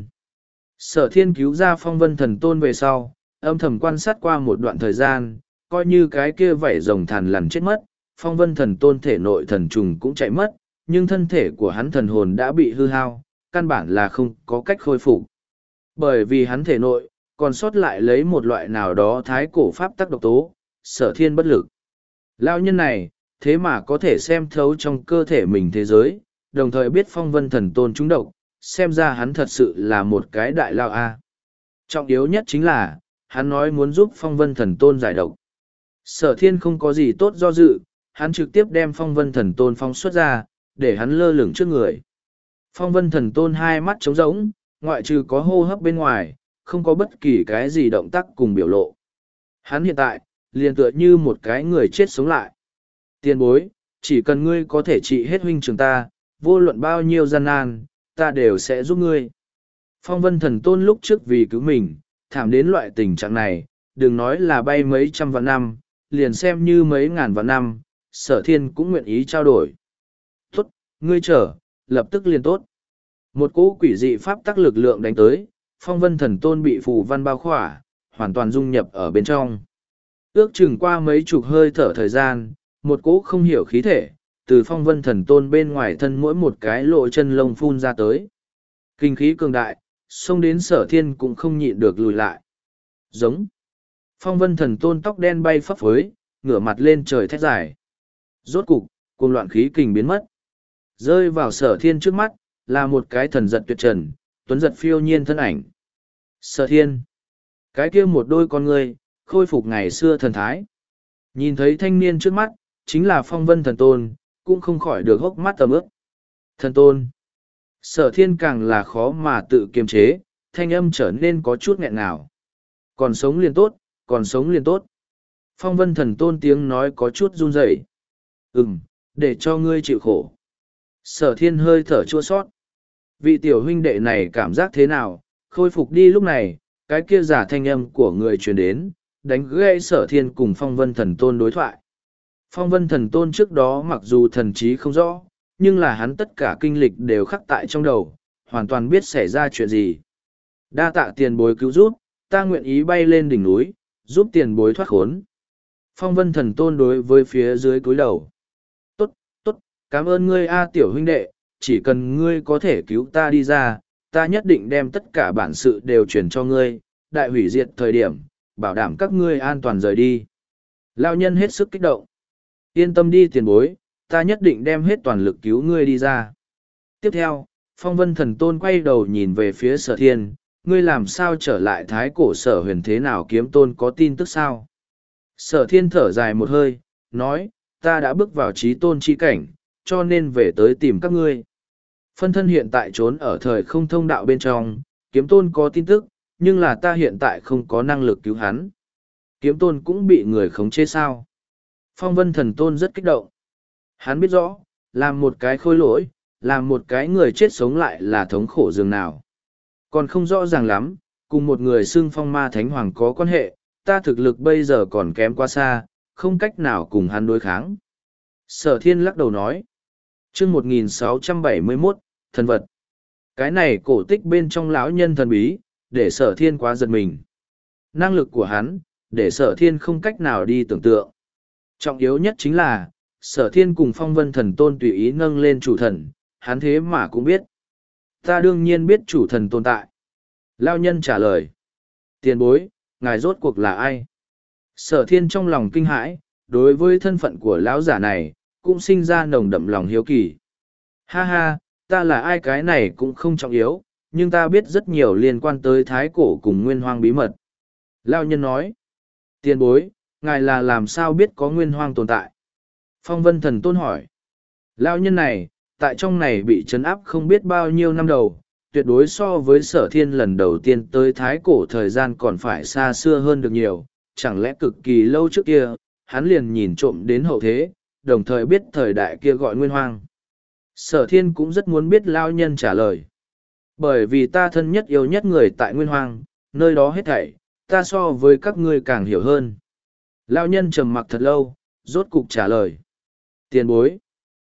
Sở thiên cứu ra phong vân thần tôn về sau, âm thầm quan sát qua một đoạn thời gian, coi như cái kia vảy rồng thằn lằn chết mất, phong vân thần tôn thể nội thần trùng cũng chạy mất, nhưng thân thể của hắn thần hồn đã bị hư hao, căn bản là không có cách khôi phục. Bởi vì hắn thể nội, còn sót lại lấy một loại nào đó thái cổ pháp tắc độc tố, sở thiên bất lực. Lão nhân này, thế mà có thể xem thấu trong cơ thể mình thế giới, đồng thời biết phong vân thần tôn trúng độc, xem ra hắn thật sự là một cái đại lao a. Trọng yếu nhất chính là, hắn nói muốn giúp phong vân thần tôn giải độc. Sở thiên không có gì tốt do dự, hắn trực tiếp đem phong vân thần tôn phong xuất ra, để hắn lơ lửng trước người. Phong vân thần tôn hai mắt trống rỗng, ngoại trừ có hô hấp bên ngoài, không có bất kỳ cái gì động tác cùng biểu lộ. Hắn hiện tại, liền tựa như một cái người chết sống lại. Tiền bối, chỉ cần ngươi có thể trị hết huynh trường ta, vô luận bao nhiêu gian nan, ta đều sẽ giúp ngươi. Phong vân thần tôn lúc trước vì cứu mình, thảm đến loại tình trạng này, đừng nói là bay mấy trăm vạn năm, liền xem như mấy ngàn vạn năm, sở thiên cũng nguyện ý trao đổi. Tốt, ngươi chờ, lập tức liền tốt. Một cỗ quỷ dị pháp tắc lực lượng đánh tới, phong vân thần tôn bị phù văn bao khỏa, hoàn toàn dung nhập ở bên trong. Ước chừng qua mấy chục hơi thở thời gian, một cỗ không hiểu khí thể, từ phong vân thần tôn bên ngoài thân mỗi một cái lộ chân lông phun ra tới. Kinh khí cường đại, xông đến sở thiên cũng không nhịn được lùi lại. Giống. Phong vân thần tôn tóc đen bay phấp phới, ngửa mặt lên trời thét dài. Rốt cục, cuồng loạn khí kình biến mất. Rơi vào sở thiên trước mắt, là một cái thần giật tuyệt trần, tuấn giật phiêu nhiên thân ảnh. Sở thiên. Cái kia một đôi con người, khôi phục ngày xưa thần thái. Nhìn thấy thanh niên trước mắt, chính là phong vân thần tôn, cũng không khỏi được hốc mắt tầm ướp. Thần tôn. Sở thiên càng là khó mà tự kiềm chế, thanh âm trở nên có chút nghẹn ngào. Còn sống liền tốt, còn sống liền tốt. Phong vân thần tôn tiếng nói có chút run rẩy. Ừm, để cho ngươi chịu khổ. Sở thiên hơi thở chua sót. Vị tiểu huynh đệ này cảm giác thế nào, khôi phục đi. Lúc này, cái kia giả thanh âm của người truyền đến, đánh gãy sở thiên cùng phong vân thần tôn đối thoại. Phong vân thần tôn trước đó mặc dù thần trí không rõ, nhưng là hắn tất cả kinh lịch đều khắc tại trong đầu, hoàn toàn biết xảy ra chuyện gì. Đa tạ tiền bối cứu giúp, ta nguyện ý bay lên đỉnh núi, giúp tiền bối thoát khốn. Phong vân thần tôn đối với phía dưới cúi đầu. Tốt, tốt, cảm ơn ngươi A tiểu huynh đệ, chỉ cần ngươi có thể cứu ta đi ra, ta nhất định đem tất cả bản sự đều truyền cho ngươi, đại hủy diệt thời điểm, bảo đảm các ngươi an toàn rời đi. Lao nhân hết sức kích động. Yên tâm đi tiền bối, ta nhất định đem hết toàn lực cứu ngươi đi ra. Tiếp theo, phong vân thần tôn quay đầu nhìn về phía sở thiên, ngươi làm sao trở lại thái cổ sở huyền thế nào kiếm tôn có tin tức sao? Sở thiên thở dài một hơi, nói, ta đã bước vào trí tôn chi cảnh, cho nên về tới tìm các ngươi. Phân thân hiện tại trốn ở thời không thông đạo bên trong, kiếm tôn có tin tức, nhưng là ta hiện tại không có năng lực cứu hắn. Kiếm tôn cũng bị người khống chế sao? Phong vân thần tôn rất kích động. Hắn biết rõ, làm một cái khôi lỗi, làm một cái người chết sống lại là thống khổ dường nào. Còn không rõ ràng lắm, cùng một người xưng phong ma thánh hoàng có quan hệ, ta thực lực bây giờ còn kém quá xa, không cách nào cùng hắn đối kháng. Sở thiên lắc đầu nói. chương một nghìn sáu trăm bảy mươi mốt, thần vật. Cái này cổ tích bên trong lão nhân thần bí, để sở thiên quá giật mình. Năng lực của hắn, để sở thiên không cách nào đi tưởng tượng. Trọng yếu nhất chính là, sở thiên cùng phong vân thần tôn tùy ý nâng lên chủ thần, hắn thế mà cũng biết. Ta đương nhiên biết chủ thần tồn tại. Lao nhân trả lời. Tiền bối, ngài rốt cuộc là ai? Sở thiên trong lòng kinh hãi, đối với thân phận của lão giả này, cũng sinh ra nồng đậm lòng hiếu kỳ. Ha ha, ta là ai cái này cũng không trọng yếu, nhưng ta biết rất nhiều liên quan tới thái cổ cùng nguyên hoang bí mật. Lao nhân nói. Tiền bối, ngài là làm sao biết có nguyên hoang tồn tại? Phong vân thần tôn hỏi. Lao nhân này, tại trong này bị trấn áp không biết bao nhiêu năm đầu, tuyệt đối so với sở thiên lần đầu tiên tới thái cổ thời gian còn phải xa xưa hơn được nhiều, chẳng lẽ cực kỳ lâu trước kia, hắn liền nhìn trộm đến hậu thế, đồng thời biết thời đại kia gọi nguyên hoang. Sở thiên cũng rất muốn biết lao nhân trả lời. Bởi vì ta thân nhất yêu nhất người tại nguyên hoang, nơi đó hết thảy, ta so với các ngươi càng hiểu hơn. Lao nhân trầm mặc thật lâu, rốt cục trả lời. Tiền bối.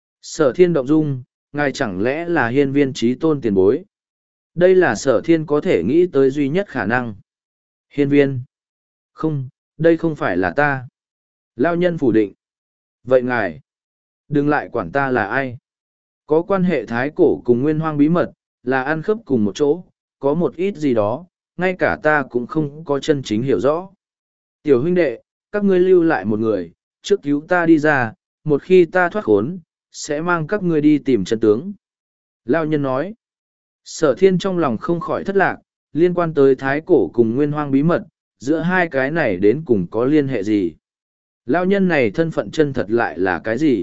Sở thiên động dung, ngài chẳng lẽ là hiên viên trí tôn tiền bối? Đây là sở thiên có thể nghĩ tới duy nhất khả năng. Hiên viên. Không, đây không phải là ta. Lao nhân phủ định. Vậy ngài, đừng lại quản ta là ai. Có quan hệ thái cổ cùng nguyên hoang bí mật, là ăn khớp cùng một chỗ, có một ít gì đó, ngay cả ta cũng không có chân chính hiểu rõ. Tiểu huynh đệ, các ngươi lưu lại một người, trước cứu ta đi ra, một khi ta thoát khốn, sẽ mang các ngươi đi tìm chân tướng. Lao nhân nói. Sở thiên trong lòng không khỏi thất lạc, liên quan tới thái cổ cùng nguyên hoang bí mật, giữa hai cái này đến cùng có liên hệ gì? Lao nhân này thân phận chân thật lại là cái gì?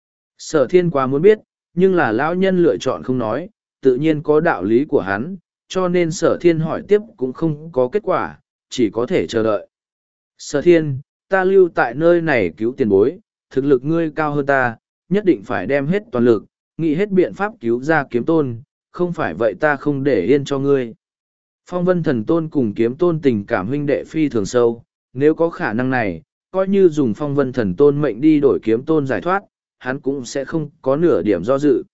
Sở thiên quá muốn biết, nhưng là lão nhân lựa chọn không nói, tự nhiên có đạo lý của hắn, cho nên sở thiên hỏi tiếp cũng không có kết quả, chỉ có thể chờ đợi. Sở thiên, ta lưu tại nơi này cứu tiền bối, thực lực ngươi cao hơn ta, nhất định phải đem hết toàn lực, nghĩ hết biện pháp cứu ra kiếm tôn, không phải vậy ta không để yên cho ngươi. Phong vân thần tôn cùng kiếm tôn tình cảm huynh đệ phi thường sâu, nếu có khả năng này, coi như dùng phong vân thần tôn mệnh đi đổi kiếm tôn giải thoát, hắn cũng sẽ không có nửa điểm do dự.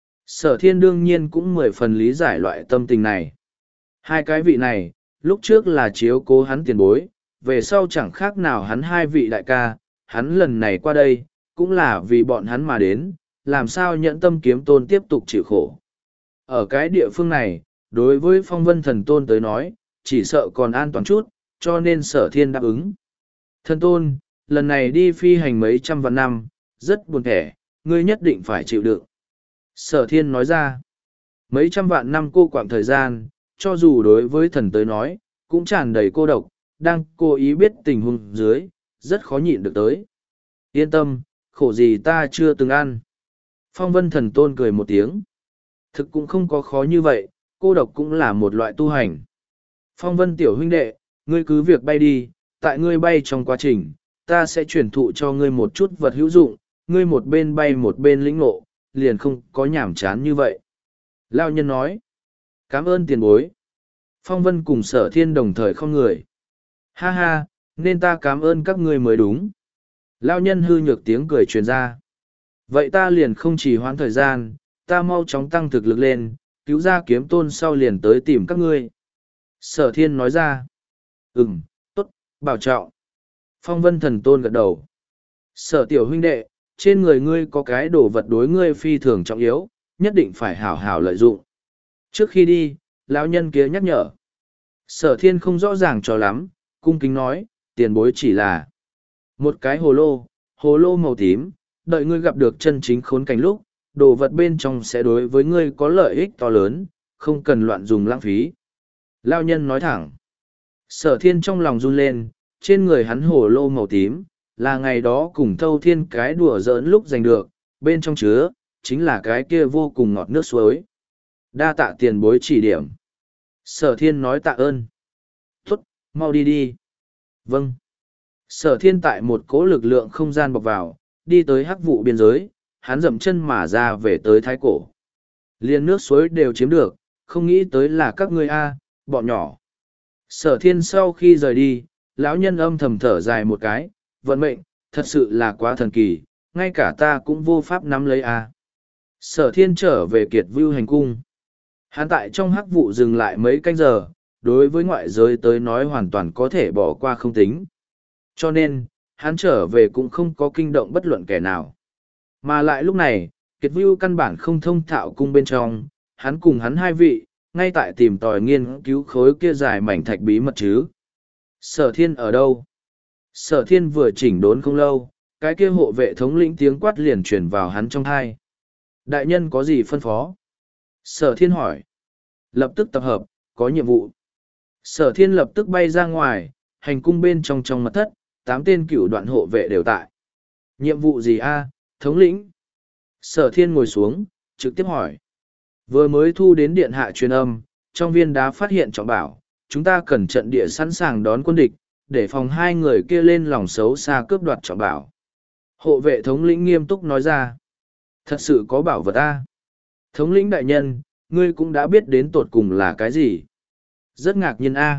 Sở thiên đương nhiên cũng mười phần lý giải loại tâm tình này. Hai cái vị này, lúc trước là chiếu cố hắn tiền bối, về sau chẳng khác nào hắn hai vị đại ca, hắn lần này qua đây, cũng là vì bọn hắn mà đến, làm sao nhẫn tâm kiếm tôn tiếp tục chịu khổ. Ở cái địa phương này, đối với phong vân thần tôn tới nói, chỉ sợ còn an toàn chút, cho nên sở thiên đáp ứng. Thần tôn, lần này đi phi hành mấy trăm vạn năm, rất buồn thẻ, ngươi nhất định phải chịu đựng. Sở thiên nói ra, mấy trăm vạn năm cô quạng thời gian, cho dù đối với thần tới nói, cũng tràn đầy cô độc, đang cố ý biết tình huống dưới, rất khó nhịn được tới. Yên tâm, khổ gì ta chưa từng ăn. Phong vân thần tôn cười một tiếng. Thực cũng không có khó như vậy, cô độc cũng là một loại tu hành. Phong vân tiểu huynh đệ, ngươi cứ việc bay đi, tại ngươi bay trong quá trình, ta sẽ truyền thụ cho ngươi một chút vật hữu dụng, ngươi một bên bay một bên lĩnh ngộ, liền không có nhảm chán như vậy. Lao nhân nói, cảm ơn tiền bối. Phong vân cùng sở thiên đồng thời không người. Ha ha, nên ta cảm ơn các ngươi mới đúng. Lao nhân hư nhược tiếng cười truyền ra. Vậy ta liền không chỉ hoãn thời gian, ta mau chóng tăng thực lực lên, cứu ra kiếm tôn sau liền tới tìm các ngươi. Sở thiên nói ra. Ừm, tốt, bảo trọng. Phong vân thần tôn gật đầu. Sở tiểu huynh đệ, trên người ngươi có cái đồ vật đối ngươi phi thường trọng yếu, nhất định phải hảo hảo lợi dụng. Trước khi đi, lão nhân kia nhắc nhở. Sở thiên không rõ ràng cho lắm, cung kính nói, tiền bối chỉ là một cái hồ lô, hồ lô màu tím, đợi ngươi gặp được chân chính khốn cảnh lúc, đồ vật bên trong sẽ đối với ngươi có lợi ích to lớn, không cần loạn dùng lãng phí. Lão nhân nói thẳng. Sở thiên trong lòng run lên, trên người hắn hồ lô màu tím, là ngày đó cùng thâu thiên cái đùa giỡn lúc giành được, bên trong chứa, chính là cái kia vô cùng ngọt nước suối. Đa tạ tiền bối chỉ điểm. Sở thiên nói tạ ơn. Tốt, mau đi đi. Vâng. Sở thiên tại một cỗ lực lượng không gian bọc vào, đi tới hắc vụ biên giới, hắn dậm chân mà ra về tới thái cổ. Liên nước suối đều chiếm được, không nghĩ tới là các ngươi a, bọn nhỏ. Sở thiên sau khi rời đi, lão nhân âm thầm thở dài một cái, vận mệnh, thật sự là quá thần kỳ, ngay cả ta cũng vô pháp nắm lấy a. Sở thiên trở về Kiệt Vưu hành cung. Hắn tại trong hắc vụ dừng lại mấy canh giờ, đối với ngoại giới tới nói hoàn toàn có thể bỏ qua không tính. Cho nên, hắn trở về cũng không có kinh động bất luận kẻ nào. Mà lại lúc này, Kiệt Vưu căn bản không thông thạo cung bên trong, hắn cùng hắn hai vị, ngay tại tìm tòi nghiên cứu khối kia dài mảnh thạch bí mật chứ. Sở thiên ở đâu? Sở thiên vừa chỉnh đốn không lâu, cái kia hộ vệ thống lĩnh tiếng quát liền truyền vào hắn trong thai. Đại nhân có gì phân phó? Sở thiên hỏi. Lập tức tập hợp, có nhiệm vụ. Sở thiên lập tức bay ra ngoài, hành cung bên trong trong mật thất, tám tên cựu đoạn hộ vệ đều tại. Nhiệm vụ gì a, thống lĩnh? Sở thiên ngồi xuống, trực tiếp hỏi. Vừa mới thu đến điện hạ truyền âm, trong viên đá phát hiện trọng bảo, chúng ta cần trận địa sẵn sàng đón quân địch, để phòng hai người kia lên lòng xấu xa cướp đoạt trọng bảo. Hộ vệ thống lĩnh nghiêm túc nói ra. Thật sự có bảo vật a. Thống lĩnh đại nhân, ngươi cũng đã biết đến tột cùng là cái gì. Rất ngạc nhiên a.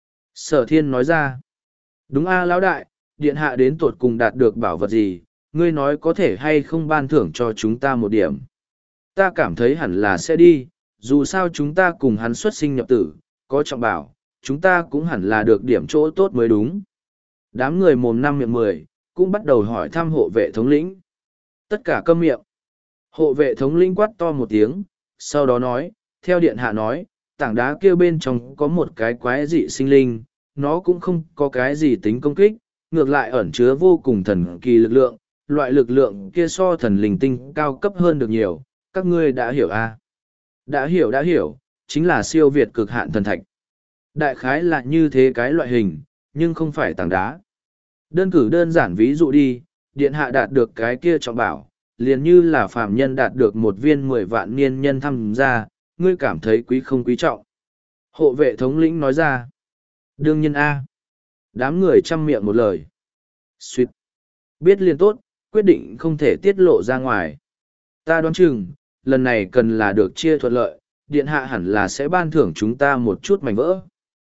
Sở thiên nói ra. Đúng a lão đại, điện hạ đến tột cùng đạt được bảo vật gì, ngươi nói có thể hay không ban thưởng cho chúng ta một điểm. Ta cảm thấy hẳn là sẽ đi, dù sao chúng ta cùng hắn xuất sinh nhập tử, có trọng bảo, chúng ta cũng hẳn là được điểm chỗ tốt mới đúng. Đám người mồm năm miệng mười, cũng bắt đầu hỏi thăm hộ vệ thống lĩnh. Tất cả câm miệng. Hộ vệ thống lĩnh quát to một tiếng, sau đó nói, theo điện hạ nói, tảng đá kia bên trong có một cái quái dị sinh linh, nó cũng không có cái gì tính công kích, ngược lại ẩn chứa vô cùng thần kỳ lực lượng, loại lực lượng kia so thần linh tinh cao cấp hơn được nhiều, các ngươi đã hiểu à? Đã hiểu đã hiểu, chính là siêu việt cực hạn thần thạch. Đại khái là như thế cái loại hình, nhưng không phải tảng đá. Đơn cử đơn giản ví dụ đi, điện hạ đạt được cái kia trọng bảo, liền như là phàm nhân đạt được một viên mười vạn niên nhân tham gia, ngươi cảm thấy quý không quý trọng. Hộ vệ thống lĩnh nói ra. Đương nhiên A. Đám người chăm miệng một lời. Xuyệt. Biết liền tốt, quyết định không thể tiết lộ ra ngoài. Ta đoán chừng, lần này cần là được chia thuận lợi, điện hạ hẳn là sẽ ban thưởng chúng ta một chút mảnh vỡ.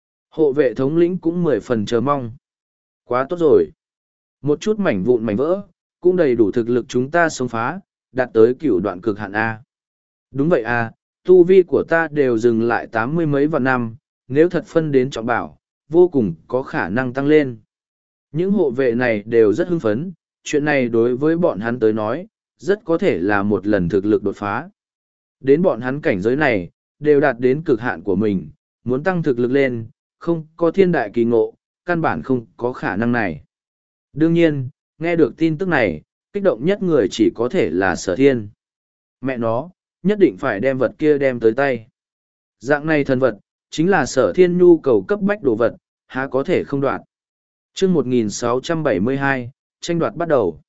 Hộ vệ thống lĩnh cũng mười phần chờ mong. Quá tốt rồi. Một chút mảnh vụn mảnh vỡ, cũng đầy đủ thực lực chúng ta sống phá, đạt tới cửu đoạn cực hạn A. Đúng vậy A, tu vi của ta đều dừng lại tám mươi mấy vạn năm, nếu thật phân đến trọng bảo, vô cùng có khả năng tăng lên. Những hộ vệ này đều rất hưng phấn, chuyện này đối với bọn hắn tới nói, rất có thể là một lần thực lực đột phá. Đến bọn hắn cảnh giới này, đều đạt đến cực hạn của mình, muốn tăng thực lực lên, không có thiên đại kỳ ngộ, căn bản không có khả năng này. Đương nhiên, nghe được tin tức này, kích động nhất người chỉ có thể là Sở Thiên. Mẹ nó, nhất định phải đem vật kia đem tới tay. Dạng này thần vật, chính là Sở Thiên nhu cầu cấp bách đồ vật, há có thể không đoạt. Chương một nghìn sáu trăm bảy mươi hai, tranh đoạt bắt đầu.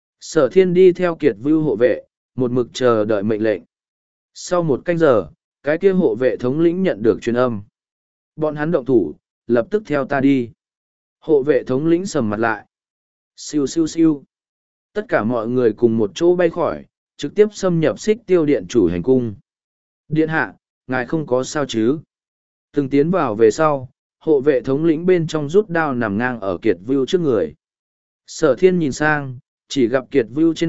Sở Thiên đi theo Kiệt Vưu hộ vệ, một mực chờ đợi mệnh lệnh. Sau một canh giờ, cái kia hộ vệ thống lĩnh nhận được truyền âm. Bọn hắn động thủ, lập tức theo ta đi. Hộ vệ thống lĩnh sầm mặt lại. Siêu siêu siêu. Tất cả mọi người cùng một chỗ bay khỏi, trực tiếp xâm nhập xích tiêu điện chủ hành cung. Điện hạ, ngài không có sao chứ? Từng tiến vào về sau, hộ vệ thống lĩnh bên trong rút đao nằm ngang ở Kiệt Vưu trước người. Sở Thiên nhìn sang, chỉ gặp Kiệt Vưu trên mặt,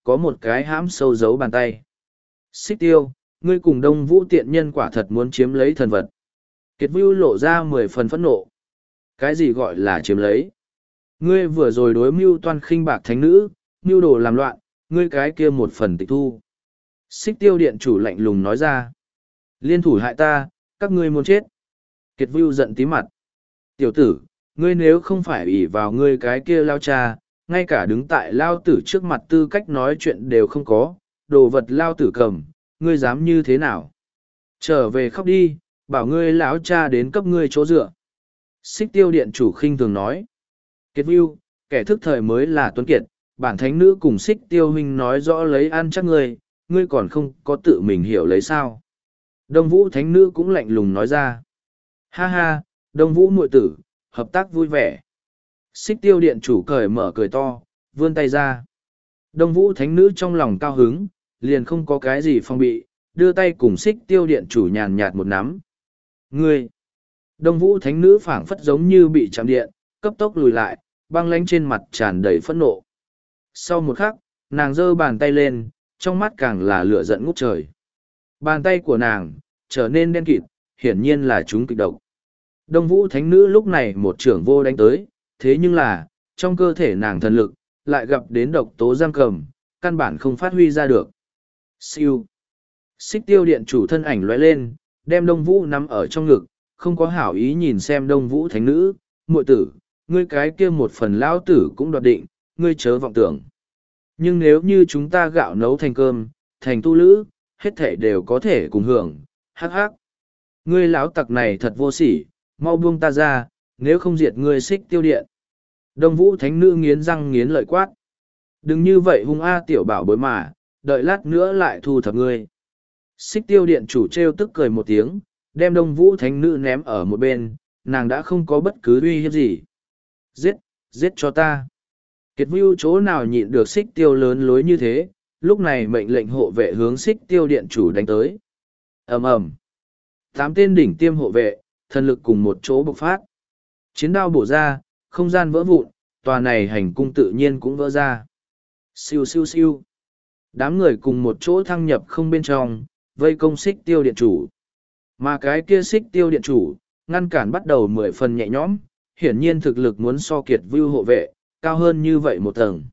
có một cái hãm sâu giấu bàn tay. Xích Tiêu, ngươi cùng Đông Vũ tiện nhân quả thật muốn chiếm lấy thần vật. Kiệt Vưu lộ ra mười phần phẫn nộ. Cái gì gọi là chiếm lấy? Ngươi vừa rồi đối mưu toan khinh bạc thánh nữ, mưu đồ làm loạn, ngươi cái kia một phần tịch thu. Xích Tiêu điện chủ lạnh lùng nói ra. Liên thủ hại ta, các ngươi muốn chết. Kiệt Vưu giận tí mặt. Tiểu tử, ngươi nếu không phải ủy vào ngươi cái kia lao cha, ngay cả đứng tại lao tử trước mặt tư cách nói chuyện đều không có, đồ vật lao tử cầm, ngươi dám như thế nào? Trở về khóc đi, bảo ngươi lão cha đến cấp ngươi chỗ dựa. Xích Tiêu điện chủ khinh thường nói. Kiệt Vưu, kẻ thức thời mới là tuấn kiệt, bản thánh nữ cùng Xích Tiêu huynh nói rõ lấy ăn chắc ngươi, ngươi còn không có tự mình hiểu lấy sao. Đông Vũ thánh nữ cũng lạnh lùng nói ra. Ha ha, Đông Vũ muội tử, hợp tác vui vẻ. Xích Tiêu điện chủ cởi mở cười to, vươn tay ra. Đông Vũ thánh nữ trong lòng cao hứng, liền không có cái gì phong bị, đưa tay cùng Xích Tiêu điện chủ nhàn nhạt một nắm. Ngươi! Đông Vũ thánh nữ phảng phất giống như bị chạm điện, cấp tốc lùi lại, băng lánh trên mặt tràn đầy phẫn nộ. Sau một khắc, nàng giơ bàn tay lên, trong mắt càng là lửa giận ngút trời. Bàn tay của nàng, trở nên đen kịt, hiển nhiên là chúng kịch độc. Đông Vũ thánh nữ lúc này một trưởng vô đánh tới, thế nhưng là, trong cơ thể nàng thần lực, lại gặp đến độc tố giam cầm, căn bản không phát huy ra được. Siêu. Xích Tiêu điện chủ thân ảnh lóe lên, đem Đông Vũ nắm ở trong ngực, không có hảo ý nhìn xem Đông Vũ thánh nữ, muội tử, ngươi cái kia một phần lão tử cũng đoạt định, ngươi chớ vọng tưởng. Nhưng nếu như chúng ta gạo nấu thành cơm, thành tu lữ, hết thể đều có thể cùng hưởng, hắc hắc. Ngươi lão tặc này thật vô sỉ, mau buông ta ra, nếu không diệt ngươi Xích Tiêu điện. Đông Vũ thánh nữ nghiến răng nghiến lợi quát. Đừng như vậy hung a tiểu bảo bối mà, đợi lát nữa lại thu thập ngươi. Xích Tiêu điện chủ trêu tức cười một tiếng, đem Đông Vũ thánh nữ ném ở một bên, nàng đã không có bất cứ uy hiếp gì. Giết, giết cho ta. Kiệt Vưu chỗ nào nhịn được Xích Tiêu lớn lối như thế, lúc này mệnh lệnh hộ vệ hướng Xích Tiêu điện chủ đánh tới. Ầm ầm. Tám tên đỉnh tiêm hộ vệ, thần lực cùng một chỗ bộc phát. Chiến đao bổ ra, không gian vỡ vụn, tòa này hành cung tự nhiên cũng vỡ ra. Siêu siêu siêu. Đám người cùng một chỗ thăng nhập không bên trong, vây công Xích Tiêu điện chủ. Mà cái kia Xích Tiêu điện chủ, ngăn cản bắt đầu mười phần nhẹ nhõm, hiển nhiên thực lực muốn so Kiệt Vưu hộ vệ, cao hơn như vậy một tầng.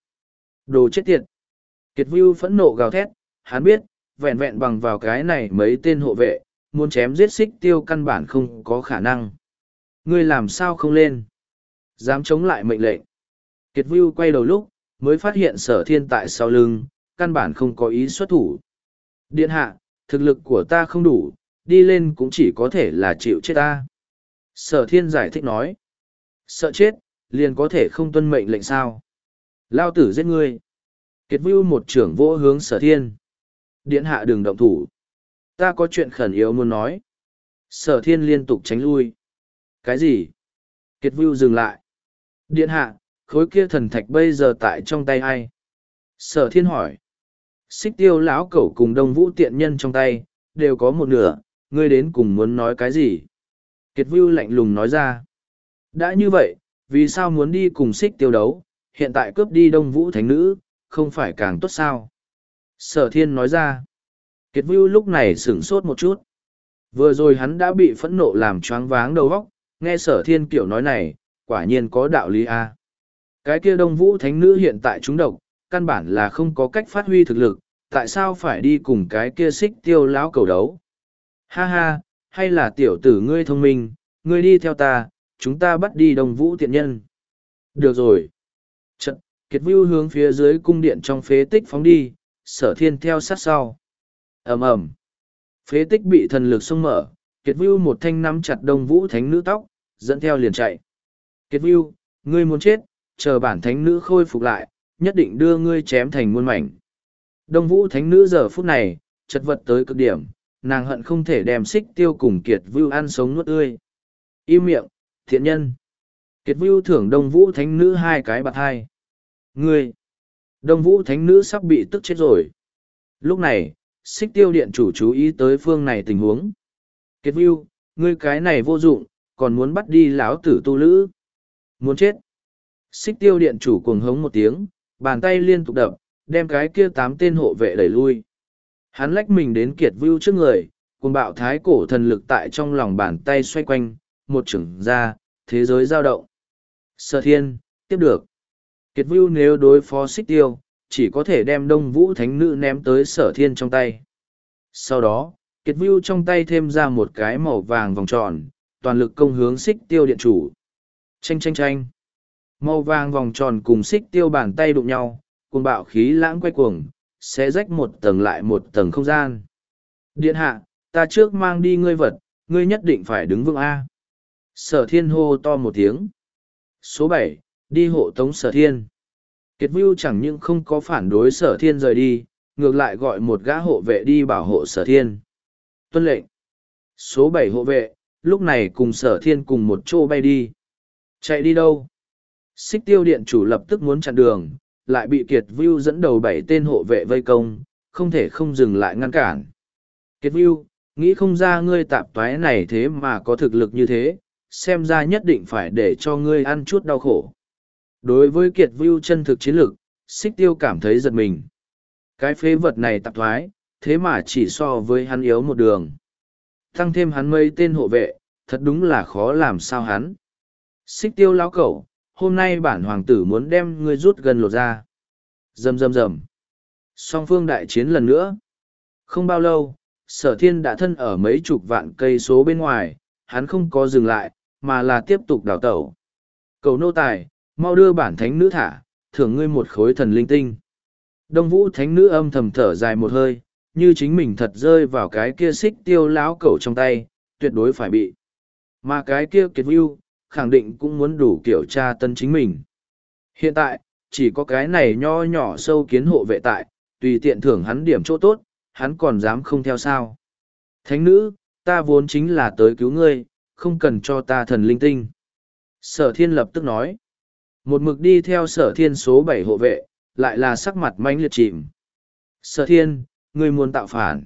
Đồ chết tiệt! Kiệt Vưu phẫn nộ gào thét, hắn biết, vẹn vẹn bằng vào cái này mấy tên hộ vệ, muốn chém giết Xích Tiêu căn bản không có khả năng. Ngươi làm sao không lên? Dám chống lại mệnh lệnh. Kiệt Vưu quay đầu lúc, mới phát hiện Sở Thiên tại sau lưng, căn bản không có ý xuất thủ. Điện hạ, thực lực của ta không đủ, đi lên cũng chỉ có thể là chịu chết ta. Sở Thiên giải thích nói. Sợ chết, liền có thể không tuân mệnh lệnh sao. Lao tử giết ngươi. Kiệt Vưu một trưởng vỗ hướng Sở Thiên. Điện hạ đừng động thủ. Ta có chuyện khẩn yếu muốn nói. Sở Thiên liên tục tránh lui. Cái gì? Kiệt Vưu dừng lại. Điện hạ, khối kia thần thạch bây giờ tại trong tay ai? Sở Thiên hỏi. Xích Tiêu lão cẩu cùng Đông Vũ tiện nhân trong tay, đều có một nửa, ngươi đến cùng muốn nói cái gì? Kiệt Vưu lạnh lùng nói ra. Đã như vậy, vì sao muốn đi cùng Xích Tiêu đấu, hiện tại cướp đi Đông Vũ thánh nữ, không phải càng tốt sao? Sở Thiên nói ra. Kiệt Vưu lúc này sửng sốt một chút. Vừa rồi hắn đã bị phẫn nộ làm choáng váng đầu óc, nghe Sở Thiên kiểu nói này, quả nhiên có đạo lý a. Cái kia Đông Vũ thánh nữ hiện tại trúng độc, căn bản là không có cách phát huy thực lực, tại sao phải đi cùng cái kia Xích Tiêu lão cầu đấu? Ha ha, hay là tiểu tử ngươi thông minh, ngươi đi theo ta, chúng ta bắt đi Đông Vũ tiện nhân. Được rồi. Trận, Kiệt Vưu hướng phía dưới cung điện trong phế tích phóng đi, Sở Thiên theo sát sau. Ầm ầm. Phế tích bị thần lực xông mở, Kiệt Vưu một thanh nắm chặt Đông Vũ thánh nữ tóc, dẫn theo liền chạy. Kiệt Vưu, ngươi muốn chết, chờ bản thánh nữ khôi phục lại, nhất định đưa ngươi chém thành muôn mảnh. Đông Vũ thánh nữ giờ phút này, chật vật tới cực điểm, nàng hận không thể đem Xích Tiêu cùng Kiệt Vưu ăn sống nuốt tươi. Im miệng, thiện nhân. Kiệt Vưu thưởng Đông Vũ thánh nữ hai cái bạt hai. Ngươi! Đông Vũ thánh nữ sắp bị tức chết rồi. Lúc này, Xích Tiêu điện chủ chú ý tới phương này tình huống. Kiệt Vưu, ngươi cái này vô dụng, còn muốn bắt đi lão tử tu lữ. Muốn chết. Xích Tiêu điện chủ cuồng hống một tiếng, bàn tay liên tục đập, đem cái kia tám tên hộ vệ đẩy lui. Hắn lách mình đến Kiệt Vưu trước người, cùng bạo thái cổ thần lực tại trong lòng bàn tay xoay quanh, một chưởng ra, thế giới dao động. Sở Thiên, tiếp được. Kiệt Vưu nếu đối phó Xích Tiêu, chỉ có thể đem Đông Vũ Thánh Nữ ném tới Sở Thiên trong tay. Sau đó, Kiệt Vưu trong tay thêm ra một cái màu vàng vòng tròn, toàn lực công hướng Xích Tiêu điện chủ. Chanh chanh chanh. Màu vàng vòng tròn cùng Xích Tiêu bàn tay đụng nhau, cùng bạo khí lãng quay cuồng, sẽ rách một tầng lại một tầng không gian. Điện hạ, ta trước mang đi ngươi vật, ngươi nhất định phải đứng vững A. Sở Thiên hô to một tiếng. Số bảy, đi hộ tống Sở Thiên. Kiệt Vưu chẳng những không có phản đối Sở Thiên rời đi, ngược lại gọi một gã hộ vệ đi bảo hộ Sở Thiên. Tuân lệnh. Số bảy hộ vệ, lúc này cùng Sở Thiên cùng một chỗ bay đi. Chạy đi đâu? Xích Tiêu điện chủ lập tức muốn chặn đường, lại bị Kiệt Vưu dẫn đầu bảy tên hộ vệ vây công, không thể không dừng lại ngăn cản. Kiệt Vưu, nghĩ không ra ngươi tạp toái này thế mà có thực lực như thế, xem ra nhất định phải để cho ngươi ăn chút đau khổ. Đối với Kiệt Vưu chân thực chiến lực, Xích Tiêu cảm thấy giật mình. Cái phế vật này tạp thoái, thế mà chỉ so với hắn yếu một đường. Tăng thêm hắn mấy tên hộ vệ, thật đúng là khó làm sao hắn. Xích Tiêu lão cẩu, hôm nay bản hoàng tử muốn đem ngươi rút gần lột ra. Rầm rầm rầm. Song phương đại chiến lần nữa. Không bao lâu, Sở Thiên đã thân ở mấy chục vạn cây số bên ngoài, hắn không có dừng lại, mà là tiếp tục đào tẩu. Cầu nô tài, mau đưa bản thánh nữ thả, thưởng ngươi một khối thần linh tinh. Đông Vũ thánh nữ âm thầm thở dài một hơi, như chính mình thật rơi vào cái kia Xích Tiêu lão cẩu trong tay, tuyệt đối phải bị. Mà cái kia Kiệt Vưu, khẳng định cũng muốn đủ kiểu tra tân chính mình. Hiện tại, chỉ có cái này nho nhỏ sâu kiến hộ vệ tại, tùy tiện thưởng hắn điểm chỗ tốt, hắn còn dám không theo sao. Thánh nữ, ta vốn chính là tới cứu ngươi, không cần cho ta thần linh tinh. Sở Thiên lập tức nói. Một mực đi theo Sở Thiên số bảy hộ vệ, lại là sắc mặt mãnh liệt chìm. Sở Thiên, ngươi muốn tạo phản.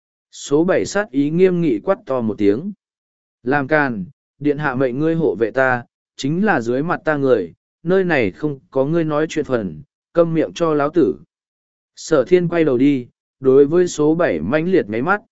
Số bảy sát ý nghiêm nghị quát to một tiếng. Làm càn, điện hạ mệnh ngươi hộ vệ ta, chính là dưới mặt ta người, nơi này không có ngươi nói chuyện phần, câm miệng cho láo tử. Sở Thiên quay đầu đi, đối với số bảy mãnh liệt ngáy mắt.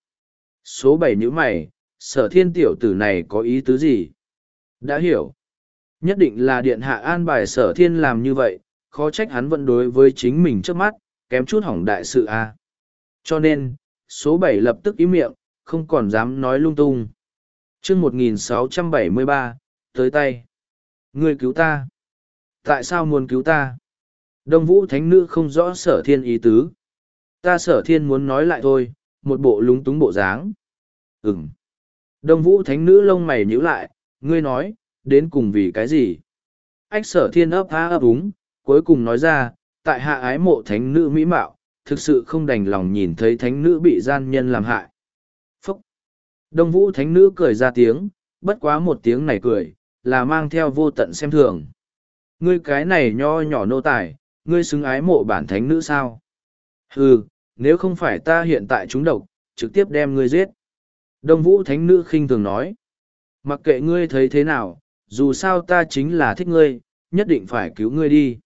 Số bảy nhíu mày, Sở Thiên tiểu tử này có ý tứ gì? Đã hiểu. Nhất định là điện hạ an bài Sở Thiên làm như vậy, khó trách hắn vẫn đối với chính mình trước mắt, kém chút hỏng đại sự a. À. Cho nên, số bảy lập tức im miệng, không còn dám nói lung tung. Chương một nghìn sáu trăm bảy mươi ba, tới tay. Ngươi cứu ta. Tại sao muốn cứu ta? Đông Vũ Thánh Nữ không rõ Sở Thiên ý tứ. Ta Sở Thiên muốn nói lại thôi, một bộ lúng túng bộ dáng. Ừm. Đông Vũ Thánh Nữ lông mày nhíu lại, ngươi nói, đến cùng vì cái gì? Ách Sở Thiên ấp há ấp úng, cuối cùng nói ra, tại hạ ái mộ Thánh Nữ mỹ mạo, thực sự không đành lòng nhìn thấy Thánh Nữ bị gian nhân làm hại. Phúc! Đông Vũ Thánh Nữ cười ra tiếng, bất quá một tiếng này cười, là mang theo vô tận xem thường. Ngươi cái này nho nhỏ nô tài, ngươi xứng ái mộ bản Thánh Nữ sao? Hừ, nếu không phải ta hiện tại trúng độc, trực tiếp đem ngươi giết. Đông Vũ Thánh Nữ khinh thường nói. Mặc kệ ngươi thấy thế nào, dù sao ta chính là thích ngươi, nhất định phải cứu ngươi đi.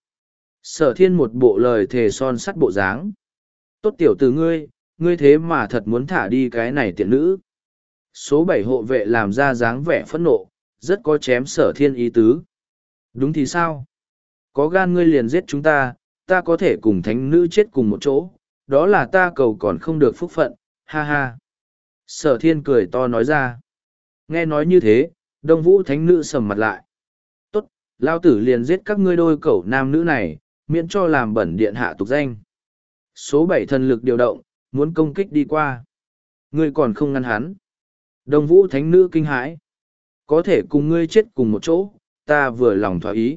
Sở Thiên một bộ lời thề son sắt bộ dáng. Tốt tiểu từ ngươi, ngươi thế mà thật muốn thả đi cái này tiện nữ. Số bảy hộ vệ làm ra dáng vẻ phẫn nộ, rất có chém Sở Thiên ý tứ. Đúng thì sao? Có gan ngươi liền giết chúng ta, ta có thể cùng thánh nữ chết cùng một chỗ, đó là ta cầu còn không được phúc phận, ha ha. Sở Thiên cười to nói ra. Nghe nói như thế, Đông Vũ Thánh Nữ sầm mặt lại. Tốt, lao tử liền giết các ngươi đôi cẩu nam nữ này, miễn cho làm bẩn điện hạ tục danh. Số bảy thần lực điều động, muốn công kích đi qua. Ngươi còn không ngăn hắn. Đông Vũ Thánh Nữ kinh hãi. Có thể cùng ngươi chết cùng một chỗ, ta vừa lòng thỏa ý.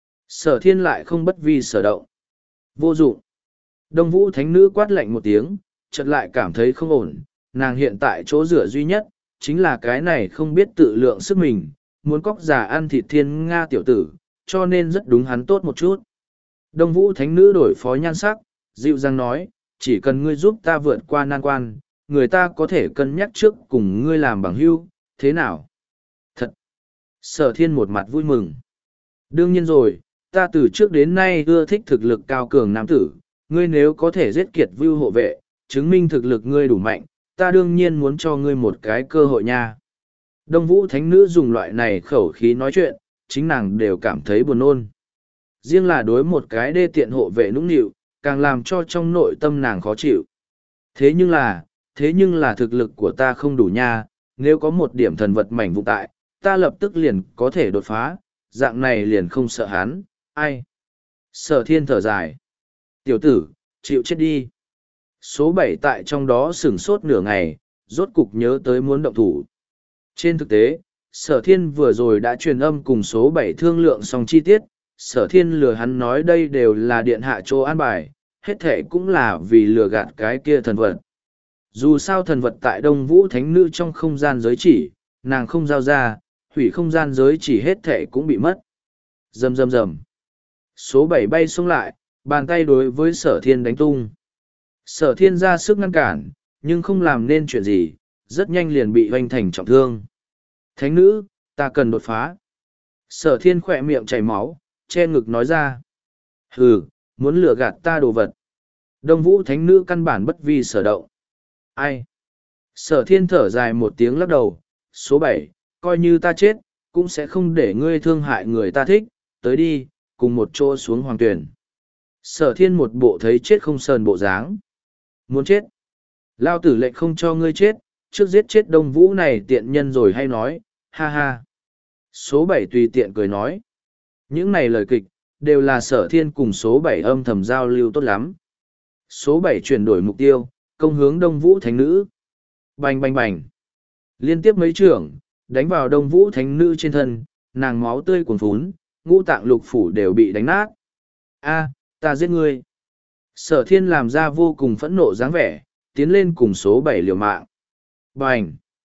Sở Thiên lại không bất vi sở động. Vô dụng. Đông Vũ Thánh Nữ quát lạnh một tiếng, chợt lại cảm thấy không ổn, nàng hiện tại chỗ rửa duy nhất, chính là cái này không biết tự lượng sức mình, muốn cóc già ăn thịt thiên Nga tiểu tử, cho nên rất đúng hắn tốt một chút. Đông Vũ Thánh Nữ đổi phó nhan sắc, dịu dàng nói, chỉ cần ngươi giúp ta vượt qua nan quan, người ta có thể cân nhắc trước cùng ngươi làm bằng hữu, thế nào? Thật! Sở Thiên một mặt vui mừng. Đương nhiên rồi, ta từ trước đến nay ưa thích thực lực cao cường nam tử, Ngươi nếu có thể giết kiệt vưu hộ vệ, chứng minh thực lực ngươi đủ mạnh, ta đương nhiên muốn cho ngươi một cái cơ hội nha. Đông Vũ Thánh Nữ dùng loại này khẩu khí nói chuyện, chính nàng đều cảm thấy buồn nôn. Riêng là đối một cái đê tiện hộ vệ nũng nịu, càng làm cho trong nội tâm nàng khó chịu. Thế nhưng là, thế nhưng là thực lực của ta không đủ nha, nếu có một điểm thần vật mảnh vụn tại, ta lập tức liền có thể đột phá, dạng này liền không sợ hắn, ai. Sở thiên thở dài. Tiểu tử, chịu chết đi. Số bảy tại trong đó sửng sốt nửa ngày, rốt cục nhớ tới muốn động thủ. Trên thực tế, sở thiên vừa rồi đã truyền âm cùng số bảy thương lượng xong chi tiết, sở thiên lừa hắn nói đây đều là điện hạ chỗ an bài, hết thể cũng là vì lừa gạt cái kia thần vật. Dù sao thần vật tại Đông Vũ Thánh Nữ trong không gian giới chỉ, nàng không giao ra, hủy không gian giới chỉ hết thể cũng bị mất. Rầm rầm rầm. Số bảy bay xuống lại, bàn tay đối với sở thiên đánh tung. Sở thiên ra sức ngăn cản, nhưng không làm nên chuyện gì, rất nhanh liền bị hoành thành trọng thương. Thánh nữ, ta cần đột phá. Sở thiên khỏe miệng chảy máu, che ngực nói ra. Hừ, muốn lừa gạt ta đồ vật. Đông Vũ Thánh Nữ căn bản bất vi sở động. Ai? Sở thiên thở dài một tiếng lắc đầu. Số bảy, coi như ta chết, cũng sẽ không để ngươi thương hại người ta thích. Tới đi, cùng một chỗ xuống hoàng tuyển. Sở thiên một bộ thấy chết không sờn bộ dáng. Muốn chết? Lao tử lệnh không cho ngươi chết, trước giết chết Đông Vũ này tiện nhân rồi hay nói, ha ha. Số bảy tùy tiện cười nói. Những này lời kịch, đều là sở thiên cùng số bảy âm thầm giao lưu tốt lắm. Số bảy chuyển đổi mục tiêu, công hướng Đông Vũ Thánh Nữ. Bành bành bành. Liên tiếp mấy trưởng, đánh vào Đông Vũ Thánh Nữ trên thân, nàng máu tươi cuồn phún, ngũ tạng lục phủ đều bị đánh nát. A, ta giết ngươi. Sở thiên làm ra vô cùng phẫn nộ dáng vẻ, tiến lên cùng số bảy liều mạng. Bành.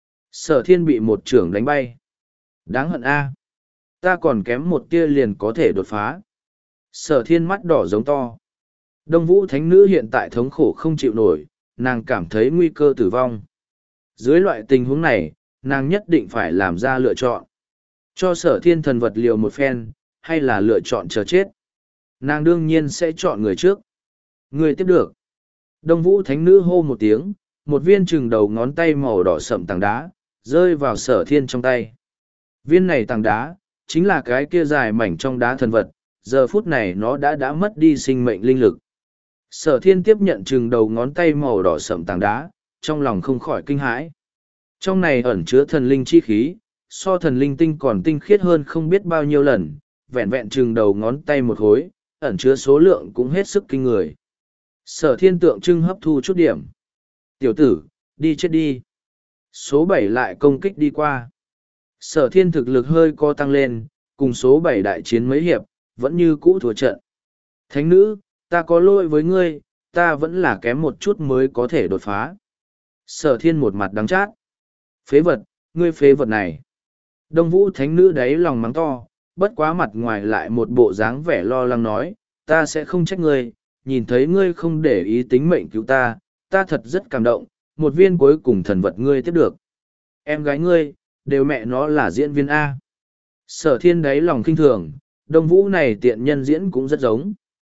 Sở thiên bị một trưởng đánh bay. Đáng hận A. Ta còn kém một tia liền có thể đột phá. Sở thiên mắt đỏ giống to. Đông Vũ Thánh Nữ hiện tại thống khổ không chịu nổi, nàng cảm thấy nguy cơ tử vong. Dưới loại tình huống này, nàng nhất định phải làm ra lựa chọn. Cho sở thiên thần vật liều một phen, hay là lựa chọn chờ chết. Nàng đương nhiên sẽ chọn người trước. Người tiếp được. Đông Vũ Thánh Nữ hô một tiếng, một viên chừng đầu ngón tay màu đỏ sậm tảng đá, rơi vào sở thiên trong tay. Viên này tảng đá, chính là cái kia dài mảnh trong đá thần vật, giờ phút này nó đã đã mất đi sinh mệnh linh lực. Sở thiên tiếp nhận chừng đầu ngón tay màu đỏ sậm tảng đá, trong lòng không khỏi kinh hãi. Trong này ẩn chứa thần linh chi khí, so thần linh tinh còn tinh khiết hơn không biết bao nhiêu lần, vẹn vẹn chừng đầu ngón tay một khối, ẩn chứa số lượng cũng hết sức kinh người. Sở thiên tượng trưng hấp thu chút điểm. Tiểu tử, đi chết đi. Số bảy lại công kích đi qua. Sở thiên thực lực hơi co tăng lên, cùng số bảy đại chiến mấy hiệp, vẫn như cũ thua trận. Thánh nữ, ta có lỗi với ngươi, ta vẫn là kém một chút mới có thể đột phá. Sở thiên một mặt đắng chát. Phế vật, ngươi phế vật này. Đông Vũ Thánh Nữ đáy lòng mắng to, bất quá mặt ngoài lại một bộ dáng vẻ lo lắng nói, ta sẽ không trách ngươi, nhìn thấy ngươi không để ý tính mệnh cứu ta, ta thật rất cảm động, một viên cuối cùng thần vật ngươi tiếp được. Em gái ngươi, đều mẹ nó là diễn viên A. Sở thiên đáy lòng kinh thường, Đông Vũ này tiện nhân diễn cũng rất giống.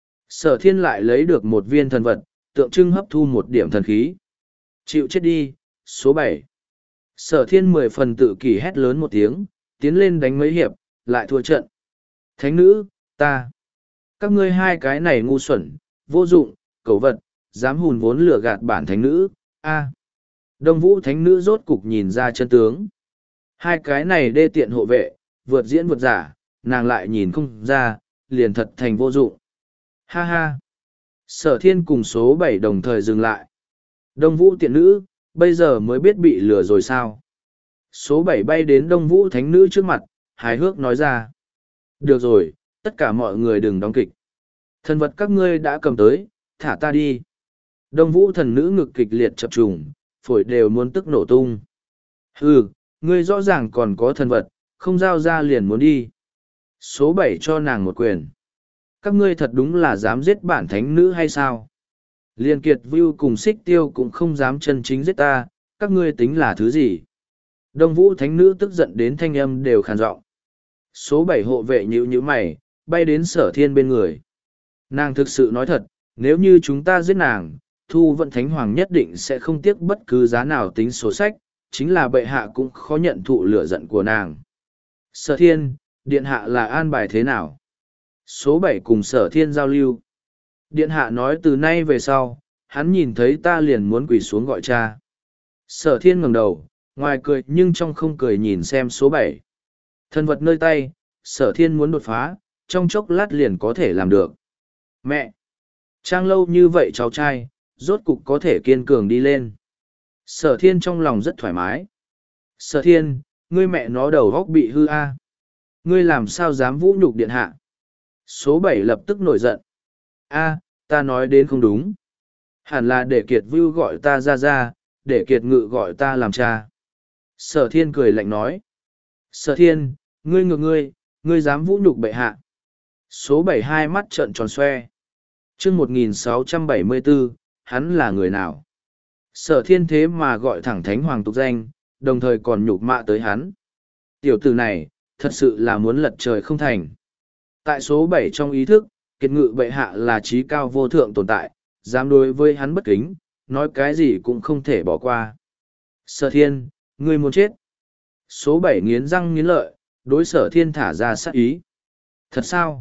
Sở thiên lại lấy được một viên thần vật, tượng trưng hấp thu một điểm thần khí. Chịu chết đi, số bảy. Sở thiên mười phần tự kỷ hét lớn một tiếng, tiến lên đánh mấy hiệp, lại thua trận. Thánh nữ, ta. Các ngươi hai cái này ngu xuẩn, vô dụng, cẩu vật, dám hùn vốn lừa gạt bản thánh nữ, a. Đông Vũ Thánh Nữ rốt cục nhìn ra chân tướng. Hai cái này đê tiện hộ vệ, vượt diễn vượt giả, nàng lại nhìn không ra, liền thật thành vô dụng. Ha ha. Sở thiên cùng số bảy đồng thời dừng lại. Đông Vũ tiện nữ, bây giờ mới biết bị lừa rồi sao. Số bảy bay đến Đông Vũ Thánh Nữ trước mặt, hài hước nói ra. Được rồi, tất cả mọi người đừng đóng kịch. Thần vật các ngươi đã cầm tới, thả ta đi. Đông Vũ thần nữ ngực kịch liệt chập trùng, phổi đều muốn tức nổ tung. Hừ, ngươi rõ ràng còn có thần vật, không giao ra liền muốn đi. Số bảy cho nàng một quyền. Các ngươi thật đúng là dám giết bản thánh nữ hay sao? Liên kiệt view cùng xích tiêu cũng không dám chân chính giết ta, các ngươi tính là thứ gì? Đông Vũ Thánh Nữ tức giận đến thanh âm đều khàn giọng. Số bảy hộ vệ nhíu nhíu mày, bay đến sở thiên bên người. Nàng thực sự nói thật, Nếu như chúng ta giết nàng, Thu Vận Thánh Hoàng nhất định sẽ không tiếc bất cứ giá nào tính sổ sách, chính là bệ hạ cũng khó nhận thụ lửa giận của nàng. Sở Thiên, Điện Hạ là an bài thế nào? Số bảy cùng Sở Thiên giao lưu. Điện Hạ nói từ nay về sau, hắn nhìn thấy ta liền muốn quỳ xuống gọi cha. Sở Thiên ngẩng đầu, ngoài cười nhưng trong không cười nhìn xem số bảy. Thần vật nơi tay, Sở Thiên muốn đột phá, trong chốc lát liền có thể làm được. Mẹ! Trang lâu như vậy cháu trai, rốt cục có thể kiên cường đi lên. Sở Thiên trong lòng rất thoải mái. Sở Thiên, ngươi mẹ nó đầu góc bị hư a. Ngươi làm sao dám vũ nhục điện hạ? Số bảy lập tức nổi giận. A, ta nói đến không đúng. Hẳn là để Kiệt Vưu gọi ta ra ra, để Kiệt Ngự gọi ta làm cha. Sở Thiên cười lạnh nói. Sở Thiên, ngươi ngược ngươi, ngươi dám vũ nhục bệ hạ. Số bảy hai mắt trợn tròn xoe. chương một nghìn sáu trăm bảy mươi bốn, hắn là người nào? Sở Thiên thế mà gọi thẳng Thánh Hoàng tục danh, đồng thời còn nhục mạ tới hắn. Tiểu tử này, thật sự là muốn lật trời không thành. Tại số bảy trong ý thức, Kiệt Ngự bệ hạ là trí cao vô thượng tồn tại, dám đối với hắn bất kính, nói cái gì cũng không thể bỏ qua. Sở Thiên, ngươi muốn chết. Số bảy nghiến răng nghiến lợi, đối Sở Thiên thả ra sát ý. Thật sao?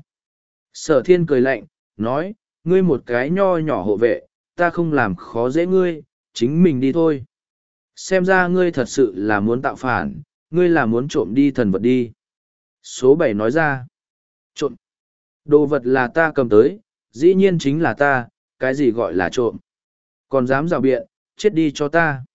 Sở Thiên cười lạnh, nói, ngươi một cái nho nhỏ hộ vệ, ta không làm khó dễ ngươi, chính mình đi thôi. Xem ra ngươi thật sự là muốn tạo phản, ngươi là muốn trộm đi thần vật đi. Số bảy nói ra, trộm. Đồ vật là ta cầm tới, dĩ nhiên chính là ta, cái gì gọi là trộm. Còn dám rào biện, chết đi cho ta.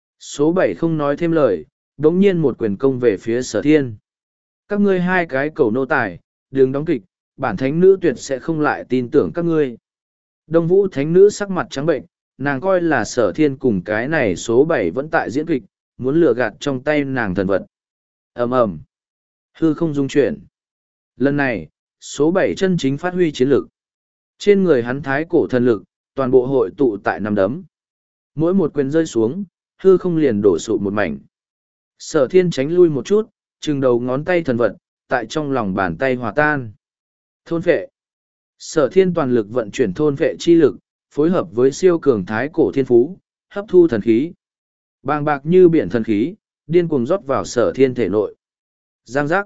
Số bảy không nói thêm lời, đống nhiên một quyền công về phía Sở Thiên. Các ngươi hai cái cầu nô tài, đừng đóng kịch, bản thánh nữ tuyệt sẽ không lại tin tưởng các ngươi. Đông Vũ thánh nữ sắc mặt trắng bệnh, nàng coi là Sở Thiên cùng cái này số bảy vẫn tại diễn kịch, muốn lừa gạt trong tay nàng thần vật. Ầm ầm, hư không dung chuyển. Lần này, số bảy chân chính phát huy chiến lực. Trên người hắn thái cổ thần lực, toàn bộ hội tụ tại năm đấm. Mỗi một quyền rơi xuống, hư không liền đổ sụp một mảnh. Sở Thiên tránh lui một chút, chừng đầu ngón tay thần vật, tại trong lòng bàn tay hòa tan. Thôn phệ. Sở Thiên toàn lực vận chuyển thôn phệ chi lực, phối hợp với siêu cường thái cổ thiên phú, hấp thu thần khí. Bàng bạc như biển thần khí, điên cuồng rót vào Sở Thiên thể nội. Giang giác.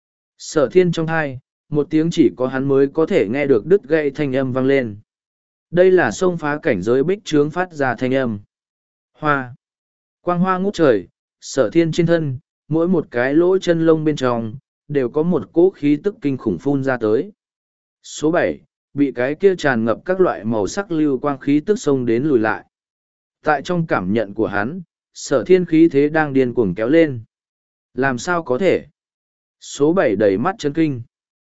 Sở Thiên trong hai, một tiếng chỉ có hắn mới có thể nghe được đứt gãy thanh âm vang lên. Đây là xông phá cảnh giới bích trướng phát ra thanh âm. Hoa. Quang hoa ngút trời, Sở Thiên trên thân, mỗi một cái lỗ chân lông bên trong, đều có một cỗ khí tức kinh khủng phun ra tới. Số bảy, bị cái kia tràn ngập các loại màu sắc lưu quang khí tức xông đến lùi lại. Tại trong cảm nhận của hắn, Sở Thiên khí thế đang điên cuồng kéo lên. Làm sao có thể? Số bảy đầy mắt chấn kinh.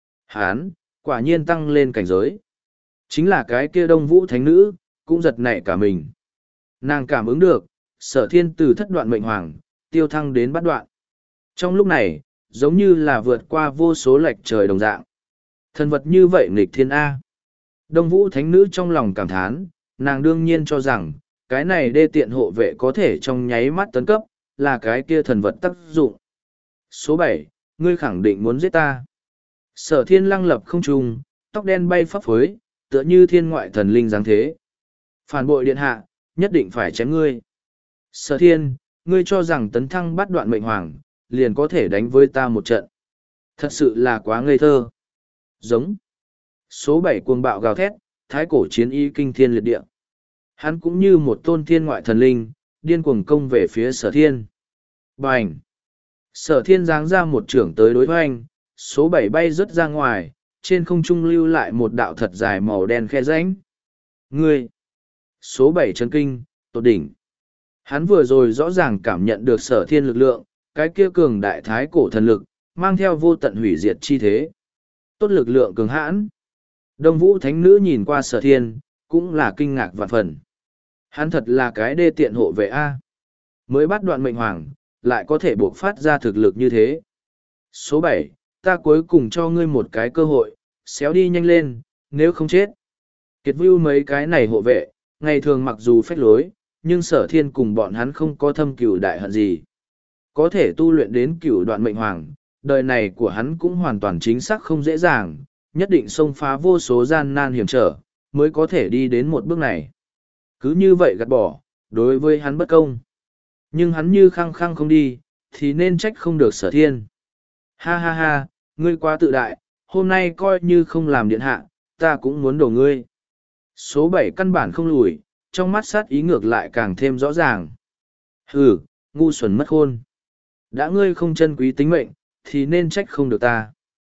Hắn, quả nhiên tăng lên cảnh giới. Chính là cái kia Đông Vũ thánh nữ, cũng giật nảy cả mình. Nàng cảm ứng được, Sở Thiên từ thất đoạn mệnh hoàng, tiêu thăng đến bát đoạn. Trong lúc này, giống như là vượt qua vô số lệch trời đồng dạng. Thần vật như vậy nghịch thiên A. Đông Vũ thánh nữ trong lòng cảm thán, nàng đương nhiên cho rằng, cái này đê tiện hộ vệ có thể trong nháy mắt tấn cấp, là cái kia thần vật tác dụng. Số bảy, ngươi khẳng định muốn giết ta. Sở Thiên lăng lập không trung, tóc đen bay phấp phới, tựa như thiên ngoại thần linh dáng thế. Phản bội điện hạ, nhất định phải chém ngươi. Sở Thiên, ngươi cho rằng tấn thăng bắt đoạn mệnh hoàng, liền có thể đánh với ta một trận. Thật sự là quá ngây thơ. Giống. Số bảy cuồng bạo gào thét, thái cổ chiến y kinh thiên liệt địa. Hắn cũng như một tôn thiên ngoại thần linh, điên cuồng công về phía Sở Thiên. Bành. Sở Thiên giáng ra một trưởng tới đối hoành, số bảy bay rớt ra ngoài, trên không trung lưu lại một đạo thật dài màu đen khe rãnh. Ngươi! Số bảy chấn kinh, tột đỉnh. Hắn vừa rồi rõ ràng cảm nhận được Sở Thiên lực lượng, cái kia cường đại thái cổ thần lực, mang theo vô tận hủy diệt chi thế. Tốt lực lượng cường hãn. Đông Vũ thánh nữ nhìn qua Sở Thiên, cũng là kinh ngạc vạn phần. Hắn thật là cái đê tiện hộ vệ A. Mới bắt đoạn mệnh hoàng, lại có thể buộc phát ra thực lực như thế. Số bảy, ta cuối cùng cho ngươi một cái cơ hội, xéo đi nhanh lên, nếu không chết. Kiệt Vưu mấy cái này hộ vệ, ngày thường mặc dù phách lối, nhưng Sở Thiên cùng bọn hắn không có thâm cửu đại hận gì. Có thể tu luyện đến cửu đoạn mệnh hoàng, đời này của hắn cũng hoàn toàn chính xác không dễ dàng, nhất định xông phá vô số gian nan hiểm trở, mới có thể đi đến một bước này. Cứ như vậy gạt bỏ, đối với hắn bất công. Nhưng hắn như khăng khăng không đi, thì nên trách không được Sở Thiên. Ha ha ha, ngươi quá tự đại, hôm nay coi như không làm điện hạ, ta cũng muốn đổ ngươi. Số bảy căn bản không lùi, trong mắt sát ý ngược lại càng thêm rõ ràng. Hừ, ngu xuẩn mất khôn. Đã ngươi không trân quý tính mệnh, thì nên trách không được ta.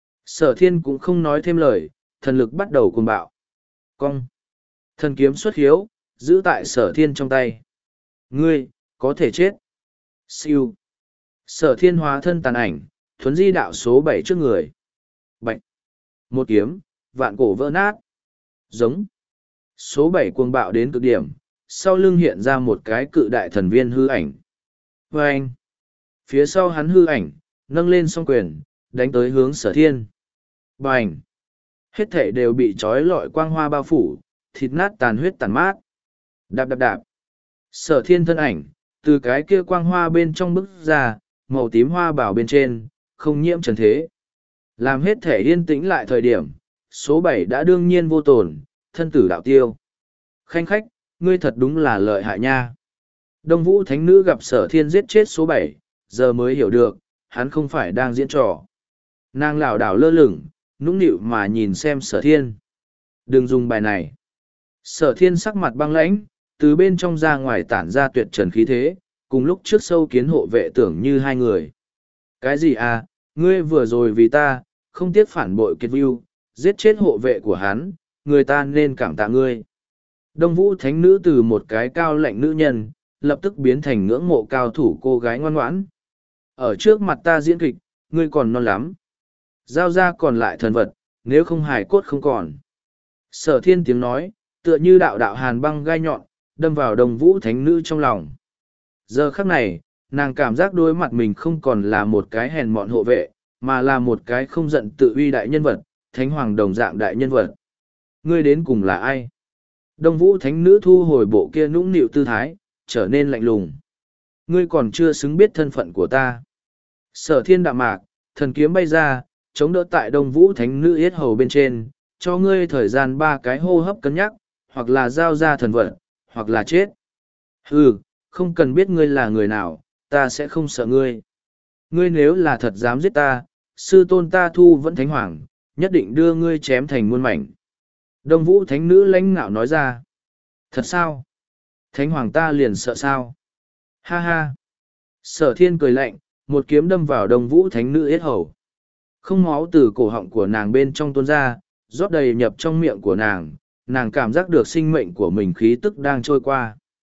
Sở Thiên cũng không nói thêm lời, thần lực bắt đầu cuồng bạo. Cong. Thần kiếm xuất hiếu, giữ tại Sở Thiên trong tay. Ngươi, có thể chết. Siêu. Sở Thiên hóa thân tàn ảnh, thuấn di đạo số bảy trước người. Bạch. Một kiếm, vạn cổ vỡ nát. Giống. Số bảy cuồng bạo đến cực điểm, sau lưng hiện ra một cái cự đại thần viên hư ảnh. Và anh. Phía sau hắn hư ảnh, nâng lên song quyền, đánh tới hướng Sở Thiên. Bành. Hết thể đều bị trói lọi quang hoa bao phủ, thịt nát tàn huyết tàn mát. Đạp đạp đạp. Sở Thiên thân ảnh, từ cái kia quang hoa bên trong bức ra, màu tím hoa bảo bên trên, không nhiễm trần thế. Làm hết thể yên tĩnh lại thời điểm, số bảy đã đương nhiên vô tổn, thân tử đạo tiêu. Khanh khách, ngươi thật đúng là lợi hại nha. Đông Vũ Thánh Nữ gặp Sở Thiên giết chết số bảy, giờ mới hiểu được, hắn không phải đang diễn trò. Nàng lảo đảo lơ lửng, nũng nịu mà nhìn xem Sở Thiên. Đừng dùng bài này. Sở Thiên sắc mặt băng lãnh, từ bên trong ra ngoài tản ra tuyệt trần khí thế, cùng lúc trước sâu kiến hộ vệ tưởng như hai người. Cái gì à, ngươi vừa rồi vì ta, không tiếc phản bội Kiệt View, giết chết hộ vệ của hắn, người ta nên cảm tạ ngươi. Đông Vũ Thánh Nữ từ một cái cao lạnh nữ nhân, lập tức biến thành ngưỡng mộ cao thủ cô gái ngoan ngoãn. Ở trước mặt ta diễn kịch, ngươi còn non lắm. Giao ra còn lại thần vật, nếu không hài cốt không còn. Sở Thiên tiếng nói, tựa như đạo đạo hàn băng gai nhọn, đâm vào Đông Vũ Thánh Nữ trong lòng. Giờ khắc này, nàng cảm giác đối mặt mình không còn là một cái hèn mọn hộ vệ, mà là một cái không giận tự uy đại nhân vật, thánh hoàng đồng dạng đại nhân vật. Ngươi đến cùng là ai? Đông Vũ Thánh Nữ thu hồi bộ kia nũng nịu tư thái, trở nên lạnh lùng. Ngươi còn chưa xứng biết thân phận của ta. Sở Thiên đạm mạc, thần kiếm bay ra, chống đỡ tại Đông Vũ Thánh Nữ yết hầu bên trên, cho ngươi thời gian ba cái hô hấp cân nhắc, hoặc là giao ra thần vật, hoặc là chết. Hừ, không cần biết ngươi là người nào, ta sẽ không sợ ngươi. Ngươi nếu là thật dám giết ta, sư tôn ta thu vẫn thánh hoàng, nhất định đưa ngươi chém thành muôn mảnh. Đông Vũ Thánh Nữ lãnh ngạo nói ra. Thật sao? Thánh hoàng ta liền sợ sao? Ha ha! Sở Thiên cười lạnh, một kiếm đâm vào Đông Vũ Thánh Nữ yết hầu. Không máu từ cổ họng của nàng bên trong tuôn ra, rót đầy nhập trong miệng của nàng, nàng cảm giác được sinh mệnh của mình khí tức đang trôi qua.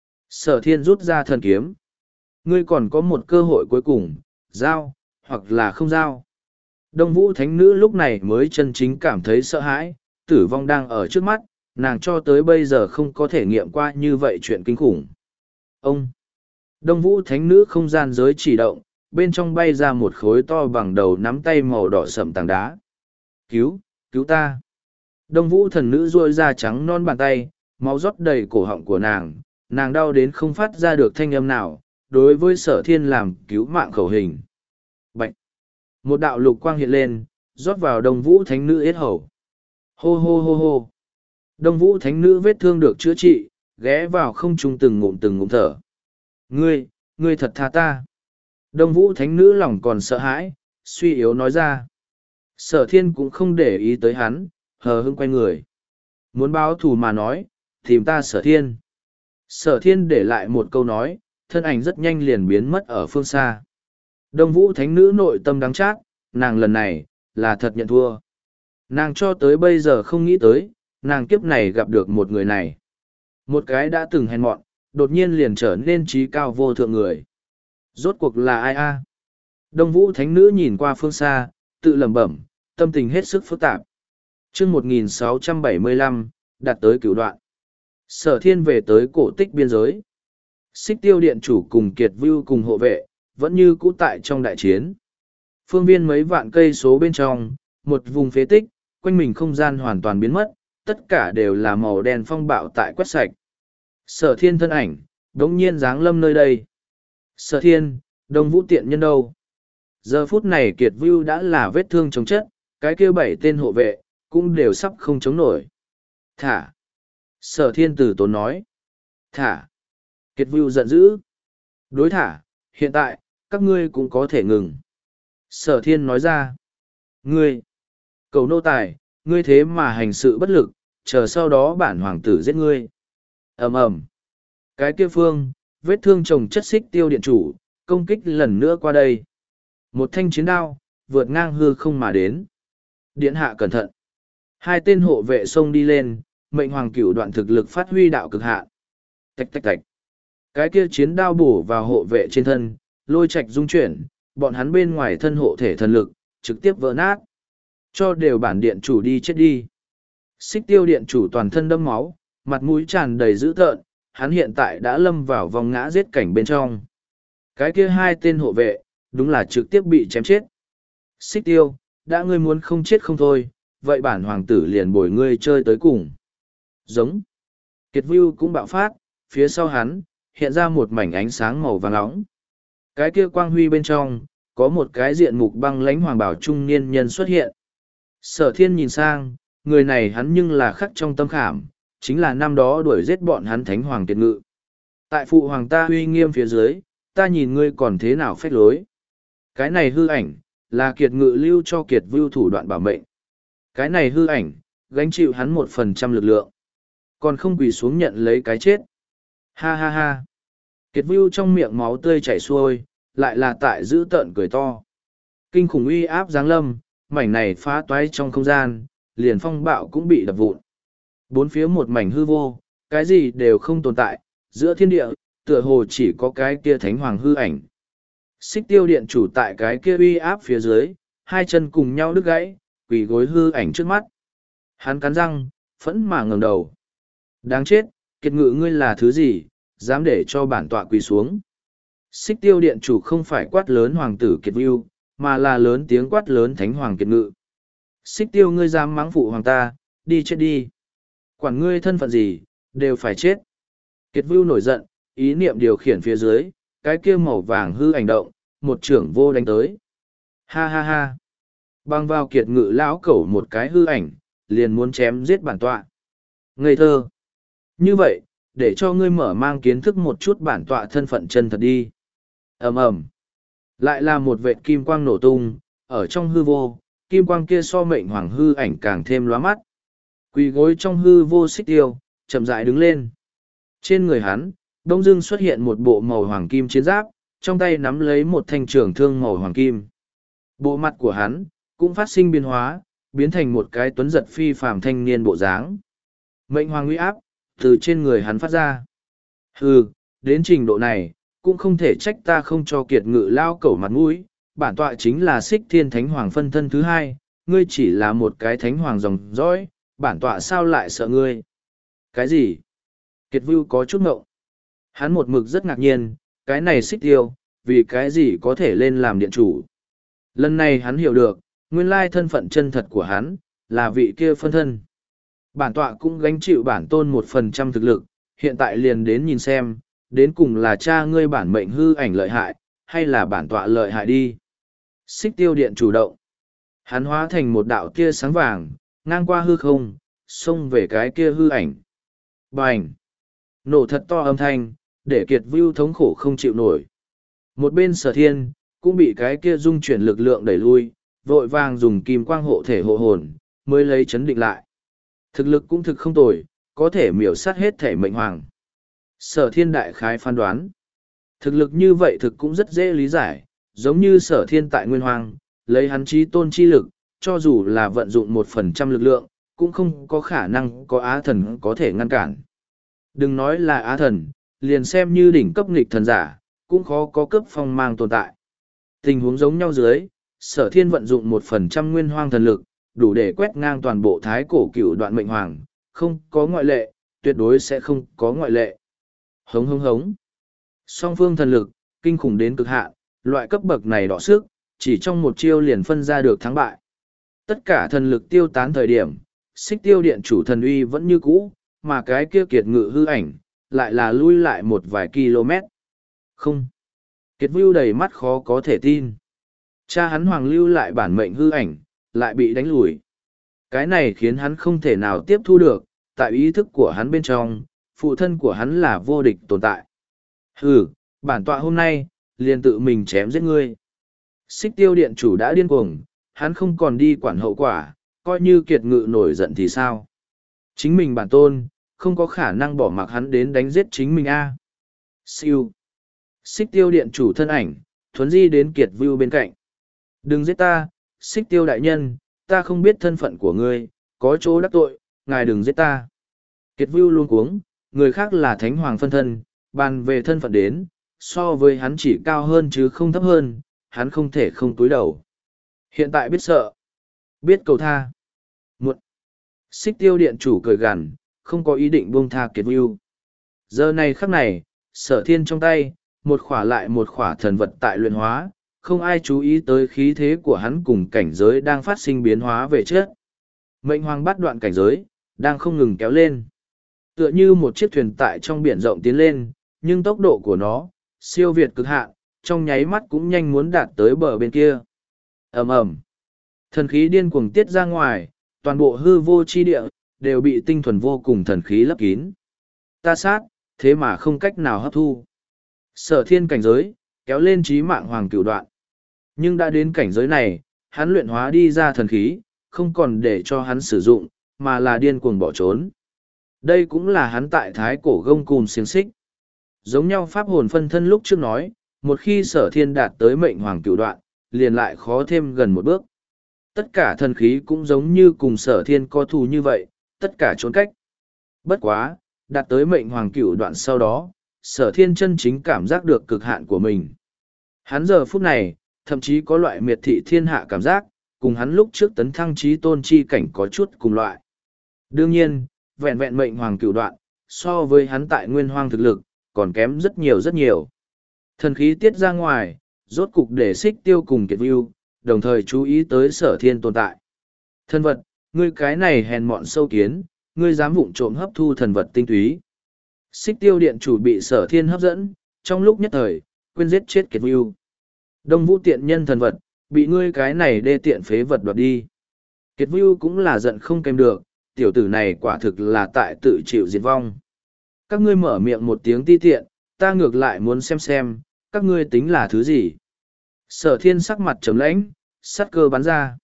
Sở Thiên rút ra thần kiếm. Ngươi còn có một cơ hội cuối cùng, giao, hoặc là không giao. Đông Vũ Thánh Nữ lúc này mới chân chính cảm thấy sợ hãi, tử vong đang ở trước mắt, nàng cho tới bây giờ không có thể nghiệm qua như vậy chuyện kinh khủng. Ông! Đông Vũ Thánh Nữ không gian giới chỉ động, bên trong bay ra một khối to bằng đầu nắm tay màu đỏ sậm tảng đá. Cứu! Cứu ta! Đông Vũ Thần Nữ duỗi ra trắng non bàn tay, máu rót đầy cổ họng của nàng, nàng đau đến không phát ra được thanh âm nào, đối với Sở Thiên làm cứu mạng khẩu hình. Bạch! Một đạo lục quang hiện lên, rót vào Đông Vũ Thánh Nữ yết hầu. Hô hô hô hô! Đông Vũ Thánh Nữ vết thương được chữa trị, ghé vào không trung từng ngụm từng ngụm thở. Ngươi, ngươi thật tha ta! Đông Vũ Thánh Nữ lòng còn sợ hãi, suy yếu nói ra. Sở Thiên cũng không để ý tới hắn, hờ hững quay người. Muốn báo thù mà nói, tìm ta Sở Thiên. Sở Thiên để lại một câu nói, thân ảnh rất nhanh liền biến mất ở phương xa. Đông Vũ Thánh Nữ nội tâm đắng chát, nàng lần này, là thật nhận thua. Nàng cho tới bây giờ không nghĩ tới, nàng kiếp này gặp được một người này. Một cái đã từng hèn mọn, đột nhiên liền trở nên trí cao vô thượng người. Rốt cuộc là ai a? Đông Vũ Thánh Nữ nhìn qua phương xa, tự lẩm bẩm, tâm tình hết sức phức tạp. Chương một nghìn sáu trăm bảy mươi lăm, đạt tới cửu đoạn. Sở Thiên về tới cổ tích biên giới. Xích Tiêu Điện chủ cùng Kiệt Vưu cùng hộ vệ, vẫn như cũ tại trong đại chiến. Phương viên mấy vạn cây số bên trong, một vùng phế tích, quanh mình không gian hoàn toàn biến mất, tất cả đều là màu đen phong bạo tại quét sạch. Sở Thiên thân ảnh, đống nhiên giáng lâm nơi đây. Sở Thiên, Đông Vũ tiện nhân đâu? Giờ phút này Kiệt Vưu đã là vết thương chống chất, cái kia bảy tên hộ vệ, cũng đều sắp không chống nổi. Thả! Sở thiên tử tốn nói. Thả. Kiệt Vưu giận dữ. Đối thả, hiện tại, các ngươi cũng có thể ngừng. Sở thiên nói ra. Ngươi, cầu nô tài, ngươi thế mà hành sự bất lực, chờ sau đó bản hoàng tử giết ngươi. ầm ầm Cái kia phương, vết thương chồng chất xích tiêu điện chủ, công kích lần nữa qua đây. Một thanh chiến đao, vượt ngang hư không mà đến. Điện hạ cẩn thận. Hai tên hộ vệ xông đi lên, mệnh hoàng cửu đoạn thực lực phát huy đạo cực hạn. Tạch tạch tạch. Cái kia chiến đao bổ vào hộ vệ trên thân, lôi trạch dung chuyển, bọn hắn bên ngoài thân hộ thể thần lực, trực tiếp vỡ nát. Cho đều bản điện chủ đi chết đi. Xích tiêu điện chủ toàn thân đẫm máu, mặt mũi tràn đầy dữ tợn, hắn hiện tại đã lâm vào vòng ngã giết cảnh bên trong. Cái kia hai tên hộ vệ, đúng là trực tiếp bị chém chết. Xích tiêu, đã ngươi muốn không chết không thôi, vậy bản hoàng tử liền bồi ngươi chơi tới cùng. Giống. Kiệt Vưu cũng bạo phát, phía sau hắn, hiện ra một mảnh ánh sáng màu vàng nóng. Cái kia quang huy bên trong, có một cái diện mục băng lãnh hoàng bảo trung niên nhân xuất hiện. Sở thiên nhìn sang, người này hắn nhưng là khắc trong tâm khảm, chính là năm đó đuổi giết bọn hắn thánh hoàng kiệt ngự. Tại phụ hoàng ta uy nghiêm phía dưới, ta nhìn ngươi còn thế nào phách lối. Cái này hư ảnh, là kiệt ngự lưu cho kiệt vưu thủ đoạn bảo mệnh. Cái này hư ảnh, gánh chịu hắn một phần trăm lực lượng. Còn không quỳ xuống nhận lấy cái chết. Ha ha ha. Kiệt vưu trong miệng máu tươi chảy xuôi, lại là tại giữ tợn cười to. Kinh khủng uy áp giáng lâm, mảnh này phá toái trong không gian, liền phong bạo cũng bị đập vụn. Bốn phía một mảnh hư vô, cái gì đều không tồn tại, giữa thiên địa, tựa hồ chỉ có cái kia thánh hoàng hư ảnh. Xích tiêu điện chủ tại cái kia uy áp phía dưới, hai chân cùng nhau đứt gãy, quỳ gối hư ảnh trước mắt. Hắn cắn răng, phẫn mà ngẩng đầu. Đáng chết, kiệt ngự ngươi là thứ gì, dám để cho bản tọa quỳ xuống. Xích tiêu điện chủ không phải quát lớn hoàng tử kiệt vưu, mà là lớn tiếng quát lớn thánh hoàng kiệt ngự. Xích tiêu ngươi dám mắng phụ hoàng ta, đi chết đi. Quản ngươi thân phận gì, đều phải chết. Kiệt vưu nổi giận, ý niệm điều khiển phía dưới, cái kia màu vàng hư ảnh động, một trưởng vô đánh tới. Ha ha ha. Băng vào kiệt ngự lão cẩu một cái hư ảnh, liền muốn chém giết bản tọa. Ngây thơ. Như vậy, để cho ngươi mở mang kiến thức một chút bản tọa thân phận chân thật đi. ầm ầm Lại là một vệt kim quang nổ tung, ở trong hư vô, kim quang kia so mệnh hoàng hư ảnh càng thêm lóa mắt. Quỳ gối trong hư vô xích tiêu, chậm rãi đứng lên. Trên người hắn, đông dưng xuất hiện một bộ màu hoàng kim chiến giáp, trong tay nắm lấy một thanh trường thương màu hoàng kim. Bộ mặt của hắn, cũng phát sinh biến hóa, biến thành một cái tuấn giật phi phàm thanh niên bộ dáng. Mệnh hoàng uy áp, từ trên người hắn phát ra. Hừ, đến trình độ này, cũng không thể trách ta không cho kiệt ngự lao cẩu mặt mũi, bản tọa chính là xích thiên thánh hoàng phân thân thứ hai, ngươi chỉ là một cái thánh hoàng dòng dõi, bản tọa sao lại sợ ngươi? Cái gì? Kiệt vưu có chút ngộng. Hắn một mực rất ngạc nhiên, cái này xích tiêu, vì cái gì có thể lên làm điện chủ. Lần này hắn hiểu được, nguyên lai thân phận chân thật của hắn, là vị kia phân thân. Bản tọa cũng gánh chịu bản tôn một phần trăm thực lực, hiện tại liền đến nhìn xem, đến cùng là cha ngươi bản mệnh hư ảnh lợi hại, hay là bản tọa lợi hại đi. Xích tiêu điện chủ động. Hắn hóa thành một đạo tia sáng vàng, ngang qua hư không, xông về cái kia hư ảnh. Bành! Nổ thật to âm thanh, để kiệt vưu thống khổ không chịu nổi. Một bên sở thiên, cũng bị cái kia dung chuyển lực lượng đẩy lui, vội vàng dùng kim quang hộ thể hộ hồn, mới lấy chấn định lại. Thực lực cũng thực không tồi, có thể miểu sát hết thể mệnh hoàng. Sở thiên đại khái phán đoán. Thực lực như vậy thực cũng rất dễ lý giải, giống như sở thiên tại nguyên hoàng, lấy hắn trí tôn chi lực, cho dù là vận dụng một phần trăm lực lượng, cũng không có khả năng có á thần có thể ngăn cản. Đừng nói là á thần, liền xem như đỉnh cấp nghịch thần giả, cũng khó có cấp phong mang tồn tại. Tình huống giống nhau dưới, sở thiên vận dụng một phần trăm nguyên hoang thần lực, đủ để quét ngang toàn bộ thái cổ cửu đoạn mệnh hoàng, không có ngoại lệ, tuyệt đối sẽ không có ngoại lệ. Hống hống hống. Song phương thần lực, kinh khủng đến cực hạn, loại cấp bậc này đọ sức, chỉ trong một chiêu liền phân ra được thắng bại. Tất cả thần lực tiêu tán thời điểm, xích tiêu điện chủ thần uy vẫn như cũ, mà cái kia kiệt ngự hư ảnh, lại là lui lại một vài km. Không. Kiệt vưu đầy mắt khó có thể tin. Cha hắn hoàng lưu lại bản mệnh hư ảnh, lại bị đánh lùi. Cái này khiến hắn không thể nào tiếp thu được, tại ý thức của hắn bên trong, phụ thân của hắn là vô địch tồn tại. Hừ, bản tọa hôm nay, liền tự mình chém giết ngươi. Xích tiêu điện chủ đã điên cuồng, hắn không còn đi quản hậu quả, coi như kiệt ngự nổi giận thì sao. Chính mình bản tôn, không có khả năng bỏ mặc hắn đến đánh giết chính mình a. Siêu. Xích tiêu điện chủ thân ảnh, thuấn di đến kiệt view bên cạnh. Đừng giết ta, xích tiêu đại nhân, ta không biết thân phận của ngươi, có chỗ đắc tội, ngài đừng giết ta. Kiệt view luôn cuống, người khác là thánh hoàng phân thân, bàn về thân phận đến, so với hắn chỉ cao hơn chứ không thấp hơn, hắn không thể không túi đầu. Hiện tại biết sợ, biết cầu tha. Một. Xích tiêu điện chủ cười gằn, không có ý định buông tha Kiệt view. Giờ này khắc này, sở thiên trong tay, một khỏa lại một khỏa thần vật tại luyện hóa, không ai chú ý tới khí thế của hắn cùng cảnh giới đang phát sinh biến hóa về trước. Mệnh hoàng bắt đoạn cảnh giới, đang không ngừng kéo lên. Tựa như một chiếc thuyền tại trong biển rộng tiến lên, nhưng tốc độ của nó, siêu việt cực hạn, trong nháy mắt cũng nhanh muốn đạt tới bờ bên kia. Ầm ầm, thần khí điên cuồng tiết ra ngoài, toàn bộ hư vô chi địa, đều bị tinh thuần vô cùng thần khí lấp kín. Ta sát, thế mà không cách nào hấp thu. Sở thiên cảnh giới, kéo lên trí mạng hoàng cửu đoạn. Nhưng đã đến cảnh giới này, hắn luyện hóa đi ra thần khí, không còn để cho hắn sử dụng, mà là điên cuồng bỏ trốn. Đây cũng là hắn tại thái cổ gông cùm xiềng xích. Giống nhau pháp hồn phân thân lúc trước nói, một khi sở thiên đạt tới mệnh hoàng cửu đoạn, liền lại khó thêm gần một bước. Tất cả thần khí cũng giống như cùng sở thiên có thù như vậy, tất cả trốn cách. Bất quá, đạt tới mệnh hoàng cửu đoạn sau đó, sở thiên chân chính cảm giác được cực hạn của mình. Hắn giờ phút này, thậm chí có loại miệt thị thiên hạ cảm giác, cùng hắn lúc trước tấn thăng trí tôn chi cảnh có chút cùng loại. Đương nhiên, vẹn vẹn mệnh hoàng cửu đoạn, so với hắn tại nguyên hoang thực lực, còn kém rất nhiều rất nhiều. Thần khí tiết ra ngoài, rốt cục để xích tiêu cùng Kiệt view, đồng thời chú ý tới sở thiên tồn tại. Thân vật, ngươi cái này hèn mọn sâu kiến, ngươi dám vụng trộm hấp thu thần vật tinh túy. Xích tiêu điện chủ bị sở thiên hấp dẫn, trong lúc nhất thời, quên giết chết Kiệt view. Đông vũ tiện nhân thần vật, bị ngươi cái này đê tiện phế vật đoạt đi. Kiệt view cũng là giận không kèm được, tiểu tử này quả thực là tại tự chịu diệt vong. Các ngươi mở miệng một tiếng ti tiện, ta ngược lại muốn xem xem, các ngươi tính là thứ gì. Sở thiên sắc mặt trầm lãnh, sát cơ bắn ra.